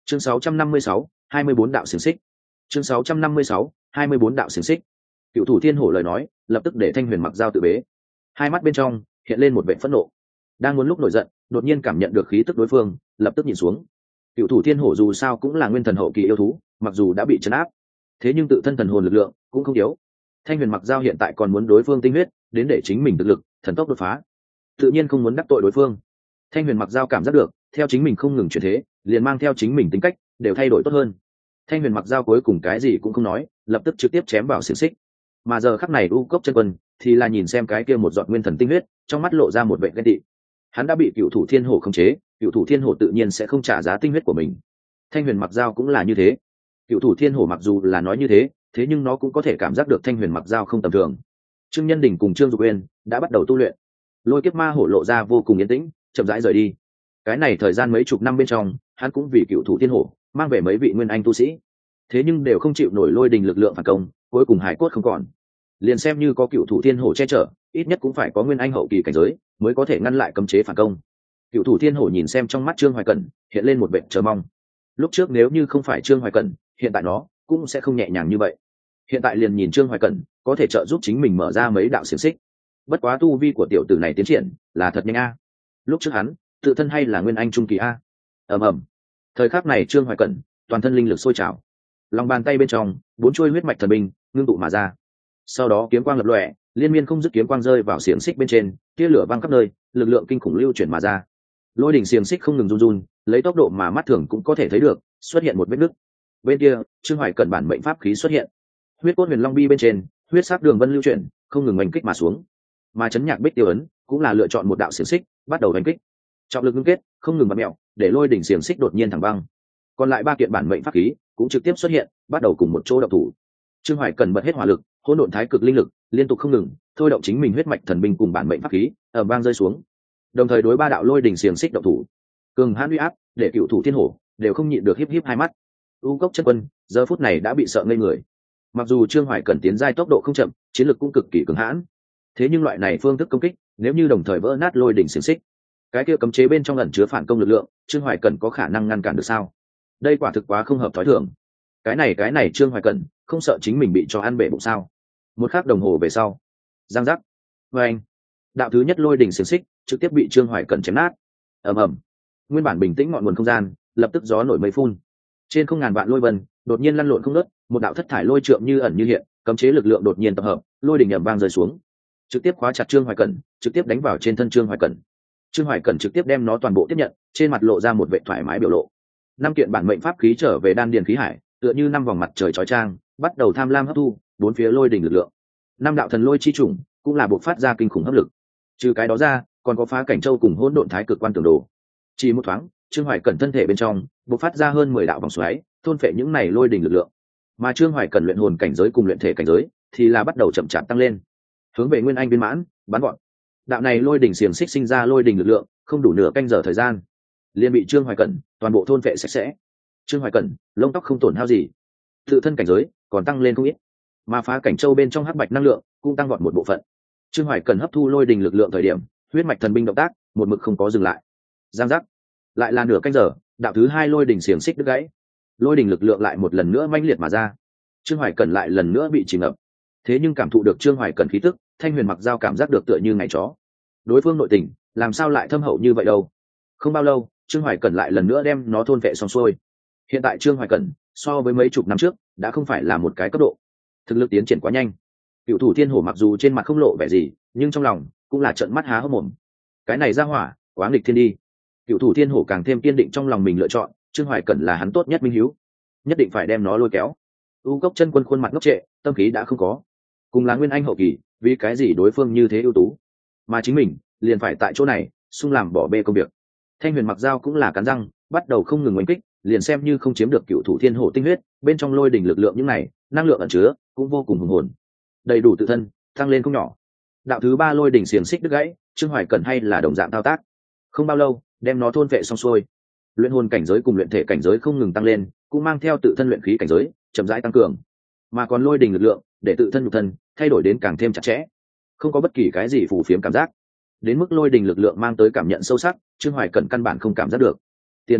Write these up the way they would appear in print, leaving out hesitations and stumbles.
Chương 656, 24 đạo xiềng xích. Chương 656, 24 đạo xiềng xích. Cựu thủ thiên hổ lời nói lập tức để Thanh Huyền Mặc Dao tự bế, hai mắt bên trong hiện lên một vẻ phẫn nộ. Đang muốn lúc nổi giận, đột nhiên cảm nhận được khí tức đối phương, lập tức nhìn xuống. Cựu thủ thiên hổ dù sao cũng là nguyên thần hậu kỳ yêu thú, mặc dù đã bị trấn áp, thế nhưng tự thân thần hồn lực lượng cũng không yếu. Thanh Huyền Mặc Dao hiện tại còn muốn đối phương tinh huyết, đến để chính mình thực lực thần tốc đột phá, tự nhiên không muốn đắc tội đối phương. Thanh Huyền Mặc Dao cảm giác được, theo chính mình không ngừng chuyển thế, liền mang theo chính mình tính cách đều thay đổi tốt hơn. Thanh Huyền Mặc Dao cuối cùng cái gì cũng không nói, lập tức trực tiếp chém vào xiềng xích. Mà giờ khắc này U Cốc Chân Quân thì là nhìn xem cái kia một giọt nguyên thần tinh huyết, trong mắt lộ ra một vẻ ghen tị. Hắn đã bị Cựu thủ thiên hổ khống chế, Cựu thủ thiên hổ tự nhiên sẽ không trả giá tinh huyết của mình. Thanh Huyền Mặc Dao cũng là như thế. Cựu thủ thiên hổ mặc dù là nói như thế, thế nhưng nó cũng có thể cảm giác được Thanh Huyền Mặc Dao không tầm thường. Trương Nhân Đình cùng Trương Dục Uyên đã bắt đầu tu luyện. Lôi Kiếp Ma hổ lộ ra vô cùng yên tĩnh, chậm rãi rời đi. Cái này thời gian mấy chục năm bên trong, hắn cũng vì Cựu thủ thiên hổ mang về mấy vị nguyên anh tu sĩ, thế nhưng đều không chịu nổi lôi đình lực lượng phản công, cuối cùng hải cốt không còn. Liền xem như có Cựu thủ thiên hổ che chở, ít nhất cũng phải có nguyên anh hậu kỳ cảnh giới mới có thể ngăn lại cấm chế phản công. Cựu thủ thiên hổ nhìn xem trong mắt Trương Hoài Cẩn hiện lên một vẻ chờ mong. Lúc trước nếu như không phải Trương Hoài Cẩn, hiện tại nó cũng sẽ không nhẹ nhàng như vậy. Hiện tại liền nhìn Trương Hoài Cẩn có thể trợ giúp chính mình mở ra mấy đạo xiềng xích. Bất quá tu vi của tiểu tử này tiến triển là thật nhanh a. Lúc trước hắn tự thân hay là nguyên anh trung kỳ a. Ầm ầm. Thời khắc này Trương Hoài Cẩn toàn thân linh lực sôi trào, lòng bàn tay bên trong 4 chuôi huyết mạch thần binh ngưng tụ mà ra. Sau đó kiếm quang lập lòe, liên miên không dứt kiếm quang rơi vào xiềng xích bên trên, tia lửa văng khắp nơi, lực lượng kinh khủng lưu chuyển mà ra. Lôi đỉnh xiềng xích không ngừng run run, lấy tốc độ mà mắt thường cũng có thể thấy được, xuất hiện một vết nứt. Bên kia, Trương Hoài Cẩn bản mệnh pháp khí xuất hiện. Huyết cốt huyền long bi bên trên, huyết sắc đường vân lưu chuyển, không ngừng oanh kích mà xuống. Mà chấn nhạc bích tiêu ấn cũng là lựa chọn một đạo xiềng xích, bắt đầu oanh kích. Trọng lực ngưng kết, không ngừng bật mẹo, để lôi đỉnh xiềng xích đột nhiên thẳng băng. Còn lại 3 kiện bản mệnh pháp khí cũng trực tiếp xuất hiện, bắt đầu cùng một chỗ động thủ. Trương Hoài Cẩn bật hết hỏa lực, hỗn độn thái cực linh lực liên tục không ngừng, thôi động chính mình huyết mạch thần binh cùng bản mệnh pháp khí, ở bang rơi xuống. Đồng thời đối 3 đạo lôi đỉnh xiềng xích động thủ. Cường hãn uy áp, để Cựu thủ thiên hổ đều không nhịn được híp híp hai mắt. U Cốc Chân Quân giờ phút này đã bị sợ ngây người. Mặc dù Trương Hoài Cẩn tiến giai tốc độ không chậm, chiến lực cũng cực kỳ cường hãn, thế nhưng loại này phương thức công kích, nếu như đồng thời vỡ nát lôi đỉnh xiềng xích, cái kia cấm chế bên trong ẩn chứa phản công lực lượng, Trương Hoài Cẩn có khả năng ngăn cản được sao? Đây quả thực quá không hợp thói thường. Cái này Trương Hoài Cẩn không sợ chính mình bị cho ăn bể bụng sao? Một khắc đồng hồ về sau, giang giác, và anh, đạo thứ nhất lôi đỉnh xiềng xích trực tiếp bị Trương Hoài Cẩn chém nát. ầm ầm, nguyên bản bình tĩnh ngọn nguồn không gian lập tức gió nổi mây phun, trên không ngàn vạn lôi vân đột nhiên lăn lộn không ngớt, một đạo thất thải lôi trượng như ẩn như hiện, cấm chế lực lượng đột nhiên tập hợp, lôi đỉnh ầm vang rơi xuống, trực tiếp khóa chặt Trương Hoài Cẩn, trực tiếp đánh vào trên thân Trương Hoài Cẩn. Trương Hoài Cẩn trực tiếp đem nó toàn bộ tiếp nhận, trên mặt lộ ra một vẻ thoải mái biểu lộ. 5 kiện bản mệnh pháp khí trở về đan điền khí hải, tựa như 5 vòng mặt trời chói chang, bắt đầu tham lam hấp thu bốn phía lôi đỉnh lực lượng. 5 đạo thần lôi chi trùng cũng là bộc phát ra kinh khủng hấp lực. Trừ cái đó ra, còn có phá cảnh châu cùng hỗn độn thái cực quan tưởng đồ. Chỉ một thoáng, Trương Hoài Cẩn thân thể bên trong bộc phát ra hơn 10 đạo vòng xoáy, thôn phệ những này lôi đỉnh lực lượng. Mà Trương Hoài Cẩn luyện hồn cảnh giới cùng luyện thể cảnh giới thì là bắt đầu chậm chạp tăng lên, hướng về nguyên anh viên mãn, bắn gọn. Đạo này lôi đỉnh xiềng xích sinh ra lôi đỉnh lực lượng, không đủ nửa canh giờ thời gian, liền bị Trương Hoài Cẩn toàn bộ thôn phệ sạch sẽ. Trương Hoài Cẩn lông tóc không tổn hao gì, tự thân cảnh giới còn tăng lên không ít, mà phá cảnh châu bên trong hắc bạch năng lượng cũng tăng vọt một bộ phận. Trương Hoài Cẩn hấp thu lôi đỉnh lực lượng thời điểm, huyết mạch thần binh động tác một mực không có dừng lại. Giang giác, lại là nửa canh giờ, đạo thứ 2 lôi đỉnh xiềng xích đứt gãy, lôi đỉnh lực lượng lại một lần nữa mãnh liệt mà ra. Trương Hoài Cẩn lại lần nữa bị chìm ngập. Thế nhưng cảm thụ được Trương Hoài Cẩn khí tức, Thanh Huyền Mặc Dao cảm giác được tựa như ngày chó. Đối phương nội tình làm sao lại thâm hậu như vậy đâu? Không bao lâu, Trương Hoài Cẩn lại lần nữa đem nó thôn vệ xong xuôi. Hiện tại Trương Hoài Cẩn so với mấy chục năm trước đã không phải là một cái cấp độ, thực lực tiến triển quá nhanh. Cựu thủ thiên hổ mặc dù trên mặt không lộ vẻ gì, nhưng trong lòng cũng là trợn mắt há hốc mồm. Cái này ra hỏa quá nghịch thiên đi. Cựu thủ thiên hổ càng thêm kiên định trong lòng mình lựa chọn, Trương Hoài Cẩn là hắn tốt nhất minh hiếu, nhất định phải đem nó lôi kéo. U Cốc Chân Quân khuôn mặt ngốc trệ, tâm khí đã không có. Cùng là nguyên anh hậu kỳ, vì cái gì đối phương như thế ưu tú, mà chính mình liền phải tại chỗ này xung làm bỏ bê công việc. Thanh Huyền Mặc Dao cũng là cắn răng, bắt đầu không ngừng oanh kích, liền xem như không chiếm được Cựu thủ thiên hổ tinh huyết, bên trong lôi đỉnh lực lượng những này, năng lượng ẩn chứa cũng vô cùng hùng hồn, đầy đủ tự thân tăng lên không nhỏ. Đạo thứ 3 lôi đỉnh xiềng xích đứt gãy, Trương Hoài Cẩn hay là đồng dạng thao tác, không bao lâu đem nó thôn vệ xong xuôi. Luyện hồn cảnh giới cùng luyện thể cảnh giới không ngừng tăng lên, cũng mang theo tự thân luyện khí cảnh giới chậm rãi tăng cường, mà còn lôi đỉnh lực lượng để tự thân nhục thân thay đổi đến càng thêm chặt chẽ, không có bất kỳ cái gì phù phiếm cảm giác. Đến mức lôi đỉnh lực lượng mang tới cảm nhận sâu sắc, Trương Hoài Cẩn căn bản không cảm giác được. Tiền bối,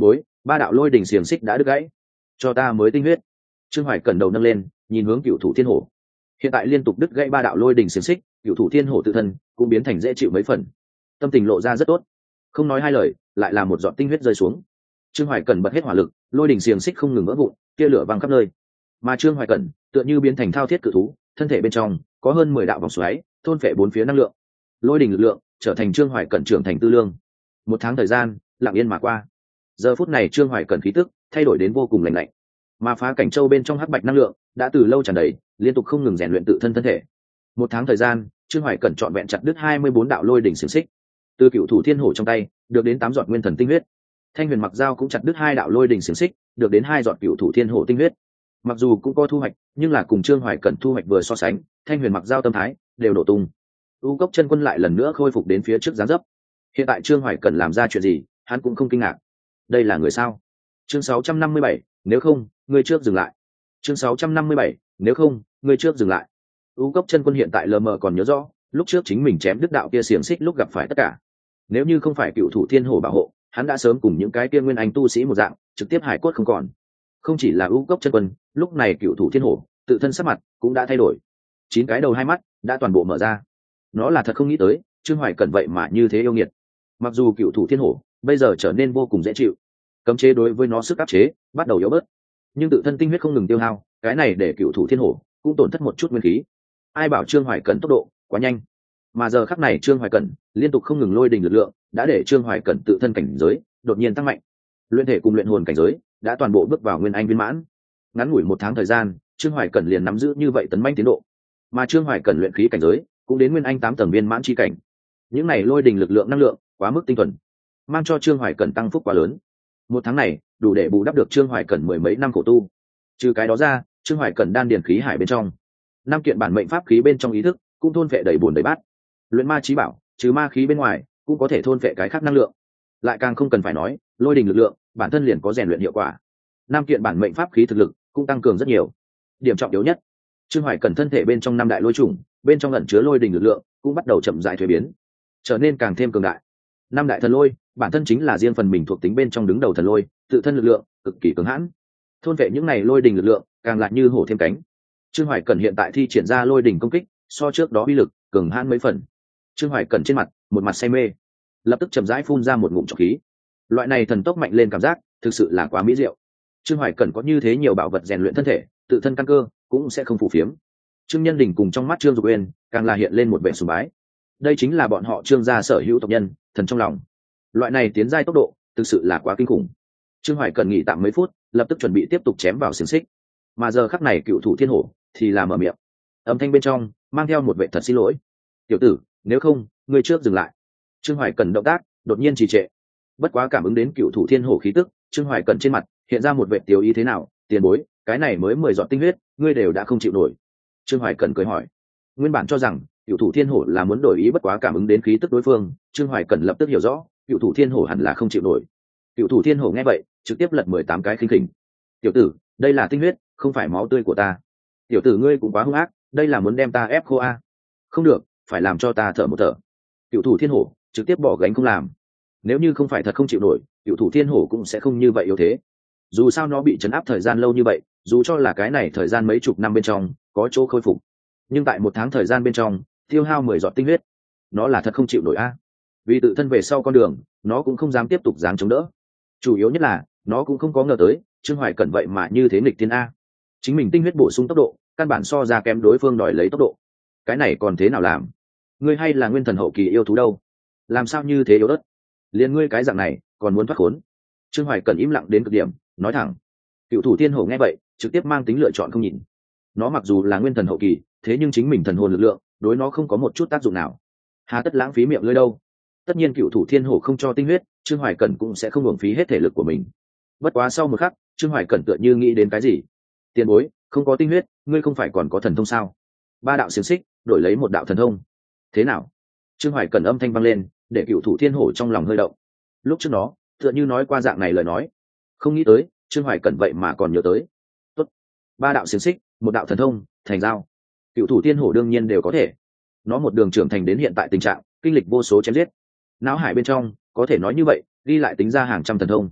Ba đạo lôi đỉnh xiềng xích đã đứt gãy. Cho ta mới tinh huyết. Trương Hoài Cẩn đầu nâng lên, nhìn hướng Cựu Thủ Thiên Hổ. Hiện tại liên tục đứt gãy ba đạo lôi đỉnh xiềng xích, Cựu Thủ Thiên Hổ tự thân cũng biến thành dễ chịu mấy phần. Tâm tình lộ ra rất tốt. Không nói hai lời, lại là một giọt tinh huyết rơi xuống. Trương Hoài Cẩn bật hết hỏa lực, lôi đỉnh xiềng xích không ngừng vỡ vụn, tia lửa văng khắp nơi. Mà Trương Hoài Cẩn tựa như biến thành thao thiết cự thú, thân thể bên trong có hơn 10 đạo vòng xoáy, thôn phệ bốn phía năng lượng. Lôi đỉnh lực lượng trở thành Trương Hoài Cẩn trưởng thành tư lương. Một tháng thời gian lặng yên mà qua. Giờ phút này Trương Hoài Cẩn khí tức thay đổi đến vô cùng lạnh lạnh, mà phá cảnh châu bên trong hắc bạch năng lượng đã từ lâu tràn đầy, liên tục không ngừng rèn luyện tự thân thân thể. Một tháng thời gian, Trương Hoài Cẩn trọn vẹn chặt đứt 24 đạo lôi đỉnh xiềng xích. Từ Cựu Thủ Thiên Hổ trong tay được đến 8 giọt nguyên thần tinh huyết. Thanh Huyền Mặc Dao cũng chặt đứt 2 đạo lôi đỉnh xiềng xích, được đến 2 giọt Cựu Thủ Thiên Hổ tinh huyết. Mặc dù cũng có thu hoạch, nhưng là cùng Trương Hoài Cẩn thu hoạch vừa so sánh, Thanh Huyền Mặc Dao tâm thái đều nổ tung. U Cốc Chân Quân lại lần nữa khôi phục đến phía trước dáng dấp. Hiện tại Trương Hoài Cẩn làm ra chuyện gì, hắn cũng không kinh ngạc. Đây là người sao? Chương 657, nếu không, ngươi trước dừng lại. Chương 657, nếu không, ngươi trước dừng lại. U Cốc Chân Quân hiện tại lờ mờ còn nhớ rõ, lúc trước chính mình chém đứt đạo kia xiềng xích lúc gặp phải tất cả. Nếu như không phải Cựu Thủ Thiên Hổ bảo hộ, hắn đã sớm cùng những cái kia nguyên anh tu sĩ một dạng, trực tiếp hải cốt không còn. Không chỉ là U Cốc Chân Quân, lúc này Cựu Thủ Thiên Hổ tự thân sắc mặt cũng đã thay đổi. 9 cái đầu hai mắt đã toàn bộ mở ra. Nó là thật không nghĩ tới, Trương Hoài Cẩn vậy mà như thế yêu nghiệt. Mặc dù Cựu Thủ Thiên Hổ bây giờ trở nên vô cùng dễ chịu, cấm chế đối với nó sức áp chế bắt đầu yếu bớt, nhưng tự thân tinh huyết không ngừng tiêu hao, cái này để Cựu Thủ Thiên Hổ cũng tổn thất một chút nguyên khí. Ai bảo Trương Hoài Cẩn tốc độ quá nhanh, mà giờ khắc này Trương Hoài Cẩn liên tục không ngừng lôi đình lực lượng đã để Trương Hoài Cẩn tự thân cảnh giới đột nhiên tăng mạnh, luyện thể cùng luyện hồn cảnh giới đã toàn bộ bước vào nguyên anh viên mãn. Ngắn ngủi 1 tháng thời gian, Trương Hoài Cẩn liền nắm giữ như vậy tấn manh tiến độ, mà Trương Hoài Cẩn luyện khí cảnh giới cũng đến nguyên anh 8 tầng viên mãn chi cảnh. Những này lôi đình lực lượng năng lượng quá mức tinh thuần, mang cho Trương Hoài Cẩn tăng phúc quá lớn. 1 tháng này đủ để bù đắp được Trương Hoài Cẩn mười mấy năm khổ tu. Trừ cái đó ra, Trương Hoài Cẩn đan điền khí hải bên trong 5 kiện bản mệnh pháp khí bên trong ý thức cũng thôn phệ đầy bùn đầy bát. Luyện ma chí bảo, trừ ma khí bên ngoài cũng có thể thôn phệ cái khác năng lượng. Lại càng không cần phải nói, lôi đình lực lượng bản thân liền có rèn luyện hiệu quả. 5 kiện bản mệnh pháp khí thực lực cũng tăng cường rất nhiều. Điểm trọng yếu nhất, Trương Hoài Cẩn thân thể bên trong 5 đại lôi trùng, bên trong ẩn chứa lôi đình lực lượng cũng bắt đầu chậm rãi thuế biến, trở nên càng thêm cường đại. 5 đại thần lôi bản thân chính là riêng phần mình thuộc tính bên trong đứng đầu thần lôi, tự thân lực lượng cực kỳ cứng hãn. Thôn vệ những này lôi đình lực lượng càng lại như hổ thêm cánh. Trương Hoài Cẩn hiện tại thi triển ra lôi đình công kích, so trước đó uy lực cường hãn mấy phần. Trương Hoài Cẩn trên mặt một mặt say mê, lập tức chậm rãi phun ra một ngụm trọc khí. Loại này thần tốc mạnh lên cảm giác thực sự là quá mỹ diệu. Trương Hoài Cẩn có như thế nhiều bảo vật rèn luyện thân thể, tự thân căn cơ cũng sẽ không phù phiếm. Trương Nhân Đình cùng trong mắt Trương Dục Uyên càng là hiện lên một vẻ sùng bái. Đây chính là bọn họ Trương gia sở hữu tộc nhân, thần trong lòng. Loại này tiến giai tốc độ thực sự là quá kinh khủng. Trương Hoài Cẩn nghỉ tạm mấy phút, lập tức chuẩn bị tiếp tục chém vào xiềng xích. Mà giờ khắc này Cựu Thủ Thiên Hổ thì là mở miệng, âm thanh bên trong mang theo một vẻ thật xin lỗi. "Tiểu tử, nếu không, ngươi trước dừng lại." Trương Hoài Cẩn động tác đột nhiên trì trệ. Bất quá cảm ứng đến Cựu Thủ Thiên Hổ khí tức, Trương Hoài Cẩn trên mặt hiện ra một vẻ tiêu ý. "Thế nào, tiền bối, cái này mới 10 giọt tinh huyết, ngươi đều đã không chịu nổi?" Trương Hoài Cẩn cười hỏi. Nguyên bản cho rằng Cựu Thủ Thiên Hổ là muốn đổi ý, bất quá cảm ứng đến khí tức đối phương, Trương Hoài Cẩn lập tức hiểu rõ, Cựu Thủ Thiên Hổ hẳn là không chịu nổi. Cựu Thủ Thiên Hổ nghe vậy, trực tiếp lật 18 cái khinh khỉnh. "Tiểu tử, đây là tinh huyết, không phải máu tươi của ta. Tiểu tử ngươi cũng quá hung ác, đây là muốn đem ta ép khô a." "Không được, phải làm cho ta thở một thở." Cựu Thủ Thiên Hổ trực tiếp bỏ gánh không làm. Nếu như không phải thật không chịu nổi, Cựu Thủ Thiên Hổ cũng sẽ không như vậy yếu thế. Dù sao nó bị trấn áp thời gian lâu như vậy, dù cho là cái này thời gian mấy chục năm bên trong có chỗ khôi phục, nhưng tại 1 tháng thời gian bên trong tiêu hao 10 giọt tinh huyết, nó là thật không chịu nổi a. Vì tự thân về sau con đường, nó cũng không dám tiếp tục dáng chống đỡ. Chủ yếu nhất là nó cũng không có ngờ tới Trương Hoài Cẩn vậy mà như thế nghịch thiên a. Chính mình tinh huyết bổ sung tốc độ căn bản so ra kém đối phương đòi lấy tốc độ. Cái này còn thế nào làm? Ngươi hay là nguyên thần hậu kỳ yêu thú đâu, làm sao như thế yếu ớt? Liền ngươi cái dạng này còn muốn thoát khốn? Trương Hoài Cẩn im lặng đến cực điểm, nói thẳng. Cựu Thủ Thiên Hổ nghe vậy trực tiếp mang tính lựa chọn không nhìn. Nó mặc dù là nguyên thần hậu kỳ, thế nhưng chính mình thần hồn lực lượng đối nó không có một chút tác dụng nào, hà tất lãng phí miệng lưỡi đâu. Tất nhiên Cựu Thủ Thiên Hổ không cho tinh huyết, Trương Hoài Cẩn cũng sẽ không uổng phí hết thể lực của mình. Bất quá sau một khắc, Trương Hoài Cẩn tựa như nghĩ đến cái gì. "Tiền bối, không có tinh huyết, ngươi không phải còn có thần thông sao? 3 đạo xiềng xích đổi lấy 1 đạo thần thông, thế nào?" Trương Hoài Cẩn âm thanh vang lên, để Cựu Thủ Thiên Hổ trong lòng hơi động. Lúc trước đó tựa như nói qua dạng này lời nói, không nghĩ tới Trương Hoài Cẩn vậy mà còn nhớ tới. Tốt, 3 đạo xiềng xích, 1 đạo thần thông, thành giao. Cựu Thủ Thiên Hổ đương nhiên đều có thể. Nó một đường trưởng thành đến hiện tại tình trạng, kinh lịch vô số chém giết, não hải bên trong có thể nói như vậy, ghi lại tính ra hàng trăm thần thông.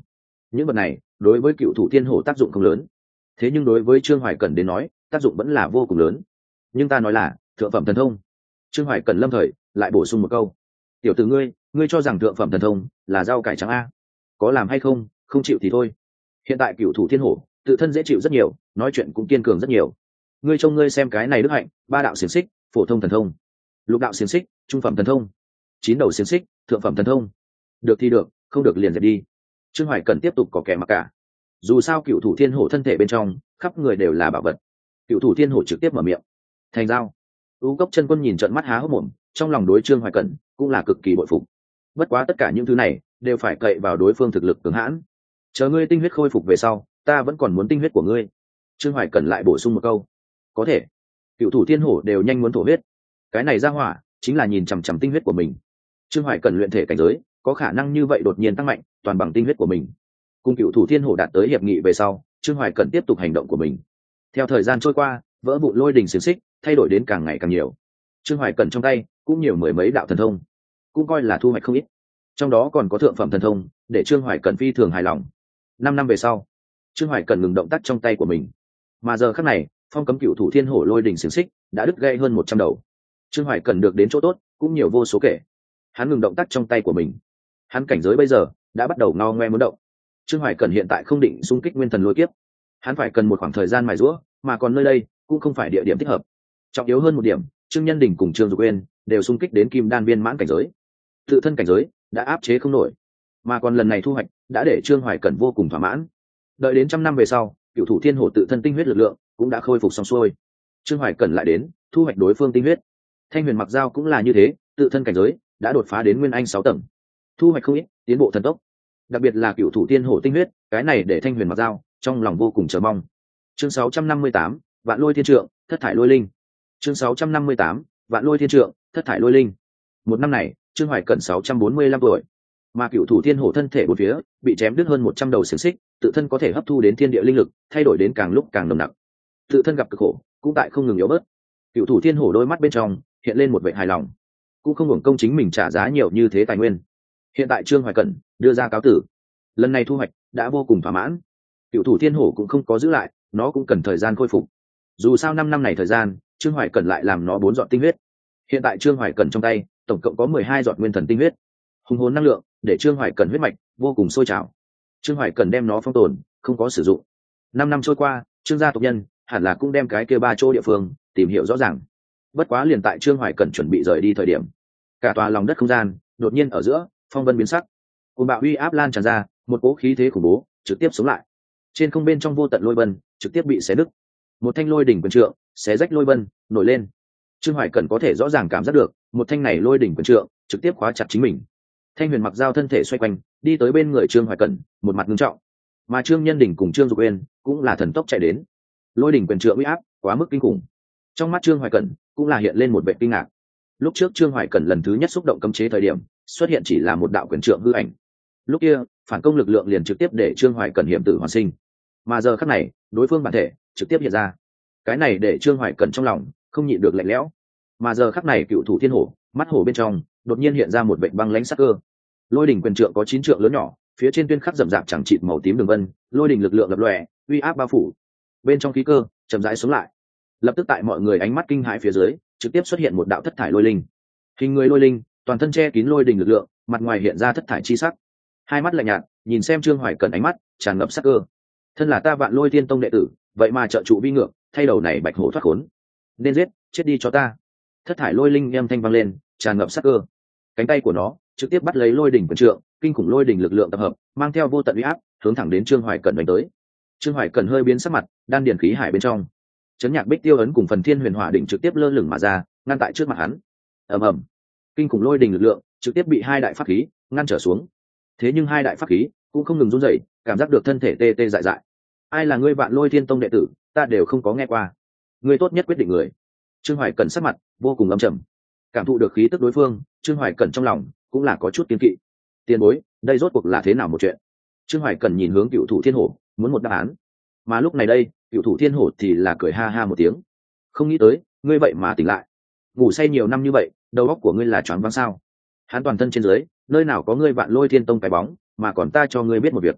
những vật này đối với cựu thủ thiên hổ tác dụng không lớn, thế nhưng đối với trương hoài cẩn đến nói tác dụng vẫn là vô cùng lớn. Nhưng ta nói là thượng phẩm thần thông. Trương hoài cẩn lâm thời lại bổ sung một câu. Tiểu tử ngươi cho rằng thượng phẩm thần thông là rau cải trắng a? Có làm hay không, không chịu thì thôi. Hiện tại cựu thủ thiên hổ tự thân dễ chịu rất nhiều, nói chuyện cũng kiên cường rất nhiều. Ngươi trông ngươi xem cái này đức hạnh, 3 đạo xiềng xích phổ thông thần thông, lục đạo xiềng xích trung phẩm thần thông, 9 đầu xiềng xích thượng phẩm thần thông. Được thì được, không được liền dẹp đi. Trương hoài cần tiếp tục có kẻ mặc cả. Dù sao cựu thủ thiên hổ thân thể bên trong khắp người đều là bảo vật. Cựu thủ thiên hổ trực tiếp mở miệng. Thành giao. U cốc chân quân nhìn trận mắt há hốc mồm, trong lòng đối Trương hoài cẩn cũng là cực kỳ bội phục. Bất quá tất cả những thứ này đều phải cậy vào đối phương thực lực cường hãn. Chờ ngươi tinh huyết khôi phục về sau, ta vẫn còn muốn tinh huyết của ngươi. Trương hoài cẩn lại bổ sung một câu. Có thể. Cựu thủ thiên hổ đều nhanh muốn thổ huyết. Cái này ra hỏa chính là nhìn chằm chằm tinh huyết của mình. Trương hoài cẩn luyện thể cảnh giới có khả năng như vậy đột nhiên tăng mạnh toàn bằng tinh huyết của mình. Cùng cựu thủ thiên hổ đạt tới hiệp nghị về sau, Trương hoài cẩn tiếp tục hành động của mình. Theo thời gian trôi qua, vỡ vụn lôi đình xiềng xích thay đổi đến càng ngày càng nhiều. Trương hoài cẩn trong tay cũng nhiều mười mấy đạo thần thông, cũng coi là thu hoạch không ít. Trong đó còn có thượng phẩm thần thông để Trương hoài cẩn phi thường hài lòng. 5 năm về sau, Trương hoài cẩn ngừng động tác trong tay của mình, mà giờ khắc này phong cấm cựu thủ thiên hổ lôi đình xiềng xích đã đứt gãy hơn 100 đầu. Trương hoài cẩn được đến chỗ tốt cũng nhiều vô số kể. Hắn ngừng động tác trong tay của mình, hắn cảnh giới bây giờ đã bắt đầu ngao ngoe muốn động. Trương hoài cẩn hiện tại không định xung kích nguyên thần lôi kiếp, hắn phải cần một khoảng thời gian mài giũa, mà còn nơi đây cũng không phải địa điểm thích hợp. Trọng yếu hơn một điểm, Trương Nhân Đình cùng Trương Dục Uyên đều xung kích đến kim đan viên mãn cảnh giới, tự thân cảnh giới đã áp chế không nổi, mà còn lần này thu hoạch đã để Trương hoài cẩn vô cùng thỏa mãn. Đợi đến 100 năm về sau, cựu thủ thiên hổ tự thân tinh huyết lực lượng cũng đã khôi phục xong xuôi. Trương hoài cẩn lại đến thu hoạch đối phương tinh huyết. Thanh huyền mặc dao cũng là như thế, tự thân cảnh giới đã đột phá đến nguyên anh 6 tầng, thu hoạch không ít, tiến bộ thần tốc. Đặc biệt là cựu thủ thiên hổ tinh huyết, cái này để thanh huyền mặc dao trong lòng vô cùng chờ mong. Chương 658, vạn lôi thiên trượng, thất thải lôi linh. Chương 658, vạn lôi thiên trượng, thất thải lôi linh. Một năm này, Trương hoài cẩn 645 tuổi, mà cựu thủ thiên hổ thân thể bốn phía bị chém đứt hơn 100 đầu xiềng xích, tự thân có thể hấp thu đến thiên địa linh lực, thay đổi đến càng lúc càng nồng nặc. Tự thân gặp cực khổ, cũng tại không ngừng yếu bớt. Cựu thủ thiên hổ đôi mắt bên trong hiện lên một vẻ hài lòng, cũng không hưởng công chính mình trả giá nhiều như thế tài nguyên. Hiện tại Trương hoài cẩn đưa ra cáo tử, lần này thu hoạch đã vô cùng thỏa mãn. Cựu thủ thiên hổ cũng không có giữ lại, nó cũng cần thời gian khôi phục. Dù sao 5 năm này thời gian, Trương hoài cẩn lại làm nó 4 giọt tinh huyết. Hiện tại Trương hoài cẩn trong tay tổng cộng có 12 giọt nguyên thần tinh huyết, hùng hồn năng lượng để Trương hoài cẩn huyết mạch vô cùng sôi trào. Trương hoài cẩn đem nó phong tồn, không có sử dụng. 5 năm trôi qua, Trương gia tộc nhân hẳn là cũng đem cái kia 3 chỗ địa phương tìm hiểu rõ ràng. Bất quá liền tại Trương hoài cẩn chuẩn bị rời đi thời điểm, cả tòa lòng đất không gian đột nhiên ở giữa phong vân biến sắc, cùng bạo uy áp lan tràn ra, một cỗ khí thế khủng bố trực tiếp sống lại. Trên không bên trong vô tận lôi vân trực tiếp bị xé nứt, một thanh lôi đỉnh quyền trượng xé rách lôi vân nổi lên. Trương hoài cẩn có thể rõ ràng cảm giác được một thanh này lôi đỉnh quyền trượng trực tiếp khóa chặt chính mình. Thanh huyền mặc dao thân thể xoay quanh đi tới bên người Trương hoài cẩn, một mặt nghiêm trọng, mà Trương Nhân Đình cùng Trương Dục Uyên cũng là thần tốc chạy đến. Lôi đỉnh quyền trượng uy áp quá mức kinh khủng, trong mắt Trương hoài cẩn cũng là hiện lên một vẻ kinh ngạc. Lúc trước Trương hoài cẩn lần thứ nhất xúc động cấm chế thời điểm, xuất hiện chỉ là một đạo quyền trượng hư ảnh. Lúc kia phản công lực lượng liền trực tiếp để Trương hoài cẩn hiểm tử hoàn sinh, mà giờ khắc này đối phương bản thể trực tiếp hiện ra, cái này để Trương hoài cẩn trong lòng không nhịn được lạnh lẽo. Mà giờ khắc này cựu thủ thiên hổ mắt hổ bên trong đột nhiên hiện ra một vệt băng lãnh sắc cơ. Lôi đỉnh quyền trượng có 9 trượng lớn nhỏ, phía trên tuyên khắc rậm rạp chẳng chịt màu tím đường vân, lôi đỉnh lực lượng lập lòe, uy áp bao phủ. Bên trong khí cơ chậm rãi xuống lại, lập tức tại mọi người ánh mắt kinh hãi phía dưới trực tiếp xuất hiện một đạo thất thải lôi linh. Hình người lôi linh toàn thân che kín lôi đỉnh lực lượng, mặt ngoài hiện ra thất thải chi sắc, hai mắt lạnh nhạt nhìn xem Trương hoài cẩn, ánh mắt tràn ngập sắc cơ. Thân là ta Vạn Lôi Thiên Tông đệ tử, vậy mà trợ trụ vi ngược, thay đầu này bạch hổ thoát khốn, nên giết, chết đi cho ta. Thất thải lôi linh âm thanh vang lên, tràn ngập sắc cơ. Cánh tay của nó trực tiếp bắt lấy lôi đỉnh quyền trượng, kinh khủng lôi đỉnh lực lượng tập hợp, mang theo vô tận uy áp, hướng thẳng đến Trương hoài cẩn đánh tới. Trương hoài cẩn hơi biến sắc mặt, đan điền khí hải bên trong chấn nhạc bích tiêu ấn cùng phần thiên huyền hỏa đỉnh trực tiếp lơ lửng mà ra, ngăn tại trước mặt hắn. Ầm ầm, kinh khủng lôi đỉnh lực lượng trực tiếp bị hai đại pháp khí ngăn trở xuống. Thế nhưng hai đại pháp khí cũng không ngừng run rẩy, cảm giác được thân thể tê tê dại dại. Ai là ngươi Vạn Lôi Thiên Tông đệ tử, ta đều không có nghe qua, ngươi tốt nhất quyết định người. Trương hoài cẩn sắc mặt vô cùng âm trầm, cảm thụ được khí tức đối phương, Trương hoài cẩn trong lòng cũng là có chút kiêng kỵ. Tiền bối, đây rốt cuộc là thế nào một chuyện? Trương hoài cẩn nhìn hướng cựu thủ thiên hổ, muốn một đáp án. Mà lúc này đây cựu thủ thiên hổ thì là cười ha ha một tiếng. Không nghĩ tới ngươi vậy mà tỉnh lại, ngủ say nhiều năm như vậy, đầu óc của ngươi là choáng váng sao? Hắn toàn thân trên dưới nơi nào có ngươi Vạn Lôi Thiên Tông cái bóng, mà còn ta cho ngươi biết một việc.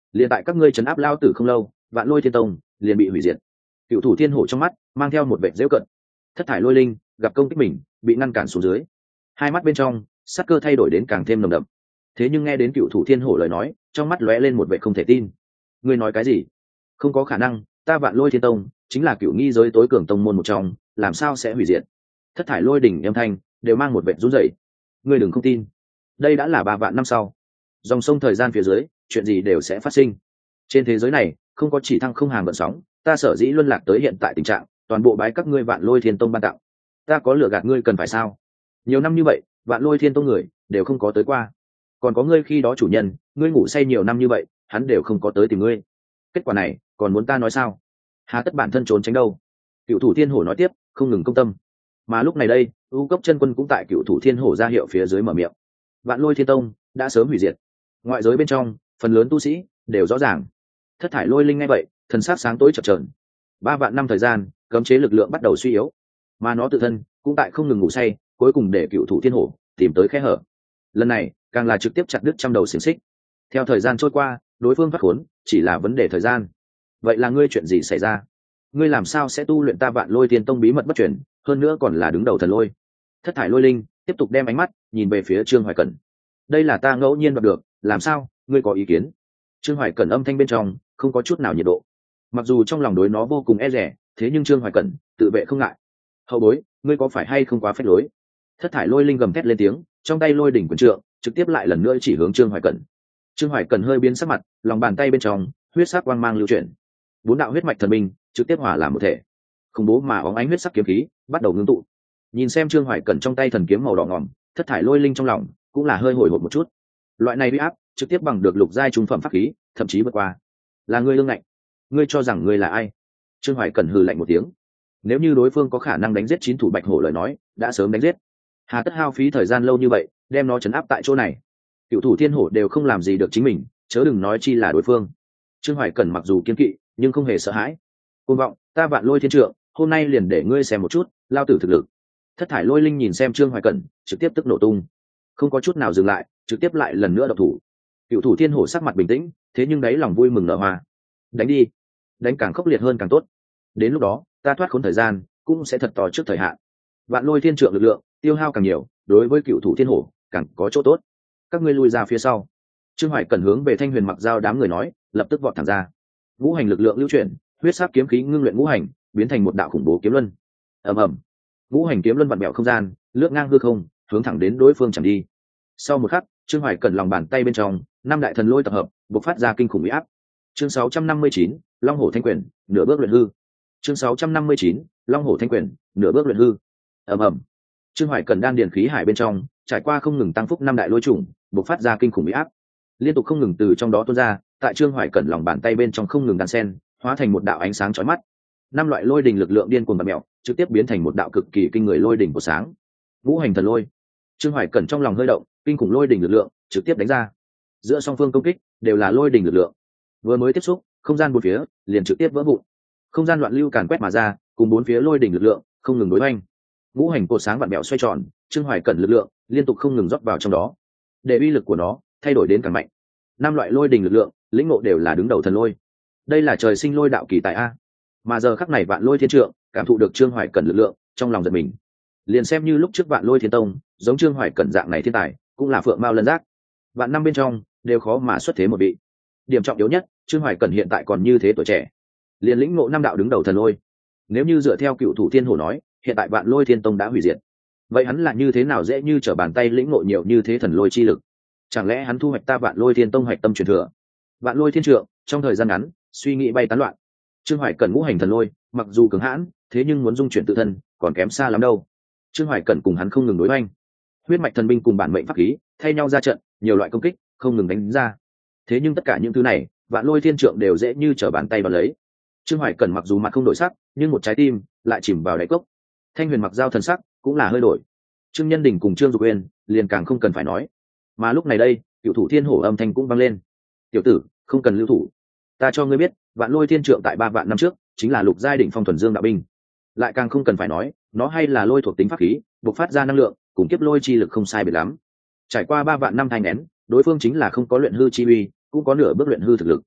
liền tại các ngươi trấn áp lao tử không lâu, Vạn Lôi Thiên Tông liền bị hủy diệt. Cựu thủ thiên hổ trong mắt mang theo một vẻ giễu cận. Thất thải lôi linh gặp công kích mình bị ngăn cản xuống dưới, hai mắt bên trong sắc cơ thay đổi đến càng thêm nồng đậm. Thế nhưng nghe đến cựu thủ thiên hổ lời nói, trong mắt lóe lên một vẻ không thể tin. Ngươi nói cái gì? Không có khả năng, ta Vạn Lôi Thiên Tông chính là cựu nghi giới tối cường tông môn một trong, làm sao sẽ hủy diệt? Thất thải lôi đỉnh âm thanh đều mang một vẻ run rẩy. Ngươi đừng không tin, đây đã là 3 vạn năm sau, dòng sông thời gian phía dưới, chuyện gì đều sẽ phát sinh. Trên thế giới này không có chỉ thăng không hàng gợn sóng, ta sở dĩ luân lạc tới hiện tại tình trạng, toàn bộ bái các ngươi Vạn Lôi Thiên Tông ban tặng. Ta có lừa gạt ngươi cần phải sao? Nhiều năm như vậy, Vạn Lôi Thiên Tông người đều không có tới qua. Còn có ngươi khi đó chủ nhân, ngươi ngủ say nhiều năm như vậy, hắn đều không có tới tìm ngươi. Kết quả này, còn muốn ta nói sao? Hà tất bản thân trốn tránh đâu? Cựu thủ thiên hổ nói tiếp, không ngừng công tâm. Mà lúc này đây, U Cốc Chân Quân cũng tại Cựu thủ thiên hổ ra hiệu phía dưới mở miệng. Vạn Lôi Thiên Tông đã sớm hủy diệt. Ngoại giới bên trong, phần lớn tu sĩ đều rõ ràng. Thất thải lôi linh ngay vậy, thần sắc sáng tối chập chờn. 3 vạn năm thời gian, cấm chế lực lượng bắt đầu suy yếu, mà nó tự thân cũng tại không ngừng ngủ say, cuối cùng để Cựu thủ thiên hổ tìm tới khe hở. Lần này, càng là trực tiếp chặt đứt trăm đầu xiềng xích. Theo thời gian trôi qua, đối phương thoát khốn chỉ là vấn đề thời gian. Vậy là ngươi chuyện gì xảy ra? Ngươi làm sao sẽ tu luyện ta Vạn Lôi Thiên Tông bí mật bất truyền, hơn nữa còn là đứng đầu thần lôi? Thất thải lôi linh tiếp tục đem ánh mắt nhìn về phía Trương Hoài Cẩn. Đây là ta ngẫu nhiên đoạt được, làm sao, ngươi có ý kiến? Trương Hoài Cẩn âm thanh bên trong không có chút nào nhiệt độ. Mặc dù trong lòng đối nó vô cùng e dè, thế nhưng Trương Hoài Cẩn tự vệ không ngại. Hậu bối, ngươi có phải hay không quá phách lối? Thất thải lôi linh gầm thét lên tiếng, trong tay lôi đỉnh quyền trượng trực tiếp lại lần nữa chỉ hướng Trương Hoài Cẩn. Trương Hoài Cẩn hơi biến sắc mặt, lòng bàn tay bên trong huyết sắc quang mang lưu chuyển, 4 đạo huyết mạch thần minh trực tiếp hòa làm một thể, khủng bố mà óng ánh huyết sắc kiếm khí bắt đầu ngưng tụ. Nhìn xem Trương Hoài Cẩn trong tay thần kiếm màu đỏ ngòm, thất thải lôi linh trong lòng cũng là hơi hồi hộp một chút. Loại này uy áp trực tiếp bằng được lục giai trung phẩm pháp khí, thậm chí vượt qua. Là ngươi lương ngạnh, ngươi cho rằng ngươi là ai? Trương Hoài Cẩn hừ lạnh một tiếng. Nếu như đối phương có khả năng đánh giết 9 thủ bạch hổ lời nói, đã sớm đánh giết. Hà tất hao phí thời gian lâu như vậy, đem nó trấn áp tại chỗ này? Cựu thủ thiên hổ đều không làm gì được chính mình, chớ đừng nói chi là đối phương. Trương Hoài Cẩn mặc dù kiên kỵ, nhưng không hề sợ hãi. Côn vọng, ta Vạn Lôi Thiên Trượng, hôm nay liền để ngươi xem một chút lao tử thực lực. Thất thải lôi linh nhìn xem Trương Hoài Cẩn, trực tiếp tức nổ tung, không có chút nào dừng lại, trực tiếp lại lần nữa độc thủ. Cựu thủ thiên hổ sắc mặt bình tĩnh, thế nhưng đấy lòng vui mừng nở hoa. Đánh đi, đánh càng khốc liệt hơn càng tốt. Đến lúc đó, ta thoát khốn thời gian cũng sẽ thật to trước thời hạn. Vạn Lôi Thiên Trượng lực lượng tiêu hao càng nhiều, đối với cựu thủ thiên hổ càng có chỗ tốt. Các ngươi lui ra phía sau. Trương Hoài Cẩn hướng về Thanh Huyền Mặc Dao đám người nói, lập tức vọt thẳng ra. Ngũ hành lực lượng lưu chuyển, huyết sắc kiếm khí ngưng luyện ngũ hành, biến thành một đạo khủng bố kiếm luân. Ầm ầm, ngũ hành kiếm luân vặn bẹo không gian, lướt ngang hư không, hướng thẳng đến đối phương chẳng đi. Sau một khắc, Trương Hoài Cẩn lòng bàn tay bên trong, 5 đại thần lôi tập hợp, bộc phát ra kinh khủng uy áp. Chương 659, Long Hổ Thanh Quyền, nửa bước luyện hư. Chương 659, Long Hổ Thanh Quyền, nửa bước luyện hư. Ầm ầm, Trương Hoài Cẩn đan điền khí hải bên trong, trải qua không ngừng tăng phúc 5 đại lôi chủng, bộc phát ra kinh khủng uy áp, liên tục không ngừng từ trong đó tuôn ra, tại Trương Hoài Cẩn lòng bàn tay bên trong không ngừng đan sen, hóa thành một đạo ánh sáng chói mắt. 5 loại lôi đình lực lượng điên cuồng bật mèo, trực tiếp biến thành một đạo cực kỳ kinh người lôi đỉnh của sáng. Ngũ hành thần lôi. Trương Hoài Cẩn trong lòng hơi động, kinh khủng lôi đỉnh lực lượng trực tiếp đánh ra. Giữa song phương công kích đều là lôi đỉnh lực lượng. Vừa mới tiếp xúc, không gian bốn phía liền trực tiếp vỡ vụn. Không gian loạn lưu càn quét mà ra, cùng bốn phía lôi đỉnh lực lượng không ngừng đối hoành. Ngũ hành cột sáng vặn mèo xoay tròn, Trương Hoài Cẩn lực lượng liên tục không ngừng rót vào trong đó, để uy lực của nó thay đổi đến càng mạnh. 5 loại lôi đỉnh lực lượng, lĩnh ngộ đều là đứng đầu thần lôi. Đây là trời sinh lôi đạo kỳ tại a. Mà giờ khắc này Vạn Lôi Thiên Trượng cảm thụ được Trương Hoài Cẩn lực lượng, trong lòng giật mình. Liền xem như lúc trước Vạn Lôi Thiên Tông, giống Trương Hoài Cẩn dạng này thiên tài, cũng là phượng mao lân giác. Vạn năm bên trong đều khó mà xuất thế một vị. Điểm trọng yếu nhất, Trương Hoài Cẩn hiện tại còn như thế tuổi trẻ, liền lĩnh ngộ 5 đạo đứng đầu thần lôi. Nếu như dựa theo cựu thủ thiên hổ nói, hiện tại Vạn Lôi Thiên Tông đã hủy diệt, vậy hắn là như thế nào dễ như trở bàn tay lĩnh ngộ nhiều như thế thần lôi chi lực? Chẳng lẽ hắn thu hoạch ta Vạn Lôi Thiên Tông hoạch tâm truyền thừa? Vạn Lôi Thiên Trượng trong thời gian ngắn suy nghĩ bay tán loạn. Trương Hoài Cẩn ngũ hành thần lôi mặc dù cường hãn, thế nhưng muốn dung chuyển tự thân còn kém xa lắm đâu. Trương Hoài Cẩn cùng hắn không ngừng đối oanh, huyết mạch thần binh cùng bản mệnh pháp khí thay nhau ra trận, nhiều loại công kích không ngừng đánh ra. Thế nhưng tất cả những thứ này, Vạn Lôi Thiên Trượng đều dễ như trở bàn tay vào lấy. Trương Hoài Cẩn mặc dù mặt không đổi sắc, nhưng một trái tim lại chìm vào đáy cốc. Thanh Huyền Mặc Dao thần sắc cũng là hơi đổi. Trương Nhân Đình cùng Trương Dục Uyên liền càng không cần phải nói. Mà lúc này đây, cựu thủ thiên hổ âm thanh cũng vang lên. Tiểu tử, không cần lưu thủ. Ta cho ngươi biết, Vạn Lôi Thiên Trượng tại 3 vạn năm trước chính là lục giai đỉnh phong thuần dương đạo binh. Lại càng không cần phải nói, nó hay là lôi thuộc tính pháp khí, bộc phát ra năng lượng, cùng kiếp lôi chi lực không sai biệt lắm. Trải qua 3 vạn năm thanh nén, đối phương chính là không có luyện hư chi uy, cũng có nửa bước luyện hư thực lực.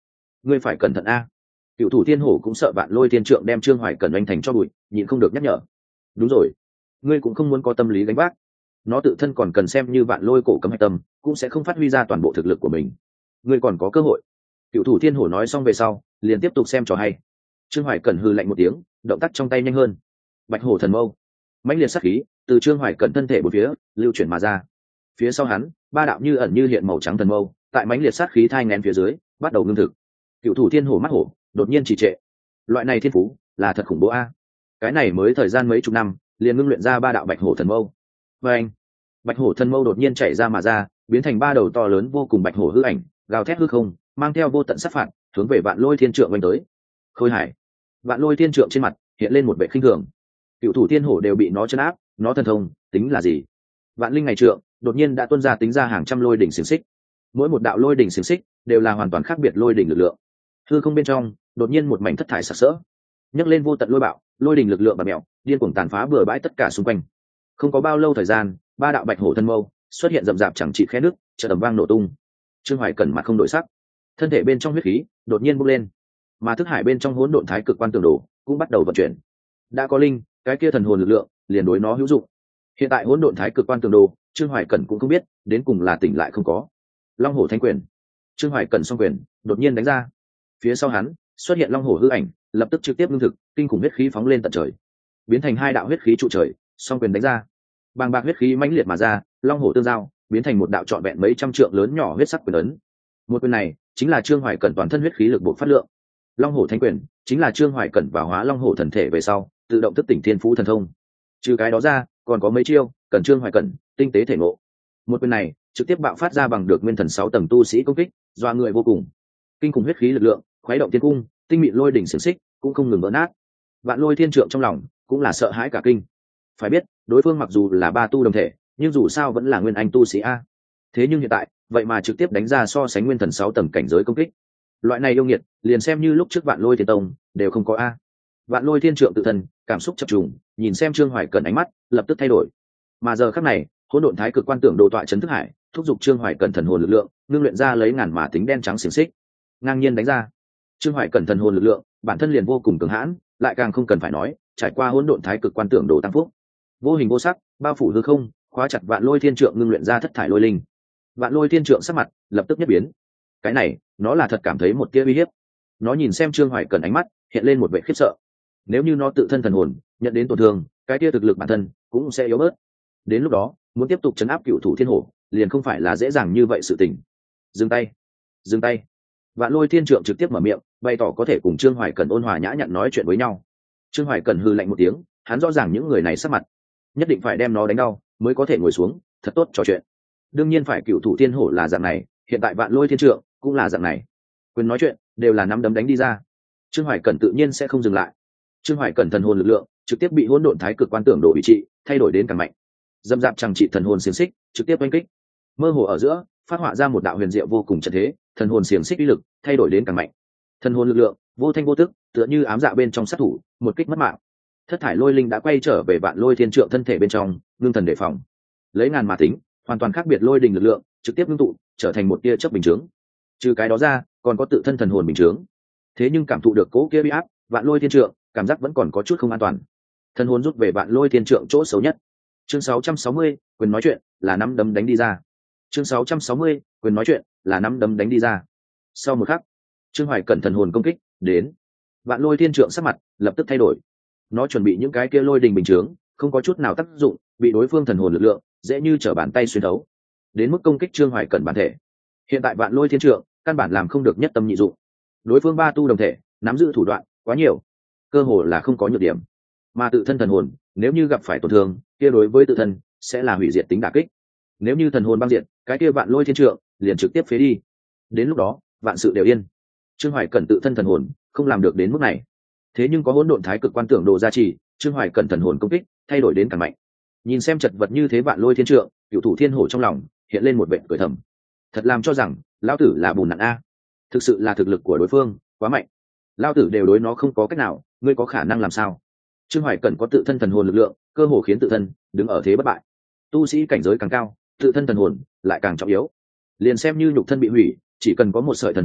ngươi phải cẩn thận a. Cựu thủ thiên hổ cũng sợ vạn lôi thiên trượng đem trương hoài cẩn oanh thành cho bụi, nhịn không được nhắc nhở. Đúng rồi, ngươi cũng không muốn có tâm lý gánh vác, nó tự thân còn cần xem như vạn lôi cổ cấm hạch tâm, cũng sẽ không phát huy ra toàn bộ thực lực của mình. Ngươi còn có cơ hội. Cựu thủ thiên hổ nói xong về sau liền tiếp tục xem trò hay. Trương hoài cẩn hừ lạnh một tiếng, động tác trong tay nhanh hơn. Bạch hổ thần mâu, mãnh liệt sát khí từ trương hoài cẩn thân thể bốn phía lưu chuyển mà ra. Phía sau hắn, ba đạo như ẩn như hiện màu trắng thần mâu tại mãnh liệt sát khí thai ngén phía dưới bắt đầu ngưng thực. Cựu thủ thiên hổ mắt hổ đột nhiên trì trệ. Loại này thiên phú là thật khủng bố a. Cái này mới thời gian mấy chục năm liền ngưng luyện ra ba đạo bạch hổ thần mâu. Và anh, bạch hổ thần mâu đột nhiên chảy ra mà ra, biến thành ba đầu to lớn vô cùng bạch hổ hư ảnh, gào thét hư không, mang theo vô tận sát phạt hướng về vạn lôi thiên trượng vành tới. Khôi hải, vạn lôi thiên trượng trên mặt hiện lên một vẻ khinh thường. Cựu thủ thiên hổ đều bị nó chấn áp, nó thần thông tính là gì? Vạn linh ngày trượng đột nhiên đã tuôn ra tính ra hàng trăm lôi đỉnh xiềng xích. Mỗi một đạo lôi đỉnh xiềng xích đều là hoàn toàn khác biệt lôi đỉnh lực lượng. Hư không bên trong đột nhiên một mảnh thất thải sặc sỡ, nhấc lên vô tận lôi bạo, lôi đỉnh lực lượng bạt mèo điên cuồng tàn phá bừa bãi tất cả xung quanh. Không có bao lâu thời gian, ba đạo bạch hổ thân mâu xuất hiện rậm rạp chẳng trị khe nước, chợt ầm vang nổ tung. Trương Hoài Cẩn mặt không đổi sắc, thân thể bên trong huyết khí đột nhiên bốc lên, mà thức hải bên trong hỗn độn thái cực quan tường đồ cũng bắt đầu vận chuyển. Đã có linh, cái kia thần hồn lực lượng liền đối nó hữu dụng. Hiện tại hỗn độn thái cực quan tường đồ, Trương Hoài Cẩn cũng không biết đến cùng là tỉnh lại không có. Long hổ thánh quyền, Trương Hoài Cẩn song quyền đột nhiên đánh ra. Phía sau hắn xuất hiện long hổ hư ảnh, lập tức trực tiếp ngưng thực, kinh khủng huyết khí phóng lên tận trời, biến thành hai đạo huyết khí trụ trời, song quyền đánh ra. Bàng bạc huyết khí mãnh liệt mà ra, long hổ tương giao, biến thành một đạo trọn vẹn mấy trăm trượng lớn nhỏ huyết sắc quyền ấn. Một quyền này chính là Trương Hoài Cẩn toàn thân huyết khí lực bộ phát lượng. Long hổ thánh quyền chính là Trương Hoài Cẩn vào hóa long hổ thần thể về sau tự động thức tỉnh thiên phú thần thông. Trừ cái đó ra, còn có mấy chiêu cần Trương Hoài Cẩn tinh tế thể ngộ. Một quyền này trực tiếp bạo phát ra bằng được nguyên thần 6 tầng tu sĩ công kích, doa người vô cùng. Kinh khủng huyết khí lực lượng, khuấy động thiên cung, tinh mịn lôi đỉnh xiển xích cũng không ngừng vỡ nát. Vạn Lôi Thiên Trượng trong lòng cũng là sợ hãi cả kinh. Phải biết, đối phương mặc dù là ba tu đồng thể, nhưng dù sao vẫn là nguyên anh tu sĩ a. Thế nhưng hiện tại, vậy mà trực tiếp đánh ra so sánh nguyên thần 6 tầng cảnh giới công kích. Loại này yêu nghiệt, liền xem như lúc trước Vạn Lôi Thiên Tông đều không có a. Vạn Lôi Thiên Trượng tự thân, cảm xúc chập trùng, nhìn xem Trương Hoài Cẩn ánh mắt lập tức thay đổi. Mà giờ khắc này, hỗn độn thái cực quan tưởng đồ tọa chấn thức hải, thúc giục Trương Hoài Cẩn thần hồn lực lượng, ngưng luyện ra lấy ngàn mà tính đen trắng xiển xích, ngang nhiên đánh ra. Trương Hoài Cẩn thần hồn lực lượng, bản thân liền vô cùng cường hãn, lại càng không cần phải nói, trải qua hỗn độn thái cực quan tưởng đồ tăng phúc, vô hình vô sắc, bao phủ hư không, khóa chặt Vạn Lôi Thiên Trượng ngưng luyện ra thất thải lôi linh. Vạn Lôi Thiên Trượng sắc mặt lập tức nhất biến. Cái này, nó là thật cảm thấy một tia uy hiếp. Nó nhìn xem Trương Hoài Cẩn ánh mắt hiện lên một vẻ khiếp sợ. Nếu như nó tự thân thần hồn nhận đến tổn thương, cái tia thực lực bản thân cũng sẽ yếu bớt. Đến lúc đó, muốn tiếp tục chấn áp cựu thủ thiên hổ, liền không phải là dễ dàng như vậy sự tình. Dừng tay, dừng tay. Vạn Lôi Thiên Trượng trực tiếp mở miệng, bày tỏ có thể cùng Trương Hoài Cẩn ôn hòa nhã nhặn nói chuyện với nhau. Trương Hoài Cẩn hừ lạnh một tiếng, hắn rõ ràng những người này sắc mặt, nhất định phải đem nó đánh đau mới có thể ngồi xuống thật tốt trò chuyện. Đương nhiên phải cựu thủ thiên hổ là dạng này, hiện tại Vạn Lôi Thiên Trượng cũng là dạng này. Quyền nói chuyện đều là nắm đấm đánh đi ra. Trương Hoài Cẩn tự nhiên sẽ không dừng lại. Trương Hoài Cẩn thần hồn lực lượng trực tiếp bị hỗn độn thái cực quan tưởng đồ vị trị thay đổi đến càng mạnh. Dâm dạp chẳng trị thần hồn xiềng xích trực tiếp oanh kích, mơ hồ ở giữa phát họa ra một đạo huyền diệu vô cùng trận thế, thần hồn xiềng xích uy lực thay đổi đến càng mạnh. Thần hồn lực lượng vô thanh vô tức, tựa như ám dạ bên trong sát thủ, một kích mất mạng. Thất thải lôi linh đã quay trở về Vạn Lôi Thiên Trượng thân thể bên trong, ngưng thần đề phòng. Lấy ngàn mà tính, hoàn toàn khác biệt lôi đình lực lượng, trực tiếp ngưng tụ, trở thành một tia chớp bình chướng. Trừ cái đó ra, còn có tự thân thần hồn bình chướng. Thế nhưng cảm thụ được cố kia uy áp, Vạn Lôi Thiên Trượng cảm giác vẫn còn có chút không an toàn. Thần hồn rút về Vạn Lôi Thiên Trượng chỗ xấu nhất. Chương 660, quyền nói chuyện là nắm đấm đánh đi ra. Chương 660, quyền nói chuyện là nắm đấm đánh đi ra. Sau một khắc, Trương Hoài Cẩn thần hồn công kích đến. Vạn Lôi Thiên Trượng sắc mặt lập tức thay đổi. Nó chuẩn bị những cái kia lôi đình bình chướng, không có chút nào tác dụng, bị đối phương thần hồn lực lượng dễ như trở bàn tay xuyên thấu. Đến mức công kích Trương Hoài Cẩn bản thể. Hiện tại Vạn Lôi Thiên Trượng căn bản làm không được nhất tâm nhị dụng. Đối phương ba tu đồng thể, nắm giữ thủ đoạn quá nhiều, cơ hồ là không có nhược điểm. Mà tự thân thần hồn, nếu như gặp phải tổn thương, kia đối với tự thân sẽ là hủy diệt tính đả kích. Nếu như thần hồn băng diệt, cái kia Vạn Lôi Thiên Trượng liền trực tiếp phế đi. Đến lúc đó, vạn sự đều yên. Trương Hoài Cẩn tự thân thần hồn không làm được đến mức này. Thế nhưng có hỗn độn thái cực quan tưởng đồ gia trì, Trương Hoài Cẩn thần hồn công kích thay đổi đến càng mạnh. Nhìn xem chật vật như thế Vạn Lôi Thiên Trượng, cửu thủ thiên hổ trong lòng hiện lên một vẻ cười thầm. Thật làm cho rằng lão tử là bùn nặn a. Thực sự là thực lực của đối phương quá mạnh, lão tử đều đối nó không có cách nào, ngươi có khả năng làm sao? Trương Hoài Cẩn có tự thân thần hồn lực lượng, cơ hồ khiến tự thân đứng ở thế bất bại. Tu sĩ cảnh giới càng cao, tự thân thần hồn lại càng trọng yếu. Liền xem như nhục thân bị hủy, chỉ cần có một sợi thần hồn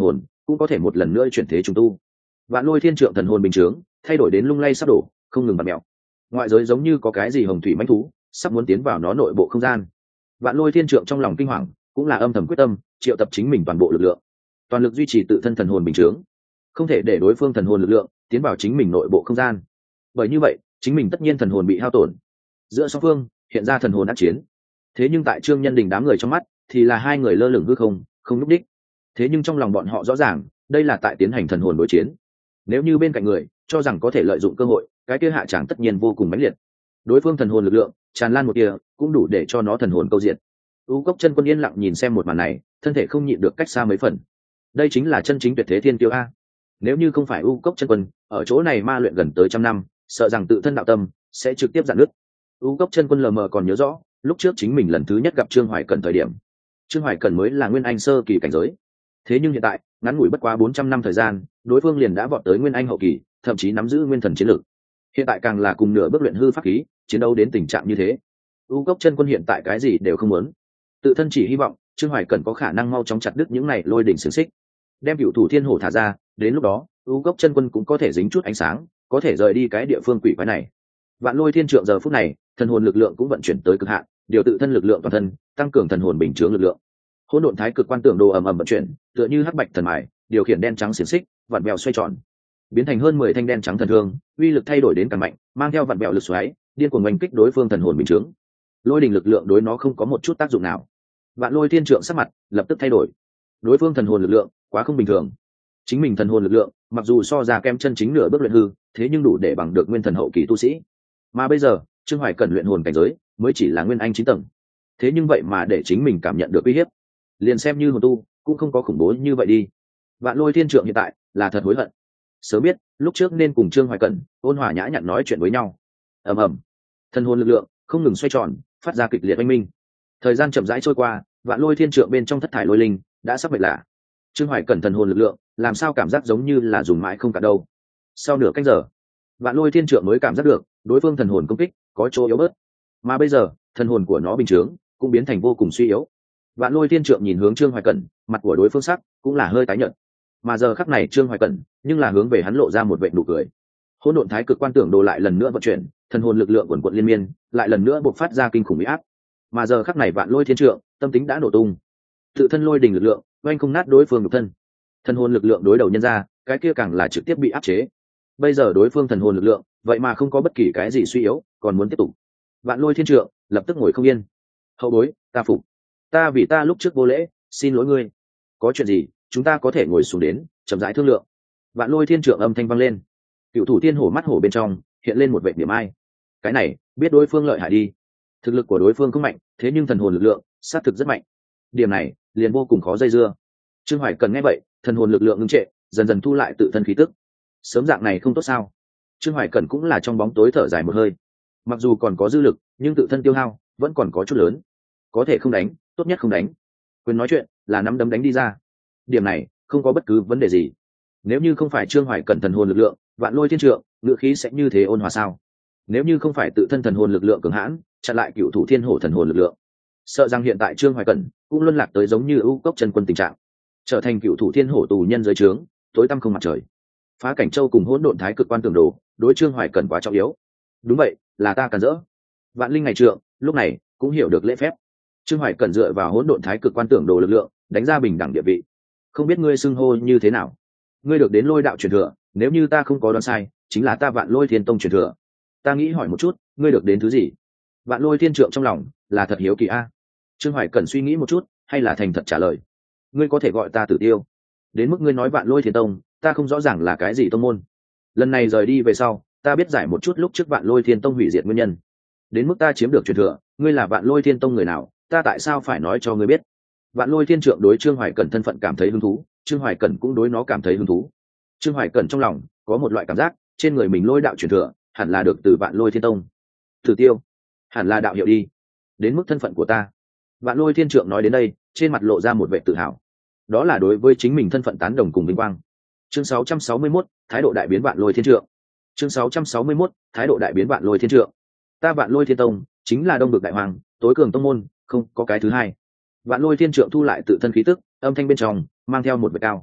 cũng có thể một lần nữa chuyển thế trùng tu. Vạn Lôi Thiên Trượng thần hồn bình chướng thay đổi đến lung lay sắp đổ, không ngừng bật mèo. Ngoại giới giống như có cái gì hồng thủy mãnh thú sắp muốn tiến vào nó nội bộ không gian. Vạn Lôi Thiên Trượng trong lòng kinh hoàng, cũng là âm thầm quyết tâm triệu tập chính mình toàn bộ lực lượng, toàn lực duy trì tự thân thần hồn bình chướng, không thể để đối phương thần hồn lực lượng tiến vào chính mình nội bộ không gian. Bởi như vậy, chính mình tất nhiên thần hồn bị hao tổn. Giữa song phương hiện ra thần hồn ác chiến. Thế nhưng tại Trương Nhân Đình đám người trong mắt thì là hai người lơ lửng hư không, không lúc đích. Thế nhưng trong lòng bọn họ rõ ràng, đây là tại tiến hành thần hồn đối chiến. Nếu như bên cạnh người cho rằng có thể lợi dụng cơ hội, cái kia hạ chẳng tất nhiên vô cùng mãnh liệt. Đối phương thần hồn lực lượng tràn lan một kia, cũng đủ để cho nó thần hồn câu diện. U Cốc Chân Quân yên lặng nhìn xem một màn này, thân thể không nhịn được cách xa mấy phần. Đây chính là chân chính tuyệt thế thiên kiêu a. Nếu như không phải U Cốc Chân Quân ở chỗ này ma luyện gần tới trăm năm, sợ rằng tự thân đạo tâm sẽ trực tiếp giạn nứt. U Cốc Chân Quân lờ mờ còn nhớ rõ, lúc trước chính mình lần thứ nhất gặp Trương Hoài Cẩn thời điểm, Trương Hoài Cẩn mới là nguyên anh sơ kỳ cảnh giới. Thế nhưng hiện tại, ngắn ngủi bất quá 400 năm thời gian, đối phương liền đã vọt tới nguyên anh hậu kỳ, thậm chí nắm giữ nguyên thần chiến lực. Hiện tại càng là cùng nửa bước luyện hư pháp khí, chiến đấu đến tình trạng như thế. U Cốc Chân Quân hiện tại cái gì đều không muốn, tự thân chỉ hy vọng Trương Hoài Cẩn có khả năng mau chóng chặt đứt những này lôi đỉnh xiềng xích, đem Cửu Thủ Thiên Hổ thả ra, đến lúc đó, U Cốc Chân Quân cũng có thể dính chút ánh sáng, có thể rời đi cái địa phương quỷ quái này. Vạn Lôi Thiên Trượng giờ phút này, thần hồn lực lượng cũng vận chuyển tới cực hạn, điều tự thân lực lượng toàn thân, tăng cường thần hồn bình chướng lực lượng. Hỗn độn thái cực quan tưởng đồ ầm ầm vận chuyển, tựa như hắc bạch thần mài, điều khiển đen trắng xiềng xích, vặn vẹo xoay tròn, biến thành hơn 10 thanh đen trắng thần thương, uy lực thay đổi đến càng mạnh, mang theo vặn vẹo lực xoáy, điên cuồng oanh kích đối phương thần hồn bình chướng. Lôi đỉnh lực lượng đối nó không có một chút tác dụng nào. Vạn Lôi Thiên Trượng sắc mặt lập tức thay đổi. Đối phương thần hồn lực lượng quá không bình thường. Chính mình thần hồn lực lượng, mặc dù so ra kem chân chính nửa bước luyện hư, thế nhưng đủ để bằng được nguyên thần hậu kỳ tu sĩ. Mà bây giờ, Trương Hoài cần luyện hồn cảnh giới, mới chỉ là nguyên anh 9 tầng. Thế nhưng vậy mà để chính mình cảm nhận được uy hiếp, liền xem như hồn tu, cũng không có khủng bố như vậy đi. Vạn Lôi Thiên Trượng hiện tại là thật hối hận. Sớm biết, lúc trước nên cùng Trương Hoài Cẩn ôn hòa nhã nhặn nói chuyện với nhau. Ầm ầm, thần hồn lực lượng không ngừng xoay tròn, phát ra kịch liệt oanh minh. Thời gian chậm rãi trôi qua, Vạn Lôi Thiên Trượng bên trong thất thải lôi linh đã sắp mệt lạ. Trương Hoài Cẩn thần hồn lực lượng, làm sao cảm giác giống như là dùng mãi không cả đâu. Sau nửa canh giờ, Vạn Lôi Thiên Trượng mới cảm giác được đối phương thần hồn công kích có chỗ yếu bớt, mà bây giờ thần hồn của nó bình chướng cũng biến thành vô cùng suy yếu. Vạn Lôi Thiên Trượng nhìn hướng Trương Hoài Cẩn, mặt của đối phương sắc cũng là hơi tái nhợt, mà giờ khắc này Trương Hoài Cẩn nhưng là hướng về hắn lộ ra một vệt nụ cười. Hỗn độn thái cực quan tưởng đồ lại lần nữa vận chuyển, thần hồn lực lượng quần quật liên miên, lại lần nữa bộc phát ra kinh khủng uy áp. Mà giờ khắc này Vạn Lôi Thiên Trượng tâm tính đã nổ tung, tự thân lôi đình lực lượng oanh không nát đối phương nhục thân, thần hồn lực lượng đối đầu nhân ra, cái kia càng là trực tiếp bị áp chế. Bây giờ đối phương thần hồn lực lượng vậy mà không có bất kỳ cái gì suy yếu, còn muốn tiếp tục. Vạn Lôi Thiên Trượng lập tức ngồi không yên. Hậu bối, ta phục, ta vì ta lúc trước vô lễ, xin lỗi ngươi. Có chuyện gì chúng ta có thể ngồi xuống đến chậm rãi thương lượng. Vạn Lôi Thiên Trượng âm thanh vang lên. Cựu Thủ Thiên Hổ mắt hổ bên trong hiện lên một vệ điểm ai. Cái này biết đối phương lợi hại đi. Thực lực của đối phương không mạnh, thế nhưng thần hồn lực lượng sát thực rất mạnh. Điểm này liền vô cùng khó dây dưa. Trương Hoài Cần nghe vậy, thần hồn lực lượng ngưng trệ, dần dần thu lại tự thân khí tức. Sớm dạng này không tốt sao? Trương Hoài Cần cũng là trong bóng tối thở dài một hơi. Mặc dù còn có dư lực, nhưng tự thân tiêu hao vẫn còn có chút lớn. Có thể không đánh, tốt nhất không đánh. Quyền nói chuyện là nắm đấm đánh đi ra. Điểm này không có bất cứ vấn đề gì. Nếu như không phải Trương Hoài Cần thần hồn lực lượng, Vạn Lôi Thiên Trượng, ngựa khí sẽ như thế ôn hòa sao? Nếu như không phải tự thân thần hồn lực lượng cường hãn, chặn lại Cựu Thủ Thiên Hổ thần hồn lực lượng, sợ rằng hiện tại Trương Hoài Cẩn cũng luân lạc tới giống như U Cốc Chân Quân tình trạng, trở thành Cựu Thủ Thiên Hổ tù nhân dưới trướng, tối tăm không mặt trời. Phá Cảnh Châu cùng Hỗn Độn Thái Cực Quan tưởng đồ, đối Trương Hoài Cẩn quá trọng yếu. Đúng vậy, là ta cần dỡ. Vạn Linh ngày trượng, lúc này cũng hiểu được lễ phép. Trương Hoài Cẩn dựa vào Hỗn Độn Thái Cực Quan tưởng đồ lực lượng, đánh ra bình đẳng địa vị. Không biết ngươi xưng hô như thế nào? Ngươi được đến Lôi đạo truyền thừa, nếu như ta không có đoán sai, chính là ta Vạn Lôi Thiên Tông truyền thừa. Ta nghĩ hỏi một chút, ngươi được đến thứ gì? Vạn Lôi Thiên Trượng trong lòng là thật hiếu kỳ a. Trương Hoài Cẩn suy nghĩ một chút, hay là thành thật trả lời. Ngươi có thể gọi ta Tử Tiêu. Đến mức ngươi nói Vạn Lôi Thiên Tông, ta không rõ ràng là cái gì tông môn. Lần này rời đi về sau, ta biết giải một chút lúc trước Vạn Lôi Thiên Tông hủy diệt nguyên nhân. Đến mức ta chiếm được truyền thừa, ngươi là Vạn Lôi Thiên Tông người nào, ta tại sao phải nói cho ngươi biết? Vạn Lôi Thiên Trượng đối Trương Hoài Cẩn thân phận cảm thấy hứng thú, Trương Hoài Cẩn cũng đối nó cảm thấy hứng thú. Trương Hoài Cẩn trong lòng có một loại cảm giác, trên người mình lôi đạo truyền thừa, hẳn là được từ Vạn Lôi Thiên Tông. Tử Tiêu, hẳn là đạo hiệu đi. Đến mức thân phận của ta. Vạn Lôi Thiên Trượng nói đến đây, trên mặt lộ ra một vẻ tự hào. Đó là đối với chính mình thân phận tán đồng cùng vinh quang. Chương 661, thái độ đại biến Vạn Lôi Thiên Trượng. Chương 661, thái độ đại biến Vạn Lôi Thiên Trượng. Ta Vạn Lôi Thiên Tông chính là Đông Vực Đại Hoàng, tối cường tông môn, không có cái thứ hai. Vạn Lôi Thiên Trượng thu lại tự thân khí tức, âm thanh bên trong mang theo một vẻ cao.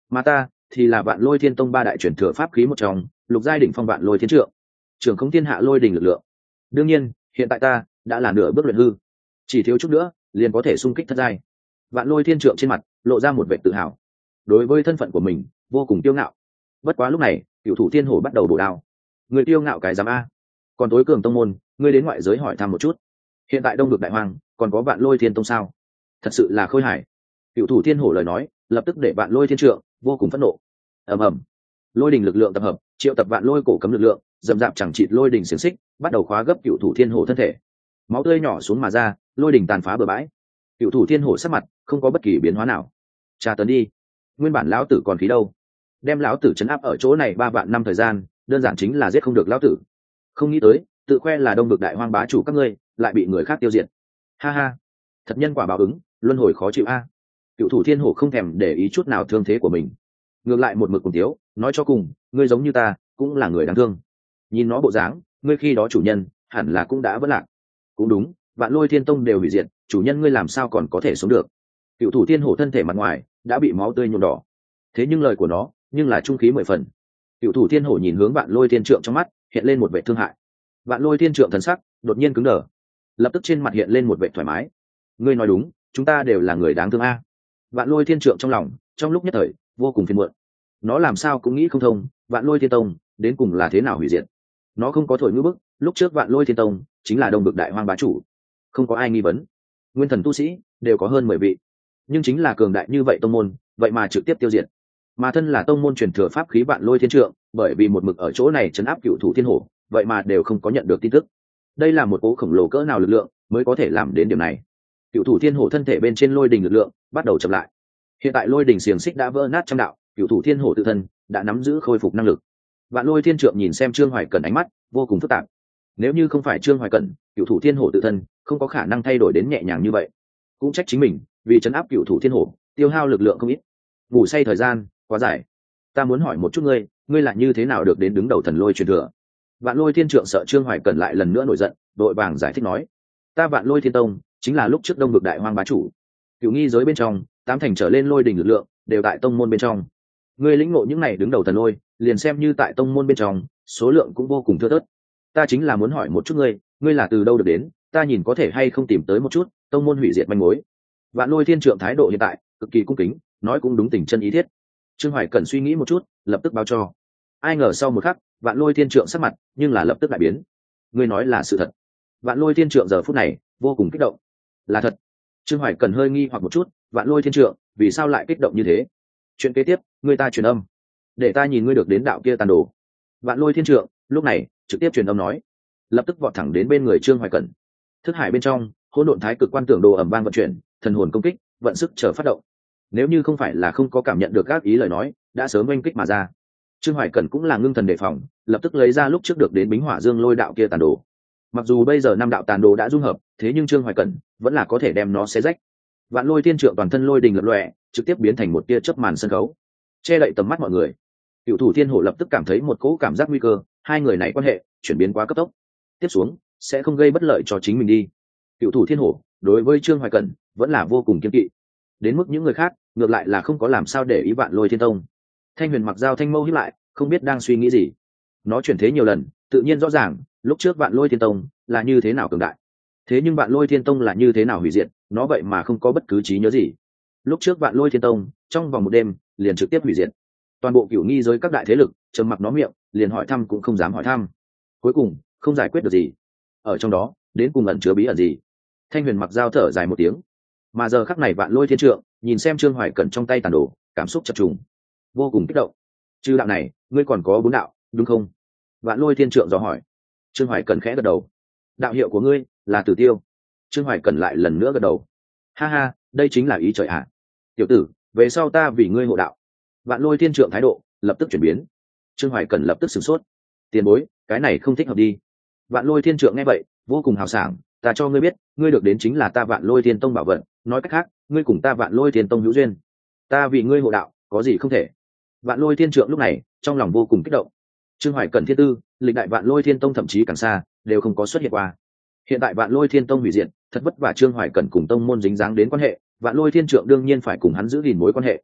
mà ta thì là vạn lôi thiên tông ba đại truyền thừa pháp khí một trong, lục giai đỉnh phong vạn lôi thiên trượng, trưởng không thiên hạ lôi đình lực lượng. Đương nhiên hiện tại ta đã là nửa bước luyện hư, chỉ thiếu chút nữa liền có thể xung kích thất giai. Vạn lôi thiên trượng trên mặt lộ ra một vẻ tự hào, đối với thân phận của mình vô cùng kiêu ngạo. Bất quá lúc này cựu thủ thiên hổ bắt đầu bổ đao. Người kiêu ngạo cái giám a, còn tối cường tông môn ngươi đến ngoại giới hỏi thăm một chút, hiện tại đông vực đại hoang còn có vạn lôi thiên tông sao? Thật sự là khôi hài. Cựu thủ thiên hổ lời nói lập tức để vạn lôi thiên trượng vô cùng phẫn nộ. ầm ầm, lôi đình lực lượng tập hợp, triệu tập vạn lôi cổ cấm lực lượng, dầm dạp chẳng chịt lôi đình xiềng xích bắt đầu khóa gấp cựu thủ thiên hổ thân thể. Máu tươi nhỏ xuống mà ra, lôi đình tàn phá bừa bãi. Cựu thủ thiên hổ sắc mặt không có bất kỳ biến hóa nào. Tra tấn đi, nguyên bản lão tử còn khí đâu, đem lão tử chấn áp ở chỗ này 3 vạn năm thời gian, đơn giản chính là giết không được lão tử. Không nghĩ tới tự khoe là đông vực đại hoang bá chủ các ngươi lại bị người khác tiêu diệt. Ha ha, thật nhân quả báo ứng, luân hồi khó chịu a. Cựu thủ thiên hổ không thèm để ý chút nào thương thế của mình, ngược lại một mực cùng tiếu nói cho cùng, ngươi giống như ta cũng là người đáng thương. Nhìn nó bộ dáng, ngươi khi đó chủ nhân hẳn là cũng đã vỡ lạc. Cũng đúng, vạn lôi thiên tông đều hủy diệt, chủ nhân ngươi làm sao còn có thể sống được? Cựu thủ thiên hổ thân thể mặt ngoài đã bị máu tươi nhuộm đỏ, thế nhưng lời của nó nhưng là trung khí 10 phần. Cựu thủ thiên hổ nhìn hướng vạn lôi thiên trượng, trong mắt hiện lên một vẻ thương hại. Vạn lôi thiên trượng thần sắc đột nhiên cứng đờ, lập tức trên mặt hiện lên một vẻ thoải mái. Ngươi nói đúng, chúng ta đều là người đáng thương a. Vạn lôi thiên trượng trong lòng trong lúc nhất thời vô cùng phiền muộn. Nó làm sao cũng nghĩ không thông, vạn lôi thiên tông đến cùng là thế nào hủy diệt. Nó không có thổi ngữ bức, lúc trước vạn lôi thiên tông chính là đông vực đại hoang bá chủ, không có ai nghi vấn. Nguyên thần tu sĩ đều có hơn 10 vị, nhưng chính là cường đại như vậy tông môn vậy mà trực tiếp tiêu diệt. Mà thân là tông môn truyền thừa pháp khí vạn lôi thiên trượng, bởi vì một mực ở chỗ này trấn áp cựu thủ thiên hổ, vậy mà đều không có nhận được tin tức. Đây là một cỗ khổng lồ cỡ nào lực lượng mới có thể làm đến điểm này. Cựu thủ thiên hổ thân thể bên trên lôi đình lực lượng bắt đầu chậm lại. Hiện tại lôi đình xiềng xích đã vỡ nát trăm đạo, cựu thủ thiên hổ tự thân đã nắm giữ khôi phục năng lực. Vạn lôi thiên trượng nhìn xem Trương Hoài Cẩn ánh mắt vô cùng phức tạp. Nếu như không phải Trương Hoài Cẩn, cựu thủ thiên hổ tự thân không có khả năng thay đổi đến nhẹ nhàng như vậy. Cũng trách chính mình, vì trấn áp cựu thủ thiên hổ tiêu hao lực lượng không ít, ngủ say thời gian quá dài. Ta muốn hỏi một chút ngươi, ngươi là như thế nào được đến đứng đầu thần lôi truyền thừa? Vạn lôi thiên trượng sợ Trương Hoài Cẩn lại lần nữa nổi giận, đội vàng giải thích nói: ta vạn lôi thiên tông chính là lúc trước đông vực đại hoang bá chủ, cựu nghi giới bên trong 8 thành trở lên lôi đình lực lượng đều tại tông môn bên trong. Ngươi lĩnh ngộ những này đứng đầu thần lôi, liền xem như tại tông môn bên trong số lượng cũng vô cùng thưa thớt. Ta chính là muốn hỏi một chút ngươi, ngươi là từ đâu được đến, ta nhìn có thể hay không tìm tới một chút tông môn hủy diệt manh mối. Vạn lôi thiên trượng thái độ hiện tại cực kỳ cung kính, nói cũng đúng tình chân ý thiết. Trương Hoài Cẩn suy nghĩ một chút, lập tức báo cho. Ai ngờ sau một khắc, vạn lôi thiên trượng sắc mặt nhưng là lập tức đại biến. Ngươi nói là sự thật? Vạn lôi thiên trượng giờ phút này vô cùng kích động. Là thật. Trương Hoài Cẩn hơi nghi hoặc một chút, vạn lôi thiên trượng vì sao lại kích động như thế? Chuyện kế tiếp người ta truyền âm, để ta nhìn ngươi được đến đạo kia tàn đồ. Vạn lôi thiên trượng lúc này trực tiếp truyền âm nói, lập tức vọt thẳng đến bên người Trương Hoài Cẩn. Thức hải bên trong hỗn độn thái cực quan tưởng đồ ầm vang vận chuyển, thần hồn công kích vận sức chờ phát động. Nếu như không phải là không có cảm nhận được các ý lời nói, đã sớm oanh kích mà ra. Trương Hoài Cẩn cũng là ngưng thần đề phòng, lập tức lấy ra lúc trước được đến Bính Hỏa Dương Lôi đạo kia tàn đồ. Mặc dù bây giờ 5 đạo tàn đồ đã dung hợp, thế nhưng Trương Hoài Cẩn vẫn là có thể đem nó xé rách. Vạn lôi thiên trượng toàn thân lôi đình lập lòe, trực tiếp biến thành một tia chớp màn sân khấu, che đậy tầm mắt mọi người. Cựu thủ thiên hổ lập tức cảm thấy một cỗ cảm giác nguy cơ, hai người này quan hệ chuyển biến quá cấp tốc, tiếp xuống sẽ không gây bất lợi cho chính mình đi. Cựu thủ thiên hổ đối với Trương Hoài Cẩn vẫn là vô cùng kiên kỵ, đến mức những người khác ngược lại là không có làm sao để ý vạn lôi thiên tông. Thanh Huyền mặc dao thanh mâu hiếp lại, không biết đang suy nghĩ gì. Nó chuyển thế nhiều lần, tự nhiên rõ ràng lúc trước vạn lôi thiên tông là như thế nào cường đại, thế nhưng vạn lôi thiên tông là như thế nào hủy diệt, nó vậy mà không có bất cứ trí nhớ gì. Lúc trước vạn lôi thiên tông trong vòng một đêm liền trực tiếp hủy diệt toàn bộ cửu nghi giới các đại thế lực, trầm mặc nó miệng, liền hỏi thăm cũng không dám hỏi thăm, cuối cùng không giải quyết được gì. Ở trong đó đến cùng ẩn chứa bí ẩn gì? Thanh Huyền mặc dao thở dài một tiếng. Mà giờ khắc này vạn lôi thiên trượng nhìn xem Trương Hoài Cẩn trong tay tàn đồ, cảm xúc chập trùng, vô cùng kích động. Trừ đạo này ngươi còn có 4 đạo đúng không? Vạn lôi thiên trượng dò hỏi. Trương Hoài Cẩn khẽ gật đầu. Đạo hiệu của ngươi là Tử Tiêu. Trương Hoài Cẩn lại lần nữa gật đầu. Ha ha, đây chính là ý trời ạ. Tiểu tử, về sau ta vì ngươi hộ đạo. Vạn lôi thiên trượng thái độ lập tức chuyển biến. Trương Hoài Cẩn lập tức sửng sốt. Tiền bối, cái này không thích hợp đi. Vạn lôi thiên trượng nghe vậy vô cùng hào sảng. Ta cho ngươi biết, ngươi được đến chính là ta vạn lôi thiên tông bảo vận, nói cách khác ngươi cùng ta vạn lôi thiên tông hữu duyên, ta vì ngươi hộ đạo có gì không thể. Vạn lôi thiên trượng lúc này trong lòng vô cùng kích động. Trương Hoài Cẩn thiên tư, lịch đại vạn lôi thiên tông thậm chí càng xa đều không có xuất hiện qua. Hiện tại vạn lôi thiên tông hủy diệt, thật vất vả Trương Hoài Cẩn cùng tông môn dính dáng đến quan hệ, vạn lôi thiên trượng đương nhiên phải cùng hắn giữ gìn mối quan hệ.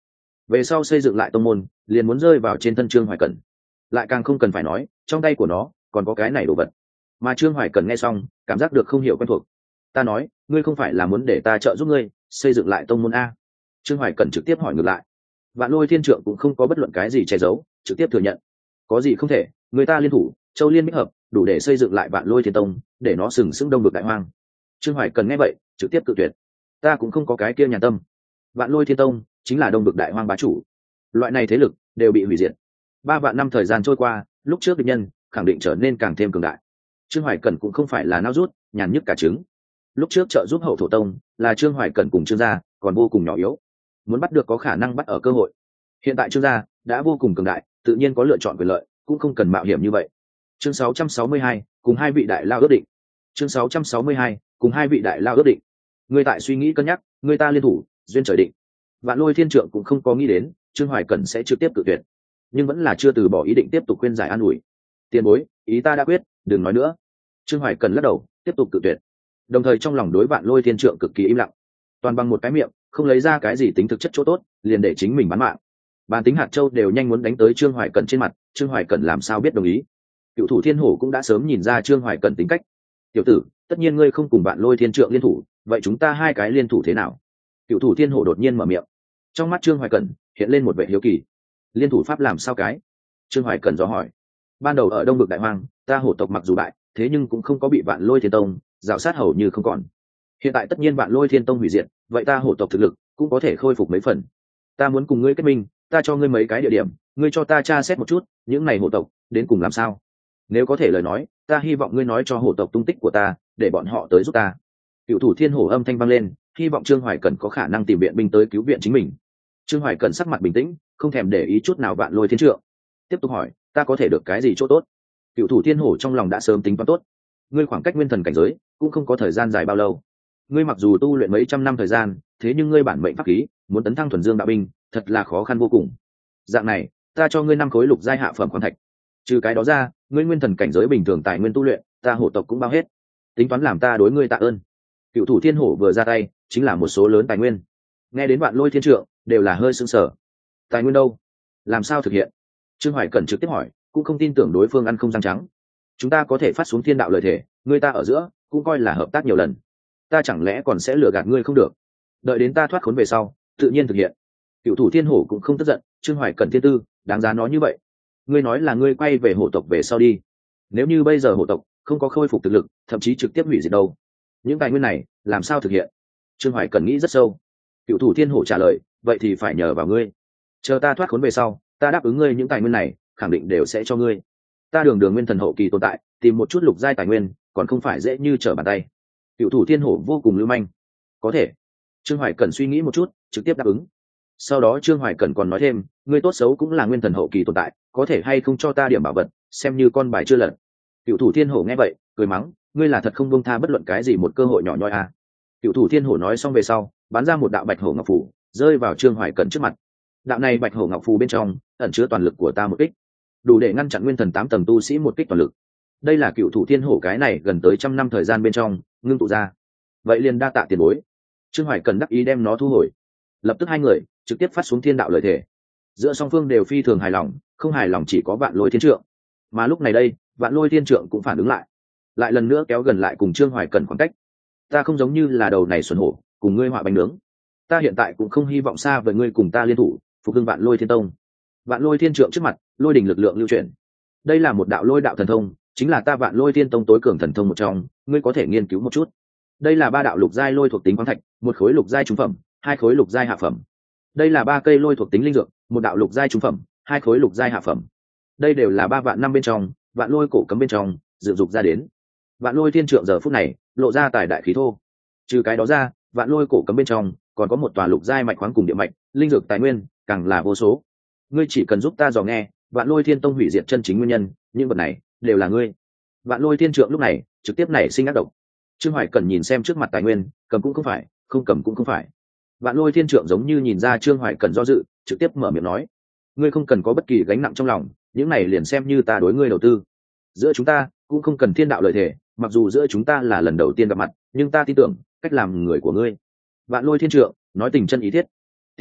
về sau xây dựng lại tông môn liền muốn rơi vào trên thân Trương Hoài Cẩn. Lại càng không cần phải nói trong tay của nó còn có cái này đồ vật. Mà Trương Hoài Cẩn nghe xong cảm giác được không hiểu quen thuộc. Ta nói ngươi không phải là muốn để ta trợ giúp ngươi xây dựng lại tông môn a? Trương Hoài Cẩn trực tiếp hỏi ngược lại. Vạn Lôi Thiên Trượng cũng không có bất luận cái gì che giấu, trực tiếp thừa nhận. Có gì không thể, người ta liên thủ, Châu Liên Bích hợp, đủ để xây dựng lại Vạn Lôi Thiên Tông, để nó sừng sững Đông Vực Đại Hoang. Trương Hoài Cẩn nghe vậy, trực tiếp cự tuyệt. Ta cũng không có cái kia nhàn tâm. Vạn Lôi Thiên Tông chính là Đông Vực Đại Hoang bá chủ. Loại này thế lực đều bị hủy diệt. 3 vạn năm thời gian trôi qua, lúc trước địch nhân khẳng định trở nên càng thêm cường đại. Trương Hoài Cẩn cũng không phải là nao rút, nhàn nhức cả trứng. Lúc trước trợ giúp Hậu Thổ Tông là Trương Hoài Cẩn cùng Trương gia, còn vô cùng nhỏ yếu. Muốn bắt được có khả năng bắt ở cơ hội. Hiện tại Trương gia đã vô cùng cường đại, tự nhiên có lựa chọn quyền lợi, cũng không cần mạo hiểm như vậy. Chương 662, cùng hai vị đại lao ước định. Chương 662, cùng hai vị đại lao ước định. Người tại suy nghĩ cân nhắc, người ta liên thủ, duyên trời định. Vạn Lôi Thiên Trượng cũng không có nghĩ đến Trương Hoài Cẩn sẽ trực tiếp cự tuyệt, nhưng vẫn là chưa từ bỏ ý định tiếp tục khuyên giải an ủi. Tiền bối, ý ta đã quyết, đừng nói nữa. Trương Hoài Cẩn lắc đầu, tiếp tục cự tuyệt. Đồng thời trong lòng đối Vạn Lôi Thiên Trượng cực kỳ im lặng, toàn bằng một cái miệng, không lấy ra cái gì tính thực chất chỗ tốt, liền để chính mình bán mạng. Bản tính hạt châu đều nhanh muốn đánh tới Trương Hoài Cẩn trên mặt, Trương Hoài Cẩn làm sao biết đồng ý. Cựu thủ Thiên Hổ cũng đã sớm nhìn ra Trương Hoài Cẩn tính cách. Tiểu tử, tất nhiên ngươi không cùng Vạn Lôi Thiên Trượng liên thủ, vậy chúng ta hai cái liên thủ thế nào? Cựu thủ Thiên Hổ đột nhiên mở miệng. Trong mắt Trương Hoài Cẩn hiện lên một vẻ hiếu kỳ. Liên thủ pháp làm sao cái? Trương Hoài Cẩn dò hỏi. Ban đầu ở Đông Vực Đại Hoang, ta hổ tộc mặc dù bại, thế nhưng cũng không có bị Vạn Lôi Thiên Tông rào sát hầu như không còn. Hiện tại tất nhiên Vạn Lôi Thiên Tông hủy diệt, vậy ta hổ tộc thực lực cũng có thể khôi phục mấy phần. Ta muốn cùng ngươi kết minh, ta cho ngươi mấy cái địa điểm, ngươi cho ta tra xét một chút, những này hổ tộc đến cùng làm sao? Nếu có thể lời nói, ta hy vọng ngươi nói cho hổ tộc tung tích của ta, để bọn họ tới giúp ta. Cựu thủ Thiên Hổ âm thanh vang lên, hy vọng Trương Hoài Cẩn có khả năng tìm viện binh tới cứu viện chính mình. Trương Hoài Cẩn sắc mặt bình tĩnh, không thèm để ý chút nào Vạn Lôi Thiên Trượng. Tiếp tục hỏi, ta có thể được cái gì chỗ tốt? Cựu thủ Thiên Hổ trong lòng đã sớm tính toán tốt. Ngươi khoảng cách nguyên thần cảnh giới cũng không có thời gian dài bao lâu. Ngươi mặc dù tu luyện mấy trăm năm thời gian, thế nhưng ngươi bản mệnh pháp khí muốn tấn thăng thuần dương đạo binh, thật là khó khăn vô cùng. Dạng này, ta cho ngươi 5 khối lục giai hạ phẩm khoáng thạch. Trừ cái đó ra, ngươi nguyên thần cảnh giới bình thường tài nguyên tu luyện, ta hổ tộc cũng bao hết. Tính toán làm ta đối ngươi tạ ơn. Cựu thủ Thiên Hổ vừa ra tay, chính là một số lớn tài nguyên. Nghe đến Vạn Lôi Thiên Trượng, đều là hơi sững sờ. Tài nguyên đâu? Làm sao thực hiện? Trương Hoài Cẩn trực tiếp hỏi, cũng không tin tưởng đối phương ăn không răng trắng. Chúng ta có thể phát xuống thiên đạo lời thể, ngươi ta ở giữa cũng coi là hợp tác nhiều lần. Ta chẳng lẽ còn sẽ lừa gạt ngươi không được? Đợi đến ta thoát khốn về sau, tự nhiên thực hiện. Cựu thủ Thiên Hổ cũng không tức giận, Trương Hoài Cẩn thiên tư, đáng giá nói như vậy. Ngươi nói là ngươi quay về hổ tộc về sau đi. Nếu như bây giờ hổ tộc không có khôi phục thực lực, thậm chí trực tiếp hủy diệt đâu, những tài nguyên này làm sao thực hiện? Trương Hoài Cẩn nghĩ rất sâu. Cựu thủ Thiên Hổ trả lời, vậy thì phải nhờ vào ngươi. Chờ ta thoát khốn về sau, ta đáp ứng ngươi những tài nguyên này, khẳng định đều sẽ cho ngươi. Ta đường nguyên thần hậu kỳ tồn tại, tìm một chút lục giai tài nguyên, còn không phải dễ như trở bàn tay. Cựu thủ Thiên Hổ vô cùng lưu manh. Có thể. Trương Hoài Cẩn suy nghĩ một chút, trực tiếp đáp ứng. Sau đó Trương Hoài Cẩn còn nói thêm, ngươi tốt xấu cũng là nguyên thần hậu kỳ tồn tại, có thể hay không cho ta điểm bảo vật, xem như con bài chưa lật. Cựu thủ Thiên Hổ nghe vậy, cười mắng, ngươi là thật không buông tha bất luận cái gì một cơ hội nhỏ nhoi à? Cựu thủ Thiên Hổ nói xong về sau, bắn ra một đạo bạch hổ ngọc phù, rơi vào Trương Hoài Cẩn trước mặt. Đạo này bạch hổ ngọc phù bên trong ẩn chứa toàn lực của ta một kích, đủ để ngăn chặn nguyên thần 8 tầng tu sĩ một kích toàn lực. Đây là Cựu thủ Thiên Hổ cái này gần tới 100 năm thời gian bên trong ngưng tụ ra. Vậy liền đa tạ tiền bối. Trương Hoài Cẩn đắc ý đem nó thu hồi. Lập tức hai người trực tiếp phát xuống thiên đạo lời thể. Giữa song phương đều phi thường hài lòng, không hài lòng chỉ có Vạn Lôi Thiên Trượng. Mà lúc này đây, Vạn Lôi Thiên Trượng cũng phản ứng lại lần nữa kéo gần lại cùng Trương Hoài Cẩn khoảng cách. Ta không giống như là đầu này xuẩn hổ, cùng ngươi họa bánh nướng. Ta hiện tại cũng không hy vọng xa với ngươi cùng ta liên thủ, phục hưng Vạn Lôi Thiên Tông. Vạn Lôi Thiên Trượng trước mặt, lôi đỉnh lực lượng lưu chuyển. Đây là một đạo lôi đạo thần thông, chính là ta Vạn Lôi Thiên Tông tối cường thần thông một trong, ngươi có thể nghiên cứu một chút. Đây là 3 đạo lục giai lôi thuộc tính khoáng thạch, 1 khối lục giai trung phẩm, 2 khối lục giai hạ phẩm. Đây là 3 cây lôi thuộc tính linh dược, 1 đạo lục giai trung phẩm, 2 khối lục giai hạ phẩm. Đây đều là 3 vạn năm bên trong, Vạn Lôi cổ cấm bên trong dựng dục ra đến. Vạn Lôi Thiên Trượng giờ phút này lộ ra tài đại khí thô. Trừ cái đó ra, Vạn Lôi cổ cấm bên trong còn có một tòa lục giai mạch khoáng cùng địa mạch, linh dược tài nguyên càng là vô số. Ngươi chỉ cần giúp ta dò nghe, Vạn Lôi Thiên Tông hủy diệt chân chính nguyên nhân, những vật này đều là ngươi. Vạn Lôi Thiên Trượng lúc này trực tiếp nảy sinh ác độc. Trương Hoài Cẩn nhìn xem trước mặt tài nguyên, cầm cũng không phải, không cầm cũng không phải. Vạn Lôi Thiên Trượng giống như nhìn ra Trương Hoài Cẩn do dự, trực tiếp mở miệng nói, ngươi không cần có bất kỳ gánh nặng trong lòng, những này liền xem như ta đối ngươi đầu tư. Giữa chúng ta cũng không cần thiên đạo lời thể, mặc dù giữa chúng ta là lần đầu tiên gặp mặt, nhưng ta tin tưởng cách làm người của ngươi. Vạn Lôi Thiên Trượng nói tình chân ý thiết. Tiền bối,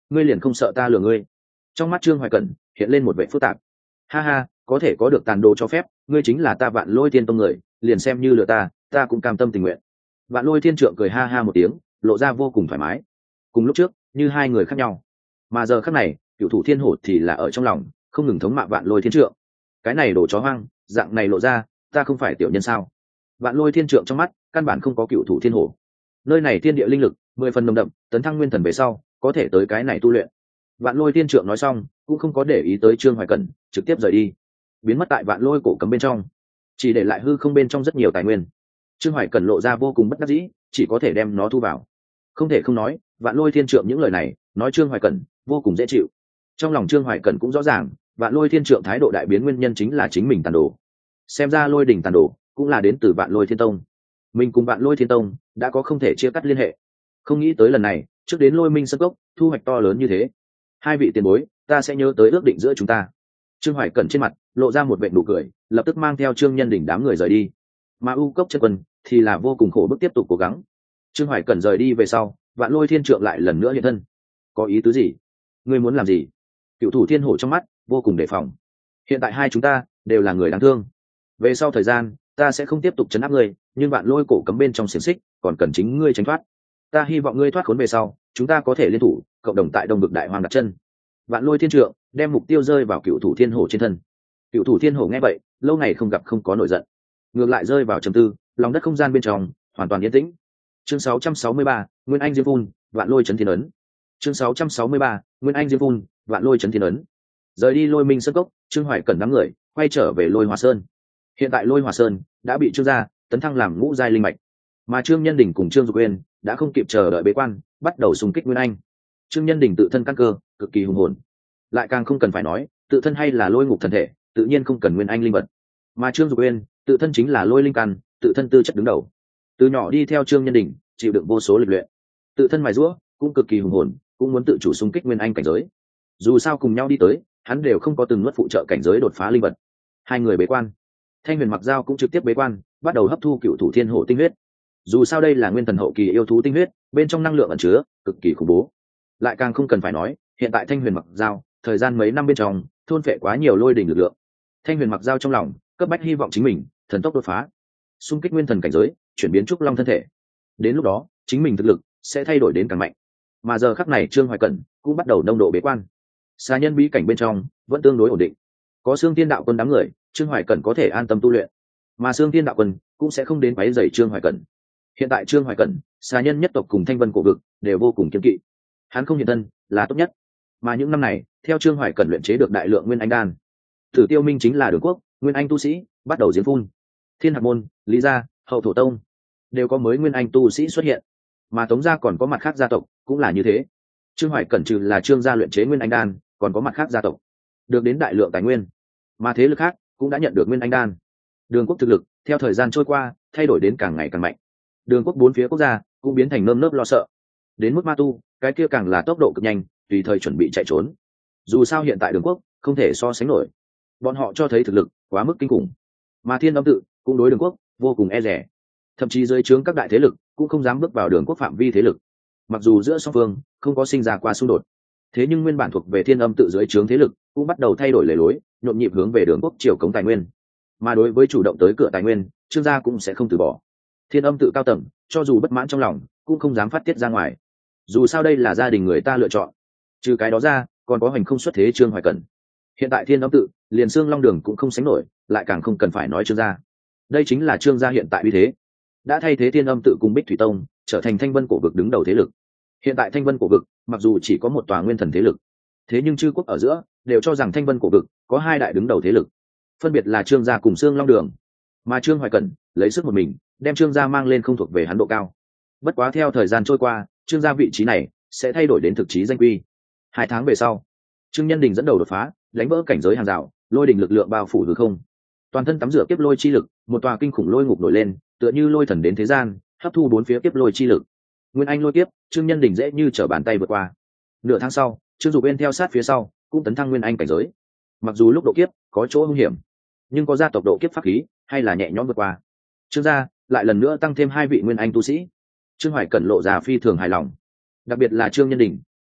ngươi liền không sợ ta lừa ngươi? Trong mắt Trương Hoài Cẩn hiện lên một vẻ phức tạp. Ha ha, có thể có được tàn đồ cho phép, ngươi chính là ta Vạn Lôi Thiên Tông người, liền xem như lừa ta cũng cam tâm tình nguyện. Vạn Lôi Thiên Trượng cười ha ha một tiếng, lộ ra vô cùng thoải mái. Cùng lúc trước, như hai người khác nhau, mà giờ khắc này, Cửu Thủ Thiên Hổ thì là ở trong lòng, không ngừng thống mạ Vạn Lôi Thiên Trượng. Cái này đồ chó hoang, dạng này lộ ra, ta không phải tiểu nhân sao? Vạn Lôi Thiên Trượng trong mắt, căn bản không có Cửu Thủ Thiên Hổ. Nơi này thiên địa linh lực 10 phần nồng đậm, tấn thăng nguyên thần về sau, có thể tới cái này tu luyện. Vạn Lôi Thiên Trượng nói xong, cũng không có để ý tới Trương Hoài Cẩn, trực tiếp rời đi, biến mất tại Vạn Lôi cổ cấm bên trong, chỉ để lại hư không bên trong rất nhiều tài nguyên. Trương Hoài Cẩn lộ ra vô cùng bất đắc dĩ, chỉ có thể đem nó thu vào. Không thể không nói, Vạn Lôi Thiên Trượng những lời này, nói Trương Hoài Cẩn vô cùng dễ chịu. Trong lòng Trương Hoài Cẩn cũng rõ ràng, Vạn Lôi Thiên Trượng thái độ đại biến nguyên nhân chính là chính mình tàn đồ. Xem ra Lôi đỉnh tàn đồ cũng là đến từ Vạn Lôi Thiên Tông. Mình cùng Vạn Lôi Thiên Tông đã có không thể chia cắt liên hệ. Không nghĩ tới lần này, trước đến Lôi Minh Sơn Cốc, thu hoạch to lớn như thế. Hai vị tiền bối, ta sẽ nhớ tới ước định giữa chúng ta. Trương Hoài Cẩn trên mặt lộ ra một vệt nụ cười, lập tức mang theo Trương Nhân Đỉnh đám người rời đi. Mà U Cốc Chân Quân thì là vô cùng khổ bức tiếp tục cố gắng. Trương Hoài Cẩn rời đi về sau, Vạn Lôi Thiên Trượng lại lần nữa hiện thân. Có ý tứ gì? Ngươi muốn làm gì? Cửu Thủ Thiên Hổ trong mắt vô cùng đề phòng. Hiện tại hai chúng ta đều là người đáng thương. Về sau thời gian, ta sẽ không tiếp tục trấn áp ngươi, nhưng Vạn Lôi cổ cấm bên trong xiềng xích, còn cần chính ngươi tránh thoát. Ta hy vọng ngươi thoát khốn về sau, chúng ta có thể liên thủ, cộng đồng tại Đông Vực Đại Hoang đặt chân. Vạn Lôi Thiên Trượng đem mục tiêu rơi vào Cửu Thủ Thiên Hổ trên thân. Cửu Thủ Thiên Hổ nghe vậy, lâu ngày không gặp không có nổi giận, ngược lại rơi vào trầm tư, lòng đất không gian bên trong hoàn toàn yên tĩnh. Chương 663, Nguyên Anh Diêm Phun, Vạn Lôi Chấn Thiên Ấn. Chương 663, Nguyên Anh Diêm Phun, Vạn Lôi Chấn Thiên Ấn. Rời đi Lôi Minh Sơn Cốc, Trương Hoài Cẩn đám người quay trở về Lôi Hòa Sơn. Hiện tại Lôi Hòa Sơn đã bị Trương gia tấn thăng làm ngũ giai linh mạch, mà Trương Nhân Đình cùng Trương Dục Uyên đã không kịp chờ đợi bế quan, bắt đầu xung kích Nguyên Anh. Trương Nhân Đình tự thân căn cơ cực kỳ hùng hồn, lại càng không cần phải nói, tự thân hay là Lôi Ngục thần thể, tự nhiên không cần Nguyên Anh linh vật. Mà Trương Dục Uyên tự thân chính là Lôi linh căn, tự thân tư chất đứng đầu. Từ nhỏ đi theo Trương Nhân Đình, chịu đựng vô số lịch luyện, tự thân mài giũa cũng cực kỳ hùng hồn, cũng muốn tự chủ xung kích Nguyên Anh cảnh giới. Dù sao cùng nhau đi tới, hắn đều không có từng nuốt phụ trợ cảnh giới đột phá linh vật. Hai người bế quan, Thanh Huyền Mặc Dao cũng trực tiếp bế quan, bắt đầu hấp thu Cửu Thủ Thiên Hổ tinh huyết. Dù sao đây là nguyên thần hậu kỳ yêu thú tinh huyết, bên trong năng lượng ẩn chứa cực kỳ khủng bố. Lại càng không cần phải nói, hiện tại Thanh Huyền Mặc Dao, thời gian mấy năm bên trong, thôn phệ quá nhiều lôi đỉnh lực lượng. Thanh Huyền Mặc Dao trong lòng cấp bách hy vọng chính mình thần tốc đột phá, xung kích nguyên thần cảnh giới, chuyển biến trúc long thân thể. Đến lúc đó, chính mình thực lực sẽ thay đổi đến càng mạnh. Mà giờ khắc này Trương Hoài Cẩn cũng bắt đầu nông độ bế quan. Xà nhân bí cảnh bên trong vẫn tương đối ổn định, có Xương Thiên Đạo Quân đám người, Trương Hoài Cẩn có thể an tâm tu luyện, mà Xương Thiên Đạo Quân cũng sẽ không đến quấy rầy Trương Hoài Cẩn. Hiện tại Trương Hoài Cẩn, xà nhân nhất tộc cùng Thanh Vân cổ vực đều vô cùng kiêng kỵ, hắn không hiện thân là tốt nhất. Mà những năm này, theo Trương Hoài Cẩn luyện chế được đại lượng nguyên anh đan, Tử Tiêu Minh chính là Đường Quốc nguyên anh tu sĩ bắt đầu diễn phun, Thiên Hạc môn, Lý gia, Hậu Thổ tông đều có mới nguyên anh tu sĩ xuất hiện, mà Tống gia còn có mặt khác gia tộc cũng là như thế. Trương Hoài Cẩn trừ là Trương gia luyện chế nguyên anh đan, còn có mặt khác gia tộc được đến đại lượng tài nguyên, mà thế lực khác cũng đã nhận được nguyên anh đan. Đường Quốc thực lực theo thời gian trôi qua thay đổi đến càng ngày càng mạnh, Đường Quốc bốn phía quốc gia cũng biến thành nơm nớp lo sợ, đến mức ma tu cái kia càng là tốc độ cực nhanh, tùy thời chuẩn bị chạy trốn. Dù sao hiện tại Đường Quốc không thể so sánh nổi, bọn họ cho thấy thực lực quá mức kinh khủng, mà Thiên Âm tự cũng đối Đường Quốc vô cùng e rẻ, thậm chí dưới trướng các đại thế lực cũng không dám bước vào Đường Quốc phạm vi thế lực. Mặc dù giữa song phương không có sinh ra qua xung đột, thế nhưng nguyên bản thuộc về Thiên Âm tự dưới trướng thế lực cũng bắt đầu thay đổi lề lối, nhộn nhịp hướng về Đường Quốc chiều cống tài nguyên. Mà đối với chủ động tới cửa tài nguyên, Trương gia cũng sẽ không từ bỏ. Thiên Âm tự cao tầng cho dù bất mãn trong lòng cũng không dám phát tiết ra ngoài, dù sao đây là gia đình người ta lựa chọn. Trừ cái đó ra, còn có hành không xuất thế Trương Hoài Cẩn. Hiện tại Thiên Âm tự liền Xương Long Đường cũng không sánh nổi, lại càng không cần phải nói Trương gia. Đây chính là Trương gia hiện tại uy thế, đã thay thế Thiên Âm tự cùng Bích Thủy Tông trở thành Thanh Vân cổ vực đứng đầu thế lực. Hiện tại Thanh Vân cổ vực mặc dù chỉ có một tòa nguyên thần thế lực, thế nhưng chư quốc ở giữa đều cho rằng Thanh Vân cổ vực có hai đại đứng đầu thế lực, phân biệt là Trương gia cùng Xương Long Đường. Mà Trương Hoài Cẩn lấy sức một mình đem Trương gia mang lên không thuộc về hắn độ cao. Bất quá theo thời gian trôi qua, Trương gia vị trí này sẽ thay đổi đến thực chí danh quy. 2 tháng về sau, Trương Nhân Đình dẫn đầu đột phá, đánh vỡ cảnh giới hàng rào, lôi đỉnh lực lượng bao phủ hư không, toàn thân tắm rửa kiếp lôi chi lực, một tòa kinh khủng lôi ngục nổi lên, tựa như lôi thần đến thế gian, hấp thu bốn phía kiếp lôi chi lực. Nguyên Anh lôi kiếp, Trương Nhân Đình dễ như trở bàn tay vượt qua. Nửa tháng sau, Trương Dục Uyên theo sát phía sau, cũng tấn thăng Nguyên Anh cảnh giới. Mặc dù lúc độ kiếp có chỗ nguy hiểm, nhưng có gia tộc độ kiếp pháp khí, hay là nhẹ nhõm vượt qua. Trương gia lại lần nữa tăng thêm 2 vị Nguyên Anh tu sĩ. Trương Hoài Cẩn lộ ra phi thường hài lòng, đặc biệt là Trương Nhân Đình,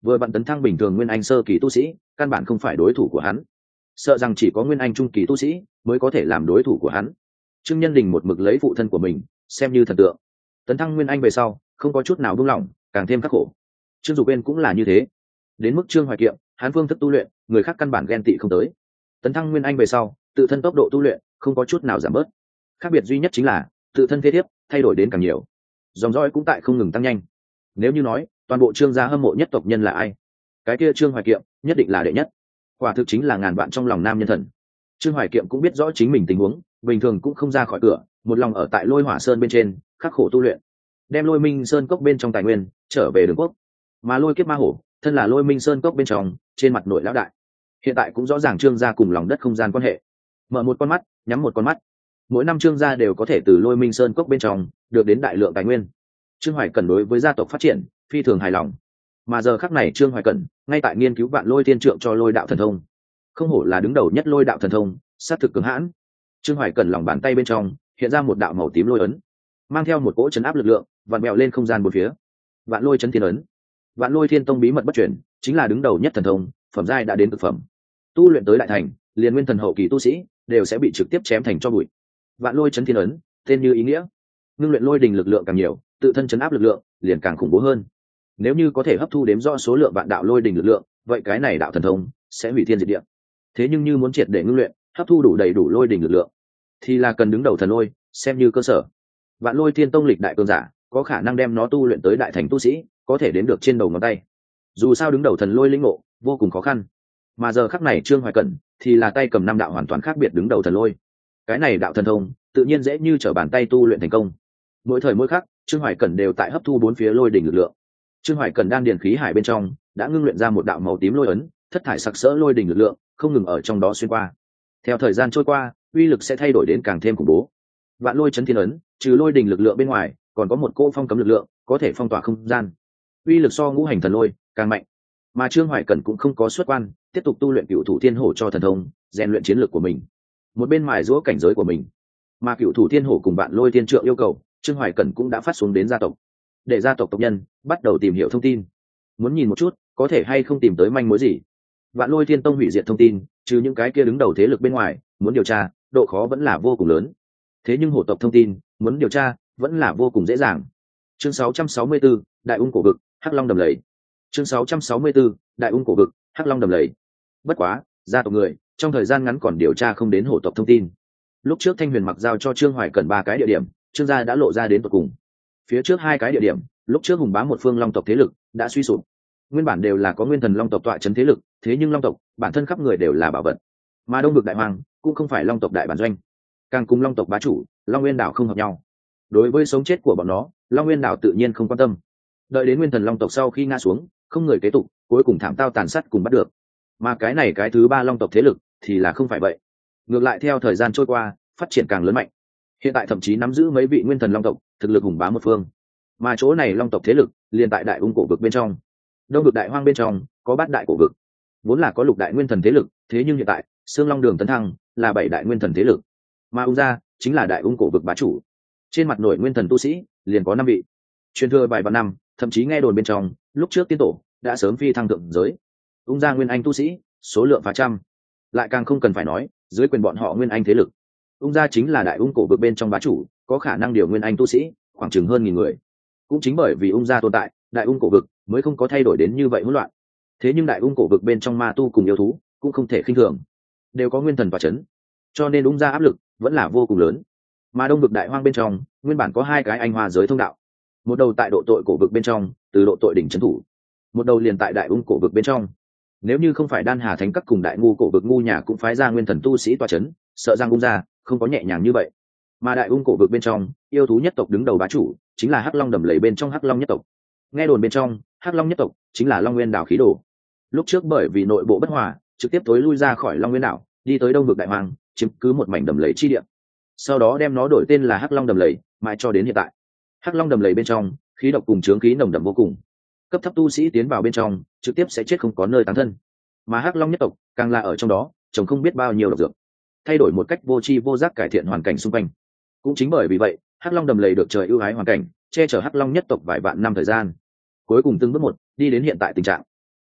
vừa vặn tấn thăng bình thường nguyên anh sơ kỳ tu sĩ căn bản không phải đối thủ của hắn, sợ rằng chỉ có nguyên anh trung kỳ tu sĩ mới có thể làm đối thủ của hắn. Trương Nhân Đình một mực lấy phụ thân của mình xem như thần tượng, tấn thăng nguyên anh về sau không có chút nào buông lỏng, càng thêm khắc khổ. Trương Dục Uyên cũng là như thế, đến mức Trương Hoài Kiệm hắn phương thức tu luyện người khác căn bản ghen tị không tới, tấn thăng nguyên anh về sau tự thân tốc độ tu luyện không có chút nào giảm bớt, khác biệt duy nhất chính là tự thân thế thiếp thay đổi đến càng nhiều, dòng dõi cũng tại không ngừng tăng nhanh. Nếu như nói toàn bộ Trương gia hâm mộ nhất tộc nhân là ai, cái kia Trương Hoài Kiệm nhất định là đệ nhất, quả thực chính là ngàn vạn trong lòng nam nhân thần. Trương Hoài Kiệm cũng biết rõ chính mình tình huống bình thường cũng không ra khỏi cửa, một lòng ở tại Lôi Hỏa Sơn bên trên khắc khổ tu luyện, đem Lôi Minh Sơn cốc bên trong tài nguyên trở về Đường Quốc. Mà Lôi Kiếp Ma Hổ thân là Lôi Minh Sơn cốc bên trong trên mặt nội lão đại, hiện tại cũng rõ ràng Trương gia cùng lòng đất không gian quan hệ, mở một con mắt nhắm một con mắt, mỗi năm Trương gia đều có thể từ Lôi Minh Sơn cốc bên trong được đến đại lượng tài nguyên. Trương Hoài Cẩn đối với gia tộc phát triển phi thường hài lòng, mà giờ khắc này Trương Hoài Cẩn ngay tại nghiên cứu Vạn Lôi Thiên Trượng cho Lôi đạo thần thông, không hổ là đứng đầu nhất Lôi đạo thần thông, sát thực cứng hãn. Trương Hoài Cẩn lòng bàn tay bên trong hiện ra một đạo màu tím lôi ấn, mang theo một cỗ chấn áp lực lượng vặn bèo lên không gian bốn phía. Vạn Lôi chấn thiên ấn, Vạn Lôi Thiên Tông bí mật bất chuyển, chính là đứng đầu nhất thần thông, phẩm giai đã đến cực phẩm, tu luyện tới đại thành liền nguyên thần hậu kỳ tu sĩ đều sẽ bị trực tiếp chém thành tro bụi. Vạn Lôi chấn thiên ấn tên như ý nghĩa, ngưng luyện lôi đình lực lượng càng nhiều, tự thân chấn áp lực lượng liền càng khủng bố hơn. Nếu như có thể hấp thu đếm rõ số lượng vạn đạo lôi đình lực lượng, vậy cái này đạo thần thông sẽ hủy thiên diệt địa. Thế nhưng như muốn triệt để ngưng luyện, hấp thu đủ đầy đủ lôi đình lực lượng, thì là cần đứng đầu thần lôi xem như cơ sở. Vạn Lôi Thiên Tông lịch đại cường giả có khả năng đem nó tu luyện tới đại thành tu sĩ có thể đếm được trên đầu ngón tay. Dù sao đứng đầu thần lôi linh ngộ vô cùng khó khăn, mà giờ khắc này Trương Hoài Cẩn thì là tay cầm năm đạo hoàn toàn khác biệt đứng đầu thần lôi. Cái này đạo thần thông tự nhiên dễ như trở bàn tay tu luyện thành công. Mỗi thời mỗi khắc Trương Hoài Cẩn đều tại hấp thu bốn phía lôi đỉnh lực lượng. Trương Hoài Cẩn đan điền khí hải bên trong đã ngưng luyện ra một đạo màu tím lôi ấn, thất thải sặc sỡ lôi đỉnh lực lượng không ngừng ở trong đó xuyên qua. Theo thời gian trôi qua, uy lực sẽ thay đổi đến càng thêm khủng bố. Vạn Lôi chấn thiên ấn trừ lôi đỉnh lực lượng bên ngoài, còn có một cỗ phong cấm lực lượng có thể phong tỏa không gian, uy lực so ngũ hành thần lôi càng mạnh. Mà Trương Hoài Cẩn cũng không có xuất quan, tiếp tục tu luyện Cửu Thủ Thiên Hổ cho thần thông, rèn luyện chiến lược của mình, một bên mài giũa cảnh giới của mình. Mà Cửu Thủ Thiên Hổ cùng Vạn Lôi Thiên Trượng yêu cầu, Trương Hoài Cẩn cũng đã phát xuống đến gia tộc, để gia tộc tộc nhân bắt đầu tìm hiểu thông tin, muốn nhìn một chút có thể hay không tìm tới manh mối gì. Vạn Lôi Thiên Tông hủy diệt thông tin, trừ những cái kia đứng đầu thế lực bên ngoài, muốn điều tra độ khó vẫn là vô cùng lớn. Thế nhưng hổ tộc thông tin muốn điều tra vẫn là vô cùng dễ dàng. Chương 664, Đại Ung cổ vực, Hắc Long đầm lầy. Chương 664, Đại Ung cổ vực, Hắc Long đầm lầy. Bất quá, gia tộc người trong thời gian ngắn còn điều tra không đến hổ tộc thông tin. Lúc trước Thanh Huyền mặc giao cho Trương Hoài Cẩn 3 cái địa điểm, Trương gia đã lộ ra đến tận cùng. Phía trước 2 cái địa điểm, lúc trước hùng bá một phương long tộc thế lực đã suy sụp. Nguyên bản đều là có nguyên thần long tộc tọa trấn thế lực, thế nhưng long tộc bản thân khắp người đều là bảo vật, mà Đông vực đại hoàng cũng không phải long tộc đại bản doanh, càng cùng long tộc bá chủ Long Nguyên đảo không hợp nhau. Đối với sống chết của bọn nó, Long Nguyên đảo tự nhiên không quan tâm. Đợi đến nguyên thần long tộc sau khi ngã xuống, không người kế tục, cuối cùng thảm tao tàn sát cùng bắt được. Mà cái này cái thứ 3 long tộc thế lực thì là không phải vậy. Ngược lại theo thời gian trôi qua, phát triển càng lớn mạnh. Hiện tại thậm chí nắm giữ mấy vị nguyên thần long tộc, thực lực hùng bá một phương. Mà chỗ này long tộc thế lực liền tại Đại Ung cổ vực bên trong. Đông vực đại hoang bên trong có 8 đại cổ vực, vốn là có 6 đại nguyên thần thế lực, thế nhưng hiện tại Sương Long Đường tấn thăng là 7 đại nguyên thần thế lực. Mà Ung gia chính là Đại Ung cổ vực bá chủ, trên mặt nổi nguyên thần tu sĩ liền có 5 vị, truyền thừa vài vạn năm, thậm chí nghe đồn bên trong lúc trước tiên tổ đã sớm phi thăng thượng giới. Ung gia nguyên anh tu sĩ số lượng phá trăm, lại càng không cần phải nói dưới quyền bọn họ nguyên anh thế lực. Ung gia chính là Đại Ung cổ vực bên trong bá chủ, có khả năng điều nguyên anh tu sĩ khoảng chừng hơn 1000 người. Cũng chính bởi vì Ung gia tồn tại, Đại Ung cổ vực mới không có thay đổi đến như vậy hỗn loạn. Thế nhưng Đại Ung cổ vực bên trong ma tu cùng yêu thú cũng không thể khinh thường, đều có nguyên thần tọa chấn, cho nên Ung gia áp lực vẫn là vô cùng lớn. Mà Đông vực đại hoang bên trong nguyên bản có 2 cái anh hoa giới thông đạo, một đầu tại độ tội cổ vực bên trong từ độ tội đỉnh trấn thủ, một đầu liền tại Đại Ung cổ vực bên trong. Nếu như không phải Đan Hà Thánh Các cùng Đại Ngu cổ vực ngu nhà cũng phái ra nguyên thần tu sĩ tọa chấn, sợ rằng Ung gia không có nhẹ nhàng như vậy. Mà Đại Ung cổ vực bên trong yêu thú nhất tộc đứng đầu bá chủ chính là Hắc Long đầm lầy bên trong Hắc Long nhất tộc. Nghe đồn bên trong Hắc Long nhất tộc chính là Long Nguyên đảo khí đồ, lúc trước bởi vì nội bộ bất hòa trực tiếp tối lui ra khỏi Long Nguyên đảo, đi tới Đông vực đại hoang chiếm cứ một mảnh đầm lầy chi địa, sau đó đem nó đổi tên là Hắc Long đầm lầy, mãi cho đến hiện tại. Hắc Long đầm lầy bên trong khí độc cùng chướng khí nồng đậm vô cùng, cấp thấp tu sĩ tiến vào bên trong trực tiếp sẽ chết không có nơi tán thân. Mà Hắc Long nhất tộc càng là ở trong đó trồng không biết bao nhiêu độc dược, thay đổi một cách vô tri vô giác cải thiện hoàn cảnh xung quanh. Cũng chính bởi vì vậy, Hắc Long đầm lầy được trời ưu ái hoàn cảnh, che chở Hắc Long nhất tộc vài vạn năm thời gian, cuối cùng từng bước một đi đến hiện tại tình trạng.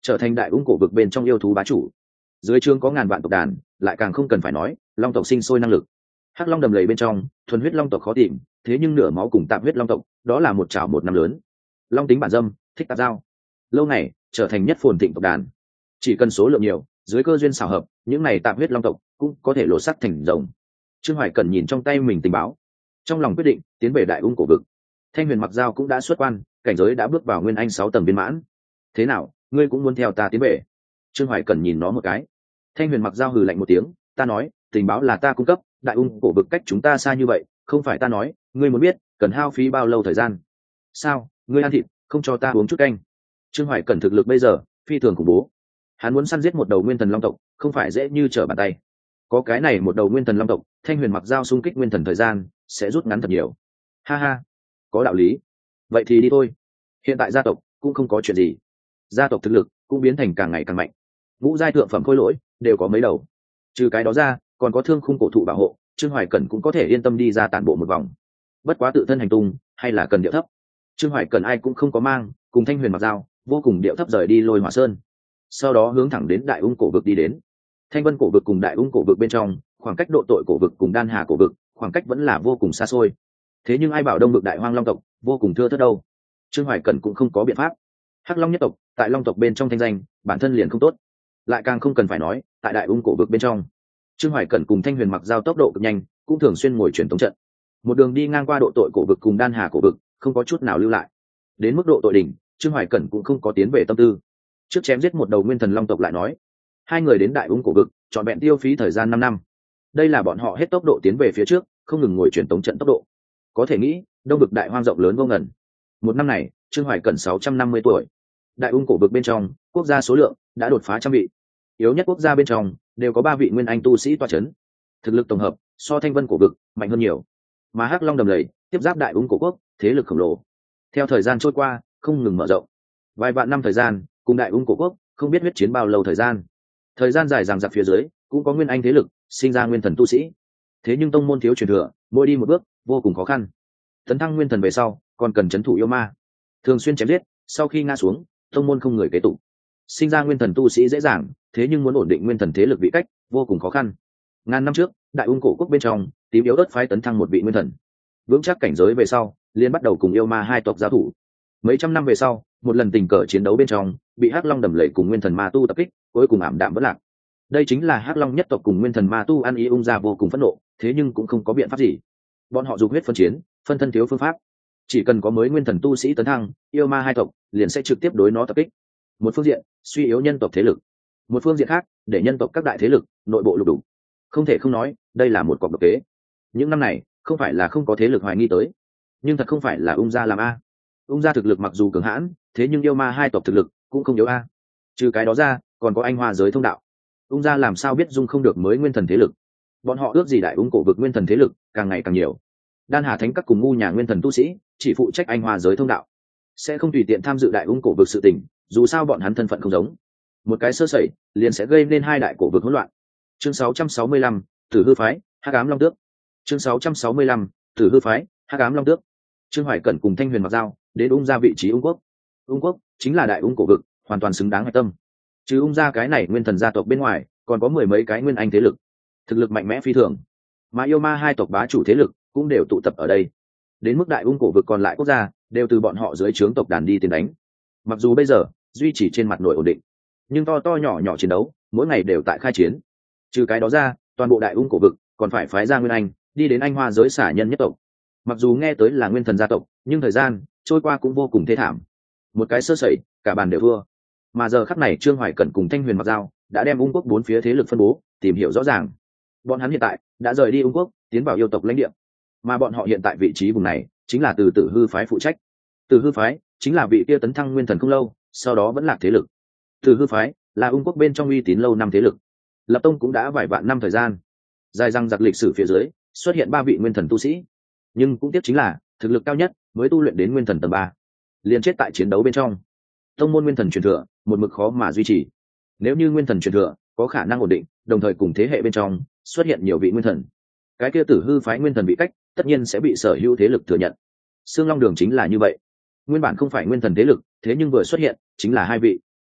trở thành đại ung cổ vực bên trong yêu thú bá chủ. Dưới trướng có ngàn vạn tộc đàn, lại càng không cần phải nói long tộc sinh sôi năng lực. Hắc long đầm lầy bên trong thuần huyết long tộc khó tìm, thế nhưng nửa máu cùng tạp huyết long tộc đó là một chảo một năm lớn. Long tính bản dâm, thích tạp giao, lâu ngày trở thành nhất phồn thịnh tộc đàn. Chỉ cần số lượng nhiều, dưới cơ duyên xảo hợp, những này tạp huyết long tộc cũng có thể lột sắt thành rồng. Trương Hoài Cẩn nhìn trong tay mình tình báo, trong lòng quyết định tiến về đại ung cổ vực. Thanh Huyền Mặc Dao cũng đã xuất quan, cảnh giới đã bước vào nguyên anh 6 tầng viên mãn. Thế nào, ngươi cũng muốn theo ta tiến về? Trương Hoài Cẩn nhìn nó một cái. Thanh Huyền Mặc Dao hừ lạnh một tiếng, ta nói, tình báo là ta cung cấp, đại ung cổ vực cách chúng ta xa như vậy, không phải ta nói, ngươi muốn biết, cần hao phí bao lâu thời gian? Sao, ngươi ăn thịt, không cho ta uống chút canh? Trương Hoài Cẩn thực lực bây giờ phi thường khủng bố, hắn muốn săn giết một đầu nguyên thần long tộc, không phải dễ như trở bàn tay. Có cái này một đầu nguyên thần long tộc, Thanh Huyền Mặc Dao xung kích nguyên thần thời gian sẽ rút ngắn thật nhiều. Ha ha, có đạo lý. Vậy thì đi thôi. Hiện tại gia tộc cũng không có chuyện gì, gia tộc thực lực cũng biến thành càng ngày càng mạnh. Ngũ giai thượng phẩm khôi lỗi đều có mấy đầu, trừ cái đó ra còn có thương khung cổ thụ bảo hộ, Trương Hoài Cẩn cũng có thể yên tâm đi ra tản bộ một vòng. Bất quá tự thân hành tung hay là cần điệu thấp. Trương Hoài Cẩn ai cũng không có mang, cùng Thanh Huyền Mặc Dao vô cùng điệu thấp rời đi Lôi Hỏa Sơn, sau đó hướng thẳng đến đại ung cổ vực đi đến. Thanh Vân cổ vực cùng đại ung cổ vực bên trong, khoảng cách độ tội cổ vực cùng Đan Hà cổ vực, khoảng cách vẫn là vô cùng xa xôi. Thế nhưng ai bảo đông vực đại hoang long tộc vô cùng thưa thớt đâu. Trương Hoài Cẩn cũng không có biện pháp. Hắc Long nhất tộc tại long tộc bên trong thanh danh bản thân liền không tốt, lại càng không cần phải nói tại đại ung cổ vực bên trong. Trương Hoài Cẩn cùng Thanh Huyền Mặc Dao tốc độ cực nhanh, cũng thường xuyên ngồi truyền tống trận, một đường đi ngang qua độ tội cổ vực cùng Đan Hà cổ vực, không có chút nào lưu lại. Đến mức độ tội đỉnh, Trương Hoài Cẩn cũng không có tiến về tâm tư. Trước chém giết một đầu nguyên thần long tộc lại nói. Hai người đến đại ung cổ vực, chọn vẹn tiêu phí thời gian 5 năm. Đây là bọn họ hết tốc độ tiến về phía trước, không ngừng ngồi truyền tống trận tốc độ. Có thể nghĩ, đông vực đại hoang rộng lớn vô ngần. Một năm này, Trương Hoài Cẩn 650 tuổi. Đại ung cổ vực bên trong, quốc gia số lượng đã đột phá 100 vị. Yếu nhất quốc gia bên trong đều có 3 vị nguyên anh tu sĩ tọa chấn. Thực lực tổng hợp so Thanh Vân cổ vực mạnh hơn nhiều. Mà Hắc Long đầm lầy tiếp giáp đại ung cổ quốc, thế lực khổng lồ. Theo thời gian trôi qua, không ngừng mở rộng. Vài vạn năm thời gian, cùng đại ung cổ quốc không biết huyết chiến bao lâu thời gian. Thời gian dài dằng dặc phía dưới, cũng có nguyên anh thế lực sinh ra nguyên thần tu sĩ. Thế nhưng tông môn thiếu truyền thừa, mỗi đi một bước vô cùng khó khăn. Tấn thăng nguyên thần về sau, còn cần trấn thủ yêu ma, thường xuyên chém giết. Sau khi ngã xuống, tông môn không người kế tục. Sinh ra nguyên thần tu sĩ dễ dàng, thế nhưng muốn ổn định nguyên thần thế lực vị cách vô cùng khó khăn. Ngàn năm trước, đại ung cổ quốc bên trong tím yếu ớt phái tấn thăng một vị nguyên thần, vững chắc cảnh giới về sau, liên bắt đầu cùng yêu ma hai tộc giao thủ. Mấy trăm năm về sau, một lần tình cờ chiến đấu bên trong, bị Hắc Long đầm lầy cùng nguyên thần ma tu tập kích, cuối cùng ảm đạm vỡ lạc. Đây chính là Hắc Long nhất tộc cùng nguyên thần ma tu ăn ý ung ra vô cùng phẫn nộ, thế nhưng cũng không có biện pháp gì. Bọn họ dùng huyết phân chiến, phân thân thiếu phương pháp. Chỉ cần có mới nguyên thần tu sĩ tấn thăng, yêu ma hai tộc liền sẽ trực tiếp đối nó tập kích. Một phương diện, suy yếu nhân tộc thế lực; một phương diện khác, để nhân tộc các đại thế lực nội bộ lục đục. Không thể không nói, đây là một cọc độc kế. Những năm này, không phải là không có thế lực hoài nghi tới, nhưng thật không phải là ung gia làm a. Ung gia thực lực mặc dù cường hãn, thế nhưng yêu ma hai tộc thực lực cũng không yếu a. Trừ cái đó ra, còn có anh hoa giới thông đạo. Ung gia làm sao biết dung không được mới nguyên thần thế lực? Bọn họ ước gì đại ung cổ vực nguyên thần thế lực càng ngày càng nhiều. Đan Hà Thánh các cùng ngu nhà nguyên thần tu sĩ chỉ phụ trách anh hoa giới thông đạo, sẽ không tùy tiện tham dự đại ung cổ vực sự tình, dù sao bọn hắn thân phận không giống. Một cái sơ sẩy liền sẽ gây nên hai đại cổ vực hỗn loạn. Chương 665, Tử hư phái, Hắc ám long tước. Chương 665, Tử hư phái, Hắc ám long tước. Trương Hoài Cẩn cùng Thanh Huyền Mặc Dao đến ung gia vị trí ung quốc. Ung quốc chính là đại ung cổ vực, hoàn toàn xứng đáng hạch tâm. Chứ ung gia cái này nguyên thần gia tộc bên ngoài, còn có 10 mấy cái nguyên anh thế lực, thực lực mạnh mẽ phi thường. Mà yêu ma hai tộc bá chủ thế lực cũng đều tụ tập ở đây. Đến mức đại ung cổ vực còn lại quốc gia đều từ bọn họ dưới trướng tộc đàn đi tiến đánh. Mặc dù bây giờ duy trì trên mặt nội ổn định, nhưng to to nhỏ nhỏ chiến đấu mỗi ngày đều tại khai chiến. Trừ cái đó ra, toàn bộ đại ung cổ vực còn phải phái ra nguyên anh đi đến anh hoa giới xả nhân nhất tộc. Mặc dù nghe tới là nguyên thần gia tộc, nhưng thời gian trôi qua cũng vô cùng thê thảm. Một cái sơ sẩy, cả bàn đều thua. Mà giờ khắc này Trương Hoài Cẩn cùng Thanh Huyền Mặc Dao đã đem ung quốc 4 phía thế lực phân bố, tìm hiểu rõ ràng. Bọn hắn hiện tại đã rời đi ung quốc, tiến vào yêu tộc lãnh địa. Mà bọn họ hiện tại vị trí vùng này chính là từ Tử hư phái phụ trách. Tử hư phái chính là vị kia tấn thăng nguyên thần không lâu, sau đó vẫn lạc thế lực. Tử hư phái là ung quốc bên trong uy tín lâu năm thế lực, lập tông cũng đã vài vạn năm thời gian. Dài răng giặc lịch sử phía dưới xuất hiện 3 vị nguyên thần tu sĩ, nhưng cũng tiếc chính là thực lực cao nhất mới tu luyện đến nguyên thần tầng 3, liền chết tại chiến đấu bên trong. Tông môn nguyên thần truyền thừa một mực khó mà duy trì. Nếu như nguyên thần truyền thừa có khả năng ổn định, đồng thời cùng thế hệ bên trong xuất hiện nhiều vị nguyên thần, cái kia Tử hư phái nguyên thần bị cách tất nhiên sẽ bị sở hữu thế lực thừa nhận. Xương Long Đường chính là như vậy, nguyên bản không phải nguyên thần thế lực, thế nhưng vừa xuất hiện chính là 2 vị.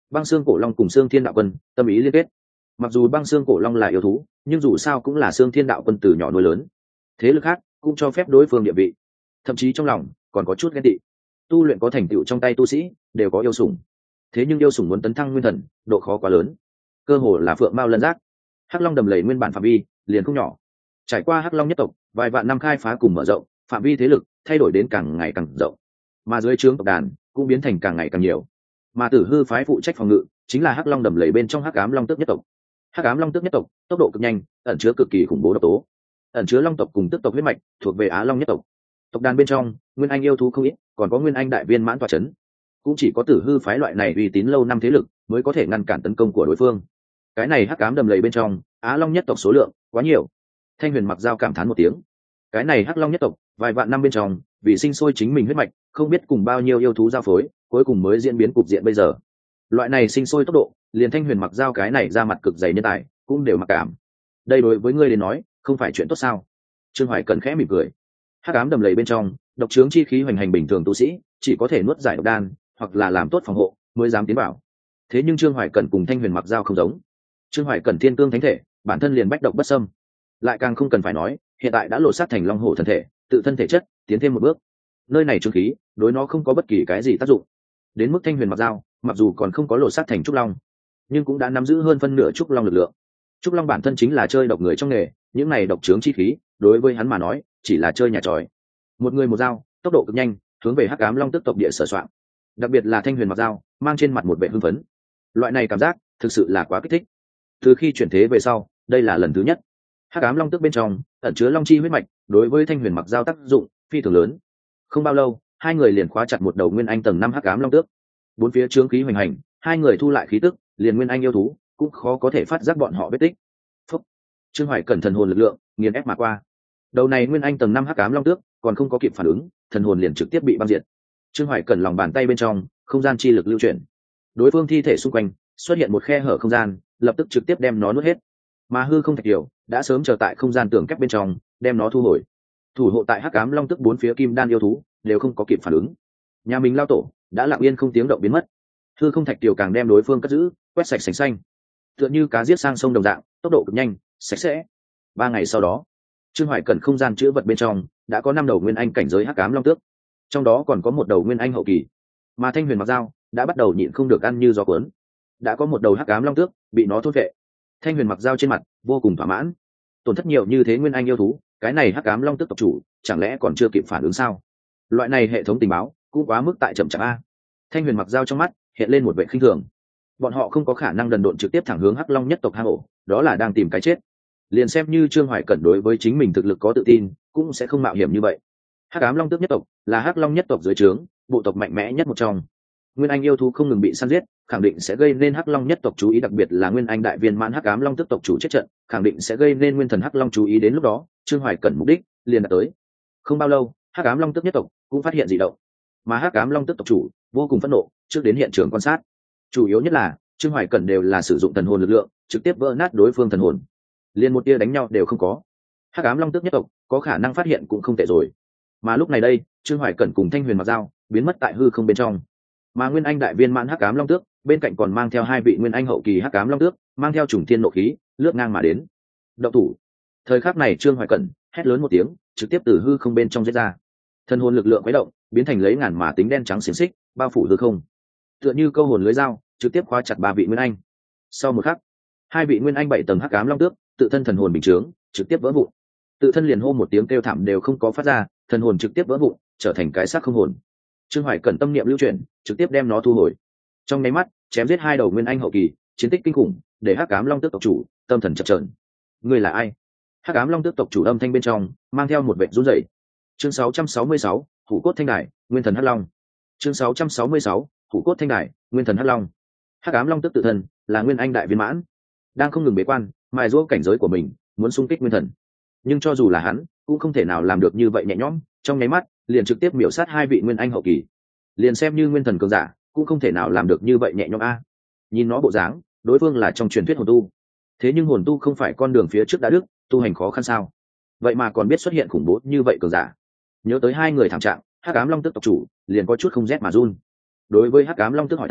Băng xương cổ long cùng xương thiên đạo quân tâm ý liên kết. Mặc dù băng xương cổ long là yêu thú, nhưng dù sao cũng là xương thiên đạo quân từ nhỏ nuôi lớn, thế lực khác cũng cho phép đối phương địa vị, thậm chí trong lòng còn có chút ghen tị. Tu luyện có thành tựu trong tay tu sĩ đều có yêu sủng, thế nhưng yêu sủng muốn tấn thăng nguyên thần độ khó quá lớn, cơ hồ là phượng mao lân giác. Hắc long đầm lầy nguyên bản phạm vi liền không nhỏ, trải qua hắc long nhất tộc vài vạn năm khai phá cùng mở rộng, phạm vi thế lực thay đổi đến càng ngày càng rộng, mà dưới trướng tộc đàn cũng biến thành càng ngày càng nhiều. Mà Tử Hư phái phụ trách phòng ngự chính là hắc long đầm lầy bên trong hắc ám long tước nhất tộc. Hắc ám long tước nhất tộc tốc độ cực nhanh, ẩn chứa cực kỳ khủng bố độc tố, ẩn chứa long tộc cùng tước tộc huyết mạch, thuộc về Á Long nhất tộc. Tộc đàn bên trong nguyên anh yêu thú không ít, còn có nguyên anh đại viên mãn tọa chấn, cũng chỉ có Tử Hư phái loại này uy tín lâu năm thế lực mới có thể ngăn cản tấn công của đối phương. Cái này hắc ám đầm lầy bên trong Á Long nhất tộc số lượng quá nhiều. Thanh Huyền mặc dao cảm thán một tiếng. Cái này hắc long nhất tộc vài vạn năm bên trong vì sinh sôi chính mình huyết mạch, không biết cùng bao nhiêu yêu thú giao phối, cuối cùng mới diễn biến cục diện bây giờ. Loại này sinh sôi tốc độ, liền Thanh Huyền mặc dao cái này ra mặt cực dày nhân tài cũng đều mặc cảm. Đây đối với ngươi đến nói không phải chuyện tốt sao? Trương Hoài Cẩn khẽ mỉm cười. Hắc ám đầm lầy bên trong độc trướng chi khí hoành hành, bình thường tu sĩ chỉ có thể nuốt giải độc đan hoặc là làm tốt phòng hộ mới dám tiến vào. Thế nhưng Trương Hoài Cẩn cùng Thanh Huyền mặc dao không giống. Trương Hoài Cẩn thiên cương thánh thể, bản thân liền bách độc bất xâm, lại càng không cần phải nói hiện tại đã lột xác thành long hổ thân thể, tự thân thể chất tiến thêm một bước, nơi này trương khí đối nó không có bất kỳ cái gì tác dụng. Đến mức Thanh Huyền mặc dao mặc dù còn không có lột xác thành trúc long, nhưng cũng đã nắm giữ hơn phân nửa trúc long lực lượng. Trúc long bản thân chính là chơi độc người trong nghề, những này độc trướng chi khí đối với hắn mà nói chỉ là chơi nhà tròi. Một người một dao, tốc độ cực nhanh, hướng về hắc ám long tức tộc địa sở soạn. Đặc biệt là Thanh Huyền mặc dao mang trên mặt một vẻ hưng phấn, loại này cảm giác thực sự là quá kích thích. Từ khi chuyển thế về sau, đây là lần thứ nhất hắc ám long tức bên trong ẩn chứa long chi huyết mạch đối với Thanh Huyền mặc dao tác dụng phi thường lớn. Không bao lâu, hai người liền khóa chặt một đầu nguyên anh tầng 5 hắc ám long tước. Bốn phía trướng khí hoành hành, hai người thu lại khí tức, liền nguyên anh yêu thú cũng khó có thể phát giác bọn họ vết tích. Phúc. Trương Hoài cẩn thần hồn lực lượng nghiền ép mà qua. Đầu này nguyên anh tầng 5 hắc ám long tước còn không có kịp phản ứng, thần hồn liền trực tiếp bị băng diệt. Trương Hoài cẩn lòng bàn tay bên trong không gian chi lực lưu chuyển, đối phương thi thể xung quanh xuất hiện một khe hở không gian, lập tức trực tiếp đem nó nuốt hết. Mà hư không thạch kiều đã sớm chờ tại không gian tường kép bên trong, đem nó thu hồi. Thủ hộ tại hắc ám long tức bốn phía kim đan yêu thú đều không có kịp phản ứng, nhà mình lao tổ đã lặng yên không tiếng động biến mất. Hư không thạch kiều càng đem đối phương cất giữ, quét sạch sành xanh, tựa như cá giết sang sông đồng dạng, tốc độ cực nhanh, sạch sẽ. 3 ngày sau đó, Trương Hoài cẩn không gian chứa vật bên trong đã có 5 đầu nguyên anh cảnh giới hắc ám long tước, trong đó còn có một đầu nguyên anh hậu kỳ. Mà Thanh Huyền mặc dao đã bắt đầu nhịn không được ăn như gió cuốn, đã có một đầu hắc ám long tước bị nó thôn vệ. Thanh Huyền mặc dao trên mặt vô cùng thỏa mãn, tổn thất nhiều như thế nguyên anh yêu thú, cái này hắc ám long tước tộc chủ chẳng lẽ còn chưa kịp phản ứng sao? Loại này hệ thống tình báo cũng quá mức tại chậm chạp a. Thanh Huyền mặc dao trong mắt hiện lên một vẻ khinh thường. Bọn họ không có khả năng đần độn trực tiếp thẳng hướng hắc long nhất tộc hang ổ, đó là đang tìm cái chết. Liền xem như Trương Hoài cẩn đối với chính mình thực lực có tự tin, cũng sẽ không mạo hiểm như vậy. Hắc ám long tước nhất tộc là hắc long nhất tộc dưới trướng, bộ tộc mạnh mẽ nhất một trong. Nguyên anh yêu thú không ngừng bị săn giết, khẳng định sẽ gây nên hắc long nhất tộc chú ý, đặc biệt là nguyên anh đại viên mãn hắc ám long tước tộc chủ chết trận, khẳng định sẽ gây nên nguyên thần hắc long chú ý. Đến lúc đó, Trương Hoài cẩn mục đích liền đạt tới. Không bao lâu, hắc ám long tước nhất tộc cũng phát hiện dị động, mà hắc ám long tước tộc chủ vô cùng phẫn nộ, trước đến hiện trường quan sát. Chủ yếu nhất là Trương Hoài cẩn đều là sử dụng thần hồn lực lượng, trực tiếp vỡ nát đối phương thần hồn, liền một tia đánh nhau đều không có. Hắc ám long tước nhất tộc có khả năng phát hiện cũng không tệ rồi. Mà lúc này đây, Trương Hoài cẩn cùng Thanh Huyền mặc dao biến mất tại hư không bên trong, mà nguyên anh đại viên mãn hắc ám long tước bên cạnh còn mang theo 2 vị nguyên anh hậu kỳ hắc ám long tước, mang theo trùng thiên nộ khí lướt ngang mà đến. Động thủ! Thời khắc này Trương Hoài cẩn hét lớn một tiếng, trực tiếp từ hư không bên trong giết ra. Thần hồn lực lượng khuấy động, biến thành lấy ngàn mà tính đen trắng xiềng xích bao phủ hư không, tựa như câu hồn lưới dao, trực tiếp khóa chặt 3 vị nguyên anh. Sau một khắc, 2 vị nguyên anh 7 tầng hắc ám long tước tự thân thần hồn bình chướng, trực tiếp vỡ vụn. Tự thân liền hô một tiếng kêu thảm đều không có phát ra, thần hồn trực tiếp vỡ vụn, trở thành cái xác không hồn. Trương Hoài cẩn tâm niệm lưu chuyển, trực tiếp đem nó thu hồi. Trong nháy mắt, chém giết 2 đầu nguyên anh hậu kỳ, chiến tích kinh khủng, để hắc ám long tước tộc chủ tâm thần chập chờn. Ngươi là ai? Hắc ám long tước tộc chủ âm thanh bên trong mang theo một vẻ run rẩy. Chương 666, Hủ cốt thanh đài, Nguyên thần hắc long. Chương 666, Hủ cốt thanh đài, Nguyên thần hắc long. Hắc ám long tước tự thân là nguyên anh đại viên mãn, đang không ngừng bế quan, mài giũa cảnh giới của mình, muốn xung kích nguyên thần. Nhưng cho dù là hắn, cũng không thể nào làm được như vậy nhẹ nhõm, trong nháy mắt liền trực tiếp miểu sát 2 vị nguyên anh hậu kỳ. Liền xem như nguyên thần cường giả, cũng không thể nào làm được như vậy nhẹ nhõm a. Nhìn nó bộ dáng, đối phương là trong truyền thuyết hồn tu. Thế nhưng hồn tu không phải con đường phía trước đã đức, tu hành khó khăn sao? Vậy mà còn biết xuất hiện khủng bố như vậy cường giả. Nhớ tới 2 người thảm trạng, hắc ám long tước tộc chủ liền có chút không rét mà run. Đối với hắc ám long tước hỏi thăm,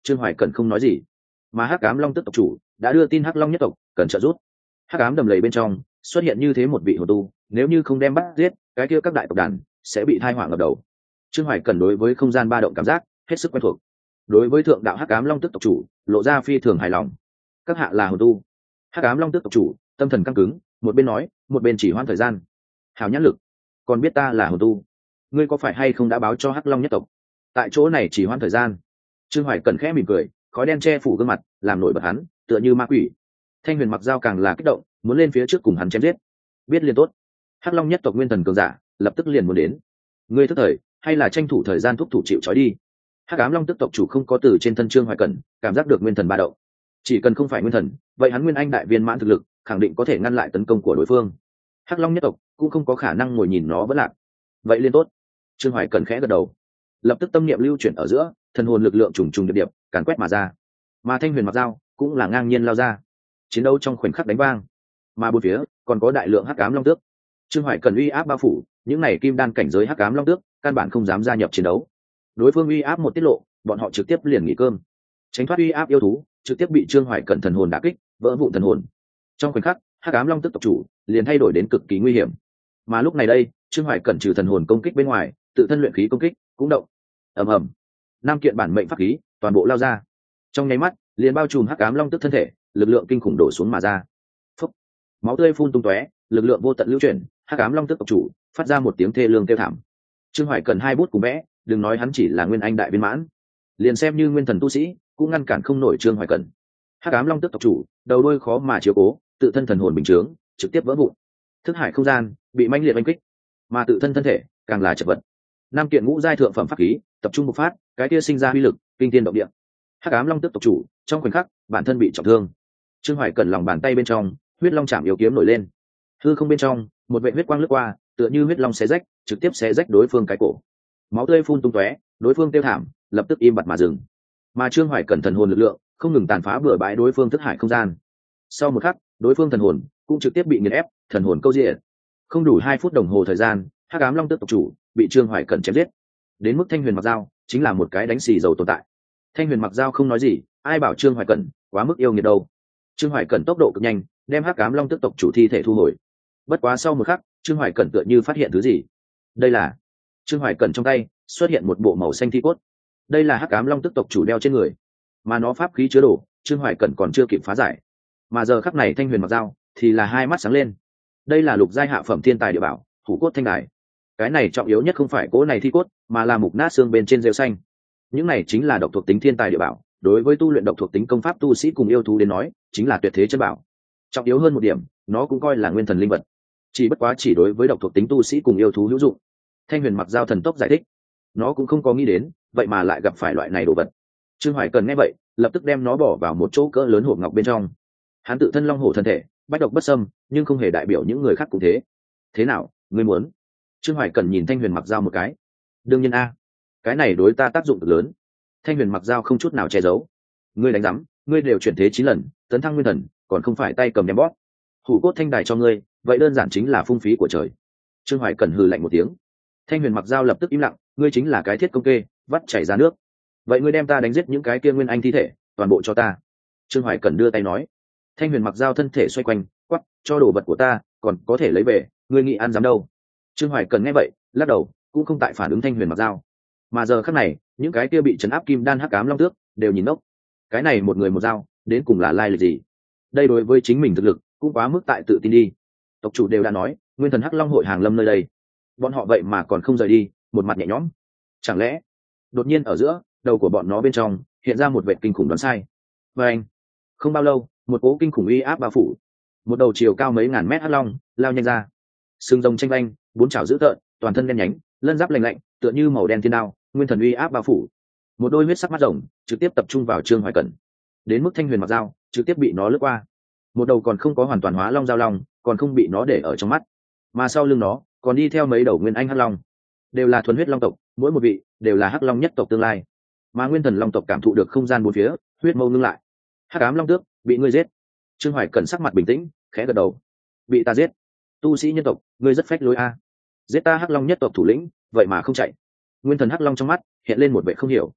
Trương Hoài Cẩn không nói gì, mà hắc ám long tức tộc chủ đã đưa tin hắc long nhất tộc cần trợ giúp. Hắc ám đầm lầy bên trong xuất hiện như thế một vị hồn tu, nếu như không đem bắt giết, cái kia các đại tộc đàn sẽ bị tai họa ngập đầu. Trương Hoài Cẩn đối với không gian ba động cảm giác hết sức quen thuộc, đối với thượng đạo hắc ám long tức tộc chủ lộ ra phi thường hài lòng. Các hạ là hồn tu. Hắc ám long tức tộc chủ tâm thần căng cứng, một bên nói một bên chỉ hoãn thời gian. Hào nhãn lực, còn biết ta là hồn tu, ngươi có phải hay không đã báo cho hắc long nhất tộc? Tại chỗ này chỉ hoãn thời gian. Trương Hoài Cẩn khẽ mỉm cười, khói đen che phủ gương mặt làm nổi bật hắn, tựa như ma quỷ. Thanh Huyền mặc dao càng là kích động, muốn lên phía trước cùng hắn chém giết. Biết liền tốt. Hắc long nhất tộc nguyên thần cường giả lập tức liền muốn đến. Ngươi thức thời hay là tranh thủ thời gian thúc thủ chịu trói đi. Hắc ám long tức tộc chủ không có từ trên thân Trương Hoài Cẩn cảm giác được nguyên thần ba động. Chỉ cần không phải nguyên thần, vậy hắn nguyên anh đại viên mãn thực lực khẳng định có thể ngăn lại tấn công của đối phương. Hắc long nhất tộc cũng không có khả năng ngồi nhìn nó vẫn lạc. Vậy liên tốt. Trương Hoài Cẩn khẽ gật đầu, lập tức tâm niệm lưu chuyển ở giữa, thần hồn lực lượng trùng trùng điệp điệp càn quét mà ra. Mà Thanh Huyền mặc dao cũng là ngang nhiên lao ra. Chiến đấu trong khoảnh khắc đánh vang, mà bốn phía còn có đại lượng hắc ám long tước. Trương Hoài Cẩn uy áp bao phủ, những này kim đan cảnh giới hắc ám long tước căn bản không dám gia nhập chiến đấu. Đối phương uy áp một tiết lộ, bọn họ trực tiếp liền nghỉ cơm. Tránh thoát uy áp yêu thú, trực tiếp bị Trương Hoài Cẩn thần hồn đả kích, vỡ vụn thần hồn. Trong khoảnh khắc, hắc ám long tước tộc chủ liền thay đổi đến cực kỳ nguy hiểm. Mà lúc này đây, Trương Hoài Cẩn trừ thần hồn công kích bên ngoài, tự thân luyện khí công kích cũng động. Ầm ầm, năm kiện bản mệnh pháp khí toàn bộ lao ra, trong nháy mắt liền bao trùm hắc ám long tước thân thể, lực lượng kinh khủng đổ xuống mà ra. Phúc, máu tươi phun tung tóe, lực lượng vô tận lưu chuyển, hắc ám long tước tộc chủ phát ra một tiếng thê lương kêu thảm. Trương Hoài Cẩn hai bút cùng vẽ, đừng nói hắn chỉ là nguyên anh đại viên mãn, liền xem như nguyên thần tu sĩ cũng ngăn cản không nổi Trương Hoài Cẩn. Hắc ám long tước tộc chủ đầu đuôi khó mà chiếu cố, tự thân thần hồn bình chướng trực tiếp vỡ vụn, thức hải không gian bị mãnh liệt oanh kích, mà tự thân thân thể càng là chật vật. Năm kiện ngũ giai thượng phẩm pháp khí tập trung bộc phát, cái kia sinh ra uy lực kinh thiên động địa. Hắc ám long tước tộc chủ trong khoảnh khắc bản thân bị trọng thương. Trương Hoài Cẩn lòng bàn tay bên trong huyết long chạm yếu kiếm nổi lên, hư không bên trong một vệt huyết quang lướt qua, tựa như huyết long xé rách, trực tiếp xé rách đối phương cái cổ. Máu tươi phun tung tóe, đối phương tiêu thảm, lập tức im bặt mà dừng. Mà Trương Hoài Cẩn thần hồn lực lượng không ngừng tàn phá bừa bãi đối phương thức hải không gian. Sau một khắc, đối phương thần hồn cũng trực tiếp bị nghiền ép, thần hồn câu diệt. Không đủ 2 phút đồng hồ thời gian, hắc ám long tước tộc chủ bị Trương Hoài Cẩn chém giết. Đến mức Thanh Huyền mặc dao chính là một cái đánh xì dầu tồn tại. Thanh Huyền mặc dao không nói gì, ai bảo Trương Hoài Cẩn quá mức yêu nghiệt đâu. Trương Hoài Cẩn tốc độ cực nhanh, đem hắc ám long tước tộc chủ thi thể thu hồi. Bất quá sau một khắc, Trương Hoài Cẩn tựa như phát hiện thứ gì. Đây là Trương Hoài Cẩn trong tay xuất hiện một bộ màu xanh thi cốt. Đây là hắc ám long tước tộc chủ đeo trên người, mà nó pháp khí chứa đồ, Trương Hoài Cẩn còn chưa kịp phá giải. Mà giờ khắc này Thanh Huyền mặc dao thì là hai mắt sáng lên. Đây là lục giai hạ phẩm thiên tài địa bảo, hủ cốt thanh đài. Cái này trọng yếu nhất không phải cỗ này thi cốt, mà là mục nát xương bên trên rêu xanh. Những này chính là độc thuộc tính thiên tài địa bảo, đối với tu luyện độc thuộc tính công pháp tu sĩ cùng yêu thú đến nói, chính là tuyệt thế chân bảo. Trọng yếu hơn một điểm, nó cũng coi là nguyên thần linh vật. Chỉ bất quá chỉ đối với độc thuộc tính tu sĩ cùng yêu thú hữu dụng. Thanh Huyền mặc dao thần tốc giải thích, nó cũng không có nghĩ đến, vậy mà lại gặp phải loại này đồ vật. Trương Hoài Cần nghe vậy, lập tức đem nó bỏ vào một chỗ cỡ lớn hộp ngọc bên trong. Hắn tự thân long hổ thân thể, bách độc bất xâm, nhưng không hề đại biểu những người khác cũng thế. Thế nào, ngươi muốn? Trương Hoài Cần nhìn Thanh Huyền mặc dao một cái. Đương nhiên a, cái này đối ta tác dụng cực lớn. Thanh Huyền mặc dao không chút nào che giấu. Ngươi đánh rắm, ngươi đều chuyển thế 9 lần, tấn thăng nguyên thần, còn không phải tay cầm đem bóp. Hủ cốt thanh đài cho ngươi, vậy đơn giản chính là phung phí của trời. Trương Hoài Cần hừ lạnh một tiếng. Thanh Huyền mặc dao lập tức im lặng, ngươi chính là cái thiết công kê, vắt chảy ra nước. Vậy ngươi đem ta đánh giết những cái kia nguyên anh thi thể, toàn bộ cho ta. Trương Hoài Cần đưa tay nói. Thanh Huyền mặc dao thân thể xoay quanh, quắc, cho đồ vật của ta, còn có thể lấy về, ngươi nghĩ ăn dám đâu? Trương Hoài Cần nghe vậy, lắc đầu, cũng không tại phản ứng Thanh Huyền mặc dao. Mà giờ khắc này, những cái kia bị trấn áp kim đan hắc ám long tước đều nhìn ngốc. Cái này một người một dao, đến cùng là lai lịch gì? Đây đối với chính mình thực lực cũng quá mức tại tự tin đi. Tộc chủ đều đã nói, nguyên thần hắc long hội hàng lâm nơi đây, bọn họ vậy mà còn không rời đi, một mặt nhẹ nhõm. Chẳng lẽ đột nhiên ở giữa đầu của bọn nó bên trong hiện ra một vệ kinh khủng đoán sai? Và anh, không bao lâu, một cỗ kinh khủng uy áp bao phủ, một đầu chiều cao mấy ngàn mét hắc long lao nhanh ra, sừng rồng tranh vanh, 4 chảo dữ tợn, toàn thân đen nhánh, lân giáp lạnh lạnh, tựa như màu đen thiên đao, nguyên thần uy áp bao phủ. Một đôi huyết sắc mắt rồng trực tiếp tập trung vào Trương Hoài Cẩn, đến mức Thanh Huyền mặc dao trực tiếp bị nó lướt qua. Một đầu còn không có hoàn toàn hóa long giao long, còn không bị nó để ở trong mắt, mà sau lưng nó còn đi theo mấy đầu nguyên anh hắc long, đều là thuần huyết long tộc, mỗi một vị đều là hắc long nhất tộc tương lai. Mà nguyên thần long tộc cảm thụ được không gian bốn phía, huyết mâu ngưng lại. Hắc ám long tước bị ngươi giết. Trương Hoài Cẩn sắc mặt bình tĩnh, khẽ gật đầu. Bị ta giết? Tu sĩ nhân tộc, ngươi rất phách lối a. Giết ta hắc long nhất tộc thủ lĩnh, vậy mà không chạy. Nguyên thần hắc long trong mắt hiện lên một vẻ không hiểu.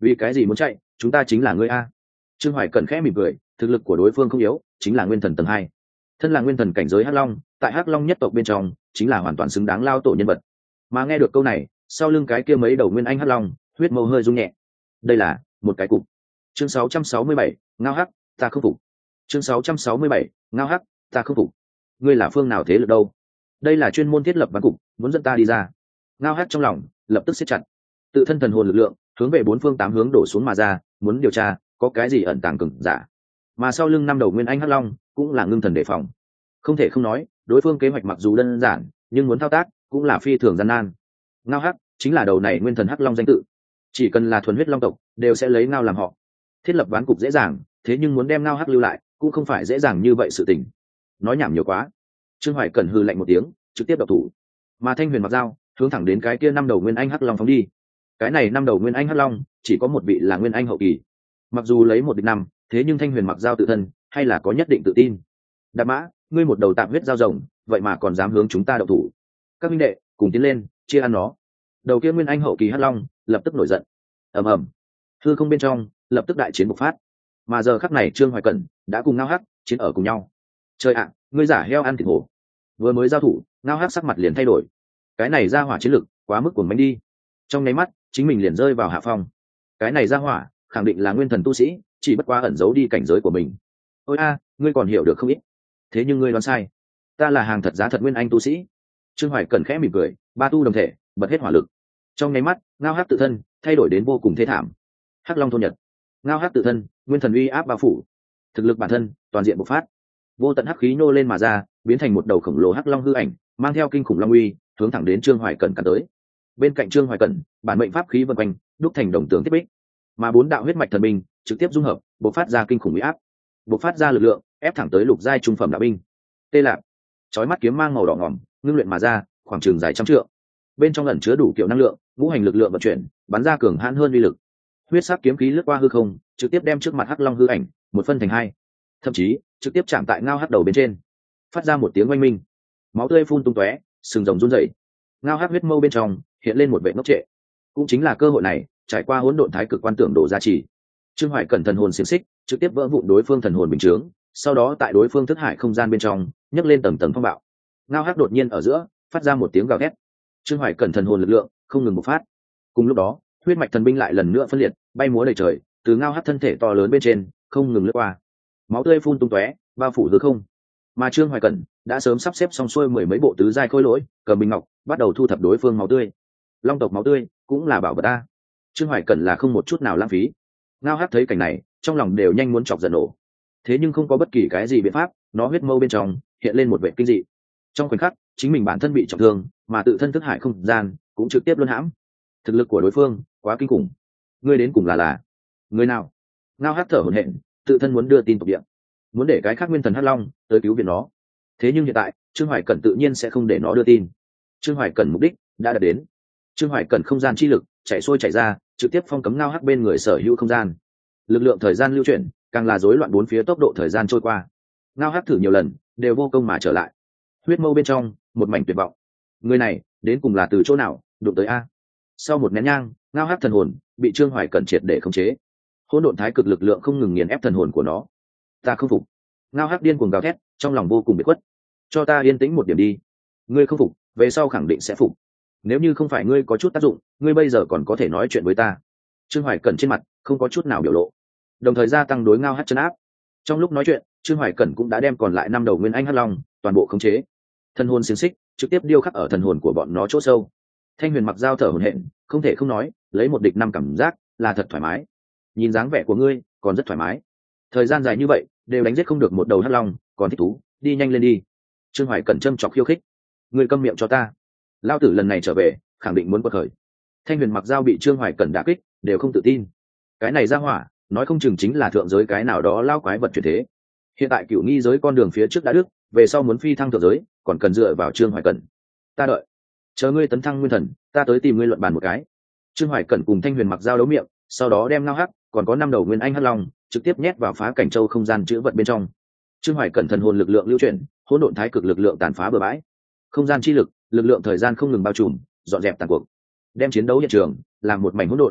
vì cái gì muốn chạy, chúng ta chính là ngươi a. Trương Hoài Cẩn khẽ mỉm cười, thực lực của đối phương không yếu, chính là nguyên thần tầng 2. Thân là nguyên thần cảnh giới hắc long, tại hắc long nhất tộc bên trong chính là hoàn toàn xứng đáng lao tổ nhân vật. Mà nghe được câu này, sau lưng cái kia mấy đầu nguyên anh hắc long huyết mâu hơi rung nhẹ. Đây là một cái cục. Chương 667, ngao hắc, ta không phục. Chương 667, ngao hắc, ta không phục. Ngươi là phương nào thế lực đâu? Đây là chuyên môn thiết lập ván cục, muốn dẫn ta đi ra. Ngao hắc trong lòng lập tức siết chặt, tự thân thần hồn lực lượng hướng về 4 phương 8 hướng đổ xuống mà ra, muốn điều tra có cái gì ẩn tàng cường giả. Mà sau lưng 5 đầu nguyên anh hắc long cũng là ngưng thần đề phòng. Không thể không nói, đối phương kế hoạch mặc dù đơn giản, nhưng muốn thao tác cũng là phi thường gian nan. Ngao hắc chính là đầu này nguyên thần hắc long danh tự, chỉ cần là thuần huyết long tộc đều sẽ lấy ngao làm họ. Thiết lập ván cục dễ dàng, thế nhưng muốn đem ngao hắc lưu lại cũng không phải dễ dàng như vậy sự tình. Nói nhảm nhiều quá. Trương Hoài Cẩn hừ lạnh một tiếng, trực tiếp độc thủ. Mà Thanh Huyền mặc dao hướng thẳng đến cái kia 5 đầu nguyên anh hắc long phóng đi. Cái này 5 đầu nguyên anh hắc long chỉ có một vị là nguyên anh hậu kỳ, mặc dù lấy 1 địch 5, thế nhưng Thanh Huyền mặc dao tự thân hay là có nhất định tự tin. Đạp mã, ngươi một đầu tạm huyết dao rồng, vậy mà còn dám hướng chúng ta độc thủ. Các minh đệ cùng tiến lên, chia ăn nó. Đầu kia nguyên anh hậu kỳ hắc long lập tức nổi giận. Ầm ầm, hư không bên trong lập tức đại chiến bộc phát. Mà giờ khắc này Trương Hoài Cẩn đã cùng ngao hắc chiến ở cùng nhau. Trời ạ, ngươi giả heo ăn thịt hổ. Vừa mới giao thủ, ngao hắc sắc mặt liền thay đổi. Cái này ra hỏa chiến lực quá mức cuồng mãnh đi. Trong nháy mắt chính mình liền rơi vào hạ phong. Cái này ra hỏa khẳng định là nguyên thần tu sĩ, chỉ bất quá ẩn giấu đi cảnh giới của mình. Ôi a, ngươi còn hiểu được không ít. Thế nhưng ngươi đoán sai, ta là hàng thật giá thật nguyên anh tu sĩ. Trương Hoài Cẩn khẽ mỉm cười, ba tu đồng thể bật hết hỏa lực. Trong nháy mắt ngao hắc tự thân thay đổi đến vô cùng thê thảm. Hắc long thôn nhật, ngao hắc tự thân nguyên thần uy áp bao phủ, thực lực bản thân toàn diện bộc phát, vô tận hắc khí nô lên mà ra, biến thành một đầu khổng lồ hắc long hư ảnh, mang theo kinh khủng long uy hướng thẳng đến Trương Hoài Cẩn cản tới. Bên cạnh Trương Hoài Cẩn, bản mệnh pháp khí vần quanh đúc thành đồng tường tiếp bích, mà 4 đạo huyết mạch thần binh trực tiếp dung hợp, bộc phát ra kinh khủng uy áp, bộc phát ra lực lượng ép thẳng tới lục giai trung phẩm đạo binh. Tê Lạp, chói mắt kiếm mang màu đỏ ngòm ngưng luyện mà ra, khoảng chừng dài trăm trượng, bên trong ẩn chứa đủ kiểu năng lượng, ngũ hành lực lượng vận chuyển, bắn ra cường hãn hơn uy lực. Huyết sắc kiếm khí lướt qua hư không, trực tiếp đem trước mặt hắc long hư ảnh một phân thành hai, thậm chí trực tiếp chạm tại ngao hắc đầu bên trên, phát ra một tiếng oanh minh, máu tươi phun tung tóe, sừng rồng run rẩy. Ngao hắc huyết mâu bên trong hiện lên một vệ ngốc trệ. Cũng chính là cơ hội này, trải qua hỗn độn thái cực quan tưởng độ gia trì, Trương Hoài Cẩn thần hồn xiềng xích trực tiếp vỡ vụn đối phương thần hồn bình chướng, sau đó tại đối phương thức hải không gian bên trong nhấc lên tầng tầng phong bạo. Ngao hắc đột nhiên ở giữa phát ra một tiếng gào thét. Trương Hoài Cẩn thần hồn lực lượng không ngừng bộc phát. Cùng lúc đó, huyết mạch thần binh lại lần nữa phân liệt, bay múa đầy trời, từ ngao hắc thân thể to lớn bên trên không ngừng lướt qua, máu tươi phun tung tóe, bao phủ hư không. Mà Trương Hoài Cẩn đã sớm sắp xếp xong xuôi 10 mấy bộ tứ giai khôi lỗi, cầm bình ngọc bắt đầu thu thập đối phương máu tươi. Long tộc máu tươi cũng là bảo vật ta. Trương Hoài Cẩn là không một chút nào lãng phí. Ngao hắc thấy cảnh này, trong lòng đều nhanh muốn chọc giận nổ. Thế nhưng không có bất kỳ cái gì biện pháp, nó huyết mâu bên trong hiện lên một vẻ kinh dị. Trong khoảnh khắc, chính mình bản thân bị trọng thương, mà tự thân thức hải không gian cũng trực tiếp luân hãm. Thực lực của đối phương quá kinh khủng. Ngươi đến cùng là người nào? Ngao hắc thở hổn hển, tự thân muốn đưa tin tộc địa, muốn để cái khác nguyên thần hắc long tới cứu viện nó. Thế nhưng hiện tại Trương Hoài Cẩn tự nhiên sẽ không để nó đưa tin. Trương Hoài Cẩn mục đích đã đạt đến. Trương Hoài Cẩn không gian chi lực chạy xuôi chạy ra, trực tiếp phong cấm ngao hắc bên người sở hữu không gian. Lực lượng thời gian lưu chuyển càng là rối loạn bốn phía, tốc độ thời gian trôi qua. Ngao hắc thử nhiều lần đều vô công mà trở lại. Huyết mâu bên trong một mảnh tuyệt vọng. Người này đến cùng là từ chỗ nào đụng tới a? Sau một nén nhang, ngao hắc thần hồn bị Trương Hoài Cẩn triệt để khống chế. Hỗn độn thái cực lực lượng không ngừng nghiền ép thần hồn của nó. Ta không phục. Ngao hắc điên cuồng gào thét, trong lòng vô cùng biệt khuất. Cho ta yên tĩnh một điểm đi. Ngươi không phục, về sau khẳng định sẽ phục. Nếu như không phải ngươi có chút tác dụng, ngươi bây giờ còn có thể nói chuyện với ta. Trương Hoài Cẩn trên mặt không có chút nào biểu lộ, đồng thời gia tăng đối ngao hắc chân áp. Trong lúc nói chuyện, Trương Hoài Cẩn cũng đã đem còn lại 5 đầu nguyên anh hắc long toàn bộ khống chế. Thần hồn xiềng xích trực tiếp điêu khắc ở thần hồn của bọn nó chỗ sâu. Thanh Huyền mặc dao thở hổn hển, không thể không nói, lấy 1 địch 5 cảm giác là thật thoải mái. Nhìn dáng vẻ của ngươi còn rất thoải mái. Thời gian dài như vậy đều đánh giết không được một đầu hắc long, còn thích thú, đi nhanh lên đi. Trương Hoài Cẩn châm chọc khiêu khích. Ngươi câm miệng cho ta. Lao tử lần này trở về khẳng định muốn quật khởi. Thanh Huyền mặc dao bị Trương Hoài Cẩn đả kích, đều không tự tin. Cái này ra hỏa, nói không chừng chính là thượng giới cái nào đó lao quái vật chuyển thế. Hiện tại Cửu Nghi giới con đường phía trước đã đứt, về sau muốn phi thăng thượng giới còn cần dựa vào Trương Hoài Cẩn. Ta đợi, chờ ngươi tấn thăng nguyên thần, ta tới tìm ngươi luận bàn một cái. Trương Hoài Cẩn cùng Thanh Huyền mặc dao đấu miệng, sau đó đem ngao hắc còn có 5 đầu nguyên anh hắc long trực tiếp nhét vào phá cảnh châu không gian chữ vật bên trong. Trương Hoài Cẩn thần hồn lực lượng lưu chuyển, hỗn độn thái cực lực lượng tàn phá bừa bãi, không gian chi lực, lực lượng thời gian không ngừng bao trùm, dọn dẹp tàn cuộc, đem chiến đấu hiện trường làm một mảnh hỗn độn.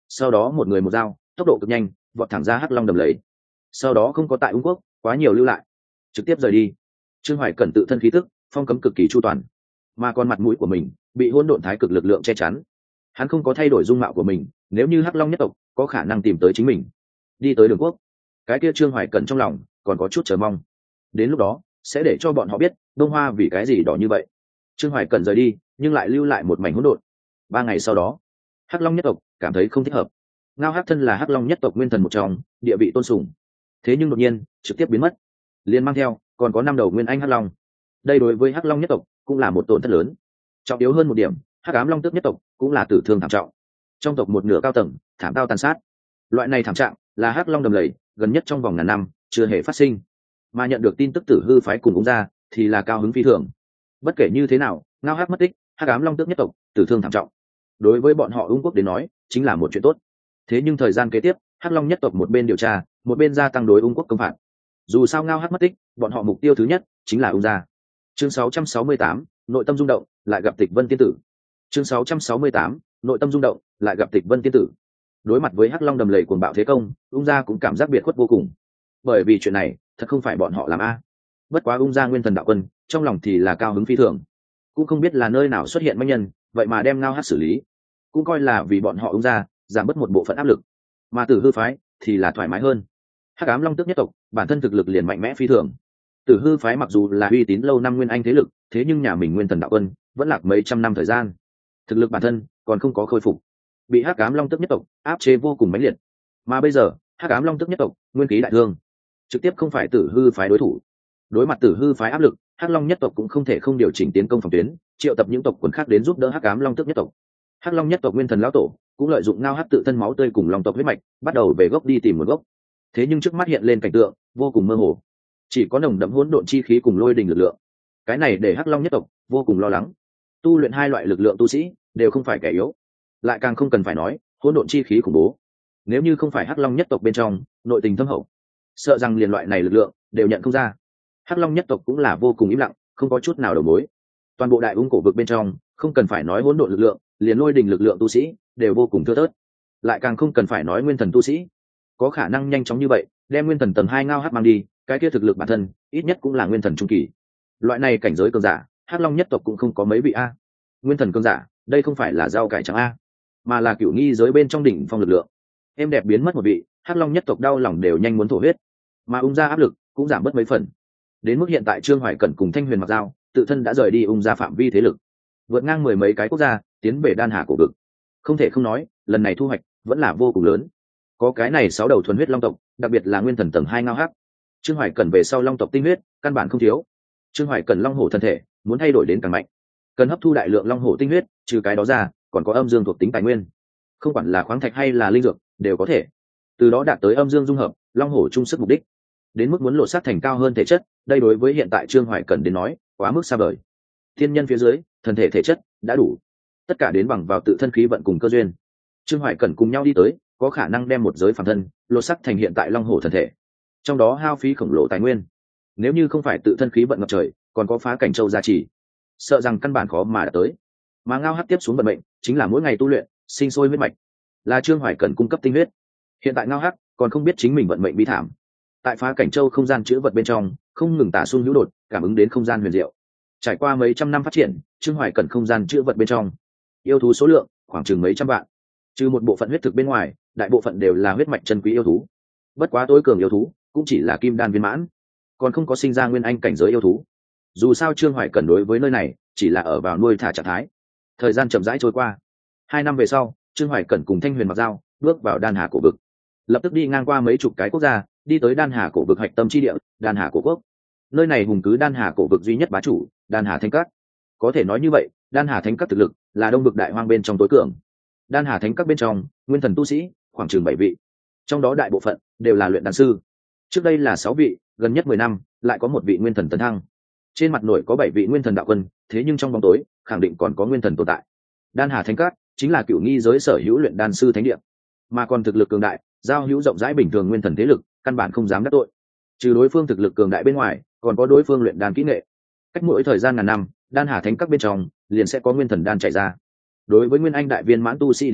sau đó một người một dao, tốc độ cực nhanh vọt thẳng ra hắc long đầm lầy. Sau đó không có tại ung quốc quá nhiều lưu lại, trực tiếp rời đi. Trương Hoài Cẩn tự thân khí tức phong cấm cực kỳ chu toàn, mà còn mặt mũi của mình bị hỗn độn thái cực lực lượng che chắn. Hắn không có thay đổi dung mạo của mình, nếu như hắc long nhất tộc có khả năng tìm tới chính mình, đi tới đường quốc, cái kia Trương Hoài Cẩn trong lòng còn có chút chờ mong. Đến lúc đó sẽ để cho bọn họ biết Đông Hoa vì cái gì đỏ như vậy. Trương Hoài Cẩn rời đi nhưng lại lưu lại một mảnh hỗn độn. 3 ngày sau đó, hắc long nhất tộc cảm thấy không thích hợp. Ngao Hắc thân là hắc long nhất tộc nguyên thần một trong, địa vị tôn sùng, thế nhưng đột nhiên trực tiếp biến mất, liền mang theo còn có 5 đầu nguyên anh hắc long. Đây đối với hắc long nhất tộc cũng là một tổn thất lớn. Trọng yếu hơn một điểm, hắc ám long tước nhất tộc cũng là tử thương thảm trọng, trong tộc một nửa cao tầng thảm tao tàn sát. Loại này thảm trạng là hắc long đầm lầy gần nhất trong vòng ngàn năm chưa hề phát sinh, mà nhận được tin tức Tử Hư phái cùng ung gia thì là cao hứng phi thường. Bất kể như thế nào, Ngao Hắc mất tích, hắc ám long tước nhất tộc tử thương thảm trọng, đối với bọn họ ung quốc đến nói chính là một chuyện tốt. Thế nhưng thời gian kế tiếp, hắc long nhất tộc một bên điều tra, một bên gia tăng đối ung quốc công phạt. Dù sao Ngao Hắc mất tích, bọn họ mục tiêu thứ nhất chính là ung gia. Chương 668, nội tâm rung động, lại gặp Tịch Vân tiên tử. Chương 668, nội tâm rung động, lại gặp Tịch Vân tiên tử. Đối mặt với hắc long đầm lầy cuồng bạo thế công, ung gia cũng cảm giác biệt khuất vô cùng, bởi vì chuyện này thật không phải bọn họ làm a. Bất quá ung gia nguyên thần đạo quân trong lòng thì là cao hứng phi thường, cũng không biết là nơi nào xuất hiện manh nhân, vậy mà đem Ngao Hắc xử lý, cũng coi là vì bọn họ ung gia giảm bớt một bộ phận áp lực. Mà Tử Hư phái thì là thoải mái hơn, hắc ám long tước nhất tộc bản thân thực lực liền mạnh mẽ phi thường. Tử Hư phái mặc dù là uy tín lâu năm nguyên anh thế lực, thế nhưng nhà mình nguyên thần đạo quân vẫn lạc mấy trăm năm thời gian, thực lực bản thân còn không có khôi phục, bị hắc ám long tước nhất tộc áp chế vô cùng mãnh liệt. Mà bây giờ hắc ám long tước nhất tộc nguyên khí đại thương, trực tiếp không phải Tử Hư phái đối thủ. Đối mặt Tử Hư phái áp lực, hắc long nhất tộc cũng không thể không điều chỉnh tiến công phòng tuyến, triệu tập những tộc quần khác đến giúp đỡ hắc ám long tước nhất tộc. Hắc long nhất tộc nguyên thần lão tổ cũng lợi dụng Ngao Hắc tự thân máu tươi cùng long tộc huyết mạch, bắt đầu về gốc đi tìm nguồn gốc. Thế nhưng trước mắt hiện lên cảnh tượng vô cùng mơ hồ, chỉ có nồng đậm hỗn độn chi khí cùng lôi đình lực lượng. Cái này để hắc long nhất tộc vô cùng lo lắng. Tu luyện hai loại lực lượng tu sĩ đều không phải kẻ yếu, lại càng không cần phải nói hỗn độn chi khí khủng bố. Nếu như không phải hắc long nhất tộc bên trong nội tình thâm hậu, sợ rằng liền loại này lực lượng đều nhận không ra. Hắc long nhất tộc cũng là vô cùng im lặng, không có chút nào đầu mối. Toàn bộ đại ung cổ vực bên trong, không cần phải nói hỗn độn lực lượng, liền lôi đình lực lượng tu sĩ đều vô cùng thưa thớt, lại càng không cần phải nói nguyên thần tu sĩ. Có khả năng nhanh chóng như vậy đem nguyên thần tầng 2 Ngao Hắc mang đi, cái kia thực lực bản thân ít nhất cũng là nguyên thần trung kỳ. Loại này cảnh giới cường giả, hắc long nhất tộc cũng không có mấy vị a. Nguyên thần cường giả, đây không phải là rau cải trắng a, mà là cửu nghi giới bên trong đỉnh phong lực lượng. Em đẹp biến mất một vị, hắc long nhất tộc đau lòng đều nhanh muốn thổ huyết, mà ung gia áp lực cũng giảm bớt mấy phần. Đến mức hiện tại Trương Hoài Cẩn cùng Thanh Huyền Mặc Dao tự thân đã rời đi ung gia phạm vi thế lực, vượt ngang 10 mấy cái quốc gia, tiến về Đan Hà cổ vực. Không thể không nói, lần này thu hoạch vẫn là vô cùng lớn. Có cái này 6 đầu thuần huyết long tộc, đặc biệt là nguyên thần tầng 2 Ngao Hắc. Trương Hoài Cẩn về sau long tộc tinh huyết căn bản không thiếu. Trương Hoài Cẩn long hổ thân thể muốn thay đổi đến càng mạnh, cần hấp thu đại lượng long hổ tinh huyết, trừ cái đó ra còn có âm dương thuộc tính tài nguyên, không quản là khoáng thạch hay là linh dược đều có thể, từ đó đạt tới âm dương dung hợp, long hổ chung sức mục đích. Đến mức muốn lộ sát thành cao hơn thể chất, đây đối với hiện tại Trương Hoài Cẩn đến nói quá mức xa vời. Thiên nhân phía dưới, thân thể thể chất đã đủ, tất cả đến bằng vào tự thân khí vận cùng cơ duyên. Trương Hoài Cẩn cùng nhau đi tới, có khả năng đem một giới phàm thân lộ sắc thành hiện tại long hổ thân thể, trong đó hao phí khổng lồ tài nguyên. Nếu như không phải tự thân khí vận ngập trời, còn có phá cảnh châu gia trì, sợ rằng căn bản khó mà đạt tới. Mà Ngao Hắc tiếp xuống vận mệnh chính là mỗi ngày tu luyện, sinh sôi huyết mạch, là Trương Hoài Cẩn cung cấp tinh huyết. Hiện tại Ngao Hắc còn không biết chính mình vận mệnh bi thảm, tại phá cảnh châu không gian chứa vật bên trong không ngừng tả xung hữu đột, cảm ứng đến không gian huyền diệu. Trải qua mấy trăm năm phát triển, Trương Hoài Cẩn không gian chứa vật bên trong yêu thú số lượng khoảng chừng mấy trăm vạn, trừ một bộ phận huyết thực bên ngoài, đại bộ phận đều là huyết mạch chân quý yêu thú. Bất quá tối cường yêu thú cũng chỉ là kim đan viên mãn, còn không có sinh ra nguyên anh cảnh giới yêu thú. Dù sao Trương Hoài Cẩn đối với nơi này chỉ là ở vào nuôi thả trạng thái. Thời gian chậm rãi trôi qua, 2 năm về sau, Trương Hoài Cẩn cùng Thanh Huyền Mặc Dao bước vào Đan Hà cổ vực, lập tức đi ngang qua mấy chục cái quốc gia, đi tới Đan Hà cổ vực hạch tâm chi địa, Đan Hà cổ quốc. Nơi này hùng cứ Đan Hà cổ vực duy nhất bá chủ, Đan Hà Thánh Các. Có thể nói như vậy, Đan Hà Thánh Các thực lực là đông vực đại hoang bên trong tối cường. Đan Hà Thánh Các bên trong, nguyên thần tu sĩ khoảng chừng 7 vị, trong đó đại bộ phận đều là luyện đan sư. Trước đây là 6 vị, gần nhất 10 năm lại có một vị nguyên thần tấn thăng. Trên mặt nổi có 7 vị nguyên thần đạo quân, thế nhưng trong bóng tối khẳng định còn có nguyên thần tồn tại. Đan Hà Thánh Các chính là cửu nghi giới sở hữu luyện đan sư thánh địa, mà còn thực lực cường đại, giao hữu rộng rãi bình thường nguyên thần thế lực căn bản không dám đắc tội. Trừ đối phương thực lực cường đại bên ngoài, còn có đối phương luyện đan kỹ nghệ. Cách mỗi thời gian ngàn năm, Đan Hà Thánh Các bên trong liền sẽ có nguyên thần đan chạy ra. Đối với nguyên anh đại viên mãn tu sĩ đến nói,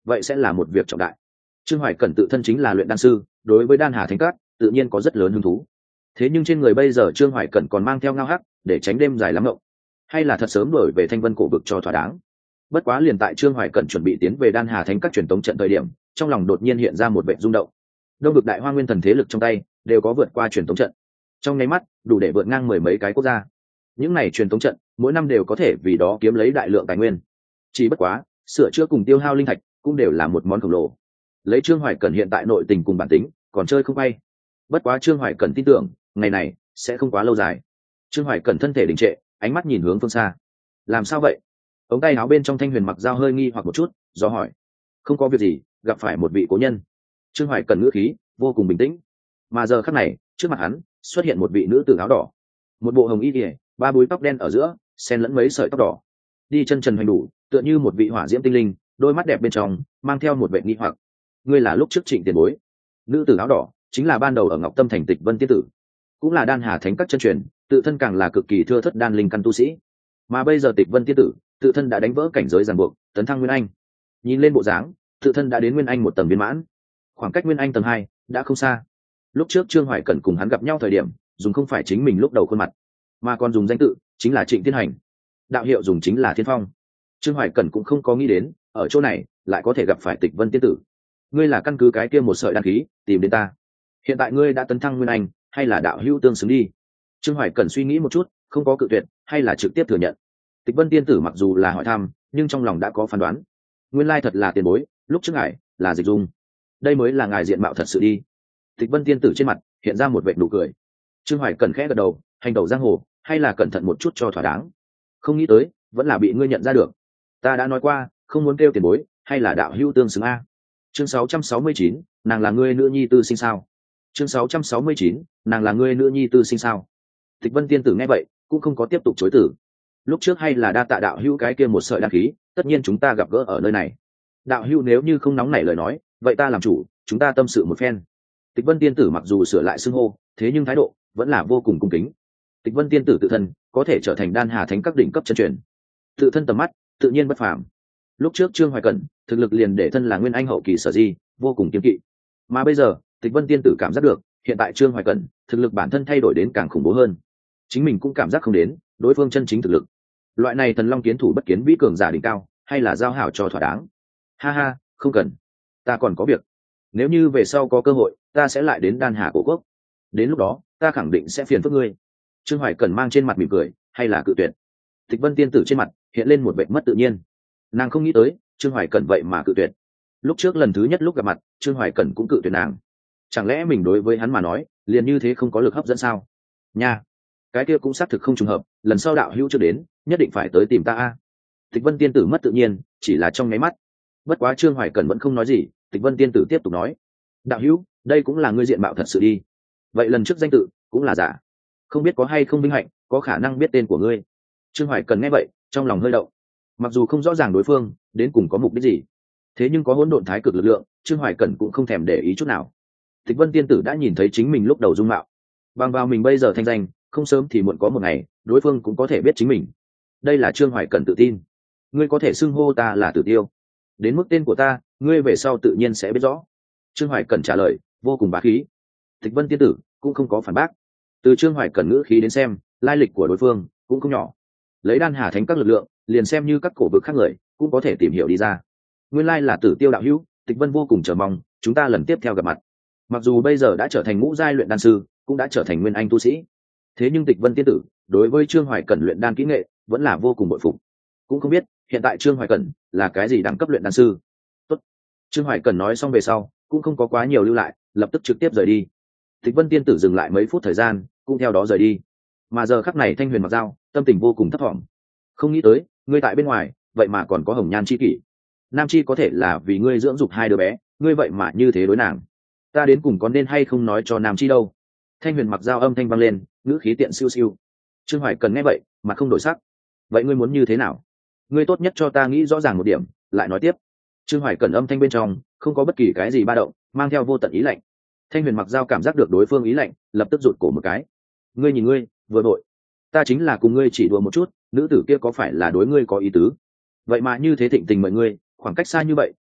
vậy sẽ là một việc trọng đại. Trương Hoài Cẩn tự thân chính là luyện đan sư, đối với đan hà thánh cát tự nhiên có rất lớn hứng thú. Thế nhưng trên người bây giờ Trương Hoài Cẩn còn mang theo ngao hắc, để tránh đêm dài lắm ngộng, hay là thật sớm đổi về Thanh Vân cổ vực cho thỏa đáng. Bất quá liền tại Trương Hoài Cẩn chuẩn bị tiến về đan hà thánh các truyền tống trận thời điểm, trong lòng đột nhiên hiện ra một vẻ rung động. Đông vực đại hoa nguyên thần thế lực trong tay đều có vượt qua truyền tống trận, trong nháy mắt đủ để vượt ngang mười mấy cái quốc gia. Những này truyền tống trận mỗi năm đều có thể vì đó kiếm lấy đại lượng tài nguyên. Chỉ bất quá sửa chữa cùng tiêu hao linh thạch cũng đều là một món khổng lồ. Lấy Trương Hoài Cẩn hiện tại nội tình cùng bản tính, còn chơi không bay. Bất quá Trương Hoài Cẩn tin tưởng ngày này sẽ không quá lâu dài. Trương Hoài Cẩn thân thể đình trệ, ánh mắt nhìn hướng phương xa. Làm sao vậy? Ống tay áo bên trong Thanh Huyền mặc dao hơi nghi hoặc một chút, do hỏi. Không có việc gì, gặp phải một vị cố nhân. Trương Hoài Cẩn ngữ khí vô cùng bình tĩnh. Mà giờ khắc này trước mặt hắn xuất hiện một vị nữ tử áo đỏ, một bộ hồng y kìa, ba búi tóc đen ở giữa xen lẫn mấy sợi tóc đỏ, đi chân trần hoành đủ, tựa như một vị hỏa diễm tinh linh, đôi mắt đẹp bên trong mang theo một vẻ nghi hoặc. Ngươi là lúc trước Trịnh tiền bối? Nữ tử áo đỏ chính là ban đầu ở Ngọc Tâm thành Tịch Vân tiên tử, cũng là đan hà thánh các chân truyền, tự thân càng là cực kỳ thưa thất đan linh căn tu sĩ. Mà bây giờ Tịch Vân tiên tử tự thân đã đánh vỡ cảnh giới ràng buộc, tấn thăng nguyên anh. Nhìn lên bộ dáng, tự thân đã đến nguyên anh một tầng viên mãn, khoảng cách nguyên anh tầng 2 đã không xa. Lúc trước Trương Hoài Cẩn cùng hắn gặp nhau thời điểm, dùng không phải chính mình lúc đầu khuôn mặt, mà còn dùng danh tự chính là Trịnh Thiên Hành, đạo hiệu dùng chính là Thiên Phong. Trương Hoài Cẩn cũng không có nghĩ đến ở chỗ này lại có thể gặp phải Tịch Vân tiên tử. Ngươi là căn cứ cái kia một sợi đan khí tìm đến ta? Hiện tại ngươi đã tấn thăng nguyên anh, hay là đạo hữu tương xứng đi? Trương Hoài Cẩn suy nghĩ một chút, không có cự tuyệt, hay là trực tiếp thừa nhận. Tịch Vân tiên tử mặc dù là hỏi thăm, nhưng trong lòng đã có phán đoán. Nguyên lai thật là tiền bối, lúc trước ngài là Dịch Dung, đây mới là ngài diện mạo thật sự đi. Tịch Vân tiên tử trên mặt hiện ra một vệt nụ cười. Trương Hoài Cẩn khẽ gật đầu, hành đầu giang hồ, hay là cẩn thận một chút cho thỏa đáng. Không nghĩ tới vẫn là bị ngươi nhận ra được. Ta đã nói qua, không muốn kêu tiền bối, hay là đạo hữu tương xứng a. Chương 669, nàng là ngươi nữ nhi tư sinh sao? Chương 669, nàng là ngươi nữ nhi tư sinh sao? Tịch Vân tiên tử nghe vậy cũng không có tiếp tục chối từ. Lúc trước hay là đa tạ đạo hữu cái kia một sợi đan khí, tất nhiên chúng ta gặp gỡ ở nơi này. Đạo hữu nếu như không nóng nảy lời nói, vậy ta làm chủ, chúng ta tâm sự một phen. Tịch Vân tiên tử mặc dù sửa lại xưng hô, thế nhưng thái độ vẫn là vô cùng cung kính. Tịch Vân tiên tử tự thân có thể trở thành đan hà thánh các đỉnh cấp chân truyền, tự thân tầm mắt tự nhiên bất phàm. Lúc trước Trương Hoài Cẩn thực lực liền để thân là nguyên anh hậu kỳ sở di, vô cùng kiên kỵ. Mà bây giờ Tịch Vân tiên tử cảm giác được, hiện tại Trương Hoài Cẩn thực lực bản thân thay đổi đến càng khủng bố hơn. Chính mình cũng cảm giác không đến đối phương chân chính thực lực. Loại này thần long kiến thủ bất kiến vĩ cường giả đỉnh cao, hay là giao hảo cho thỏa đáng. Ha ha, không cần, ta còn có việc. Nếu như về sau có cơ hội, ta sẽ lại đến đan hà cổ quốc. Đến lúc đó ta khẳng định sẽ phiền phức ngươi. Trương Hoài Cẩn mang trên mặt mỉm cười, hay là cự tuyệt. Tịch Vân tiên tử trên mặt hiện lên một vẻ mất tự nhiên. Nàng không nghĩ tới Trương Hoài Cẩn vậy mà cự tuyệt. Lúc trước lần thứ nhất lúc gặp mặt, Trương Hoài Cẩn cũng cự tuyệt nàng. Chẳng lẽ mình đối với hắn mà nói liền như thế không có lực hấp dẫn sao? Nha, cái kia cũng xác thực không trùng hợp, lần sau đạo hữu chưa đến, nhất định phải tới tìm ta a. Tịch Vân tiên tử mất tự nhiên chỉ là trong nháy mắt. Bất quá Trương Hoài Cẩn vẫn không nói gì. Tịch Vân tiên tử tiếp tục nói, đạo hữu, đây cũng là ngươi diện mạo thật sự đi. Vậy lần trước danh tự cũng là giả, không biết có hay không vinh hạnh có khả năng biết tên của ngươi. Trương Hoài Cẩn nghe vậy trong lòng hơi động. Mặc dù không rõ ràng đối phương đến cùng có mục đích gì, thế nhưng có hỗn độn thái cực lực lượng, Trương Hoài Cẩn cũng không thèm để ý chút nào. Tịch Vân tiên tử đã nhìn thấy chính mình lúc đầu dung mạo, bằng vào mình bây giờ thanh danh, không sớm thì muộn có một ngày đối phương cũng có thể biết chính mình. Đây là Trương Hoài Cẩn tự tin. Ngươi có thể xưng hô ta là Tử Tiêu, đến mức tên của ta ngươi về sau tự nhiên sẽ biết rõ. Trương Hoài Cẩn trả lời vô cùng bá khí. Tịch Vân tiên tử cũng không có phản bác. Từ Trương Hoài Cẩn ngữ khí đến xem, lai lịch của đối phương cũng không nhỏ. Lấy đan hà thánh các lực lượng, liền xem như các cổ vực khác người cũng có thể tìm hiểu đi ra. Nguyên lai là Tử Tiêu đạo hữu. Tịch Vân vô cùng chờ mong chúng ta lần tiếp theo gặp mặt. Mặc dù bây giờ đã trở thành ngũ giai luyện đan sư, cũng đã trở thành nguyên anh tu sĩ, thế nhưng Tịch Vân tiên tử đối với Trương Hoài Cẩn luyện đan kỹ nghệ vẫn là vô cùng bội phục. Cũng không biết hiện tại Trương Hoài Cẩn là cái gì đẳng cấp luyện đan sư. Tốt. Trương Hoài Cẩn nói xong về sau cũng không có quá nhiều lưu lại, lập tức trực tiếp rời đi. Tịch Vân tiên tử dừng lại mấy phút thời gian, cũng theo đó rời đi. Mà giờ khắc này Thanh Huyền mặc dao tâm tình vô cùng thấp thỏm. Không nghĩ tới ngươi tại bên ngoài vậy mà còn có hồng nhan chi kỷ. Nam chi có thể là vì ngươi dưỡng dục hai đứa bé, ngươi vậy mà như thế đối nàng. Ta đến cùng có nên hay không nói cho Nam chi đâu? Thanh Huyền mặc dao âm thanh vang lên, ngữ khí tiện siêu siêu. Trương Hoài Cần nghe vậy mà không đổi sắc. Vậy ngươi muốn như thế nào? Ngươi tốt nhất cho ta nghĩ rõ ràng một điểm, lại nói tiếp. Trương Hoài Cần âm thanh bên trong không có bất kỳ cái gì ba động, mang theo vô tận ý lạnh. Thanh Huyền mặc dao cảm giác được đối phương ý lạnh, lập tức rụt cổ một cái. Ngươi nhìn ngươi, vừa đội. Ta chính là cùng ngươi chỉ đùa một chút, nữ tử kia có phải là đối ngươi có ý tứ? Vậy mà như thế thịnh tình mời ngươi, khoảng cách xa như vậy,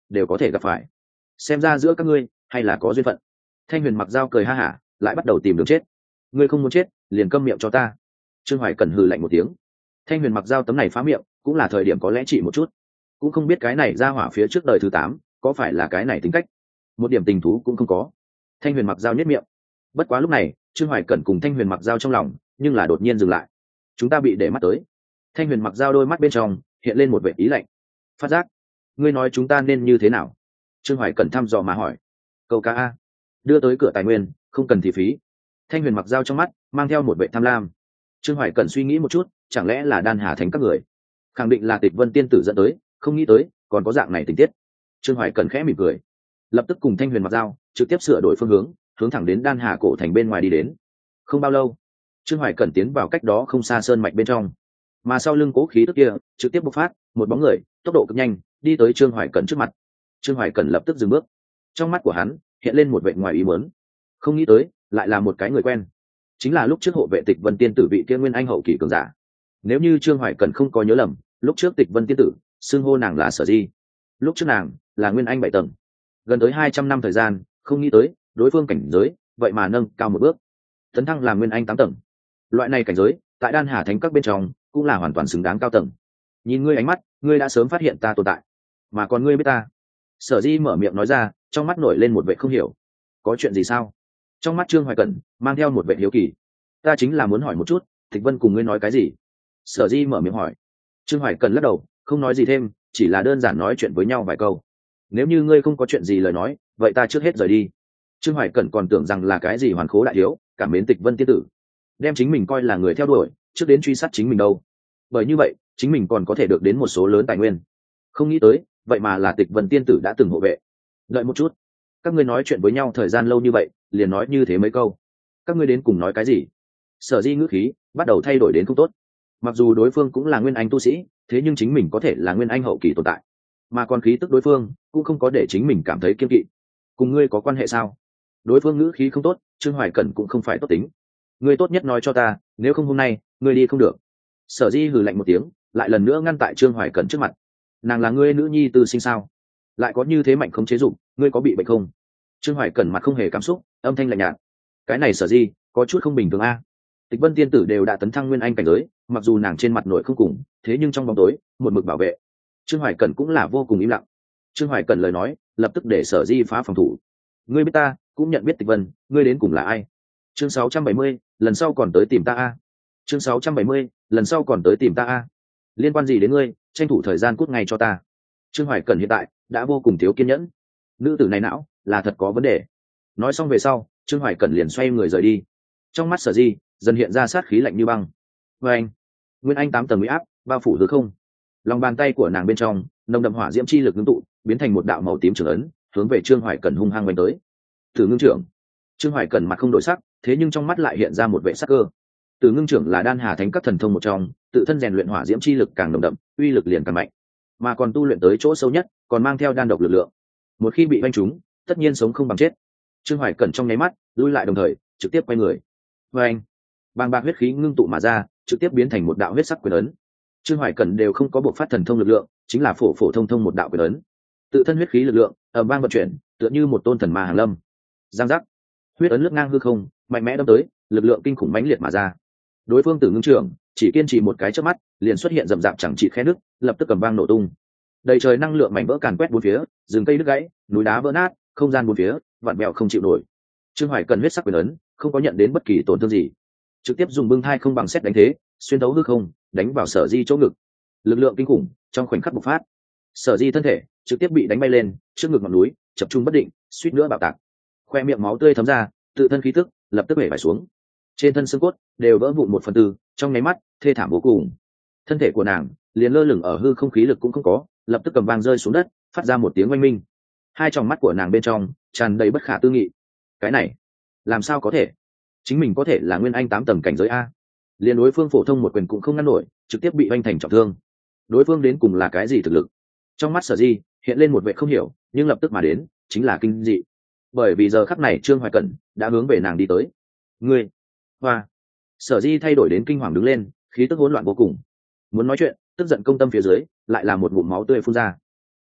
đều có thể gặp phải. Xem ra giữa các ngươi hay là có duyên phận. Thanh Huyền Mặc Dao cười ha hả, lại bắt đầu tìm đường chết. Ngươi không muốn chết liền câm miệng cho ta. Trương Hoài Cẩn hừ lạnh một tiếng. Thanh Huyền Mặc Dao tấm này phá miệng cũng là thời điểm có lẽ trị một chút, cũng không biết cái này ra hỏa phía trước đời thứ 8 có phải là cái này tính cách, một điểm tình thú cũng không có. Thanh Huyền Mặc Dao nhếch miệng. Bất quá lúc này Trương Hoài Cẩn cùng Thanh Huyền Mặc Dao trong lòng nhưng là đột nhiên dừng lại. Chúng ta bị để mắt tới. Thanh Huyền Mặc Dao đôi mắt bên trong hiện lên một vẻ ý lạnh. Phát giác, ngươi nói chúng ta nên như thế nào? Trương Hoài Cẩn thăm dò mà hỏi. Câu ca a, đưa tới cửa tài nguyên không cần thì phí. Thanh Huyền Mặc Dao trong mắt mang theo một vẻ tham lam. Trương Hoài Cẩn suy nghĩ một chút, chẳng lẽ là Đan Hà Thánh các người? Khẳng định là Tịch Vân tiên tử dẫn tới, không nghĩ tới còn có dạng này tình tiết. Trương Hoài Cẩn khẽ mỉm cười, lập tức cùng Thanh Huyền Mặc Dao trực tiếp sửa đổi phương hướng, hướng thẳng đến Đan Hà cổ thành bên ngoài đi đến. Không bao lâu, Trương Hoài Cẩn tiến vào cách đó không xa sơn mạch bên trong, mà sau lưng cố khí tức kia trực tiếp bộc phát, một bóng người tốc độ cực nhanh đi tới Trương Hoài Cẩn trước mặt. Trương Hoài Cẩn lập tức dừng bước, trong mắt của hắn hiện lên một vẻ ngoài ý muốn, không nghĩ tới lại là một cái người quen, chính là lúc trước hộ vệ Tịch Vân tiên tử vị kia nguyên anh hậu kỳ cường giả. Nếu như Trương Hoài Cẩn không có nhớ lầm, lúc trước Tịch Vân tiên tử xưng hô nàng là Sở Di, lúc trước nàng là nguyên anh 7 tầng, gần tới 200 năm thời gian, không nghĩ tới đối phương cảnh giới vậy mà nâng cao một bước, tấn thăng làm nguyên anh 8 tầng. Loại này cảnh giới tại Đan Hà Thánh các bên trong cũng là hoàn toàn xứng đáng cao tầng. Nhìn ngươi ánh mắt, ngươi đã sớm phát hiện ta tồn tại, mà còn ngươi biết ta. Sở Di mở miệng nói ra, trong mắt nổi lên một vẻ không hiểu. Có chuyện gì sao? Trong mắt Trương Hoài Cẩn mang theo một vẻ hiếu kỳ. Ta chính là muốn hỏi một chút, Tịch Vân cùng ngươi nói cái gì? Sở Di mở miệng hỏi. Trương Hoài Cẩn lắc đầu, không nói gì thêm, chỉ là đơn giản nói chuyện với nhau vài câu. Nếu như ngươi không có chuyện gì lời nói, vậy ta trước hết rời đi. Trương Hoài Cẩn còn tưởng rằng là cái gì hoàn khố đại hiếu, cảm mến Tịch Vân tiên tử, đem chính mình coi là người theo đuổi, trước đến truy sát chính mình đâu. Bởi như vậy, chính mình còn có thể được đến một số lớn tài nguyên. Không nghĩ tới, vậy mà là Tịch Vân tiên tử đã từng hộ vệ. Đợi một chút, các ngươi nói chuyện với nhau thời gian lâu như vậy, liền nói như thế mấy câu. Các ngươi đến cùng nói cái gì? Sở Di ngữ khí bắt đầu thay đổi đến không tốt. Mặc dù đối phương cũng là nguyên anh tu sĩ, thế nhưng chính mình có thể là nguyên anh hậu kỳ tồn tại, mà còn khí tức đối phương cũng không có để chính mình cảm thấy kiêng kỵ. Cùng ngươi có quan hệ sao? Đối phương ngữ khí không tốt, Trương Hoài Cẩn cũng không phải tốt tính. Ngươi tốt nhất nói cho ta, nếu không hôm nay ngươi đi không được. Sở Di hừ lạnh một tiếng, lại lần nữa ngăn tại Trương Hoài Cẩn trước mặt. Nàng là ngươi nữ nhi tư sinh sao? Lại có như thế mạnh không chế dụng, ngươi có bị bệnh không? Trương Hoài Cẩn mặt không hề cảm xúc, âm thanh lạnh nhạt. Cái này Sở Di có chút không bình thường a. Tịch Vân tiên tử đều đã tấn thăng nguyên anh cảnh giới, mặc dù nàng trên mặt nội không cùng, thế nhưng trong bóng tối một mực bảo vệ. Trương Hoài Cẩn cũng là vô cùng im lặng. Trương Hoài Cẩn lời nói lập tức để Sở Di phá phòng thủ. Ngươi biết ta, cũng nhận biết Tịch Vân, ngươi đến cùng là ai? Chương 670, lần sau còn tới tìm ta a. Chương 670, lần sau còn tới tìm ta a. Liên quan gì đến ngươi, tranh thủ thời gian cút ngay cho ta. Trương Hoài Cẩn hiện tại đã vô cùng thiếu kiên nhẫn. Nữ tử này não là thật có vấn đề. Nói xong về sau, Trương Hoài Cẩn liền xoay người rời đi. Trong mắt Sở Di dần hiện ra sát khí lạnh như băng. Và anh, nguyên anh 8 tầng uy áp bao phủ hư không. Lòng bàn tay của nàng bên trong nồng đậm hỏa diễm chi lực ngưng tụ, biến thành một đạo màu tím trường ấn, hướng về Trương Hoài Cẩn hung hăng đánh tới. Tử Ngưng trưởng. Trương Hoài Cẩn mặt không đổi sắc, thế nhưng trong mắt lại hiện ra một vẻ sắc cơ. Tử Ngưng trưởng là Đan Hà Thánh các thần thông một trong, tự thân rèn luyện hỏa diễm chi lực càng nồng đậm, uy lực liền càng mạnh, mà còn tu luyện tới chỗ sâu nhất, còn mang theo đan độc lực lượng. Một khi bị vanh trúng, tất nhiên sống không bằng chết. Trương Hoài Cẩn trong nháy mắt lui lại, đồng thời trực tiếp quay người. Và anh, bàng bạc huyết khí ngưng tụ mà ra, trực tiếp biến thành một đạo huyết sắc quyền ấn. Trương Hoài Cẩn đều không có buộc phát thần thông lực lượng, chính là phổ phổ thông thông một đạo quyền ấn. Tự thân huyết khí lực lượng ầm vang vận chuyển, tựa như một tôn thần ma hàng lâm. Giang giác, huyết ấn lướt ngang hư không, mạnh mẽ đâm tới, lực lượng kinh khủng mãnh liệt mà ra. Đối phương Tử Ngưng trưởng chỉ kiên trì một cái chớp mắt, liền xuất hiện rậm rạp chẳng trị khe nước, lập tức cầm vang nổ tung. Đầy trời năng lượng mảnh vỡ càn quét bốn phía, rừng cây đứt gãy, núi đá vỡ nát, không gian bốn phía vặn vẹo không chịu nổi. Trương Hoài Cẩn huyết sắc quyền ấn không có nhận đến bất kỳ tổn thương gì, trực tiếp dùng bưng thai không bằng xét đánh thế, xuyên thấu hư không, đánh vào Sở Di chỗ ngực. Lực lượng kinh khủng trong khoảnh khắc bộc phát, Sở Di thân thể trực tiếp bị đánh bay lên, trước ngực ngọn núi chập trung bất định, suýt nữa bạo tạc. Khoe miệng máu tươi thấm ra, tự thân khí tức lập tức bể vải xuống, trên thân xương cốt đều vỡ vụn 1/4, trong nháy mắt thê thảm vô cùng. Thân thể của nàng liền lơ lửng ở hư không, khí lực cũng không có, lập tức cầm vang rơi xuống đất, phát ra một tiếng oanh minh. Hai tròng mắt của nàng bên trong tràn đầy bất khả tư nghị. Cái này làm sao có thể? Chính mình có thể là nguyên anh 8 tầng cảnh giới a? Liền đối phương phổ thông một quyền cũng không ngăn nổi, trực tiếp bị oanh thành trọng thương. Đối phương đến cùng là cái gì thực lực? Trong mắt Sở Di hiện lên một vẻ không hiểu, nhưng lập tức mà đến chính là kinh dị. Bởi vì giờ khắc này Trương Hoài Cẩn đã hướng về nàng đi tới. Ngươi, hoa! Sở Di thay đổi đến kinh hoàng đứng lên, khí tức hỗn loạn vô cùng. Muốn nói chuyện, tức giận công tâm phía dưới lại là một ngụm máu tươi phun ra.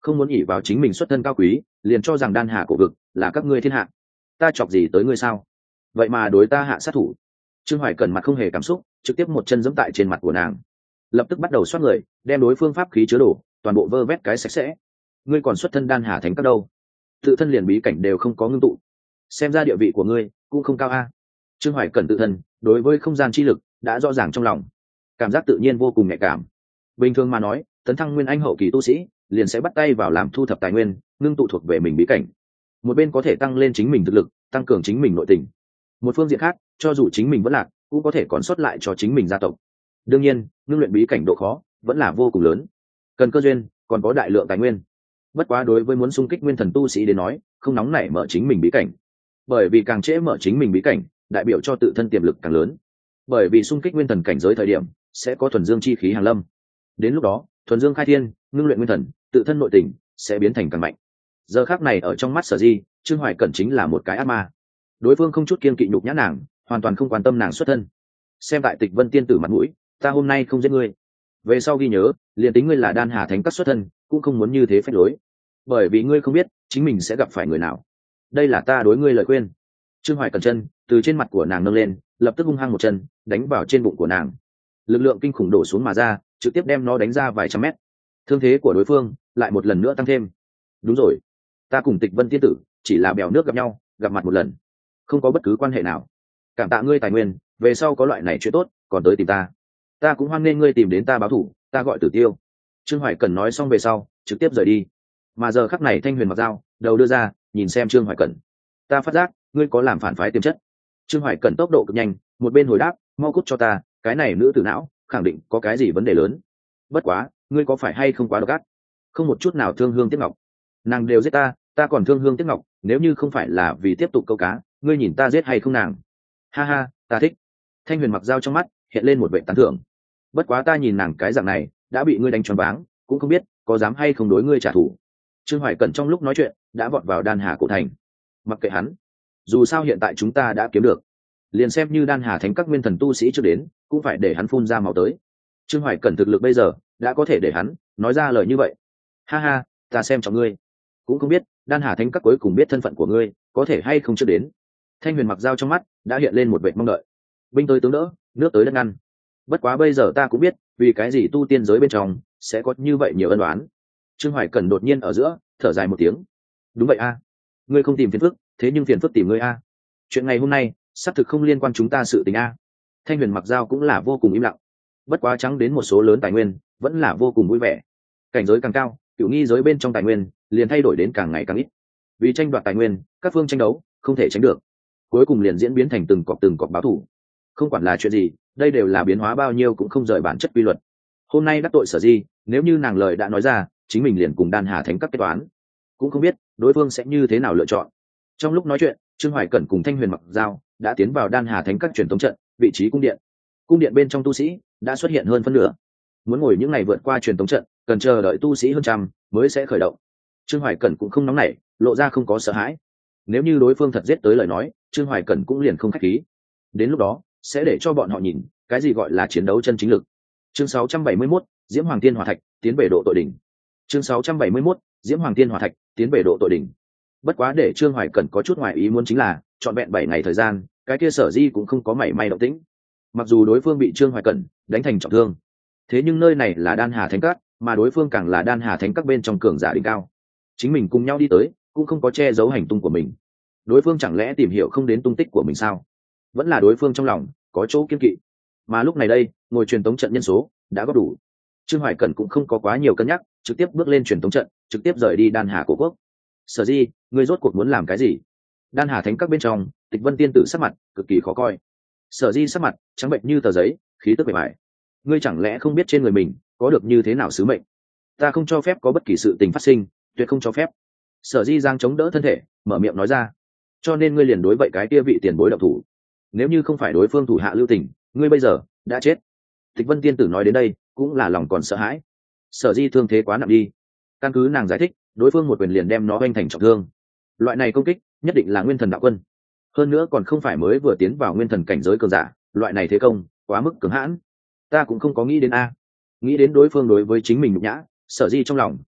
không muốn ỉ vào chính mình xuất thân cao quý liền cho rằng đan hà cổ vực là các ngươi thiên hạ. Ta chọc gì tới ngươi sao? Vậy mà đối ta hạ sát thủ. Trương Hoài Cẩn mặt không hề cảm xúc, trực tiếp một chân giẫm tại trên mặt của nàng, lập tức bắt đầu xoát người, đem đối phương pháp khí chứa đổ toàn bộ vơ vét cái sạch sẽ. Ngươi còn xuất thân đan hà thánh các đâu, tự thân liền bí cảnh đều không có ngưng tụ, xem ra địa vị của ngươi cũng không cao a. Trương Hoài Cẩn tự thân đối với không gian chi lực đã rõ ràng trong lòng, cảm giác tự nhiên vô cùng nhạy cảm. Bình thường mà nói, tấn thăng nguyên anh hậu kỳ tu sĩ liền sẽ bắt tay vào làm thu thập tài nguyên, ngưng tụ thuộc về mình bí cảnh, một bên có thể tăng lên chính mình thực lực, tăng cường chính mình nội tình, một phương diện khác cho dù chính mình vẫn lạc cũng có thể còn sót lại cho chính mình gia tộc. Đương nhiên ngưng luyện bí cảnh độ khó vẫn là vô cùng lớn, cần cơ duyên, còn có đại lượng tài nguyên. Bất quá đối với muốn xung kích nguyên thần tu sĩ đến nói, không nóng nảy mở chính mình bí cảnh, bởi vì càng trễ mở chính mình bí cảnh đại biểu cho tự thân tiềm lực càng lớn, bởi vì xung kích nguyên thần cảnh giới thời điểm sẽ có thuần dương chi khí hàng lâm, đến lúc đó thuần dương khai thiên, ngưng luyện nguyên thần, tự thân nội tình sẽ biến thành càng mạnh. Giờ khác này ở trong mắt Sở Di, Trương Hoài Cẩn chính là một cái ác ma. Đối phương không chút kiên kỵ nhục nhã nàng, hoàn toàn không quan tâm nàng xuất thân. Xem tại Tịch Vân tiên tử mặt mũi, ta hôm nay không giết ngươi, về sau ghi nhớ, liền tính ngươi là đan hà thánh các xuất thân cũng không muốn như thế phép lối, bởi vì ngươi không biết chính mình sẽ gặp phải người nào. Đây là ta đối ngươi lời khuyên. Trương Hoài Cẩn chân từ trên mặt của nàng nâng lên, lập tức hung hăng một chân đánh vào trên bụng của nàng, lực lượng kinh khủng đổ xuống mà ra, trực tiếp đem nó đánh ra vài trăm mét. Thương thế của đối phương lại một lần nữa tăng thêm. Đúng rồi, ta cùng Tịch Vân tiên tử chỉ là bèo nước gặp nhau, gặp mặt một lần, không có bất cứ quan hệ nào. Cảm tạ ngươi tài nguyên, về sau có loại này chuyện tốt còn tới tìm ta. Ta cũng hoan nghênh ngươi tìm đến ta báo thù, ta gọi Tử Tiêu. Trương Hoài Cẩn nói xong về sau trực tiếp rời đi. Mà giờ khắc này Thanh Huyền mặc dao đầu đưa ra nhìn xem Trương Hoài Cẩn, ta phát giác ngươi có làm phản phái tiềm chất. Trương Hoài Cẩn tốc độ cực nhanh, một bên hồi đáp, mau cút cho ta, cái này nữ tử não khẳng định có cái gì vấn đề lớn. Bất quá ngươi có phải hay không quá độc ác, không một chút nào thương hương tiếc ngọc. Nàng đều giết ta, ta còn thương hương tiếc ngọc, nếu như không phải là vì tiếp tục câu cá, ngươi nhìn ta giết hay không nàng? Ha ha, ta thích. Thanh Huyền mặc dao trong mắt hiện lên một vẻ tán thưởng. Bất quá ta nhìn nàng cái dạng này đã bị ngươi đánh choáng váng, cũng không biết có dám hay không đối ngươi trả thù. Trương Hoài Cẩn trong lúc nói chuyện đã vọt vào đan hà cổ thành. Mặc kệ hắn, dù sao hiện tại chúng ta đã kiếm được, liền xem như đan hà thánh các nguyên thần tu sĩ chưa đến cũng phải để hắn phun ra máu tới. Trương Hoài Cẩn thực lực bây giờ đã có thể để hắn nói ra lời như vậy. Ha ha, ta xem trọng ngươi, cũng không biết đan hà thánh các cuối cùng biết thân phận của ngươi có thể hay không chưa đến. Thanh Huyền mặc dao trong mắt đã hiện lên một vẻ mong đợi. Binh tới tướng đỡ, nước tới đất ngăn. Bất quá bây giờ ta cũng biết vì cái gì tu tiên giới bên trong sẽ có như vậy nhiều ân oán. Trương Hoài Cẩn đột nhiên ở giữa thở dài một tiếng. Đúng vậy a, ngươi không tìm phiền phức, thế nhưng phiền phức tìm ngươi a. Chuyện ngày hôm nay xác thực không liên quan chúng ta sự tình a. Thanh Huyền mặc dao cũng là vô cùng im lặng. Bất quá trắng đến một số lớn tài nguyên vẫn là vô cùng vui vẻ. Cảnh giới càng cao, cửu nghi giới bên trong tài nguyên liền thay đổi đến càng ngày càng ít. Vì tranh đoạt tài nguyên, các phương tranh đấu không thể tránh được, cuối cùng liền diễn biến thành từng cọp báo thủ. Không quản là chuyện gì, đây đều là biến hóa bao nhiêu cũng không rời bản chất quy luật. Hôm nay đắc tội Sở Di, nếu như nàng lời đã nói ra, chính mình liền cùng đan hà thánh các kết toán, cũng không biết đối phương sẽ như thế nào lựa chọn. Trong lúc nói chuyện, Trương Hoài Cẩn cùng Thanh Huyền mặc dao đã tiến vào đan hà thánh các truyền thống trận, vị trí cung điện. Cung điện bên trong tu sĩ đã xuất hiện hơn phân nửa. Muốn ngồi những ngày vượt qua truyền thống trận, cần chờ đợi tu sĩ hơn trăm mới sẽ khởi động. Trương Hoài Cẩn cũng không nóng nảy, lộ ra không có sợ hãi. Nếu như đối phương thật giết tới lời nói, Trương Hoài Cẩn cũng liền không khách khí. Đến lúc đó sẽ để cho bọn họ nhìn cái gì gọi là chiến đấu chân chính lực. Chương 671, Diễm Hoàng Tiên Hỏa Thạch tiến về độ tội đỉnh. Chương 671, Diễm Hoàng Tiên Hỏa Thạch tiến về độ tội đỉnh. Bất quá để Trương Hoài Cẩn có chút ngoài ý muốn chính là, trọn vẹn 7 ngày thời gian, cái kia Sở Di cũng không có mảy may động tĩnh. Mặc dù đối phương bị Trương Hoài Cẩn đánh thành trọng thương, thế nhưng nơi này là đan hà thánh các, mà đối phương càng là đan hà thánh các bên trong cường giả đỉnh cao. Chính mình cùng nhau đi tới, cũng không có che giấu hành tung của mình. Đối phương chẳng lẽ tìm hiểu không đến tung tích của mình sao? Vẫn là đối phương trong lòng có chỗ kiên kỵ. Mà lúc này đây, ngồi truyền tống trận nhân số đã góp đủ. Trương Hoài Cẩn cũng không có quá nhiều cân nhắc, trực tiếp bước lên truyền tống trận, trực tiếp rời đi đan hà cổ quốc. Sở Di, ngươi rốt cuộc muốn làm cái gì? Đan hà thánh các bên trong, Tịch Vân tiên tử sắc mặt cực kỳ khó coi. Sở Di sắc mặt trắng bệnh như tờ giấy, khí tức bề bại. Ngươi chẳng lẽ không biết trên người mình có được như thế nào sứ mệnh? Ta không cho phép có bất kỳ sự tình phát sinh, tuyệt không cho phép. Sở Di giang chống đỡ thân thể, mở miệng nói ra. Cho nên ngươi liền đối vậy cái kia vị tiền bối động thủ. Nếu như không phải đối phương thủ hạ lưu tình, ngươi bây giờ đã chết. Tịch Vân tiên tử nói đến đây cũng là lòng còn sợ hãi. Sở Di thương thế quá nặng đi. Căn cứ nàng giải thích, đối phương một quyền liền đem nó oanh thành trọng thương. Loại này công kích nhất định là nguyên thần đạo quân, hơn nữa còn không phải mới vừa tiến vào nguyên thần cảnh giới cường giả. Loại này thế công quá mức cứng hãn. Ta cũng không có nghĩ đến a. Nghĩ đến đối phương đối với chính mình nhục nhã, Sở Di trong lòng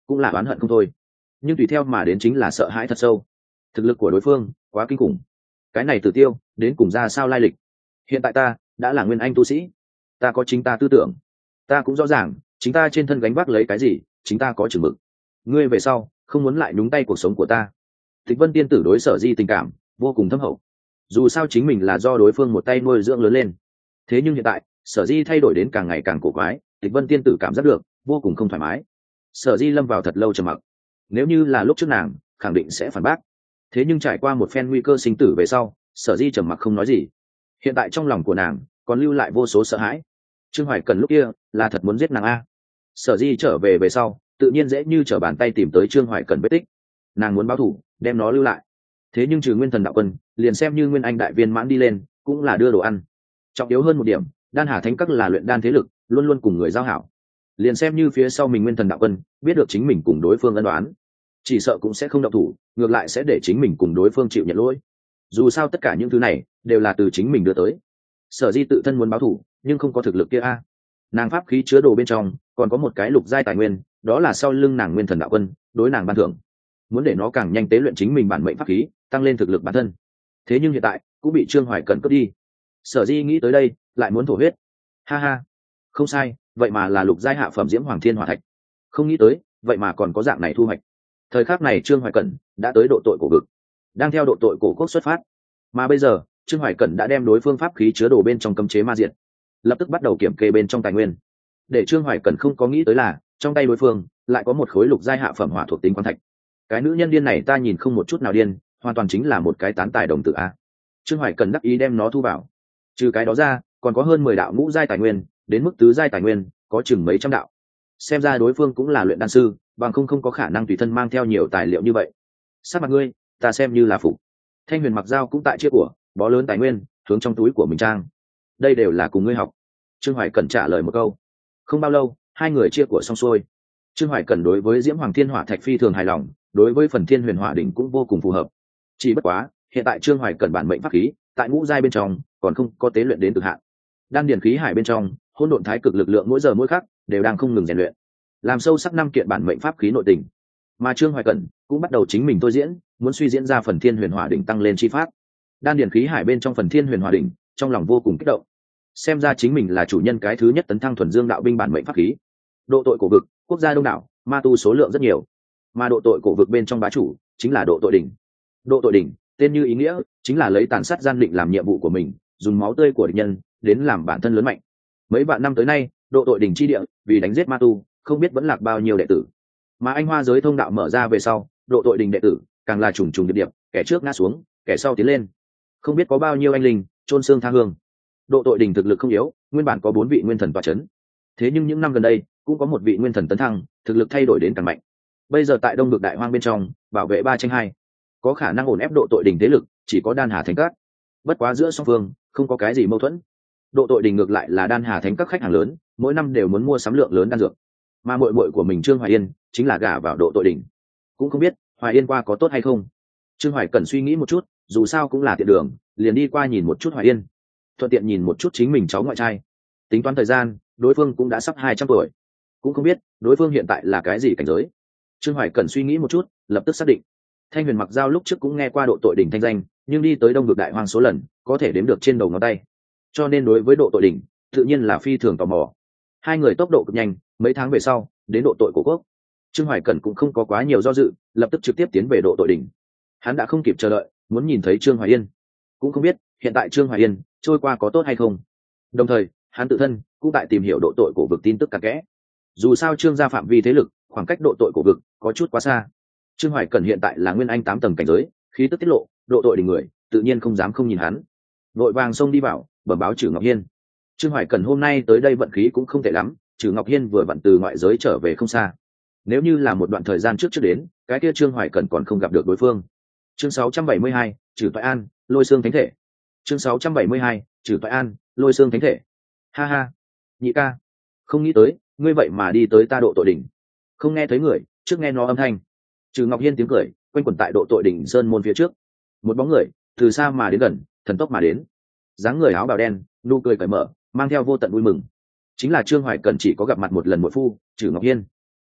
cũng là oán hận không thôi, nhưng tùy theo mà đến chính là sợ hãi thật sâu. Thực lực của đối phương quá kinh khủng, cái này Tử Tiêu đến cùng ra sao lai lịch. Hiện tại ta đã là nguyên anh tu sĩ, ta có chính ta tư tưởng, ta cũng rõ ràng chính ta trên thân gánh vác lấy cái gì, chính ta có chừng mực. Ngươi về sau không muốn lại nhúng tay cuộc sống của ta. Tịch Vân tiên tử đối Sở Di tình cảm vô cùng thâm hậu, dù sao chính mình là do đối phương một tay nuôi dưỡng lớn lên. Thế nhưng hiện tại Sở Di thay đổi đến càng ngày càng cổ quái, Tịch Vân tiên tử cảm giác được vô cùng không thoải mái. Sở Di lâm vào thật lâu trầm mặc. Nếu như là lúc trước nàng khẳng định sẽ phản bác, thế nhưng trải qua một phen nguy cơ sinh tử về sau, Sở Di trầm mặc không nói gì. Hiện tại trong lòng của nàng còn lưu lại vô số sợ hãi. Trương Hoài Cần lúc kia là thật muốn giết nàng a. Sở Di trở về về sau tự nhiên dễ như trở bàn tay tìm tới Trương Hoài Cần vết tích, nàng muốn báo thù đem nó lưu lại. Thế nhưng trừ Nguyên Thần đạo quân, liền xem như Nguyên Anh đại viên mãn đi lên cũng là đưa đồ ăn. Trọng yếu hơn một điểm, Đan Hà Thánh Các là luyện đan thế lực, luôn luôn cùng người giao hảo. Liền xem như phía sau mình Nguyên Thần đạo quân biết được chính mình cùng đối phương ân đoán, chỉ sợ cũng sẽ không động thủ, ngược lại sẽ để chính mình cùng đối phương chịu nhận lỗi. Dù sao tất cả những thứ này đều là từ chính mình đưa tới. Sở Di tự thân muốn báo thù nhưng không có thực lực kia a. Nàng pháp khí chứa đồ bên trong còn có một cái lục giai tài nguyên, đó là sau lưng nàng Nguyên Thần đạo quân đối nàng ban thưởng, muốn để nó càng nhanh tế luyện chính mình bản mệnh pháp khí, tăng lên thực lực bản thân. Thế nhưng hiện tại cũng bị Trương Hoài Cẩn cướp đi. Sở Di nghĩ tới đây lại muốn thổ huyết. Ha ha, không sai, vậy mà là lục giai hạ phẩm diễm hoàng thiên hỏa thạch. Không nghĩ tới vậy mà còn có dạng này thu hoạch. Thời khắc này Trương Hoài Cẩn đã tới độ tội cổ vực, đang theo độ tội cổ quốc xuất phát. Mà bây giờ Trương Hoài Cẩn đã đem đối phương pháp khí chứa đồ bên trong cấm chế ma diệt, lập tức bắt đầu kiểm kê bên trong tài nguyên. Để Trương Hoài Cẩn không có nghĩ tới là trong tay đối phương lại có một khối lục giai hạ phẩm hỏa thuộc tính khoáng thạch. Cái nữ nhân điên này ta nhìn không một chút nào điên, hoàn toàn chính là một cái tán tài đồng tử a. Trương Hoài Cẩn đắc ý đem nó thu vào. Trừ cái đó ra còn có hơn 10 đạo ngũ giai tài nguyên, đến mức tứ giai tài nguyên có chừng mấy trăm đạo. Xem ra đối phương cũng là luyện đan sư, bằng không có khả năng tùy thân mang theo nhiều tài liệu như vậy. Sát mặt ngươi ta xem như là phục. Thanh Huyền mặc dao cũng tại chiếc của bó lớn tài nguyên hướng trong túi của mình trang. Đây đều là cùng ngươi học. Trương Hoài Cẩn trả lời một câu. Không bao lâu hai người chia của xong xuôi. Trương Hoài Cẩn đối với diễm hoàng thiên hỏa thạch phi thường hài lòng, đối với phần thiên huyền hỏa đỉnh cũng vô cùng phù hợp. Chỉ bất quá hiện tại Trương Hoài Cẩn bản mệnh pháp khí tại ngũ giai bên trong còn không có tế luyện đến cực hạn. Đan điển khí hải bên trong hỗn độn thái cực lực lượng mỗi giờ mỗi khắc đều đang không ngừng rèn luyện, làm sâu sắc năm kiện bản mệnh pháp khí nội tình. Mà Trương Hoài Cẩn cũng bắt đầu chính mình tôi diễn, muốn suy diễn ra phần thiên huyền hỏa đỉnh tăng lên chi pháp. Đan điển khí hải bên trong phần thiên huyền hỏa đỉnh, trong lòng vô cùng kích động. Xem ra chính mình là chủ nhân cái thứ nhất tấn thăng thuần dương đạo binh bản mệnh pháp khí. Độ tội cổ vực, quốc gia đông đảo, ma tu số lượng rất nhiều, mà độ tội cổ vực bên trong bá chủ chính là độ tội đỉnh. Độ tội đỉnh tên như ý nghĩa, chính là lấy tàn sát gian định làm nhiệm vụ của mình, dùng máu tươi của địch nhân đến làm bản thân lớn mạnh. Mấy vạn năm tới nay, độ tội đỉnh chi địa vì đánh giết ma tu không biết vẫn lạc bao nhiêu đệ tử, mà anh hoa giới thông đạo mở ra về sau, độ tội đỉnh đệ tử càng là trùng trùng điệp điệp, kẻ trước ngã xuống kẻ sau tiến lên, không biết có bao nhiêu anh linh chôn xương tha hương. Độ tội đỉnh thực lực không yếu, nguyên bản có 4 vị nguyên thần tọa chấn, thế nhưng những năm gần đây cũng có một vị nguyên thần tấn thăng, thực lực thay đổi đến càng mạnh. Bây giờ tại đông vực đại hoang bên trong bảo vệ 3-2, có khả năng ổn ép độ tội đỉnh thế lực chỉ có Đan Hà Thánh Các. Bất quá giữa song phương không có cái gì mâu thuẫn. Độ tội đỉnh ngược lại là Đan Hà Thánh Các khách hàng lớn, mỗi năm đều muốn mua sắm lượng lớn đan dược, mà muội muội của mình Trương Hoài Yên chính là gả vào độ tội đỉnh. Cũng không biết Hoài Yên qua có tốt hay không. Trương Hoài cần suy nghĩ một chút, dù sao cũng là tiện đường, liền đi qua nhìn một chút Hoài Yên, thuận tiện nhìn một chút chính mình cháu ngoại trai. Tính toán thời gian, đối phương cũng đã sắp 200 tuổi, cũng không biết đối phương hiện tại là cái gì cảnh giới. Trương Hoài cần suy nghĩ một chút, lập tức xác định. Thanh Huyền mặc dao lúc trước cũng nghe qua độ tội đỉnh thanh danh, nhưng đi tới đông vực đại hoang số lần có thể đếm được trên đầu ngón tay, cho nên đối với độ tội đỉnh tự nhiên là phi thường tò mò. Hai người tốc độ cực nhanh, mấy tháng về sau đến độ tội của quốc. Trương Hoài Cẩn cũng không có quá nhiều do dự, lập tức trực tiếp tiến về độ tội đỉnh. Hắn đã không kịp chờ đợi muốn nhìn thấy Trương Hoài Yên, cũng không biết hiện tại Trương Hoài Yên trôi qua có tốt hay không. Đồng thời hắn tự thân cũng tại tìm hiểu độ tội cổ vực tin tức cặn kẽ. Dù sao Trương gia phạm vi thế lực khoảng cách độ tội cổ vực có chút quá xa. Trương Hoài Cẩn hiện tại là nguyên anh 8 tầng cảnh giới, khí tức tiết lộ, độ tội đỉnh người tự nhiên không dám không nhìn hắn. Vội vàng xông đi vào bẩm báo Trử Ngọc Hiên. Trương Hoài Cẩn hôm nay tới đây vận khí cũng không tệ lắm, Trử Ngọc Hiên vừa vặn từ ngoại giới trở về không xa. Nếu như là một đoạn thời gian trước đến, cái kia Trương Hoài Cẩn còn không gặp được đối phương. Chương 672, Trử Toại An, Lôi Xương Thánh Thể. Chương 672, Trử Toại An, Lôi Xương Thánh Thể. Ha ha, nhị ca, không nghĩ tới, ngươi vậy mà đi tới ta độ tội đỉnh. Không nghe thấy người, trước nghe nó âm thanh. Trử Ngọc Hiên tiếng cười quanh quẩn tại độ tội đỉnh sơn môn phía trước. Một bóng người từ xa mà đến gần, thần tốc mà đến. Dáng người áo bào đen, nụ cười cởi mở, mang theo vô tận vui mừng. Chính là Trương Hoài Cẩn chỉ có gặp mặt một lần muội phu, Trử Ngọc Hiên.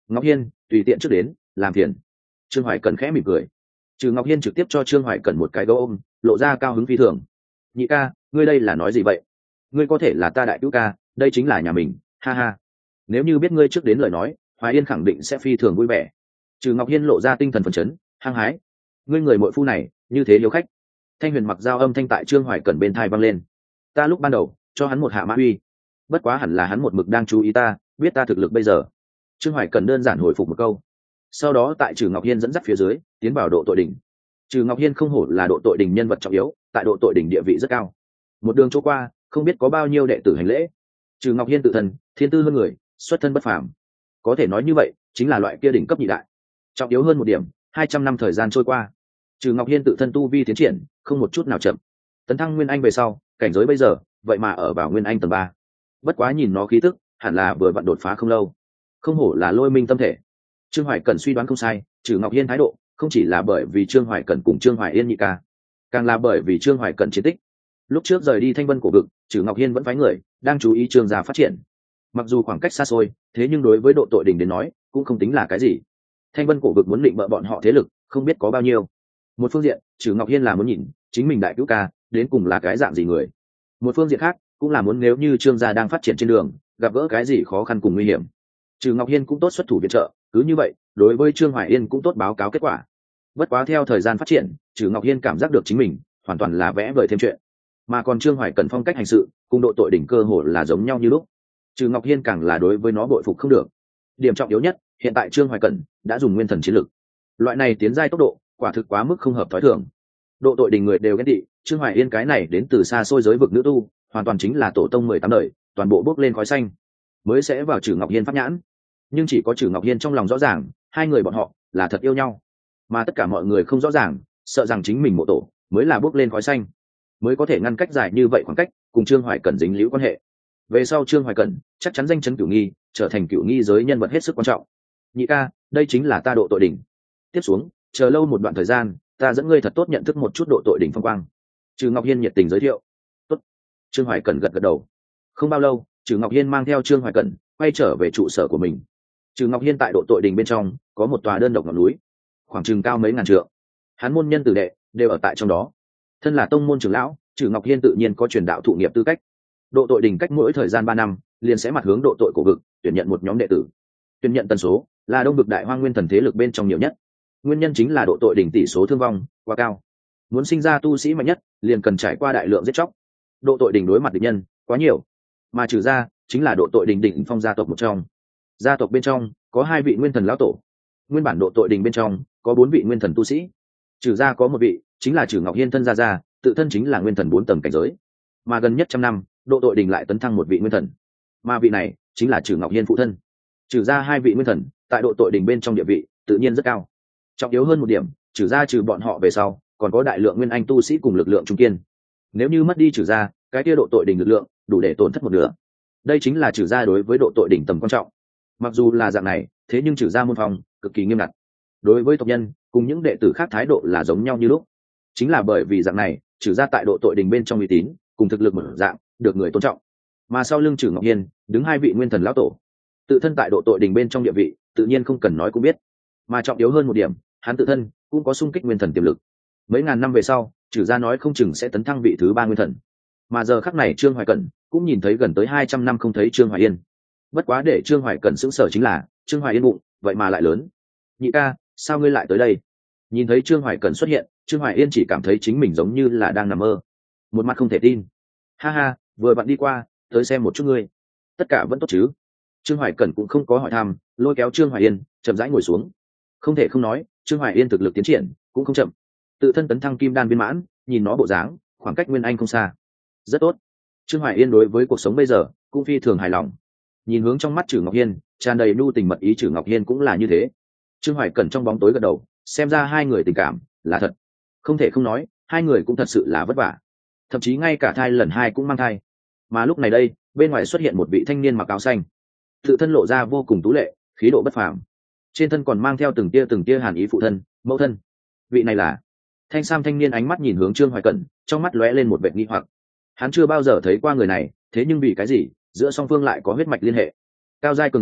Ngọc Hiên tùy tiện trước đến làm phiền. Trương Hoài Cẩn khẽ mỉm cười. Trừ Ngọc Hiên trực tiếp cho Trương Hoài Cẩn một cái gấu ôm, lộ ra cao hứng phi thường. Nhị ca, ngươi đây là nói gì vậy? Ngươi có thể là ta đại cứu ca, đây chính là nhà mình, ha ha. Nếu như biết ngươi trước đến lời nói, Hoài Yên khẳng định sẽ phi thường vui vẻ. Trừ Ngọc Hiên lộ ra tinh thần phấn chấn, hăng hái. Ngươi người muội phu này như thế hiếu khách. Thanh Huyền mặc dao âm thanh tại Trương Hoài Cẩn bên tai vang lên. Ta lúc ban đầu cho hắn một hạ mã uy, bất quá hẳn là hắn một mực đang chú ý ta, biết ta thực lực bây giờ. Trương Hoài Cẩn đơn giản hồi phục một câu, sau đó tại Trừ Ngọc Hiên dẫn dắt phía dưới tiến vào độ tội đỉnh. Trừ Ngọc Hiên không hổ là độ tội đỉnh nhân vật trọng yếu, tại độ tội đỉnh địa vị rất cao. Một đường chỗ qua, không biết có bao nhiêu đệ tử hành lễ. Trừ Ngọc Hiên tự thân thiên tư hơn người, xuất thân bất phàm, có thể nói như vậy chính là loại kia đỉnh cấp nhị đại. Trọng yếu hơn một điểm, 200 năm thời gian trôi qua, Trừ Ngọc Hiên tự thân tu vi tiến triển không một chút nào chậm. Tấn thăng nguyên anh về sau, cảnh giới bây giờ vậy mà ở vào nguyên anh tầng 3. Bất quá nhìn nó khí tức, hẳn là vừa vặn đột phá không lâu. Không hổ là Lôi Minh tâm thể. Trương Hoài Cẩn suy đoán không sai, Trừ Ngọc Hiên thái độ không chỉ là bởi vì Trương Hoài Cẩn cùng Trương Hoài Yên nhị ca, càng là bởi vì Trương Hoài Cẩn chiến tích. Lúc trước rời đi Thanh Vân cổ vực, Trừ Ngọc Hiên vẫn phái người đang chú ý Trương gia phát triển. Mặc dù khoảng cách xa xôi, thế nhưng đối với độ tội đỉnh đến nói cũng không tính là cái gì. Thanh Vân cổ vực muốn định bợ bọn họ thế lực không biết có bao nhiêu. Một phương diện, Trừ Ngọc Hiên là muốn nhìn chính mình đại cứu ca đến cùng là cái dạng gì người. Một phương diện khác cũng là muốn nếu như Trương gia đang phát triển trên đường gặp gỡ cái gì khó khăn cùng nguy hiểm, Trừ Ngọc Hiên cũng tốt xuất thủ viện trợ. Cứ như vậy, đối với Trương Hoài Yên cũng tốt báo cáo kết quả. Bất quá theo thời gian phát triển, Trừ Ngọc Hiên cảm giác được chính mình hoàn toàn là vẽ vời thêm chuyện, mà còn Trương Hoài Cẩn phong cách hành sự cùng độ tội đỉnh cơ hồ là giống nhau như lúc. Trừ Ngọc Hiên càng là đối với nó bội phục không được. Điểm trọng yếu nhất, hiện tại Trương Hoài Cẩn đã dùng nguyên thần chiến lực, loại này tiến giai tốc độ quả thực quá mức không hợp thói thường. Độ tội đỉnh người đều ghen tị, Trương Hoài Yên cái này đến từ xa xôi giới vực nữ tu, hoàn toàn chính là tổ tông 18 đời, toàn bộ bốc lên khói xanh mới sẽ vào Trừ Ngọc Hiên pháp nhãn. Nhưng chỉ có Trừ Ngọc Hiên trong lòng rõ ràng, hai người bọn họ là thật yêu nhau, mà tất cả mọi người không rõ ràng, sợ rằng chính mình mộ tổ mới là bước lên khói xanh, mới có thể ngăn cách dài như vậy khoảng cách cùng Trương Hoài Cẩn dính líu quan hệ. Về sau Trương Hoài Cẩn chắc chắn danh chấn Cửu Nghi, trở thành Cửu Nghi giới nhân vật hết sức quan trọng. Nhị ca, đây chính là ta độ tội đỉnh. Tiếp xuống, chờ lâu một đoạn thời gian, ta dẫn ngươi thật tốt nhận thức một chút độ tội đỉnh phong quang. Trừ Ngọc Hiên nhiệt tình giới thiệu. Tốt. Trương Hoài Cẩn gật gật đầu. Không bao lâu, Trừ Ngọc Hiên mang theo Trương Hoài Cẩn quay trở về trụ sở của mình. Trừ Ngọc Hiên tại độ tội đỉnh bên trong có một tòa đơn độc ngọn núi, khoảng chừng cao mấy ngàn trượng. Hắn môn nhân tử đệ đều ở tại trong đó. Thân là tông môn trưởng lão, Trừ Ngọc Hiên tự nhiên có truyền đạo thụ nghiệp tư cách. Độ tội đỉnh cách mỗi thời gian 3 năm, liền sẽ mặt hướng độ tội cổ vực, tuyển nhận một nhóm đệ tử. Tuyển nhận tần số là đông vực đại hoang nguyên thần thế lực bên trong nhiều nhất. Nguyên nhân chính là độ tội đỉnh tỷ số thương vong quá cao. Muốn sinh ra tu sĩ mạnh nhất, liền cần trải qua đại lượng giết chóc. Độ tội đỉnh đối mặt địch nhân quá nhiều, mà trừ ra chính là độ tội đỉnh đỉnh phong gia tộc một trong. Gia tộc bên trong có 2 vị nguyên thần lão tổ. Nguyên bản độ tội đỉnh bên trong có 4 vị nguyên thần tu sĩ. Trừ ra có một vị, chính là Trừ Ngọc Hiên thân gia, tự thân chính là nguyên thần 4 tầng cảnh giới. Mà gần nhất 100 năm, độ tội đỉnh lại tấn thăng một vị nguyên thần. Mà vị này chính là Trừ Ngọc Hiên phụ thân. Trừ ra 2 vị nguyên thần, tại độ tội đỉnh bên trong địa vị tự nhiên rất cao. Trọng yếu hơn một điểm, trừ ra trừ bọn họ về sau, còn có đại lượng nguyên anh tu sĩ cùng lực lượng trung kiên. Nếu như mất đi trừ ra, cái kia độ tội đỉnh lực lượng đủ để tổn thất một nửa. Đây chính là trừ ra đối với độ tội đỉnh tầm quan trọng. Mặc dù là dạng này, thế nhưng trừ ra môn phòng cực kỳ nghiêm ngặt. Đối với tộc nhân cùng những đệ tử khác thái độ là giống nhau như lúc. Chính là bởi vì dạng này, trừ ra tại độ tội đỉnh bên trong uy tín cùng thực lực một dạng, được người tôn trọng. Mà sau lưng Trừ Ngọc Hiên đứng 2 vị nguyên thần lão tổ, tự thân tại độ tội đỉnh bên trong địa vị tự nhiên không cần nói cũng biết. Mà trọng yếu hơn một điểm, hắn tự thân cũng có xung kích nguyên thần tiềm lực. Mấy ngàn năm về sau, trừ ra nói không chừng sẽ tấn thăng vị thứ 3 nguyên thần. Mà giờ khắc này Trương Hoài Cẩn cũng nhìn thấy gần tới 200 năm không thấy Trương Hoài Yên. Bất quá để Trương Hoài Cẩn sững sờ chính là Trương Hoài Yên bụng vậy mà lại lớn. Nhị ca, sao ngươi lại tới đây? Nhìn thấy Trương Hoài Cẩn xuất hiện, Trương Hoài Yên chỉ cảm thấy chính mình giống như là đang nằm mơ, một mặt không thể tin. Ha ha, vừa bạn đi qua, tới xem một chút ngươi. Tất cả vẫn tốt chứ? Trương Hoài Cẩn cũng không có hỏi thăm, lôi kéo Trương Hoài Yên chậm rãi ngồi xuống. Không thể không nói, Trương Hoài Yên thực lực tiến triển cũng không chậm, tự thân tấn thăng kim đan viên mãn, nhìn nó bộ dáng khoảng cách nguyên anh không xa, rất tốt. Trương Hoài Yên đối với cuộc sống bây giờ cũng phi thường hài lòng. Nhìn hướng trong mắt Trử Ngọc Hiên tràn đầy nhu tình mật ý, Trử Ngọc Hiên cũng là như thế. Trương Hoài Cẩn trong bóng tối gật đầu, xem ra hai người tình cảm là thật. Không thể không nói, hai người cũng thật sự là vất vả, thậm chí ngay cả thai lần 2 cũng mang thai. Mà lúc này đây, bên ngoài xuất hiện một vị thanh niên mặc áo xanh, tự thân lộ ra vô cùng tú lệ, khí độ bất phàm, trên thân còn mang theo từng tia hàn ý phụ thân, mẫu thân. Vị này là thanh sam thanh niên, ánh mắt nhìn hướng Trương Hoài Cẩn, trong mắt lóe lên một vẻ nghi hoặc. Hắn chưa bao giờ thấy qua người này, thế nhưng vì cái gì giữa song phương lại có huyết mạch liên hệ? Cao giai cường giả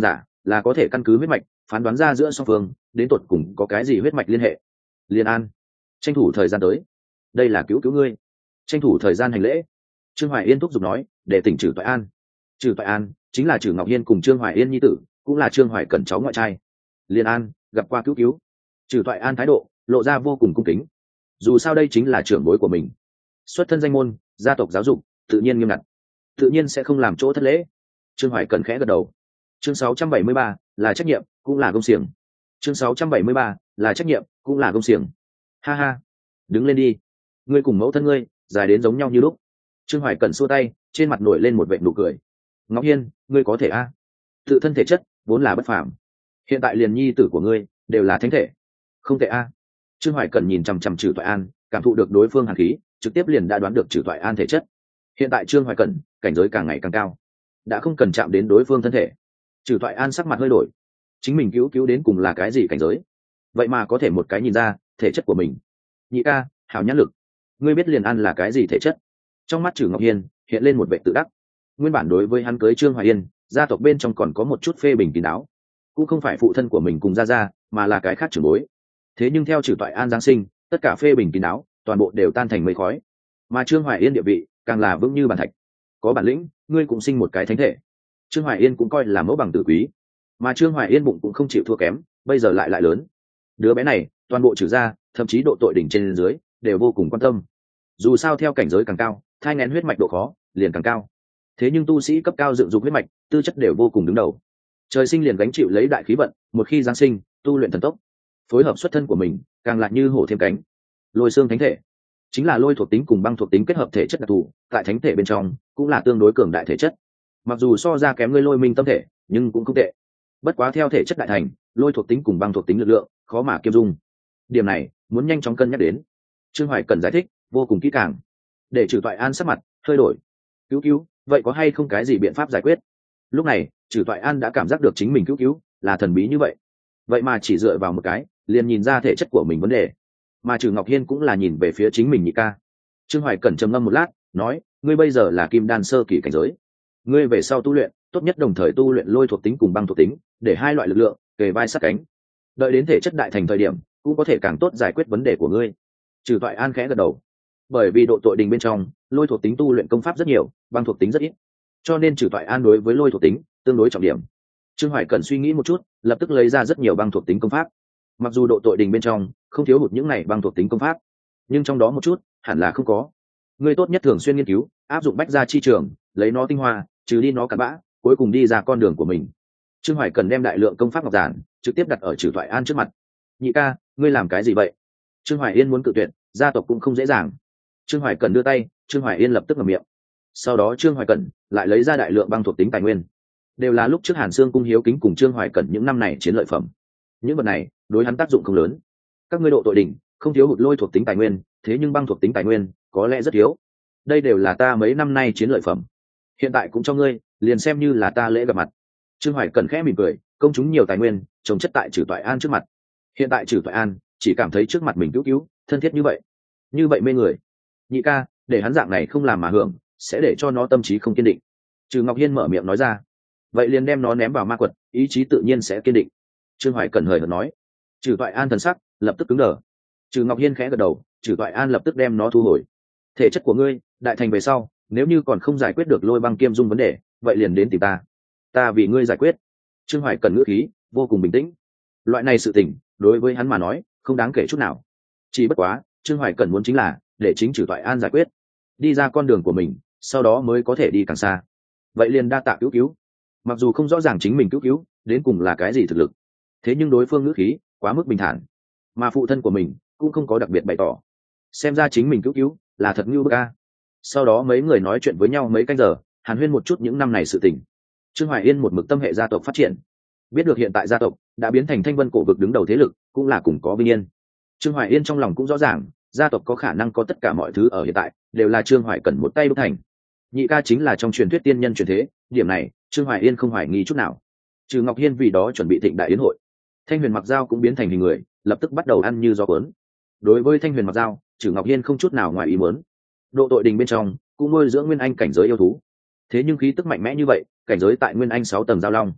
là có thể căn cứ huyết mạch phán đoán ra giữa song phương đến tột cùng có cái gì huyết mạch liên hệ. Liên an, tranh thủ thời gian tới, đây là cứu cứu ngươi, tranh thủ thời gian hành lễ. Trương Hoài Yên thúc giục nói để tỉnh Trử Toại An. Trử Toại An chính là Trử Ngọc Hiên cùng Trương Hoài Yên nhi tử, cũng là Trương Hoài Cẩn cháu ngoại trai. Liên an, gặp qua cứu cứu. Trử Toại An thái độ lộ ra vô cùng cung kính, dù sao đây chính là trưởng bối của mình, xuất thân danh môn, gia tộc giáo dục tự nhiên nghiêm ngặt, tự nhiên sẽ không làm chỗ thất lễ. Trương Hoài Cẩn khẽ gật đầu. Chương 673 là trách nhiệm cũng là công xiềng. Chương 673 là trách nhiệm cũng là công xiềng. Ha ha, đứng lên đi, ngươi cùng mẫu thân ngươi dài đến giống nhau như lúc. Trương Hoài Cẩn xua tay, trên mặt nổi lên một vệt nụ cười. Ngọc Hiên, ngươi có thể a? Tự thân thể chất vốn là bất phàm, hiện tại liền nhi tử của ngươi đều là thánh thể, không tệ a. Trương Hoài Cẩn nhìn chằm chằm Trử Toại An, cảm thụ được đối phương hàn khí, trực tiếp liền đã đoán được Trử Toại An thể chất. Hiện tại Trương Hoài Cẩn cảnh giới càng ngày càng cao, đã không cần chạm đến đối phương thân thể. Trử Toại An sắc mặt hơi đổi, chính mình cứu đến cùng là cái gì cảnh giới, vậy mà có thể một cái nhìn ra thể chất của mình. Nhị ca, hảo nhãn lực, ngươi biết liền An là cái gì thể chất? Trong mắt Trử Ngọc Hiên hiện lên một vẻ tự đắc. Nguyên bản đối với hắn cưới Trương Hoài Yên, gia tộc bên trong còn có một chút phê bình kín đáo, cũng không phải phụ thân của mình cùng gia, mà là cái khác trưởng bối. Thế nhưng theo Trử Toại An giáng sinh, tất cả phê bình kín đáo toàn bộ đều tan thành mây khói, mà Trương Hoài Yên địa vị càng là vững như bàn thạch. Có bản lĩnh, ngươi cũng sinh một cái thánh thể. Trương Hoài Yên cũng coi là mẫu bằng tử quý, mà Trương Hoài Yên bụng cũng không chịu thua kém, bây giờ lại lớn. Đứa bé này toàn bộ Trử gia, thậm chí độ tội đỉnh trên dưới đều vô cùng quan tâm. Dù sao theo cảnh giới càng cao, thai nghén huyết mạch độ khó liền càng cao. Thế nhưng tu sĩ cấp cao dựng dục huyết mạch, tư chất đều vô cùng đứng đầu. Trời sinh liền gánh chịu lấy đại khí vận, một khi giáng sinh, tu luyện thần tốc, phối hợp xuất thân của mình, càng lại như hổ thêm cánh. Lôi xương thánh thể chính là lôi thuộc tính cùng băng thuộc tính kết hợp thể chất đặc thù, tại thánh thể bên trong cũng là tương đối cường đại thể chất. Mặc dù so ra kém ngươi lôi minh tâm thể, nhưng cũng không tệ. Bất quá theo thể chất đại thành, lôi thuộc tính cùng băng thuộc tính lực lượng khó mà kiêm dung. Điểm này muốn nhanh chóng cân nhắc đến. Trương Hoài cần giải thích vô cùng kỹ càng, để Trử Toại An sắc mặt hơi đổi. Cứu, vậy có hay không cái gì biện pháp giải quyết? Lúc này Trử Toại An đã cảm giác được chính mình cứu là thần bí như vậy mà chỉ dựa vào một cái liền nhìn ra thể chất của mình vấn đề. Mà Trử Ngọc Hiên cũng là nhìn về phía chính mình nhị ca. Trương Hoài cẩn trầm ngâm một lát, nói, ngươi bây giờ là kim đan sơ kỳ cảnh giới, ngươi về sau tu luyện tốt nhất đồng thời tu luyện lôi thuộc tính cùng băng thuộc tính, để hai loại lực lượng kề vai sát cánh, đợi đến thể chất đại thành thời điểm cũng có thể càng tốt giải quyết vấn đề của ngươi. Trử Toại An khẽ gật đầu. Bởi vì độ tội đình bên trong lôi thuộc tính tu luyện công pháp rất nhiều, băng thuộc tính rất ít, cho nên Trử Toại An đối với lôi thuộc tính tương đối trọng điểm. Trương Hoài cần suy nghĩ một chút, lập tức lấy ra rất nhiều băng thuộc tính công pháp. Mặc dù độ tội đình bên trong không thiếu hụt những này băng thuộc tính công pháp, nhưng trong đó một chút hẳn là không có. Ngươi tốt nhất thường xuyên nghiên cứu, áp dụng bách gia chi trường, lấy nó tinh hoa, trừ đi nó cặn bã, cuối cùng đi ra con đường của mình. Trương Hoài cần đem đại lượng công pháp ngọc giản trực tiếp đặt ở Trử Toại An trước mặt. Nhị ca, ngươi làm cái gì vậy? Trương Hoài Yên muốn cự tuyệt, gia tộc cũng không dễ dàng. Trương Hoài cần đưa tay, Trương Hoài Yên lập tức ngậm miệng. Sau đó Trương Hoài Cẩn lại lấy ra đại lượng băng thuộc tính tài nguyên, đều là lúc trước Hàn Sương cung hiếu kính cùng Trương Hoài Cẩn những năm này chiến lợi phẩm. Những vật này đối hắn tác dụng không lớn. Các ngươi độ tội đỉnh không thiếu hụt lôi thuộc tính tài nguyên, thế nhưng băng thuộc tính tài nguyên có lẽ rất thiếu. Đây đều là ta mấy năm nay chiến lợi phẩm, hiện tại cũng cho ngươi, liền xem như là ta lễ gặp mặt. Trương Hoài Cẩn khẽ mỉm cười, công chúng nhiều tài nguyên trồng chất tại Trử Toại An trước mặt. Hiện tại Trử Toại An chỉ cảm thấy trước mặt mình cứu thân thiết như vậy mê người. Nhị ca, để hắn dạng này không làm mà hưởng, sẽ để cho nó tâm trí không kiên định. Trừ Ngọc Hiên mở miệng nói ra. Vậy liền đem nó ném vào ma quật, ý chí tự nhiên sẽ kiên định. Trương Hoài Cẩn hời hợt nói. Trừ Toại An thần sắc lập tức cứng đờ. Trừ Ngọc Hiên khẽ gật đầu, Trừ Toại An lập tức đem nó thu hồi. Thể chất của ngươi đại thành về sau, nếu như còn không giải quyết được lôi băng kiêm dung vấn đề, vậy liền đến tìm ta vì ngươi giải quyết. Trương Hoài Cẩn ngữ khí vô cùng bình tĩnh. Loại này sự tình đối với hắn mà nói không đáng kể chút nào. Chỉ bất quá Trương Hoài Cẩn muốn chính là để chính Trừ Toại An giải quyết, đi ra con đường của mình, sau đó mới có thể đi càng xa. Vậy liền đa tạ cứu. Mặc dù không rõ ràng chính mình cứu đến cùng là cái gì thực lực, thế nhưng đối phương ngữ khí quá mức bình thản, mà phụ thân của mình cũng không có đặc biệt bày tỏ, xem ra chính mình cứu là thật ngưu bức a. Sau đó mấy người nói chuyện với nhau mấy canh giờ, hàn huyên một chút những năm này sự tình. Trương Hoài Yên một mực tâm hệ gia tộc phát triển, biết được hiện tại gia tộc đã biến thành Thanh Vân cổ vực đứng đầu thế lực, cũng là cùng có vinh yên. Trương Hoài Yên trong lòng cũng rõ ràng, gia tộc có khả năng có tất cả mọi thứ ở hiện tại đều là Trương Hoài Cẩn một tay đúc thành. Nhị ca chính là trong truyền thuyết tiên nhân truyền thế, điểm này Trương Hoài Yên không hoài nghi chút nào. Trừ Ngọc Hiên vì đó chuẩn bị thịnh đại yến hội, Thanh Huyền Mặc Dao cũng biến thành hình người, lập tức bắt đầu ăn như gió cuốn. Đối với Thanh Huyền Mặc Dao, Trừ Ngọc Hiên không chút nào ngoài ý muốn. Độ tội đình bên trong cũng nuôi dưỡng nguyên anh cảnh giới yêu thú, thế nhưng khí tức mạnh mẽ như vậy, cảnh giới tại nguyên anh 6 tầng giao long,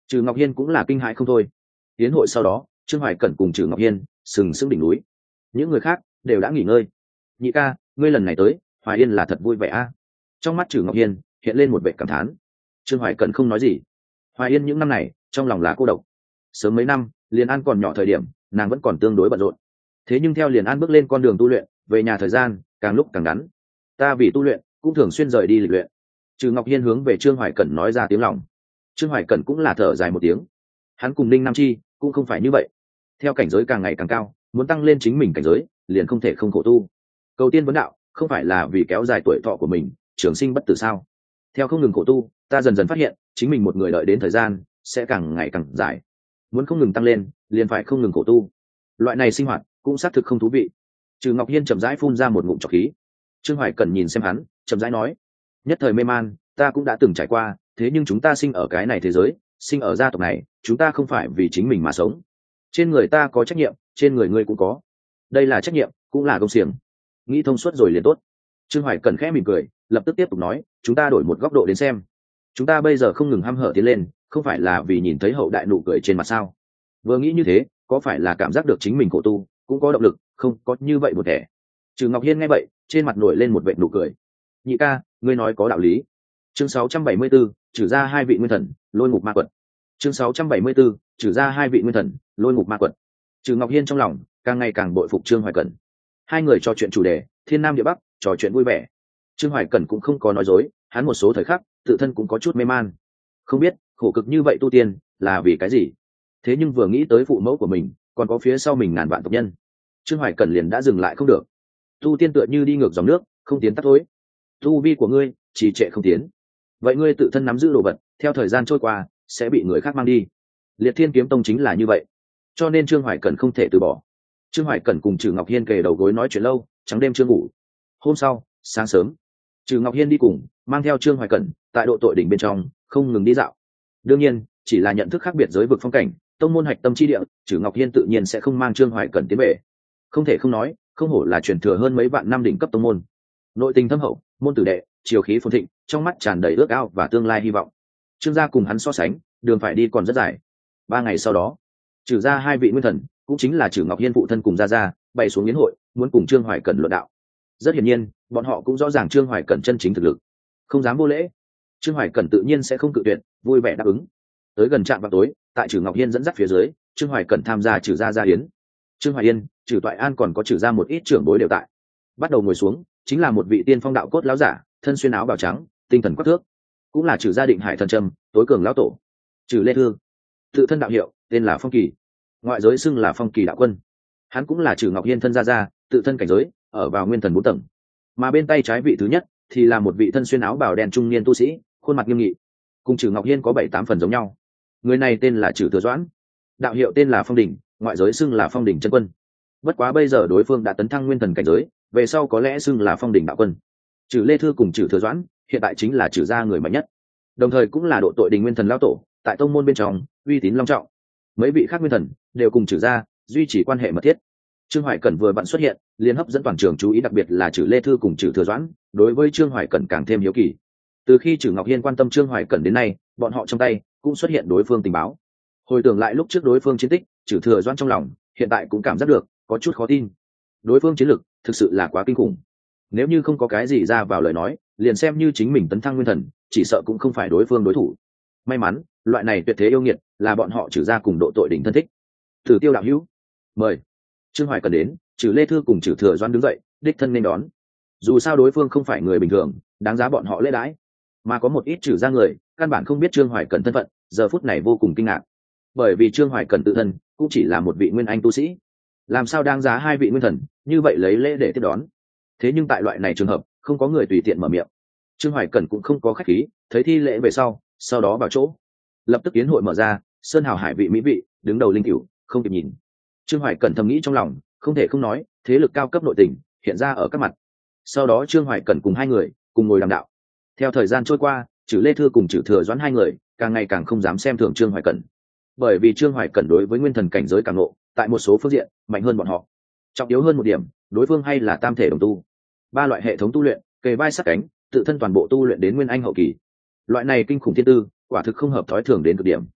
Trừ Ngọc Hiên cũng là kinh hãi không thôi. Tiến hội sau đó, Trương Hoài Cẩn cùng Trừ Ngọc Hiên sừng sững đỉnh núi, những người khác đều đã nghỉ ngơi. Nhị ca, ngươi lần này tới Hoài Yên là thật vui vẻ a. Trong mắt Trừ Ngọc Hiên hiện lên một vẻ cảm thán. Trương Hoài Cẩn không nói gì. Hoài Yên những năm này trong lòng là cô độc. Sớm mấy năm Liên An còn nhỏ thời điểm, nàng vẫn còn tương đối bận rộn. Thế nhưng theo Liên An bước lên con đường tu luyện, về nhà thời gian càng lúc càng ngắn. Ta vì tu luyện cũng thường xuyên rời đi lịch luyện. Trừ Ngọc Hiên hướng về Trương Hoài Cẩn nói ra tiếng lòng. Trương Hoài Cẩn cũng là thở dài một tiếng. Hắn cùng Ninh Nam Chi cũng không phải như vậy. Theo cảnh giới càng ngày càng cao, muốn tăng lên chính mình cảnh giới, liền không thể không khổ tu. Cầu tiên vấn đạo, không phải là vì kéo dài tuổi thọ của mình, trường sinh bất tử sao? Theo không ngừng khổ tu, ta dần dần phát hiện, chính mình một người đợi đến thời gian sẽ càng ngày càng dài. Muốn không ngừng tăng lên, liền phải không ngừng khổ tu. Loại này sinh hoạt cũng xác thực không thú vị. Trừ Ngọc Hiên chậm rãi phun ra một ngụm trọc khí. Trương Hoài Cẩn nhìn xem hắn, chậm rãi nói: nhất thời mê man, ta cũng đã từng trải qua, thế nhưng chúng ta sinh ở cái này thế giới, sinh ở gia tộc này, chúng ta không phải vì chính mình mà sống. Trên người ta có trách nhiệm, trên người ngươi cũng có. Đây là trách nhiệm, cũng là công xiềng. Nghĩ thông suốt rồi liền tốt. Trương Hoài Cẩn khẽ mỉm cười, lập tức tiếp tục nói: chúng ta đổi một góc độ đến xem. Chúng ta bây giờ không ngừng hăm hở tiến lên, không phải là vì nhìn thấy hậu đại nụ cười trên mặt sao? Vừa nghĩ như thế, có phải là cảm giác được chính mình khổ tu cũng có động lực, không có như vậy một thể. Trừ Ngọc Hiên nghe vậy, trên mặt nổi lên một vệt nụ cười. Nhị ca, ngươi nói có đạo lý. Chương 674, trừ ra hai vị nguyên thần, lôi ngục ma quật. Chương 674, trừ ra hai vị nguyên thần, lôi ngục ma quật. Trừ Ngọc Hiên trong lòng càng ngày càng bội phục Trương Hoài Cẩn. Hai người trò chuyện chủ đề thiên nam địa bắc, trò chuyện vui vẻ. Trương Hoài Cẩn cũng không có nói dối, hắn một số thời khắc tự thân cũng có chút mê man, không biết khổ cực như vậy tu tiên là vì cái gì. Thế nhưng vừa nghĩ tới phụ mẫu của mình, còn có phía sau mình ngàn vạn tộc nhân, Trương Hoài Cẩn liền đã dừng lại không được. Tu tiên tựa như đi ngược dòng nước, không tiến tắt thối. Tu vi của ngươi trì trệ không tiến, vậy ngươi tự thân nắm giữ đồ vật, theo thời gian trôi qua sẽ bị người khác mang đi. Liệt Thiên Kiếm Tông chính là như vậy, cho nên Trương Hoài Cẩn không thể từ bỏ. Trương Hoài Cẩn cùng Trừ Ngọc Hiên kề đầu gối nói chuyện lâu, trắng đêm chưa ngủ. Hôm sau sáng sớm, Trừ Ngọc Hiên đi cùng, mang theo Trương Hoài Cẩn tại độ tội đỉnh bên trong không ngừng đi dạo. Đương nhiên chỉ là nhận thức khác biệt giới vực phong cảnh, tông môn hạch tâm chi địa, Trừ Ngọc Hiên tự nhiên sẽ không mang Trương Hoài Cẩn tiến về. Không thể không nói, không hổ là truyền thừa hơn mấy vạn năm đỉnh cấp tông môn, nội tình thâm hậu, môn tử đệ chiều khí phồn thịnh, trong mắt tràn đầy ước ao và tương lai hy vọng. Trương gia cùng hắn so sánh, đường phải đi còn rất dài. 3 ngày sau đó, Trừ ra hai vị nguyên thần, cũng chính là Trừ Ngọc Hiên phụ thân cùng gia bày xuống yến hội, muốn cùng Trương Hoài Cẩn luận đạo. Rất hiển nhiên, bọn họ cũng rõ ràng Trương Hoài Cẩn chân chính thực lực, không dám vô lễ. Trương Hoài Cẩn tự nhiên sẽ không cự tuyệt, vui vẻ đáp ứng. Tới gần trạm vào tối, tại Trừ Ngọc Hiên dẫn dắt phía dưới, Trương Hoài Cẩn tham gia Trừ gia yến. Trương Hoài Yên, Trừ Toại An còn có Trừ ra một ít trưởng bối đều tại. Bắt đầu ngồi xuống, chính là một vị tiên phong đạo cốt lão giả, thân xuyên áo bào trắng, tinh thần quắc thước, cũng là Trừ gia Định Hải thần trầm, tối cường lão tổ. Trừ Lê Thương, tự thân đạo hiệu tên là Phong Kỳ, ngoại giới xưng là Phong Kỳ đạo quân. Hắn cũng là Trừ Ngọc Hiên thân gia, tự thân cảnh giới ở vào nguyên thần 4 tầng. Mà bên tay trái vị thứ nhất thì là một vị thân xuyên áo bào đen trung niên tu sĩ, khuôn mặt nghiêm nghị, cùng Trừ Ngọc Hiên có 7-8 phần giống nhau. Người này tên là Trừ Thừa Doãn, đạo hiệu tên là Phong Đỉnh, ngoại giới xưng là Phong Đỉnh chân quân. Bất quá bây giờ đối phương đã tấn thăng nguyên thần cảnh giới, về sau có lẽ xưng là Phong Đỉnh đạo quân. Trừ Lê Thư cùng Trừ Thừa Doãn hiện tại chính là Trừ gia người mạnh nhất, đồng thời cũng là độ tội đình nguyên thần lão tổ, tại tông môn bên trong uy tín long trọng. Mấy vị khác nguyên thần đều cùng Trừ gia duy trì quan hệ mật thiết. Trương Hoài Cẩn vừa vặn xuất hiện, liền hấp dẫn toàn trường chú ý, đặc biệt là Trừ Lê Thư cùng Trừ Thừa Doãn đối với Trương Hoài Cẩn càng thêm hiếu kỳ. Từ khi Trừ Ngọc Hiên quan tâm Trương Hoài Cẩn đến nay, bọn họ trong tay cũng xuất hiện đối phương tình báo. Hồi tưởng lại lúc trước đối phương chiến tích, Trừ Thừa Doãn trong lòng hiện tại cũng cảm giác được có chút khó tin. Đối phương chiến lực thực sự là quá kinh khủng. Nếu như không có cái gì ra vào lời nói, liền xem như chính mình tấn thăng nguyên thần, chỉ sợ cũng không phải đối phương đối thủ. May mắn, loại này tuyệt thế yêu nghiệt là bọn họ Trừ ra cùng độ tội đỉnh thân thích. Tử Tiêu đạo hữu, mời. Trương Hoài Cẩn đến, Trừ Lê Thư cùng Trừ Thừa Doãn đứng dậy, đích thân nên đón. Dù sao đối phương không phải người bình thường, đáng giá bọn họ lễ đãi. Mà có một ít Trừ ra người, căn bản không biết Trương Hoài Cẩn thân phận, giờ phút này vô cùng kinh ngạc. Bởi vì Trương Hoài Cẩn tự thân cũng chỉ là một vị nguyên anh tu sĩ, làm sao đáng giá hai vị nguyên thần như vậy lấy lễ để tiếp đón. Thế nhưng tại loại này trường hợp, không có người tùy tiện mở miệng. Trương Hoài Cẩn cũng không có khách khí, thấy thi lễ về sau đó vào chỗ. Lập tức yến hội mở ra, sơn hào hải vị mỹ vị, đứng đầu linh cửu, không kịp nhìn. Trương Hoài Cẩn thầm nghĩ trong lòng, không thể không nói, thế lực cao cấp nội tình hiện ra ở các mặt. Sau đó Trương Hoài Cẩn cùng hai người cùng ngồi đàm đạo. Theo thời gian trôi qua, Trừ Lê Thư cùng Trừ Thừa Doãn hai người càng ngày càng không dám xem thường Trương Hoài Cẩn, bởi vì Trương Hoài Cẩn đối với nguyên thần cảnh giới càng ngộ, tại một số phương diện mạnh hơn bọn họ. Trọng yếu hơn một điểm, đối phương hay là tam thể đồng tu, 3 loại hệ thống tu luyện kề vai sát cánh, tự thân toàn bộ tu luyện đến nguyên anh hậu kỳ. Loại này kinh khủng thiên tư, quả thực không hợp thói thường đến cực điểm.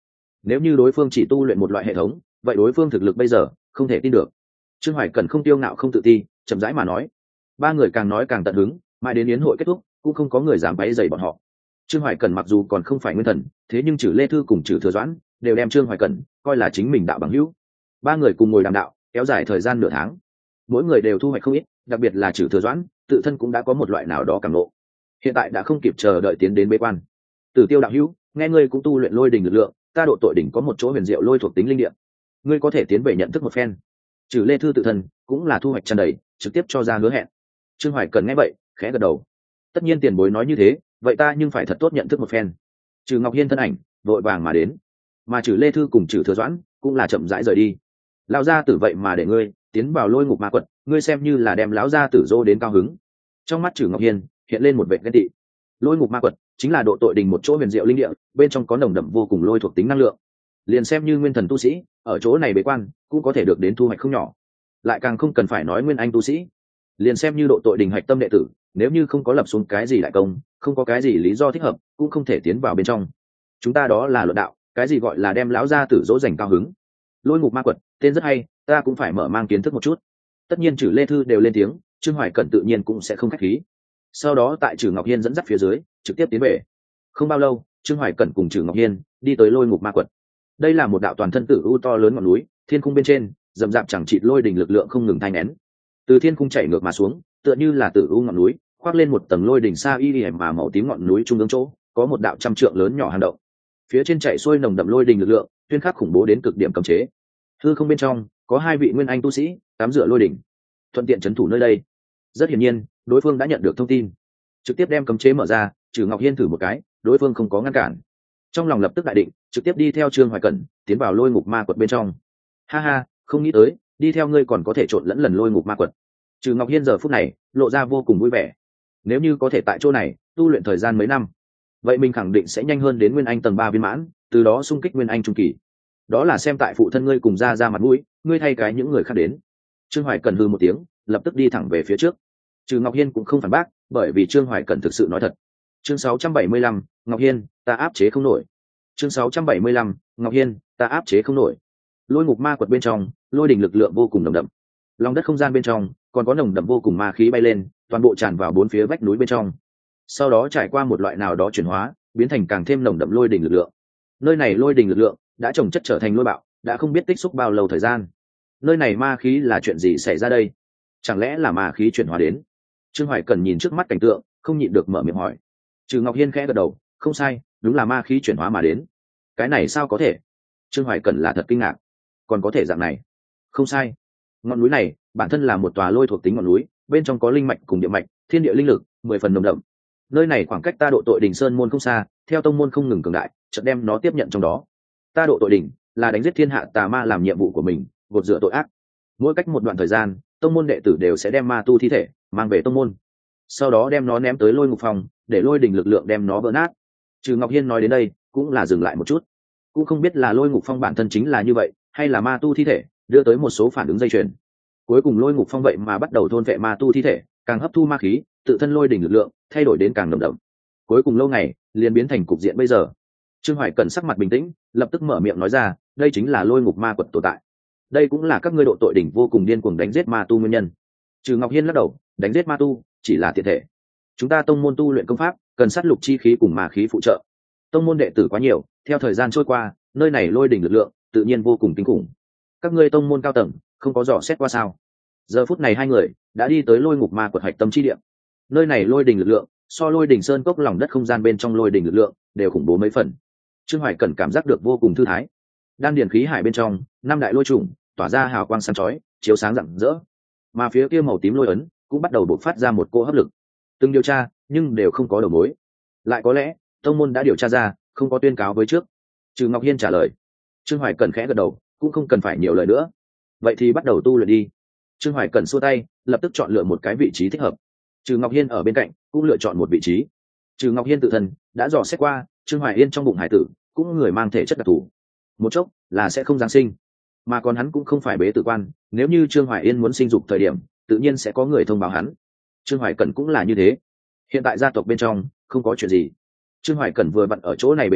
nếu như đối phương chỉ tu luyện một loại hệ thống vậy đối phương thực lực bây giờ không thể tin được. Trương Hoài Cẩn không tiêu ngạo không tự ti, chậm rãi mà nói. Ba người càng nói càng tận hứng, mãi đến yến hội kết thúc cũng không có người dám váy dày bọn họ. Trương Hoài Cẩn mặc dù còn không phải nguyên thần, thế nhưng Trử Lê Thư cùng Trử Thừa Doãn đều đem Trương Hoài Cẩn coi là chính mình đạo bằng hữu. Ba người cùng ngồi đàm đạo kéo dài thời gian nửa tháng, mỗi người đều thu hoạch không ít, đặc biệt là Trử Thừa Doãn tự thân cũng đã có một loại nào đó cảm ngộ, hiện tại đã không kịp chờ đợi tiến đến bế quan. Tử Tiêu đạo hữu, nghe ngươi cũng tu luyện lôi đỉnh lực lượng, ta độ tội đỉnh có một chỗ huyền diệu lôi thuộc tính linh địa, ngươi có thể tiến về nhận thức một phen. Trừ Lê Thư tự thân cũng là thu hoạch tràn đầy, trực tiếp cho ra hứa hẹn. Trương Hoài Cẩn nghe vậy khẽ gật đầu. Tất nhiên tiền bối nói như thế, vậy ta nhưng phải thật tốt nhận thức một phen. Trừ Ngọc Hiên thân ảnh vội vàng mà đến, mà Trừ Lê Thư cùng Trừ Thừa Doãn cũng là chậm rãi rời đi. Lão gia tử vậy mà để ngươi tiến vào lôi ngục ma quật, ngươi xem như là đem lão gia tử dô đến cao hứng. Trong mắt Trừ Ngọc Hiên hiện lên một vẻ ghen tị. Lôi ngục ma quật chính là độ tội đình một chỗ huyền diệu linh địa, bên trong có nồng đậm vô cùng lôi thuộc tính năng lượng. Liền xem như nguyên thần tu sĩ ở chỗ này bế quan cũng có thể được đến thu hoạch không nhỏ, lại càng không cần phải nói nguyên anh tu sĩ. Liền xem như độ tội đình hạch tâm đệ tử, nếu như không có lập xuống cái gì đại công, không có cái gì lý do thích hợp, cũng không thể tiến vào bên trong. Chúng ta đó là luận đạo, cái gì gọi là đem lão gia tử dỗ dành cao hứng. Lôi ngục ma quật tên rất hay, ta cũng phải mở mang kiến thức một chút. Tất nhiên Trử Lê Thư đều lên tiếng, Trương Hoài Cẩn tự nhiên cũng sẽ không khách khí. Sau đó tại Trử Ngọc Hiên dẫn dắt phía dưới trực tiếp tiến về. Không bao lâu, Trương Hoài Cẩn cùng Trử Ngọc Hiên đi tới lôi ngục ma quật. Đây là một đạo toàn thân tử u to lớn ngọn núi, thiên khung bên trên rậm rạp chẳng chịt lôi đình lực lượng không ngừng thay nén, từ thiên khung chảy ngược mà xuống, tựa như là tử u ngọn núi khoác lên một tầng lôi đỉnh sa y mà màu tím. Ngọn núi trung ương chỗ có một đạo trăm trượng lớn nhỏ hang động, phía trên chảy xuôi nồng đậm lôi đình lực lượng, tuyên khắc khủng bố đến cực điểm cấm chế. Hư không bên trong có hai vị nguyên anh tu sĩ tắm rửa lôi đỉnh, thuận tiện trấn thủ nơi đây. Rất hiển nhiên đối phương đã nhận được thông tin, trực tiếp đem cấm chế mở ra. Trừ Ngọc Hiên thử một cái, đối phương không có ngăn cản, trong lòng lập tức đại định, trực tiếp đi theo Trương Hoài Cẩn tiến vào lôi ngục ma quật bên trong. Ha ha, không nghĩ tới đi theo ngươi còn có thể trộn lẫn lần lôi ngục ma quật. Trừ Ngọc Hiên giờ phút này lộ ra vô cùng vui vẻ. Nếu như có thể tại chỗ này tu luyện thời gian mấy năm, vậy mình khẳng định sẽ nhanh hơn đến nguyên anh tầng 3 viên mãn, từ đó xung kích nguyên anh trung kỳ. Đó là xem tại phụ thân ngươi cùng ra mặt mũi, ngươi thay cái những người khác đến. Trương Hoài Cẩn hừ một tiếng, lập tức đi thẳng về phía trước. Trừ Ngọc Hiên cũng không phản bác, bởi vì Trương Hoài Cẩn thực sự nói thật. Chương 675, Ngọc Hiên, ta áp chế không nổi. Chương 675, Ngọc Hiên, ta áp chế không nổi. Lôi ngục ma quật bên trong, lôi đỉnh lực lượng vô cùng nồng đậm. Lòng đất không gian bên trong còn có nồng đậm vô cùng ma khí bay lên, toàn bộ tràn vào bốn phía vách núi bên trong. Sau đó trải qua một loại nào đó chuyển hóa, biến thành càng thêm nồng đậm lôi đỉnh lực lượng. Nơi này lôi đỉnh lực lượng đã trồng chất trở thành lôi bạo, đã không biết tích xúc bao lâu thời gian. Nơi này ma khí là chuyện gì xảy ra đây? Chẳng lẽ là ma khí chuyển hóa đến? Trương Hoài Cẩn nhìn trước mắt cảnh tượng, không nhịn được mở miệng hỏi. Trừ Ngọc Hiên khẽ gật đầu, không sai, đúng là ma khí chuyển hóa mà đến. Cái này sao có thể? Trương Hoài Cẩn là thật kinh ngạc. Còn có thể dạng này? Không sai, ngọn núi này bản thân là một tòa lôi thuộc tính ngọn núi, bên trong có linh mạch cùng địa mạch, thiên địa linh lực 10 phần nồng đậm. Nơi này khoảng cách ta độ tội đỉnh sơn môn không xa, theo tông môn không ngừng cường đại, chợt đem nó tiếp nhận trong đó. Ta độ tội đỉnh là đánh giết thiên hạ tà ma làm nhiệm vụ của mình, gột rửa tội ác. Mỗi cách một đoạn thời gian, tông môn đệ tử đều sẽ đem ma tu thi thể mang về tông môn, sau đó đem nó ném tới lôi ngục phòng, để lôi đỉnh lực lượng đem nó vỡ nát. Trừ Ngọc Hiên nói đến đây cũng là dừng lại một chút, cũng không biết là lôi ngục phong bản thân chính là như vậy, hay là ma tu thi thể đưa tới một số phản ứng dây chuyền. Cuối cùng lôi ngục phong vậy mà bắt đầu thôn vệ ma tu thi thể, càng hấp thu ma khí, tự thân lôi đỉnh lực lượng thay đổi đến càng nồng đậm. Cuối cùng lâu ngày liền biến thành cục diện bây giờ. Trương Hoài Cẩn sắc mặt bình tĩnh, lập tức mở miệng nói ra, đây chính là lôi ngục ma quật tồn tại. Đây cũng là các ngươi độ tội đỉnh vô cùng điên cuồng đánh giết ma tu nguyên nhân. Trừ Ngọc Hiên lắc đầu, đánh giết ma tu chỉ là tiện thể. Chúng ta tông môn tu luyện công pháp cần sát lục chi khí cùng ma khí phụ trợ. Tông môn đệ tử quá nhiều, theo thời gian trôi qua, nơi này lôi đỉnh lực lượng tự nhiên vô cùng kinh khủng. Các ngươi tông môn cao tầng không có dò xét qua sao? Giờ phút này hai người đã đi tới lôi ngục ma quật hạch tâm chi địa. Nơi này lôi đỉnh lực lượng so lôi đỉnh sơn cốc lòng đất không gian bên trong lôi đỉnh lực lượng đều khủng bố mấy phần. Trương Hoài Cẩn cảm giác được vô cùng thư thái. Đan điền khí hải bên trong, năm đại lôi trùng tỏa ra hào quang sáng chói, chiếu sáng rạng rỡ. Mà phía kia màu tím lôi ấn cũng bắt đầu bộc phát ra một cỗ hấp lực. Từng điều tra, nhưng đều không có đầu mối. Lại có lẽ, tông môn đã điều tra ra, không có tuyên cáo với trước. Trừ Ngọc Hiên trả lời. Trương Hoài Cẩn khẽ gật đầu, cũng không cần phải nhiều lời nữa. Vậy thì bắt đầu tu luyện đi. Trương Hoài Cẩn xua tay, lập tức chọn lựa một cái vị trí thích hợp. Trừ Ngọc Hiên ở bên cạnh cũng lựa chọn một vị trí. Trừ Ngọc Hiên tự thân đã dò xét qua, Trương Hoài Yên trong bụng hải tử cũng người mang thể chất đặc thù, một chốc là sẽ không giáng sinh. Mà còn hắn cũng không phải bế tử quan, nếu như Trương Hoài Yên muốn sinh dục thời điểm, tự nhiên sẽ có người thông báo hắn. Trương Hoài Cẩn cũng là như thế. Hiện tại gia tộc bên trong không có chuyện gì, Trương Hoài Cẩn vừa vặn ở chỗ này bế quan,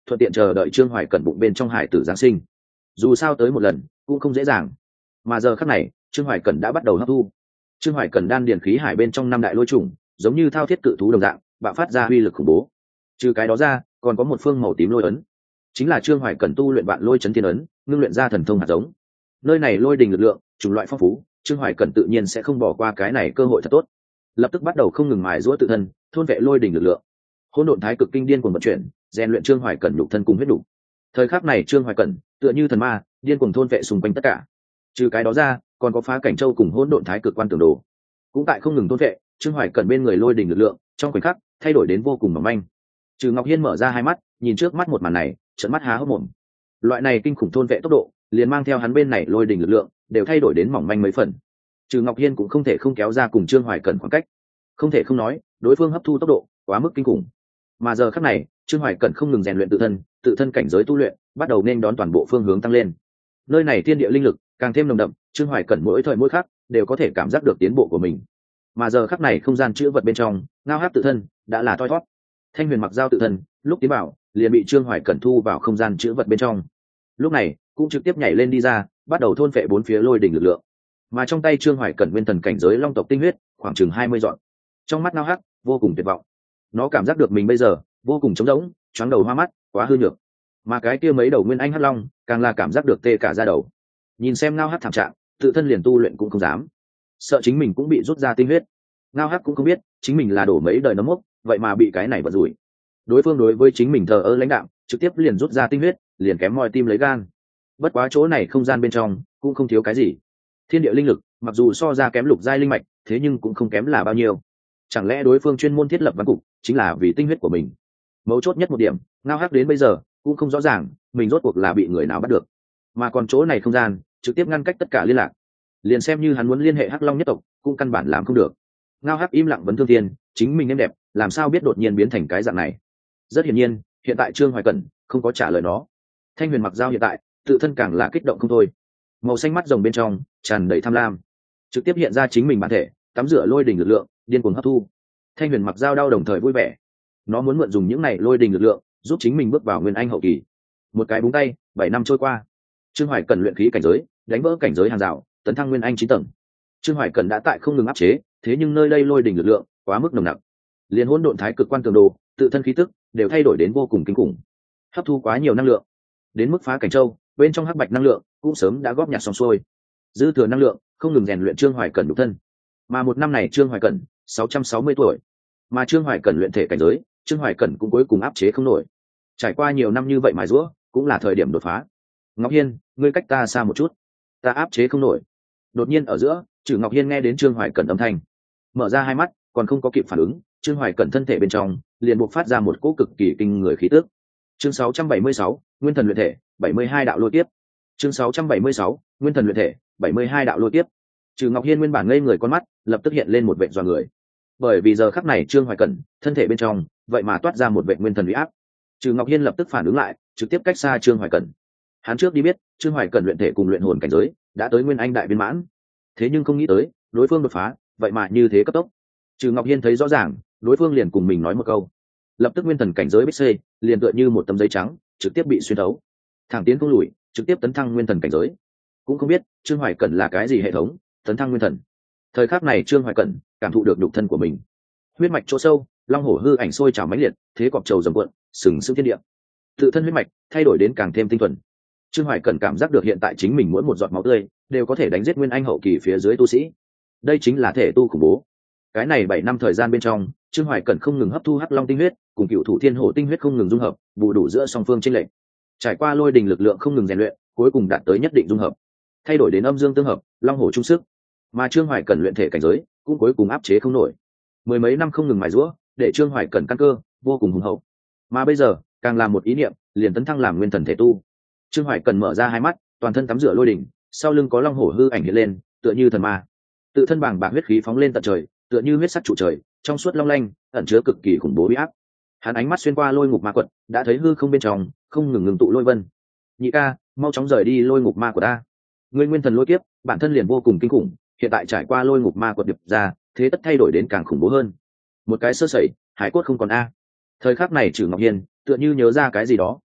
thuận tiện chờ đợi Trương Hoài Cẩn bụng bên trong hải tử giáng sinh. Dù sao tới một lần cũng không dễ dàng, mà giờ khắc này Trương Hoài Cẩn đã bắt đầu hấp thu. Trương Hoài Cẩn đan điền khí hải bên trong năm đại lôi trùng giống như thao thiết cự thú đồng dạng bạo phát ra uy lực khủng bố. Trừ cái đó ra còn có một phương màu tím lôi ấn, chính là Trương Hoài Cẩn tu luyện vạn lôi chấn thiên ấn, ngưng luyện ra thần thông hạt giống. Nơi này lôi đình lực lượng chủng loại phong phú, Trương Hoài Cẩn tự nhiên sẽ không bỏ qua cái này cơ hội thật tốt, lập tức bắt đầu không ngừng mài giũa tự thân, thôn vệ lôi đình lực lượng. Hỗn độn thái cực kinh điên cuồng vận chuyển, rèn luyện Trương Hoài Cẩn nhục thân cùng huyết đủ. Thời khắc này Trương Hoài Cẩn tựa như thần ma, điên cuồng thôn vệ xung quanh tất cả. Trừ cái đó ra, còn có phá cảnh châu cùng hỗn độn thái cực quan tưởng đồ, cũng tại không ngừng thôn vệ. Trương Hoài Cẩn bên người lôi đình lực lượng trong khoảnh khắc thay đổi đến vô cùng mỏng manh. Trừ Ngọc Hiên mở ra hai mắt, nhìn trước mắt một màn này, trợn mắt há hốc mồm. Loại này kinh khủng thôn vệ tốc độ, liền mang theo hắn bên này lôi đình lực lượng đều thay đổi đến mỏng manh mấy phần. Trừ Ngọc Hiên cũng không thể không kéo ra cùng Trương Hoài Cẩn khoảng cách. Không thể không nói, đối phương hấp thu tốc độ quá mức kinh khủng. Mà giờ khắc này, Trương Hoài Cẩn không ngừng rèn luyện tự thân cảnh giới tu luyện, bắt đầu nên đón toàn bộ phương hướng tăng lên. Nơi này thiên địa linh lực càng thêm nồng đậm, Trương Hoài Cẩn mỗi thời mỗi khắc đều có thể cảm giác được tiến bộ của mình. Mà giờ khắc này không gian chữ vật bên trong, ngao hát tự thân đã là thoi thoát. Thanh huyền mặc giao tự thân, lúc tiến bảo liền bị Trương Hoài Cẩn thu vào không gian chữ vật bên trong. Lúc này cũng trực tiếp nhảy lên đi ra, bắt đầu thôn phệ bốn phía lôi đỉnh lực lượng. Mà trong tay Trương Hoài Cẩn nguyên thần cảnh giới long tộc tinh huyết khoảng chừng 20 dọn. Trong mắt ngao hát vô cùng tuyệt vọng. Nó cảm giác được mình bây giờ vô cùng trống rỗng, choáng đầu hoa mắt, quá hư nhược. Mà cái kia mấy đầu nguyên anh hắc long càng là cảm giác được tê cả da đầu. Nhìn xem ngao hát thảm trạng, tự thân liền tu luyện cũng không dám, sợ chính mình cũng bị rút ra tinh huyết. Ngao hát cũng không biết chính mình là đổ mấy đời nấm mốc, vậy mà bị cái này vận rủi. Đối phương đối với chính mình thờ ơ lãnh đạm, trực tiếp liền rút ra tinh huyết, liền kém moi tim lấy gan. Bất quá chỗ này không gian bên trong cũng không thiếu cái gì. Thiên địa linh lực mặc dù so ra kém lục giai linh mạch, thế nhưng cũng không kém là bao nhiêu. Chẳng lẽ đối phương chuyên môn thiết lập văn cục chính là vì tinh huyết của mình? Mấu chốt nhất một điểm, ngao hắc đến bây giờ cũng không rõ ràng mình rốt cuộc là bị người nào bắt được, mà còn chỗ này không gian trực tiếp ngăn cách tất cả liên lạc, liền xem như hắn muốn liên hệ hắc long nhất tộc cũng căn bản làm không được. Ngao hắc im lặng vấn thương thiên, chính mình em đẹp làm sao biết đột nhiên biến thành cái dạng này? Rất hiển nhiên hiện tại Trương Hoài Cẩn không có trả lời nó. Thanh huyền mặc giao hiện tại tự thân càng là kích động không thôi, màu xanh mắt rồng bên trong tràn đầy tham lam, trực tiếp hiện ra chính mình bản thể, tắm rửa lôi đình lực lượng, điên cuồng hấp thu. Thanh huyền mặc giao đau đồng thời vui vẻ, nó muốn mượn dùng những này lôi đình lực lượng giúp chính mình bước vào nguyên anh hậu kỳ. Một cái búng tay, 7 năm trôi qua, Trương Hoài Cẩn luyện khí cảnh giới đánh vỡ cảnh giới hàng rào, tấn thăng nguyên anh 9 tầng. Trương Hoài Cẩn đã tại không ngừng áp chế, thế nhưng nơi đây lôi đình lực lượng quá mức nồng nặc, liền hỗn độn thái cực quan tường đồ, tự thân khí tức đều thay đổi đến vô cùng kinh khủng, hấp thu quá nhiều năng lượng, đến mức phá cảnh châu bên trong hắc bạch năng lượng cũng sớm đã góp nhặt xong xuôi, dư thừa năng lượng không ngừng rèn luyện Trương Hoài Cẩn nhục thân. Mà một năm này Trương Hoài Cẩn 660 tuổi, mà Trương Hoài Cẩn luyện thể cảnh giới, Trương Hoài Cẩn cũng cuối cùng áp chế không nổi. Trải qua nhiều năm như vậy mài giũa, cũng là thời điểm đột phá. Ngọc Hiên, ngươi cách ta xa một chút, ta áp chế không nổi. Đột nhiên ở giữa, Trử Ngọc Hiên nghe đến Trương Hoài Cẩn âm thanh, mở ra hai mắt, còn không có kịp phản ứng, Trương Hoài Cẩn thân thể bên trong liền buộc phát ra một cỗ cực kỳ kinh người khí tức. Chương 676, Nguyên thần luyện thể, 72 đạo lôi kiếp. Chương 676, Nguyên thần luyện thể, 72 đạo lôi kiếp. Trử Ngọc Hiên nguyên bản ngây người con mắt, lập tức hiện lên một vệt dọa người. Bởi vì giờ khắc này Trương Hoài Cẩn thân thể bên trong vậy mà toát ra một vệt nguyên thần uy áp. Trừ Ngọc Hiên lập tức phản ứng lại, trực tiếp cách xa Trương Hoài Cẩn. Hắn trước đi biết Trương Hoài Cẩn luyện thể cùng luyện hồn cảnh giới đã tới nguyên anh đại viên mãn, thế nhưng không nghĩ tới đối phương đột phá vậy mà như thế cấp tốc. Trừ Ngọc Hiên thấy rõ ràng, đối phương liền cùng mình nói một câu, lập tức nguyên thần cảnh giới bích xê liền tựa như một tấm giấy trắng trực tiếp bị xuyên thấu, thẳng tiến không lùi, trực tiếp tấn thăng nguyên thần cảnh giới. Cũng không biết Trương Hoài Cẩn là cái gì hệ thống tấn thăng nguyên thần. Thời khắc này Trương Hoài Cẩn cảm thụ được nhục thân của mình, huyết mạch chỗ sâu, long hổ hư ảnh sôi trào mãnh liệt, thế cọp trầu dầm cuộn, sừng sững thiên địa. Tự thân huyết mạch thay đổi đến càng thêm tinh thuần. Trương Hoài Cẩn cảm giác được hiện tại chính mình mỗi một giọt máu tươi đều có thể đánh giết nguyên anh hậu kỳ phía dưới tu sĩ. Đây chính là thể tu khủng bố. Cái này 7 năm thời gian bên trong, Trương Hoài Cẩn không ngừng hấp thu hắc long tinh huyết, cùng cựu thủ thiên hổ tinh huyết không ngừng dung hợp, bù đủ giữa song phương chênh lệch. Trải qua lôi đình lực lượng không ngừng rèn luyện, cuối cùng đạt tới nhất định dung hợp, thay đổi đến âm dương tương hợp, long hổ trung sức. Mà Trương Hoài Cẩn luyện thể cảnh giới cũng cuối cùng áp chế không nổi. Mười mấy năm không ngừng mài giũa, để Trương Hoài Cẩn căn cơ vô cùng hùng hậu. Mà bây giờ, càng làm một ý niệm, liền tấn thăng làm nguyên thần thể tu. Trương Hoài Cẩn mở ra hai mắt, toàn thân tắm rửa lôi đỉnh, sau lưng có long hổ hư ảnh hiện lên, tựa như thần ma. Tự thân bàng bạc huyết khí phóng lên tận trời, tựa như huyết sắc trụ trời, trong suốt long lanh, ẩn chứa cực kỳ khủng bố uy áp. Hắn ánh mắt xuyên qua lôi ngục ma quật, đã thấy hư không bên trong không ngừng ngừng tụ lôi vân. Nhị ca, mau chóng rời đi lôi ngục ma của ta. Ngươi nguyên thần lôi kiếp, bản thân liền vô cùng kinh khủng, hiện tại trải qua lôi ngục ma quật điệp ra, thế tất thay đổi đến càng khủng bố hơn. Một cái sơ sẩy, hải cốt không còn a. Thời khắc này Trử Ngọc Hiên tựa như nhớ ra cái gì đó,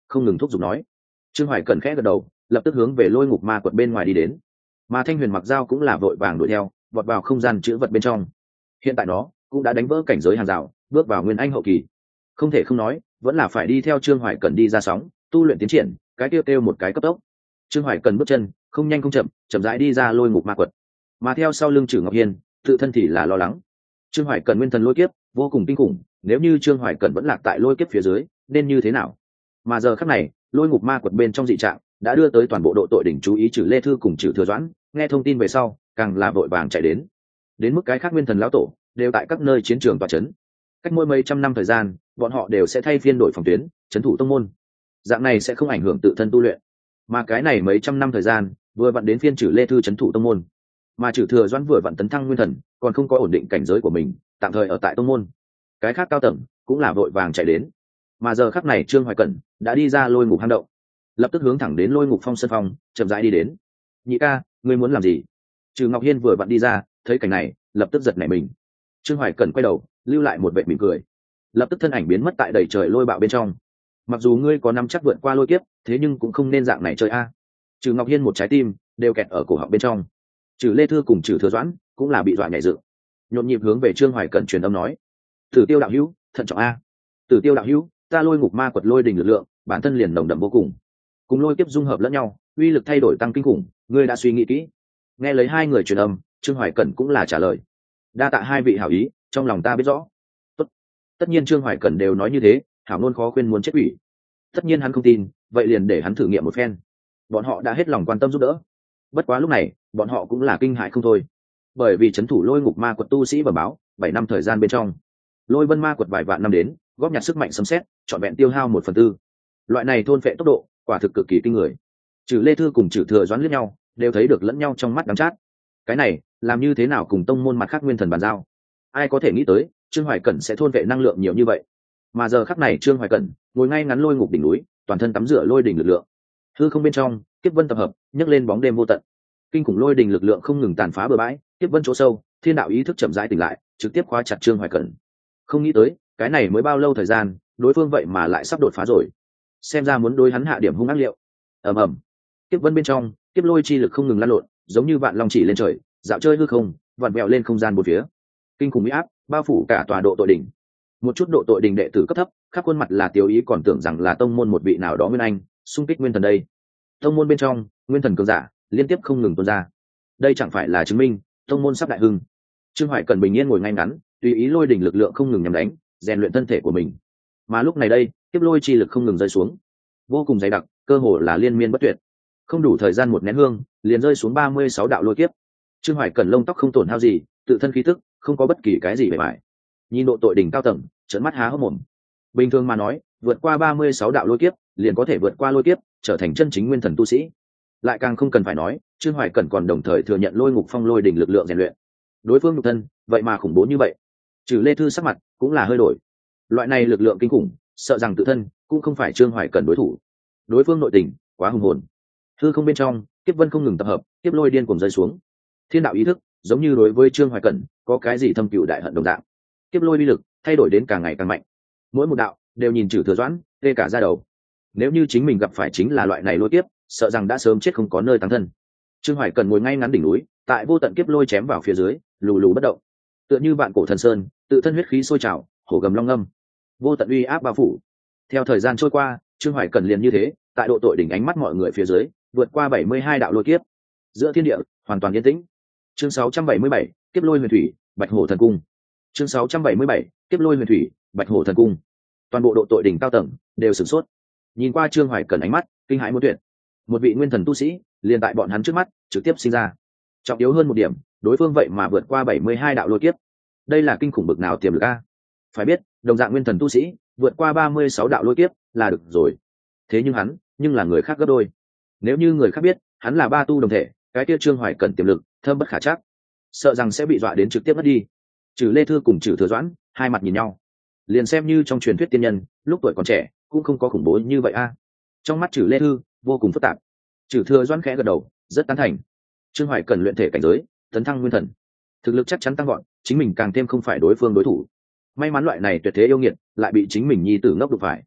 không ngừng thúc giục nói. Trương Hoài Cẩn khẽ gật đầu, lập tức hướng về lôi ngục ma quật bên ngoài đi đến, mà Thanh Huyền mặc dao cũng là vội vàng đuổi theo, vọt vào không gian chữ vật bên trong. Hiện tại nó cũng đã đánh vỡ cảnh giới hàng rào, bước vào nguyên anh hậu kỳ. Không thể không nói, vẫn là phải đi theo Trương Hoài Cẩn đi ra sóng tu luyện tiến triển, cái kêu một cái cấp tốc. Trương Hoài Cẩn bước chân không nhanh không chậm, chậm rãi đi ra lôi ngục ma quật, mà theo sau lưng Trử Ngọc Hiên, tự thân thì là lo lắng. Trương Hoài Cẩn nguyên thần lôi kiếp vô cùng kinh khủng, nếu như Trương Hoài Cẩn vẫn lạc tại lôi kiếp phía dưới, nên như thế nào? Mà giờ khắc này, lôi ngục ma quật bên trong dị trạng đã đưa tới toàn bộ độ tội đỉnh chú ý Trử Lê Thư cùng Trử Thừa Doãn, nghe thông tin về sau, càng là vội vàng chạy đến mức cái khác nguyên thần lão tổ đều tại các nơi chiến trường tọa chấn. Cách mỗi mấy trăm năm thời gian, bọn họ đều sẽ thay phiên đổi phòng tuyến, trấn thủ tông môn. Dạng này sẽ không ảnh hưởng tự thân tu luyện, mà cái này mấy trăm năm thời gian vừa vặn đến phiên Trử Lê Thư trấn thủ tông môn, mà Trử Thừa Doãn vừa vặn tấn thăng nguyên thần, còn không có ổn định cảnh giới của mình, tạm thời ở tại tông môn. Cái khác cao tầng cũng là vội vàng chạy đến, mà giờ khắc này Trương Hoài Cẩn đã đi ra lôi ngục hang động, lập tức hướng thẳng đến lôi ngục phong sân phong, chậm rãi đi đến. Nhị ca, ngươi muốn làm gì? Trừ Ngọc Hiên vừa vặn đi ra, thấy cảnh này lập tức giật nảy mình. Trương Hoài Cẩn quay đầu, lưu lại một vệ mỉm cười, lập tức thân ảnh biến mất tại đầy trời lôi bạo bên trong. Mặc dù ngươi có nắm chắc vượt qua lôi kiếp, thế nhưng cũng không nên dạng này chơi a. Trừ Ngọc Hiên một trái tim đều kẹt ở cổ họng bên trong. Trừ Lê Thư cùng Trừ Thừa Doãn cũng là bị dọa nhảy dựng, nhộn nhịp hướng về Trương Hoài Cẩn truyền âm nói: Tử Tiêu đạo hữu, thận trọng a. Tử Tiêu đạo hữu, ta lôi ngục ma quật lôi đình lực lượng, bản thân liền nồng đậm vô cùng, cùng lôi kiếp dung hợp lẫn nhau, uy lực thay đổi tăng kinh khủng, ngươi đã suy nghĩ kỹ? Nghe lấy hai người truyền âm, Trương Hoài Cẩn cũng là trả lời: đa tạ hai vị hảo ý, trong lòng ta biết rõ. Tốt. Tất nhiên Trương Hoài Cẩn đều nói như thế, hảo ngôn khó khuyên muốn chết ủy. Tất nhiên hắn không tin, vậy liền để hắn thử nghiệm một phen. Bọn họ đã hết lòng quan tâm giúp đỡ, bất quá lúc này bọn họ cũng là kinh hãi không thôi, bởi vì trấn thủ lôi ngục ma quật tu sĩ bẩm báo, 7 năm thời gian bên trong, lôi vân ma quật vài vạn năm đến, góp nhặt sức mạnh sấm sét, trọn vẹn tiêu hao 1/4. Loại này thôn phệ tốc độ, quả thực cực kỳ kinh người. Trừ Lê Thư cùng Trừ Thừa Doãn liếc nhau, đều thấy được lẫn nhau trong mắt đắng chát. Cái này làm như thế nào cùng tông môn mặt khác nguyên thần bàn giao? Ai có thể nghĩ tới Trương Hoài Cẩn sẽ thôn vệ năng lượng nhiều như vậy? Mà giờ khắc này Trương Hoài Cẩn ngồi ngay ngắn lôi ngục đỉnh núi, toàn thân tắm rửa lôi đỉnh lực lượng. Hư không bên trong, kiếp vân tập hợp, nhấc lên bóng đêm vô tận. Kinh khủng lôi đỉnh lực lượng không ngừng tàn phá bờ bãi, kiếp vân chỗ sâu, thiên đạo ý thức chậm rãi tỉnh lại, trực tiếp khóa chặt Trương Hoài Cẩn. Không nghĩ tới, cái này mới bao lâu thời gian, đối phương vậy mà lại sắp đột phá rồi. Xem ra muốn đối hắn hạ điểm hung ác liệu. Ầm ầm. Kiếp vân bên trong, kiếp lôi chi lực không ngừng lan lộn, giống như vạn long chỉ lên trời, dạo chơi hư không, vặn vẹo lên không gian bốn phía. Kinh khủng uy áp bao phủ cả tòa độ tội đỉnh. Một chút độ tội đỉnh đệ tử cấp thấp, khắp khuôn mặt là tiêu ý, còn tưởng rằng là tông môn một vị nào đó nguyên anh xung kích nguyên thần đây. Tông môn bên trong, nguyên thần cường giả liên tiếp không ngừng tuôn ra. Đây chẳng phải là chứng minh tông môn sắp đại hưng. Trương Hoài Cần bình yên ngồi ngay ngắn, tùy ý lôi đỉnh lực lượng không ngừng nhằm đánh, rèn luyện thân thể của mình. Mà lúc này đây, kiếp lôi chi lực không ngừng rơi xuống, vô cùng dày đặc, cơ hồ là liên miên bất tuyệt. Không đủ thời gian một nén hương, liền rơi xuống 36 đạo lôi kiếp. Trương Hoài Cần lông tóc không tổn hao gì, tự thân khí tức không có bất kỳ cái gì bề bại. Nhìn độ tội đỉnh cao tầng, trợn mắt há hốc mồm. Bình thường mà nói, vượt qua 36 đạo lôi kiếp, liền có thể vượt qua lôi kiếp, trở thành chân chính nguyên thần tu sĩ. Lại càng không cần phải nói, Trương Hoài Cẩn còn đồng thời thừa nhận lôi ngục phong lôi đỉnh lực lượng rèn luyện. Đối phương nhục thân, vậy mà khủng bố như vậy. Trừ Lê Thư sắc mặt cũng là hơi đổi. Loại này lực lượng kinh khủng, sợ rằng tự thân cũng không phải Trương Hoài Cẩn đối thủ. Đối phương nội tình quá hùng hồn. Hư không bên trong, kiếp vân không ngừng tập hợp, kiếp lôi điên cuồng rơi xuống. Thiên đạo ý thức, giống như đối với Trương Hoài Cẩn có cái gì thâm cừu đại hận đồng dạng. Kiếp lôi uy lực thay đổi đến càng ngày càng mạnh. Mỗi một đạo đều nhìn Trừ Thừa Doãn, tê cả da đầu. Nếu như chính mình gặp phải chính là loại này lôi kiếp, sợ rằng đã sớm chết không có nơi táng thân. Trương Hoài Cẩn ngồi ngay ngắn đỉnh núi, tại vô tận kiếp lôi chém vào phía dưới, lù lù bất động, tựa như vạn cổ thần sơn, tự thân huyết khí sôi trào, hổ gầm long ngâm, vô tận uy áp bao phủ. Theo thời gian trôi qua, Trương Hoài Cẩn liền như thế, tại độ tội đỉnh ánh mắt mọi người phía dưới, vượt qua 72 đạo lôi kiếp, giữa thiên địa hoàn toàn yên tĩnh. Chương 677, kiếp lôi huyền thủy, Bạch Hổ thần cung. Chương 677, kiếp lôi huyền thủy, Bạch Hổ thần cung. Toàn bộ độ tội đỉnh cao tầng đều sửng sốt, nhìn qua Trương Hoài Cẩn ánh mắt kinh hãi muốn tuyệt. Một vị nguyên thần tu sĩ liền tại bọn hắn trước mắt trực tiếp sinh ra. Trọng yếu hơn một điểm, đối phương vậy mà vượt qua 72 đạo lôi kiếp. Đây là kinh khủng bực nào tiềm lực a? Phải biết, đồng dạng nguyên thần tu sĩ vượt qua 36 đạo lôi kiếp là được rồi. Thế nhưng hắn, nhưng là người khác gấp đôi. Nếu như người khác biết hắn là ba tu đồng thể, cái kia Trương Hoài Cẩn tiềm lực thâm bất khả trắc, sợ rằng sẽ bị dọa đến trực tiếp mất đi. Trừ Lê Thư cùng Trừ Thừa Doãn hai mặt nhìn nhau, liền xem như trong truyền thuyết tiên nhân lúc tuổi còn trẻ cũng không có khủng bố như vậy a. Trong mắt Trừ Lê Thư vô cùng phức tạp. Trừ Thừa Doãn khẽ gật đầu, rất tán thành. Trương Hoài Cẩn luyện thể cảnh giới, tấn thăng nguyên thần, thực lực chắc chắn tăng gọn, chính mình càng thêm không phải đối phương đối thủ. May mắn loại này tuyệt thế yêu nghiệt lại bị chính mình nhi tử ngốc đụng phải.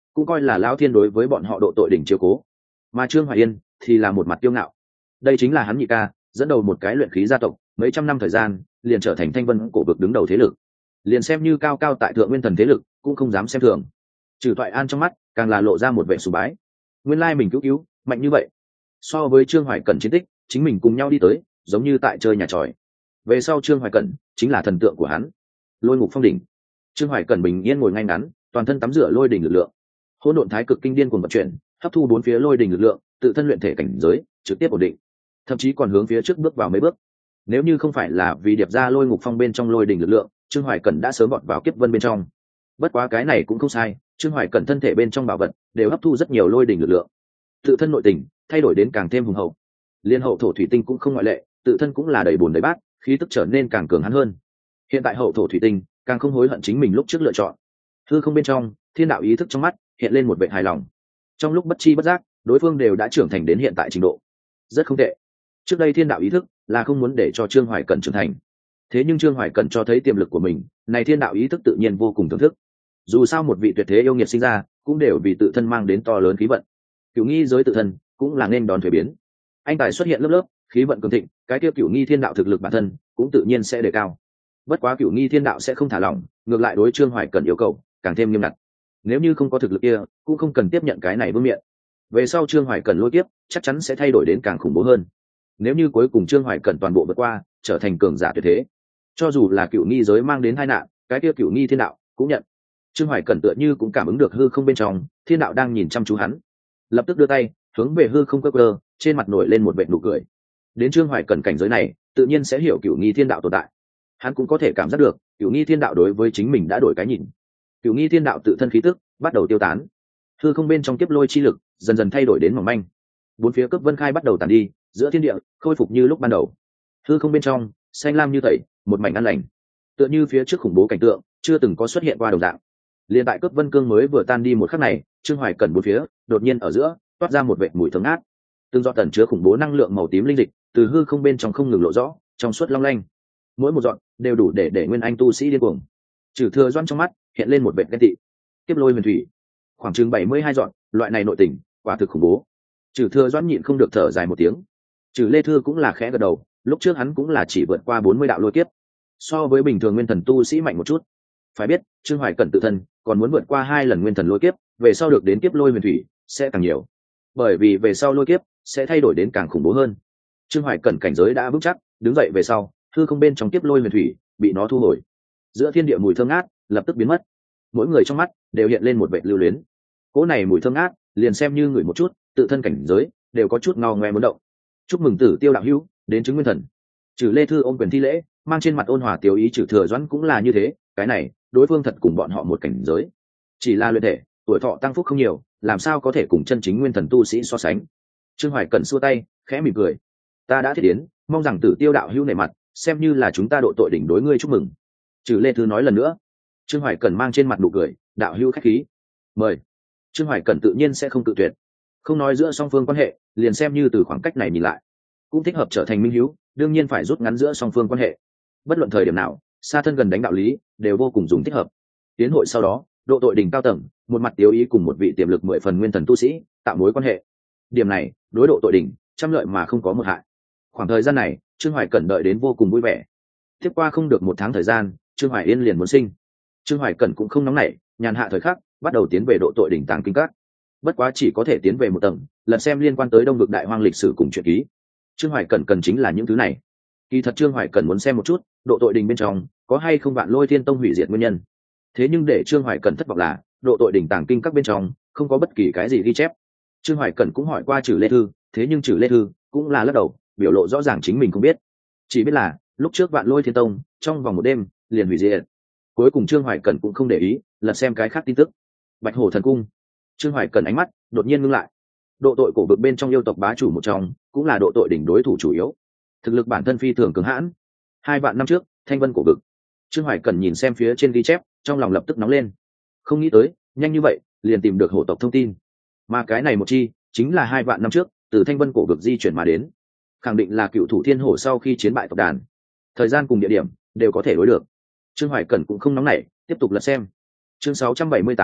cũng coi là Lão Thiên đối với bọn họ độ tội đỉnh chiếu cố. Mà Trương Hoài Yên thì là một mặt kiêu ngạo. Đây chính là hắn nhị ca, dẫn đầu một cái luyện khí gia tộc, mấy trăm năm thời gian, liền trở thành Thanh Vân cổ vực đứng đầu thế lực. Liền xem như cao cao tại thượng nguyên thần thế lực, cũng không dám xem thường. Trừ Thoại An trong mắt, càng là lộ ra một vẻ sùng bái. Nguyên lai mình cứu mạnh như vậy. So với Trương Hoài Cẩn chiến tích, chính mình cùng nhau đi tới, giống như tại chơi nhà tròi. Về sau Trương Hoài Cẩn chính là thần tượng của hắn. Lôi ngục phong đỉnh. Trương Hoài Cẩn bình yên ngồi ngay ngắn, toàn thân tắm rửa lôi đỉnh lực lượng. Hỗn độn thái cực kinh điên cuồng vận chuyển, hấp thu bốn phía lôi đỉnh lực lượng, tự thân luyện thể cảnh giới, trực tiếp ổn định. Thậm chí còn hướng phía trước bước vào mấy bước. Nếu như không phải là vì điệp ra lôi ngục phong bên trong lôi đỉnh lực lượng, Trương Hoài Cẩn đã sớm vọt vào kiếp vân bên trong. Bất quá cái này cũng không sai, Trương Hoài Cẩn thân thể bên trong bảo vật đều hấp thu rất nhiều lôi đỉnh lực lượng. Tự thân nội tình thay đổi đến càng thêm hùng hậu. Liên hậu thổ thủy tinh cũng không ngoại lệ, tự thân cũng là đầy bùn đầy bát, khí tức trở nên càng cường hãn hơn. Hiện tại hậu thổ thủy tinh càng không hối hận chính mình lúc trước lựa chọn. Hư không bên trong, thiên đạo ý thức trong mắt hiện lên một vẻ hài lòng. Trong lúc bất chi bất giác, đối phương đều đã trưởng thành đến hiện tại trình độ rất không tệ. Trước đây thiên đạo ý thức là không muốn để cho Trương Hoài Cẩn trưởng thành, thế nhưng Trương Hoài Cẩn cho thấy tiềm lực của mình, này thiên đạo ý thức tự nhiên vô cùng thưởng thức. Dù sao một vị tuyệt thế yêu nghiệt sinh ra, cũng đều vì tự thân mang đến to lớn khí vận. Cửu nghi giới tự thân cũng là nên đón thuế biến. Anh tài xuất hiện lớp lớp, khí vận cường thịnh, cái kia Cửu nghi thiên đạo thực lực bản thân cũng tự nhiên sẽ đề cao. Bất quá Cửu nghi thiên đạo sẽ không thả lỏng, ngược lại đối Trương Hoài Cẩn yêu cầu càng thêm nghiêm ngặt. Nếu như không có thực lực kia, cũng không cần tiếp nhận cái này vương miện. Về sau Trương Hoài Cẩn lôi kiếp chắc chắn sẽ thay đổi đến càng khủng bố hơn. Nếu như cuối cùng Trương Hoài Cẩn toàn bộ vượt qua, trở thành cường giả tuyệt thế, cho dù là Cửu nghi giới mang đến tai nạn, cái kia Cửu nghi thiên đạo cũng nhận. Trương Hoài Cẩn tựa như cũng cảm ứng được hư không bên trong, thiên đạo đang nhìn chăm chú hắn, lập tức đưa tay hướng về hư không cơ, trên mặt nổi lên một vệt nụ cười. Đến Trương Hoài Cẩn cảnh giới này, tự nhiên sẽ hiểu Cửu nghi thiên đạo tồn tại. Hắn cũng có thể cảm giác được, Cửu nghi thiên đạo đối với chính mình đã đổi cái nhìn. Cửu nghi thiên đạo tự thân khí tức bắt đầu tiêu tán, hư không bên trong kiếp lôi chi lực dần dần thay đổi đến mỏng manh. Bốn phía cấp vân khai bắt đầu tàn đi, giữa thiên địa khôi phục như lúc ban đầu. Hư không bên trong xanh lam như tẩy, một mảnh an lành, tựa như phía trước khủng bố cảnh tượng chưa từng có xuất hiện qua đồng dạng. Liên tại cấp vân cương mới vừa tan đi một khắc này, Trương Hoài Cẩn bốn phía đột nhiên ở giữa toát ra một vệt mùi thơm ngát. Từng giọt tẩn chứa khủng bố năng lượng màu tím linh dịch từ hư không bên trong không ngừng lộ rõ, trong suốt long lanh. Mỗi một giọt đều đủ để nguyên anh tu sĩ điên cuồng. Trừ Thừa Doan trong mắt hiện lên một vệt ghen tị. Kiếp lôi huyền thủy, khoảng chừng 72 giọt, loại này nội tình quả thực khủng bố. Trừ Thừa Doan nhịn không được thở dài một tiếng. Trừ Lê Thư cũng là khẽ gật đầu, lúc trước hắn cũng là chỉ vượt qua 40 đạo lôi kiếp, so với bình thường nguyên thần tu sĩ mạnh một chút. Phải biết Trương Hoài Cẩn tự thân còn muốn vượt qua 2 lần nguyên thần lôi kiếp, về sau được đến kiếp lôi huyền thủy sẽ càng nhiều, bởi vì về sau lôi kiếp sẽ thay đổi đến càng khủng bố hơn. Trương Hoài Cẩn cảnh giới đã vững chắc, đứng dậy về sau, hư không bên trong kiếp lôi huyền thủy bị nó thu hồi, giữa thiên địa mùi thơm ngát lập tức biến mất. Mỗi người trong mắt đều hiện lên một vẻ lưu luyến. Cỗ này mùi thơm ngát, liền xem như người một chút, tự thân cảnh giới đều có chút ngao ngoe muốn động. Chúc mừng Tử Tiêu đạo hữu đến chứng nguyên thần. Trừ Lê Thư ôm quyền thi lễ, mang trên mặt ôn hòa tiểu ý. Trừ Thừa Doãn cũng là như thế, cái này đối phương thật cùng bọn họ một cảnh giới, chỉ là luyện thể, tuổi thọ tăng phúc không nhiều, làm sao có thể cùng chân chính nguyên thần tu sĩ so sánh. Trương Hoài Cẩn xua tay khẽ mỉm cười, ta đã thiết đến, mong rằng Tử Tiêu đạo hữu nể mặt, xem như là chúng ta độ tội đỉnh đối ngươi chúc mừng. Trừ Lê Thư nói lần nữa. Trương Hoài Cẩn mang trên mặt nụ cười, đạo hữu khách khí, mời. Trương Hoài Cẩn tự nhiên sẽ không cự tuyệt. Không nói giữa song phương quan hệ, liền xem như từ khoảng cách này nhìn lại, cũng thích hợp trở thành minh hữu, đương nhiên phải rút ngắn giữa song phương quan hệ. Bất luận thời điểm nào, xa thân gần đánh đạo lý đều vô cùng dùng thích hợp. Tiến hội sau đó, độ tội đỉnh cao tầng, một mặt Tiếu Ý cùng một vị tiềm lực 10 phần nguyên thần tu sĩ tạo mối quan hệ. Điểm này, đối độ tội đỉnh trăm lợi mà không có một hại. Khoảng thời gian này, Trương Hoài Cẩn đợi đến vô cùng vui vẻ. Tiếp qua không được 1 tháng thời gian, Trương Hoài Yên liền muốn sinh. Trương Hoài Cẩn cũng không nóng nảy, nhàn hạ thời khắc, bắt đầu tiến về độ tội đỉnh tàng kinh các. Bất quá chỉ có thể tiến về một tầng, lần xem liên quan tới Đông Vực Đại Hoang lịch sử cùng truyện ký. Trương Hoài Cẩn cần chính là những thứ này. Kỳ thật Trương Hoài Cẩn muốn xem một chút, độ tội đỉnh bên trong có hay không Vạn Lôi Thiên Tông hủy diệt nguyên nhân. Thế nhưng để Trương Hoài Cẩn thất vọng là, độ tội đỉnh tàng kinh các bên trong không có bất kỳ cái gì ghi chép. Trương Hoài Cẩn cũng hỏi qua Trừ Lê Thư, thế nhưng Trừ Lê Thư cũng là lắc đầu, biểu lộ rõ ràng chính mình không biết. Chỉ biết là lúc trước Vạn Lôi Thiên Tông trong vòng một đêm liền hủy diệt. Cuối cùng Trương Hoài Cẩn cũng không để ý, lật xem cái khác tin tức. Bạch Hổ Thần Cung. Trương Hoài Cẩn ánh mắt đột nhiên ngưng lại. Độ tội cổ vực bên trong yêu tộc bá chủ một trong, cũng là độ tội đỉnh đối thủ chủ yếu. Thực lực bản thân phi thường cường hãn. 2 vạn năm trước, Thanh Vân cổ vực. Trương Hoài Cẩn nhìn xem phía trên ghi chép, trong lòng lập tức nóng lên. Không nghĩ tới, nhanh như vậy, liền tìm được hổ tộc thông tin. Mà cái này một chi, chính là 2 vạn năm trước, từ Thanh Vân cổ vực di chuyển mà đến. Khẳng định là cựu thủ thiên hổ sau khi chiến bại tộc đàn. Thời gian cùng địa điểm đều có thể đối được. Trương Hoài Cẩn cũng không nóng nảy, tiếp tục lật xem. Chương 678,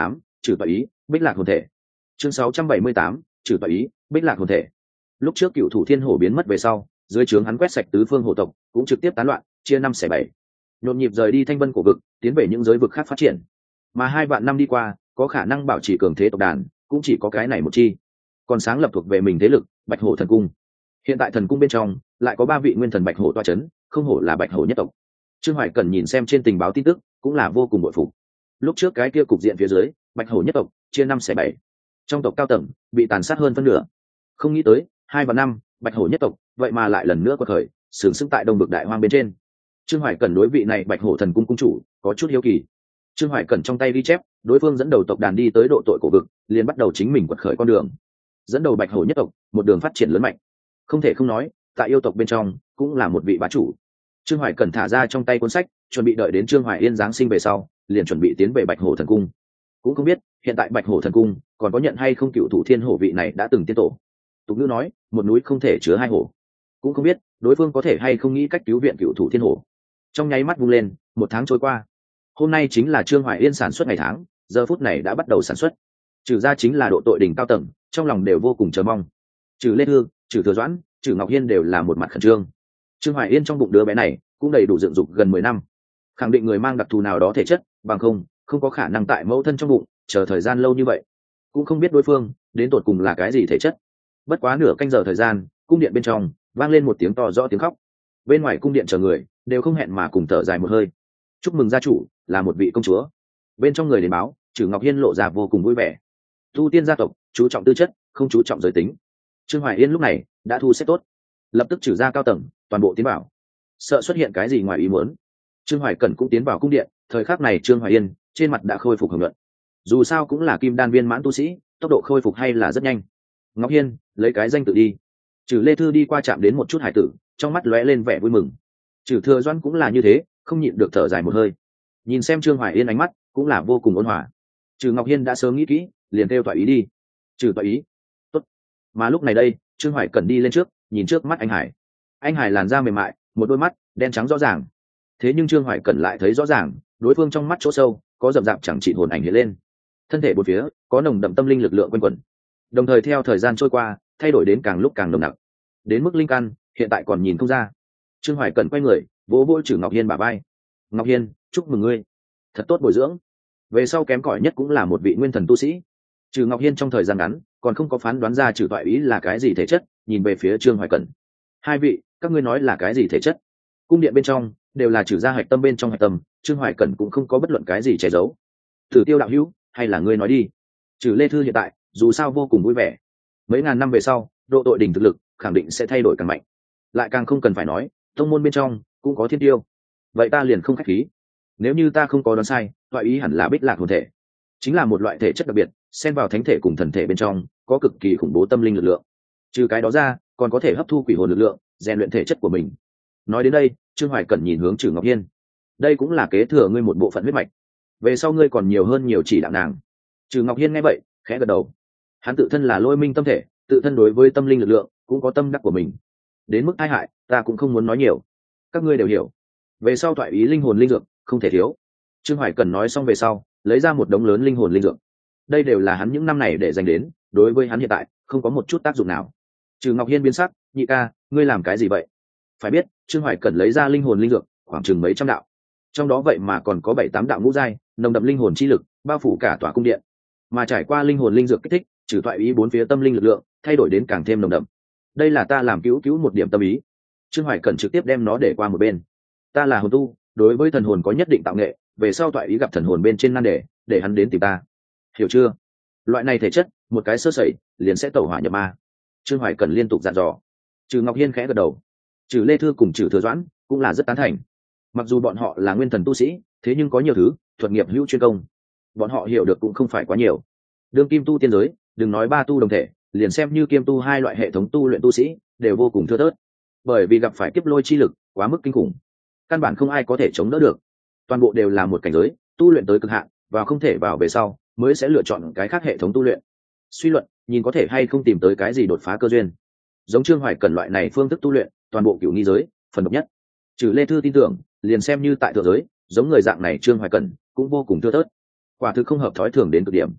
trừ tọa ý, bích lạc hồn thể. Chương 678, trừ tọa ý, bích lạc hồn thể. Lúc trước cựu thủ thiên hổ biến mất về sau, dưới trướng hắn quét sạch tứ phương hổ tộc, cũng trực tiếp tán loạn, chia 5/7. Nhộn nhịp rời đi thanh vân cổ vực, tiến về những giới vực khác phát triển. Mà 2 vạn năm đi qua, có khả năng bảo trì cường thế tộc đàn, cũng chỉ có cái này một chi. Còn sáng lập thuộc về mình thế lực, Bạch Hổ thần cung. Hiện tại thần cung bên trong lại có 3 vị nguyên thần Bạch Hổ toa chấn, không hổ là Bạch Hổ nhất tộc. Trương Hoài cần nhìn xem trên tình báo tin tức, cũng là vô cùng bội phục. Lúc trước cái kia cục diện phía dưới, Bạch Hổ nhất tộc chia 5/7. Trong tộc cao tầng bị tàn sát hơn phân nửa. Không nghĩ tới 2 và 5, Bạch Hổ nhất tộc vậy mà lại lần nữa quật khởi, sướng sững tại đông vực đại hoang bên trên. Trương Hoài cần đối vị này Bạch Hổ thần cung cung chủ có chút hiếu kỳ. Trương Hoài cần trong tay ghi chép, đối phương dẫn đầu tộc đàn đi tới độ tội cổ vực, liền bắt đầu chính mình quật khởi con đường. Dẫn đầu Bạch Hổ nhất tộc, một đường phát triển lớn mạnh. Không thể không nói, tại yêu tộc bên trong cũng là một vị bá chủ. Trương Hoài cần thả ra trong tay cuốn sách, chuẩn bị đợi đến Trương Hoài Yên giáng sinh về sau, liền chuẩn bị tiến về Bạch Hổ thần cung. Cũng không biết hiện tại Bạch Hổ thần cung còn có nhận hay không cựu thủ thiên hổ vị này đã từng tiên tổ. Tục ngữ nói, một núi không thể chứa 2 hổ. Cũng không biết đối phương có thể hay không nghĩ cách cứu viện cựu thủ thiên hổ. Trong nháy mắt vung lên, 1 tháng trôi qua. Hôm nay chính là Trương Hoài Yên sản xuất ngày tháng, giờ phút này đã bắt đầu sản xuất. Trừ ra chính là độ tội đỉnh cao tầng, trong lòng đều vô cùng chờ mong. Trừ Lê Hương, trừ Thừa Doãn, trừ Ngọc Hiên đều là một mặt khẩn trương. Trương Hoài Yên trong bụng đứa bé này cũng đầy đủ dựng dục gần 10 năm, khẳng định người mang đặc thù nào đó thể chất, bằng không có khả năng tại mẫu thân trong bụng chờ thời gian lâu như vậy. Cũng không biết đối phương đến tột cùng là cái gì thể chất. Bất quá nửa canh giờ thời gian, cung điện bên trong vang lên một tiếng to rõ tiếng khóc. Bên ngoài cung điện chờ người đều không hẹn mà cùng thở dài một hơi. Chúc mừng gia chủ là một vị công chúa. Bên trong người đến báo, Trử Ngọc Hiên lộ ra vô cùng vui vẻ. Tu tiên gia tộc chú trọng tư chất, không chú trọng giới tính. Trương Hoài Yên lúc này đã thu xếp tốt, lập tức trừ ra cao tầng toàn bộ tiến vào, sợ xuất hiện cái gì ngoài ý muốn. Trương Hoài Cẩn cũng tiến vào cung điện. Thời khắc này Trương Hoài Yên trên mặt đã khôi phục hưởng luận. Dù sao cũng là kim đan viên mãn tu sĩ, tốc độ khôi phục hay là rất nhanh. Ngọc Hiên lấy cái danh tự đi. Trừ Lê Thư đi qua chạm đến một chút hải tử, trong mắt lóe lên vẻ vui mừng. Trừ Thừa Doãn cũng là như thế, không nhịn được thở dài một hơi. Nhìn xem Trương Hoài Yên ánh mắt cũng là vô cùng ôn hòa. Trừ Ngọc Hiên đã sớm nghĩ kỹ, liền kêu tọa ý đi. Trừ tọa ý. Tốt. Mà lúc này đây, Trương Hoài Cẩn đi lên trước, nhìn trước mắt anh Hải. Anh Hải làn da mềm mại, một đôi mắt đen trắng rõ ràng. Thế nhưng Trương Hoài Cẩn lại thấy rõ ràng, đối phương trong mắt chỗ sâu có rậm rạp chẳng trị hồn ảnh hiện lên. Thân thể bốn phía có nồng đậm tâm linh lực lượng quanh quẩn, đồng thời theo thời gian trôi qua thay đổi đến càng lúc càng nồng nặc, đến mức linh căn hiện tại còn nhìn không ra. Trương Hoài Cẩn quay người vỗ vỗ Trử Ngọc Hiên bả vai. Ngọc Hiên, chúc mừng ngươi, thật tốt bồi dưỡng, về sau kém cỏi nhất cũng là một vị nguyên thần tu sĩ. Trừ Ngọc Hiên trong thời gian ngắn còn không có phán đoán ra Trừ Toại Ý là cái gì thể chất, nhìn về phía Trương Hoài Cẩn. Hai vị, các ngươi nói là cái gì thể chất? Cung điện bên trong đều là Trừ gia hạch tâm bên trong hạch tâm, Trương Hoài Cẩn cũng không có bất luận cái gì che giấu. Tử Tiêu đạo hữu, hay là ngươi nói đi. Trừ Lê Thư hiện tại dù sao vô cùng vui vẻ, mấy ngàn năm về sau độ tội đỉnh thực lực khẳng định sẽ thay đổi càng mạnh, lại càng không cần phải nói tông môn bên trong cũng có thiên tiêu. Vậy ta liền không khách khí, nếu như ta không có đoán sai, Toại Ý hẳn là Bích Lạc hồn thể, chính là một loại thể chất đặc biệt, xen vào thánh thể cùng thần thể bên trong, có cực kỳ khủng bố tâm linh lực lượng. Trừ cái đó ra, còn có thể hấp thu quỷ hồn lực lượng, rèn luyện thể chất của mình. Nói đến đây, Trương Hoài Cẩn nhìn hướng Trử Ngọc Hiên. Đây cũng là kế thừa ngươi một bộ phận huyết mạch, về sau ngươi còn nhiều hơn nhiều chỉ đạo nàng. Trừ Ngọc Hiên nghe vậy khẽ gật đầu. Hắn tự thân là Lôi Minh tâm thể, tự thân đối với tâm linh lực lượng cũng có tâm đắc của mình, đến mức tai hại ta cũng không muốn nói nhiều, các ngươi đều hiểu. Về sau Toại Ý linh hồn linh dược không thể thiếu. Trương Hoài Cẩn nói xong về sau, lấy ra một đống lớn linh hồn linh dược. Đây đều là hắn những năm này để dành đến, đối với hắn hiện tại không có một chút tác dụng nào. Trừ Ngọc Hiên biến sắc, nhị ca, ngươi làm cái gì vậy? Phải biết, Trương Hoài Cẩn lấy ra linh hồn linh dược khoảng chừng mấy trăm đạo, trong đó vậy mà còn có 7-8 đạo ngũ giai, nồng đậm linh hồn chi lực bao phủ cả tòa cung điện. Mà trải qua linh hồn linh dược kích thích, Trừ Toại Ý bốn phía tâm linh lực lượng thay đổi đến càng thêm nồng đậm. Đây là ta làm cứu một điểm tâm ý. Trương Hoài Cẩn trực tiếp đem nó để qua một bên. Ta là hồn tu, đối với thần hồn có nhất định tạo nghệ, về sau Toại Ý gặp thần hồn bên trên nan đề, để hắn đến tìm ta, hiểu chưa? Loại này thể chất, một cái sơ sẩy liền sẽ tẩu hỏa nhập ma. Trương Hoài Cẩn liên tục dặn dò. Trừ Ngọc Hiên khẽ gật đầu. Trừ Lê Thư cùng Trừ Thừa Doãn cũng là rất tán thành. Mặc dù bọn họ là nguyên thần tu sĩ, thế nhưng có nhiều thứ thuật nghiệp hữu chuyên công, bọn họ hiểu được cũng không phải quá nhiều. Đương kim tu tiên giới, đừng nói ba tu đồng thể, liền xem như kiêm tu hai loại hệ thống tu luyện tu sĩ đều vô cùng thưa thớt, bởi vì gặp phải kiếp lôi chi lực quá mức kinh khủng, căn bản không ai có thể chống đỡ được. Toàn bộ đều là một cảnh giới tu luyện tới cực hạn, và không thể vào về sau mới sẽ lựa chọn cái khác hệ thống tu luyện. Suy luận nhìn có thể hay không tìm tới cái gì đột phá cơ duyên. Giống Trương Hoài Cẩn loại này phương thức tu luyện, toàn bộ cửu nghi giới phần độc nhất. Trừ Lê Thư tin tưởng, liền xem như tại thượng giới, giống người dạng này Trương Hoài Cẩn cũng vô cùng thưa thớt, quả thực không hợp thói thường đến cực điểm.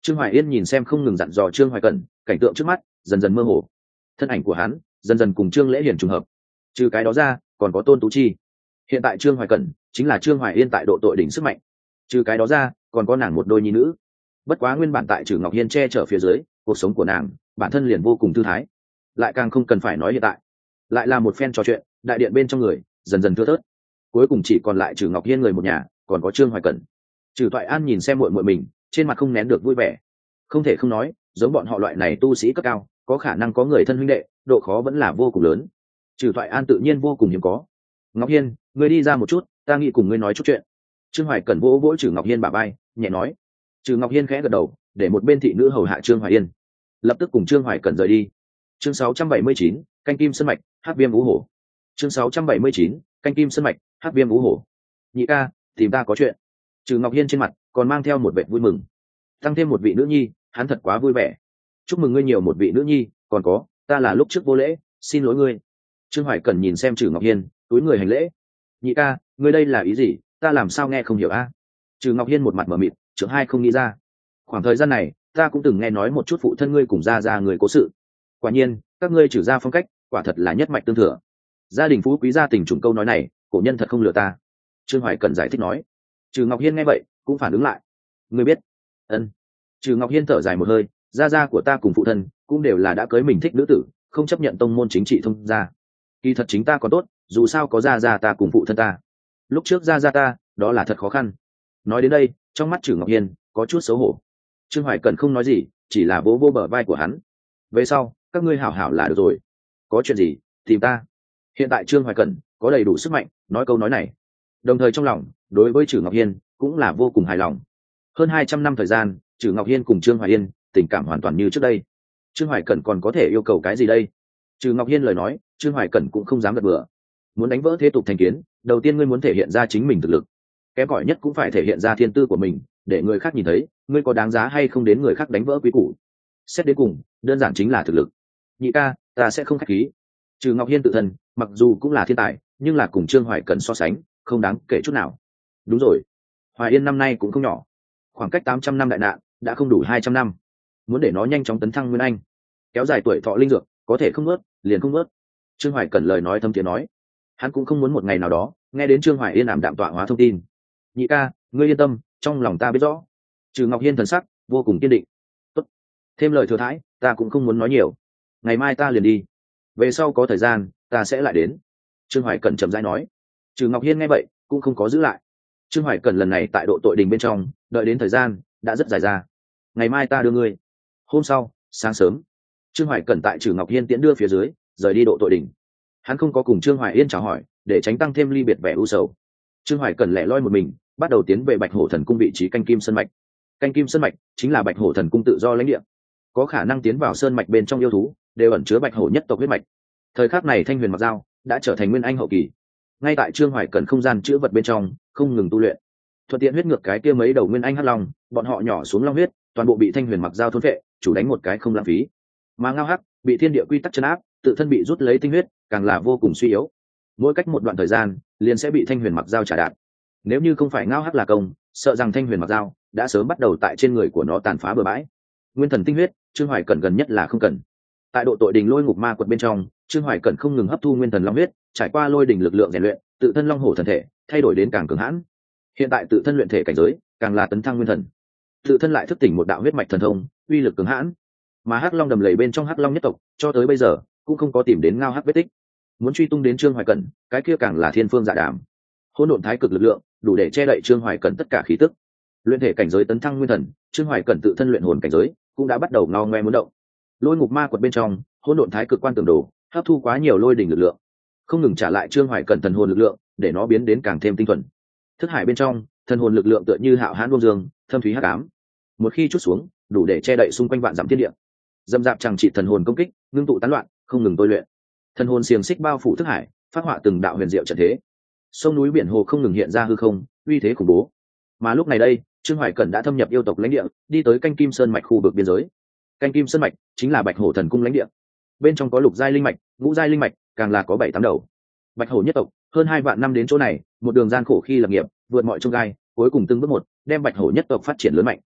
Trương Hoài Yên nhìn xem không ngừng dặn dò Trương Hoài Cẩn, cảnh tượng trước mắt dần dần mơ hồ, thân ảnh của hắn dần dần cùng Trương Lễ Hiển trùng hợp. Trừ cái đó ra còn có Tôn Tú Chi. Hiện tại Trương Hoài Cẩn chính là Trương Hoài Yên tại độ tội đỉnh sức mạnh. Trừ cái đó ra còn có nàng một đôi nhi nữ. Bất quá nguyên bản tại Trừ Ngọc Hiên che chở phía dưới, cuộc sống của nàng bản thân liền vô cùng thư thái, lại càng không cần phải nói hiện tại. Lại là một phen trò chuyện, đại điện bên trong người dần dần thưa thớt, cuối cùng chỉ còn lại Trừ Ngọc Hiên người một nhà, còn có Trương Hoài Cẩn. Trừ Toại An nhìn xem muội muội mình, trên mặt không nén được vui vẻ. Không thể không nói, giống bọn họ loại này tu sĩ cấp cao, có khả năng có người thân huynh đệ, độ khó vẫn là vô cùng lớn. Trừ Toại An tự nhiên vô cùng hiếm có. Ngọc Hiên, ngươi đi ra một chút, ta nghĩ cùng ngươi nói chút chuyện. Trương Hoài Cẩn vỗ vỗ Trừ Ngọc Hiên bả vai, nhẹ nói. Trừ Ngọc Hiên khẽ gật đầu, để một bên thị nữ hầu hạ Trương Hoài Yên, lập tức cùng Trương Hoài Cẩn rời đi. Chương 679, canh kim sơn mạch, hắc viêm vũ hổ. Chương 679, canh kim sơn mạch, hắc viêm vũ hổ. Nhị ca, tìm ta có chuyện. Trừ Ngọc Hiên trên mặt còn mang theo một vẻ vui mừng. Tăng thêm một vị nữ nhi, hắn thật quá vui vẻ. Chúc mừng ngươi nhiều một vị nữ nhi, còn có, ta là lúc trước vô lễ, xin lỗi ngươi. Trương Hoài Cẩn nhìn xem Trừ Ngọc Hiên, túi người hành lễ. Nhị ca, ngươi đây là ý gì, ta làm sao nghe không hiểu a? Trừ Ngọc Hiên một mặt mở mịt, trưởng hai không nghĩ ra. Khoảng thời gian này, ta cũng từng nghe nói một chút phụ thân ngươi cùng gia người cố sự. Quả nhiên, các ngươi Trừ gia phong cách, quả thật là nhất mạch tương thừa. Gia đình phú quý gia tình trùng câu nói này, cổ nhân thật không lừa ta. Trương Hoài Cẩn giải thích nói. Trừ Ngọc Hiên nghe vậy, cũng phản ứng lại. Ngươi biết? Ân. Trừ Ngọc Hiên thở dài một hơi, gia của ta cùng phụ thân cũng đều là đã cưới mình thích nữ tử, không chấp nhận tông môn chính trị thông gia. Kỳ thật chính ta còn tốt, dù sao có gia ta cùng phụ thân ta. Lúc trước gia ta, đó là thật khó khăn. Nói đến đây, trong mắt Trừ Ngọc Hiên có chút xấu hổ. Trương Hoài Cẩn không nói gì, chỉ là vỗ vỗ bờ vai của hắn. Về sau, các ngươi hảo hảo là được rồi. Có chuyện gì, tìm ta. Hiện tại Trương Hoài Cẩn có đầy đủ sức mạnh, nói câu nói này. Đồng thời trong lòng, đối với Trừ Ngọc Hiên cũng là vô cùng hài lòng. Hơn 200 năm thời gian, Trừ Ngọc Hiên cùng Trương Hoài Yên tình cảm hoàn toàn như trước đây. Trương Hoài Cẩn còn có thể yêu cầu cái gì đây? Trừ Ngọc Hiên lời nói, Trương Hoài Cẩn cũng không dám gật bừa. Muốn đánh vỡ thế tục thành kiến, đầu tiên ngươi muốn thể hiện ra chính mình thực lực. Kém cỏi nhất cũng phải thể hiện ra thiên tư của mình, để người khác nhìn thấy, ngươi có đáng giá hay không đến người khác đánh vỡ quý củ. Xét đến cùng, đơn giản chính là thực lực. Nhị ca, ta sẽ không khách khí. Trừ Ngọc Hiên tự thân, mặc dù cũng là thiên tài, nhưng là cùng Trương Hoài Cẩn so sánh, không đáng kể chút nào. Đúng rồi, Hoài Yên năm nay cũng không nhỏ, khoảng cách 800 năm đại nạn đã không đủ 200 năm, muốn để nó nhanh chóng tấn thăng nguyên anh, kéo dài tuổi thọ linh dược, có thể không ướt liền không ướt. Trương Hoài Cẩn lời nói thâm tiếng nói, hắn cũng không muốn một ngày nào đó nghe đến Trương Hoài Yên ảm đạm tọa hóa thông tin. Nhị ca, ngươi yên tâm, trong lòng ta biết rõ. Trừ Ngọc Hiên thần sắc vô cùng kiên định. Tốt, thêm lời thừa thãi, ta cũng không muốn nói nhiều. Ngày mai ta liền đi, về sau có thời gian ta sẽ lại đến. Trương Hoài Cẩn chậm rãi nói. Trừ Ngọc Hiên nghe vậy cũng không có giữ lại. Trương Hoài Cẩn lần này tại độ tội đình bên trong, đợi đến thời gian đã rất dài ra. Ngày mai ta đưa ngươi. Hôm sau sáng sớm, Trương Hoài Cẩn tại Trừ Ngọc Hiên tiễn đưa phía dưới, rời đi độ tội đình. Hắn không có cùng Trương Hoài Yên chào hỏi, để tránh tăng thêm ly biệt vẻ u sầu. Trương Hoài Cẩn lẻ loi một mình, bắt đầu tiến về Bạch Hổ Thần Cung vị trí canh kim sơn mạch. Canh kim sơn mạch chính là Bạch Hổ Thần Cung tự do lãnh địa, có khả năng tiến vào sơn mạch bên trong yêu thú đều ẩn chứa Bạch Hổ nhất tộc huyết mạch. Thời khắc này Thanh Huyền Mặc Dao đã trở thành nguyên anh hậu kỳ, ngay tại Trương Hoài Cẩn không gian chứa vật bên trong không ngừng tu luyện, thuận tiện huyết ngược cái kia mấy đầu nguyên anh hắc long, bọn họ nhỏ xuống long huyết, toàn bộ bị Thanh Huyền Mặc Dao thôn phệ, chủ đánh một cái không lãng phí. Mà Ngao Hắc bị thiên địa quy tắc chấn áp, tự thân bị rút lấy tinh huyết, càng là vô cùng suy yếu. Mỗi cách một đoạn thời gian, liền sẽ bị Thanh Huyền Mặc Dao trả đạn. Nếu như không phải Ngao Hắc là công, sợ rằng Thanh Huyền Mặc Dao đã sớm bắt đầu tại trên người của nó tàn phá bừa bãi. Nguyên thần tinh huyết, Trương Hoài Cẩn gần nhất là không cần. Tại độ tội đình lôi ngục ma quật bên trong, Trương Hoài Cẩn không ngừng hấp thu nguyên thần long huyết, trải qua lôi đỉnh lực lượng rèn luyện, tự thân long hổ thần thể thay đổi đến càng cường hãn. Hiện tại tự thân luyện thể cảnh giới càng là tấn thăng nguyên thần, tự thân lại thức tỉnh một đạo huyết mạch thần thông, uy lực cường hãn. Mà Hắc Long đầm lầy bên trong Hắc Long nhất tộc, cho tới bây giờ cũng không có tìm đến Ngao Hắc vết tích. Muốn truy tung đến Trương Hoài Cẩn, cái kia càng là thiên phương dạ đàm. Hỗn độn thái cực lực lượng đủ để che đậy Trương Hoài Cẩn tất cả khí tức. Luyện thể cảnh giới tấn thăng nguyên thần, Trương Hoài Cẩn tự thân luyện hồn cảnh giới cũng đã bắt đầu ngao ngoe muốn động. Lôi ngục ma quật bên trong, hỗn độn thái cực quan tưởng đồ hấp thu quá nhiều lôi đỉnh lực lượng, không ngừng trả lại Trương Hoài Cẩn thần hồn lực lượng, để nó biến đến càng thêm tinh thuần. Thức hải bên trong, thần hồn lực lượng tựa như hạo hãn luông dương, thâm thúy hắc ám. Một khi chút xuống, đủ để che đậy xung quanh vạn dặm thiên địa. Dâm dạp chẳng trị thần hồn công kích, ngưng tụ tán loạn, không ngừng tôi luyện. Thần hồn xiềng xích bao phủ thức hải, phát họa từng đạo huyền diệu trận thế. Sông núi biển hồ không ngừng hiện ra hư không, uy thế khủng bố. Mà lúc này đây, Trương Hoài Cẩn đã thâm nhập yêu tộc lãnh địa, đi tới canh kim sơn mạch khu vực biên giới. Canh kim sơn mạch chính là Bạch Hổ Thần Cung lãnh địa. Bên trong có lục giai linh mạch, ngũ giai linh mạch, càng là có 7-8 đầu. Bạch Hổ nhất tộc hơn 2 vạn năm đến chỗ này, một đường gian khổ khi lập nghiệp, vượt mọi chông gai, cuối cùng từng bước một, đem Bạch Hổ nhất tộc phát triển lớn mạnh.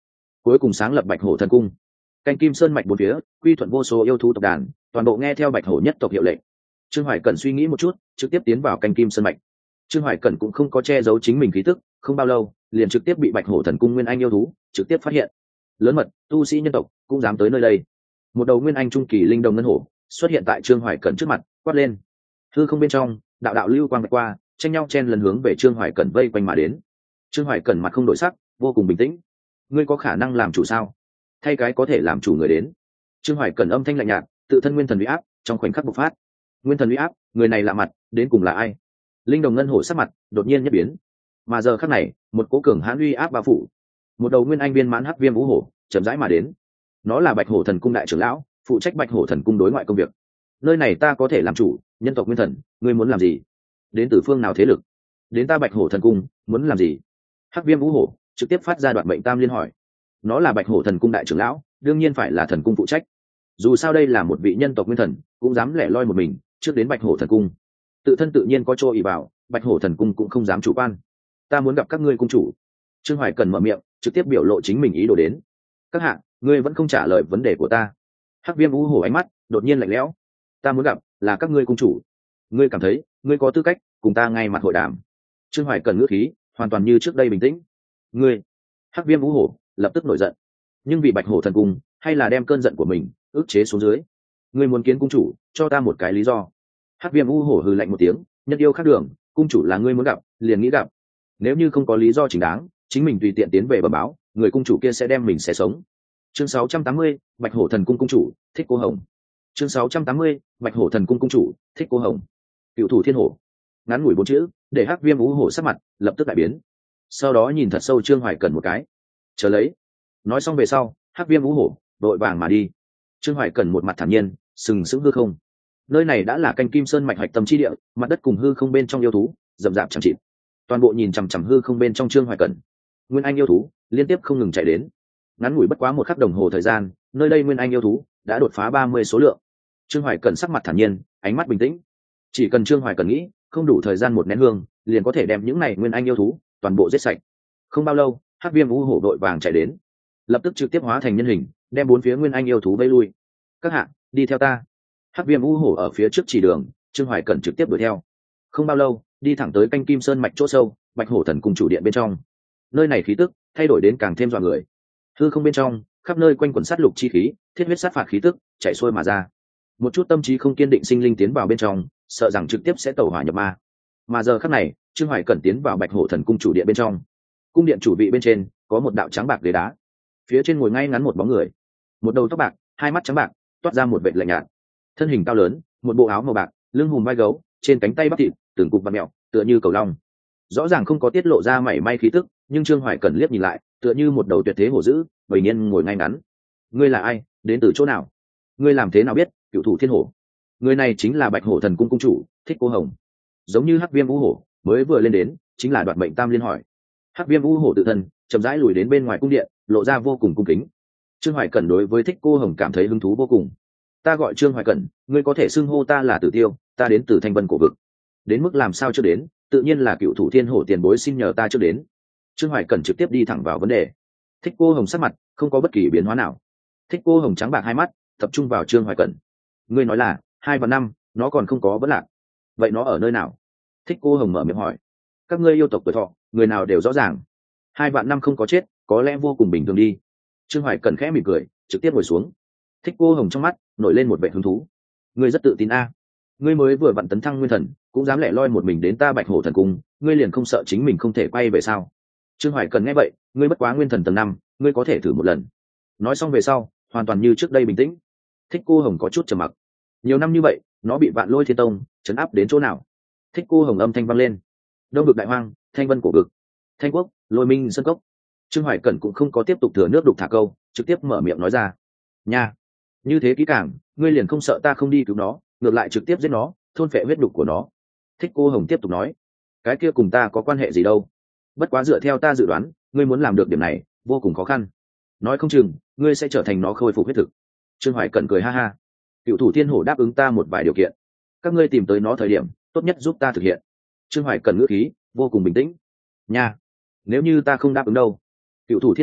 cuối cùng sáng lập bạch hổ thần cung. Canh kim sơn mạch bốn phía quy thuận vô số yêu thú tộc đàn, toàn bộ nghe theo bạch hổ nhất tộc hiệu lệnh. Trương Hoài Cẩn suy nghĩ một chút, trực tiếp tiến vào canh kim sơn mạch. Trương Hoài Cẩn cũng không có che giấu chính mình khí tức, không bao lâu liền trực tiếp bị bạch hổ thần cung nguyên anh yêu thú trực tiếp phát hiện. Lớn mật tu sĩ nhân tộc cũng dám tới nơi đây. Một đầu nguyên anh trung kỳ linh đồng ngân hổ xuất hiện tại Trương Hoài Cẩn trước mặt, quát lên. Hư không bên trong đạo đạo lưu quang vạch qua, tranh nhau chen lần hướng về Trương Hoài Cẩn vây quanh mà đến. Trương Hoài Cẩn mặt không đổi sắc, vô cùng bình tĩnh. Ngươi có khả năng làm chủ sao? Thay cái có thể làm chủ người đến. Trương Hoài Cẩn âm thanh lạnh nhạt, tự thân nguyên thần uy áp trong khoảnh khắc bộc phát. Nguyên thần uy áp, người này lạ mặt, đến cùng là ai? Linh đồng ngân hổ sắc mặt đột nhiên nhất biến, mà giờ khắc này một cố cường hãn uy áp bao phủ. Một đầu nguyên anh viên mãn hắc viêm vũ hổ chậm rãi mà đến. Nó là bạch hổ thần cung đại trưởng lão, phụ trách bạch hổ thần cung đối ngoại công việc. Nơi này ta có thể làm chủ, nhân tộc nguyên thần, ngươi muốn làm gì? Đến từ phương nào thế lực? Đến ta bạch hổ thần cung muốn làm gì? Hắc viêm vũ hổ trực tiếp phát ra đoạn mệnh tam liên hỏi. Nó là bạch hổ thần cung đại trưởng lão, đương nhiên phải là thần cung phụ trách. Dù sao đây là một vị nhân tộc nguyên thần, cũng dám lẻ loi một mình trước đến bạch hổ thần cung, tự thân tự nhiên có chỗ ỷ vào, bạch hổ thần cung cũng không dám chủ quan. Ta muốn gặp các ngươi cung chủ. Trương Hoài Cần mở miệng trực tiếp biểu lộ chính mình ý đồ đến. Các hạ, ngươi vẫn không trả lời vấn đề của ta. Hắc viêm vũ hổ ánh mắt đột nhiên lạnh lẽo. Ta muốn gặp là các ngươi cung chủ. Ngươi cảm thấy ngươi có tư cách cùng ta ngay mặt hội đàm? Trương Hoài Cần ngữ khí hoàn toàn như trước đây bình tĩnh. Ngươi. Hắc viêm vũ hổ lập tức nổi giận, nhưng vì bạch hổ thần cung hay là đem cơn giận của mình ức chế xuống dưới. Ngươi muốn kiến cung chủ, cho ta một cái lý do. Hắc viêm vũ hổ hừ lạnh một tiếng, nhân yêu khác đường, cung chủ là ngươi muốn gặp liền nghĩ gặp, nếu như không có lý do chính đáng, chính mình tùy tiện tiến về bẩm báo, người cung chủ kia sẽ đem mình xé sống. Chương 680, bạch hổ thần cung cung chủ thích cô hồng. Chương 680, bạch hổ thần cung cung chủ thích cô hồng. Cựu thủ thiên hổ. Ngắn ngủi 4 chữ để hắc viêm vũ hổ sắc mặt lập tức đại biến, sau đó nhìn thật sâu Trương Hoài Cần một cái. Chờ lấy. Nói xong về sau, hắc viêm vũ hổ đội vàng mà đi. Trương Hoài Cần một mặt thản nhiên sừng sững hư không. Nơi này đã là canh kim sơn mạch hạch tâm chi địa, mặt đất cùng hư không bên trong yêu thú rậm rạp chẳng chịt, toàn bộ nhìn chằm chằm hư không bên trong Trương Hoài Cẩn. Nguyên anh yêu thú liên tiếp không ngừng chạy đến. Ngắn ngủi bất quá 1 khắc đồng hồ thời gian, nơi đây nguyên anh yêu thú đã đột phá 30 số lượng. Trương Hoài Cẩn sắc mặt thản nhiên, ánh mắt bình tĩnh. Chỉ cần Trương Hoài Cẩn nghĩ, không đủ thời gian 1 nén hương, liền có thể đem những này nguyên anh yêu thú toàn bộ giết sạch. Không bao lâu, hắc viêm vũ hổ đội vàng chạy đến, lập tức trực tiếp hóa thành nhân hình, đem 4 phía nguyên anh yêu thú vây lui. Các hạ, đi theo ta. Hắc viêm vũ hổ ở phía trước chỉ đường, Trương Hoài Cẩn trực tiếp đuổi theo. Không bao lâu, đi thẳng tới canh kim sơn mạch chỗ sâu, bạch hổ thần cung chủ điện bên trong. Nơi này khí tức thay đổi đến càng thêm dọa người. Hư không bên trong khắp nơi quanh quẩn sát lục chi khí, thiết huyết sát phạt khí tức chạy xuôi mà ra. Một chút tâm trí không kiên định sinh linh tiến vào bên trong, sợ rằng trực tiếp sẽ tẩu hỏa nhập ma. Mà giờ khắc này, Trương Hoài Cẩn tiến vào bạch hổ thần cung chủ điện bên trong. Cung điện chủ vị bên trên có một đạo trắng bạc ghế đá, phía trên ngồi ngay ngắn một bóng người, một đầu tóc bạc, hai mắt trắng bạc, toát ra một vệt lạnh nhạt. Thân hình cao lớn, một bộ áo màu bạc, lưng hùm vai gấu, trên cánh tay bắp thịt từng cục vặn mèo, tựa như cầu long. Rõ ràng không có tiết lộ ra mảy may khí tức, nhưng Trương Hoài Cẩn liếc nhìn lại, tựa như một đầu tuyệt thế hổ dữ, bầy nhiên ngồi ngay ngắn. Ngươi là ai, đến từ chỗ nào? Ngươi làm thế nào biết cựu thủ thiên hổ? Người này chính là bạch hổ thần cung cung chủ thích cô hồng. Giống như hắc viêm vũ hổ mới vừa lên đến, chính là đoạt mệnh tam liên hỏi. Hắc viêm vũ hổ tự thân chậm rãi lùi đến bên ngoài cung điện, lộ ra vô cùng cung kính. Trương Hoài Cẩn đối với thích cô hồng cảm thấy hứng thú vô cùng. Ta gọi Trương Hoài Cẩn, ngươi có thể xưng hô ta là Tử Tiêu, ta đến từ Thanh Vân cổ vực. Đến mức làm sao chưa đến, tự nhiên là cựu thủ thiên hổ tiền bối xin nhờ ta trước đến. Trương Hoài Cẩn trực tiếp đi thẳng vào vấn đề. Thích cô hồng sắc mặt không có bất kỳ biến hóa nào. Thích cô hồng trắng bạc hai mắt tập trung vào Trương Hoài Cẩn. Ngươi nói là 2 và 5, nó còn không có vấn lạc. Vậy nó ở nơi nào? Thích cô hồng mở miệng hỏi. Các ngươi yêu tộc tuổi thọ, người nào đều rõ ràng. 2 và 5 không có chết, có lẽ vô cùng bình thường đi. Trương Hoài Cẩn khẽ mỉm cười, trực tiếp ngồi xuống. Thích cô hồng trong mắt nổi lên một vẻ hứng thú. Ngươi rất tự tin a. Ngươi mới vừa vặn tấn thăng nguyên thần, cũng dám lẻ loi một mình đến ta bạch hổ thần cung, ngươi liền không sợ chính mình không thể quay về sao? Trương Hoài Cẩn nghe vậy, ngươi bất quá nguyên thần tầng 5, ngươi có thể thử một lần. Nói xong về sau, hoàn toàn như trước đây bình tĩnh. Thích cô hồng có chút trầm mặc. Nhiều năm như vậy, nó bị Vạn Lôi Thiên Tông trấn áp đến chỗ nào? Thích cô hồng âm thanh vang lên. Đông vực đại hoang, Thanh Vân cổ vực, Thanh Quốc, Lôi Minh sơn cốc. Trương Hoài Cẩn cũng không có tiếp tục thừa nước đục thả câu, trực tiếp mở miệng nói ra. Nha, như thế kỹ càng, ngươi liền không sợ ta không đi cứu nó, ngược lại trực tiếp giết nó, thôn phệ huyết đục của nó? Thích cô hồng tiếp tục nói. Cái kia cùng ta có quan hệ gì đâu? Bất quá dựa theo ta dự đoán, ngươi muốn làm được điểm này vô cùng khó khăn. Nói không chừng ngươi sẽ trở thành nó khôi phục huyết thực. Trương Hoài Cẩn cười ha ha. Cựu thủ thiên hổ đáp ứng ta một vài điều kiện, các ngươi tìm tới nó thời điểm tốt nhất giúp ta thực hiện. Trương Hoài Cẩn ngữ khí vô cùng bình tĩnh. Nha, nếu như ta không đáp ứng đâu? Cựu thủ thiên hổ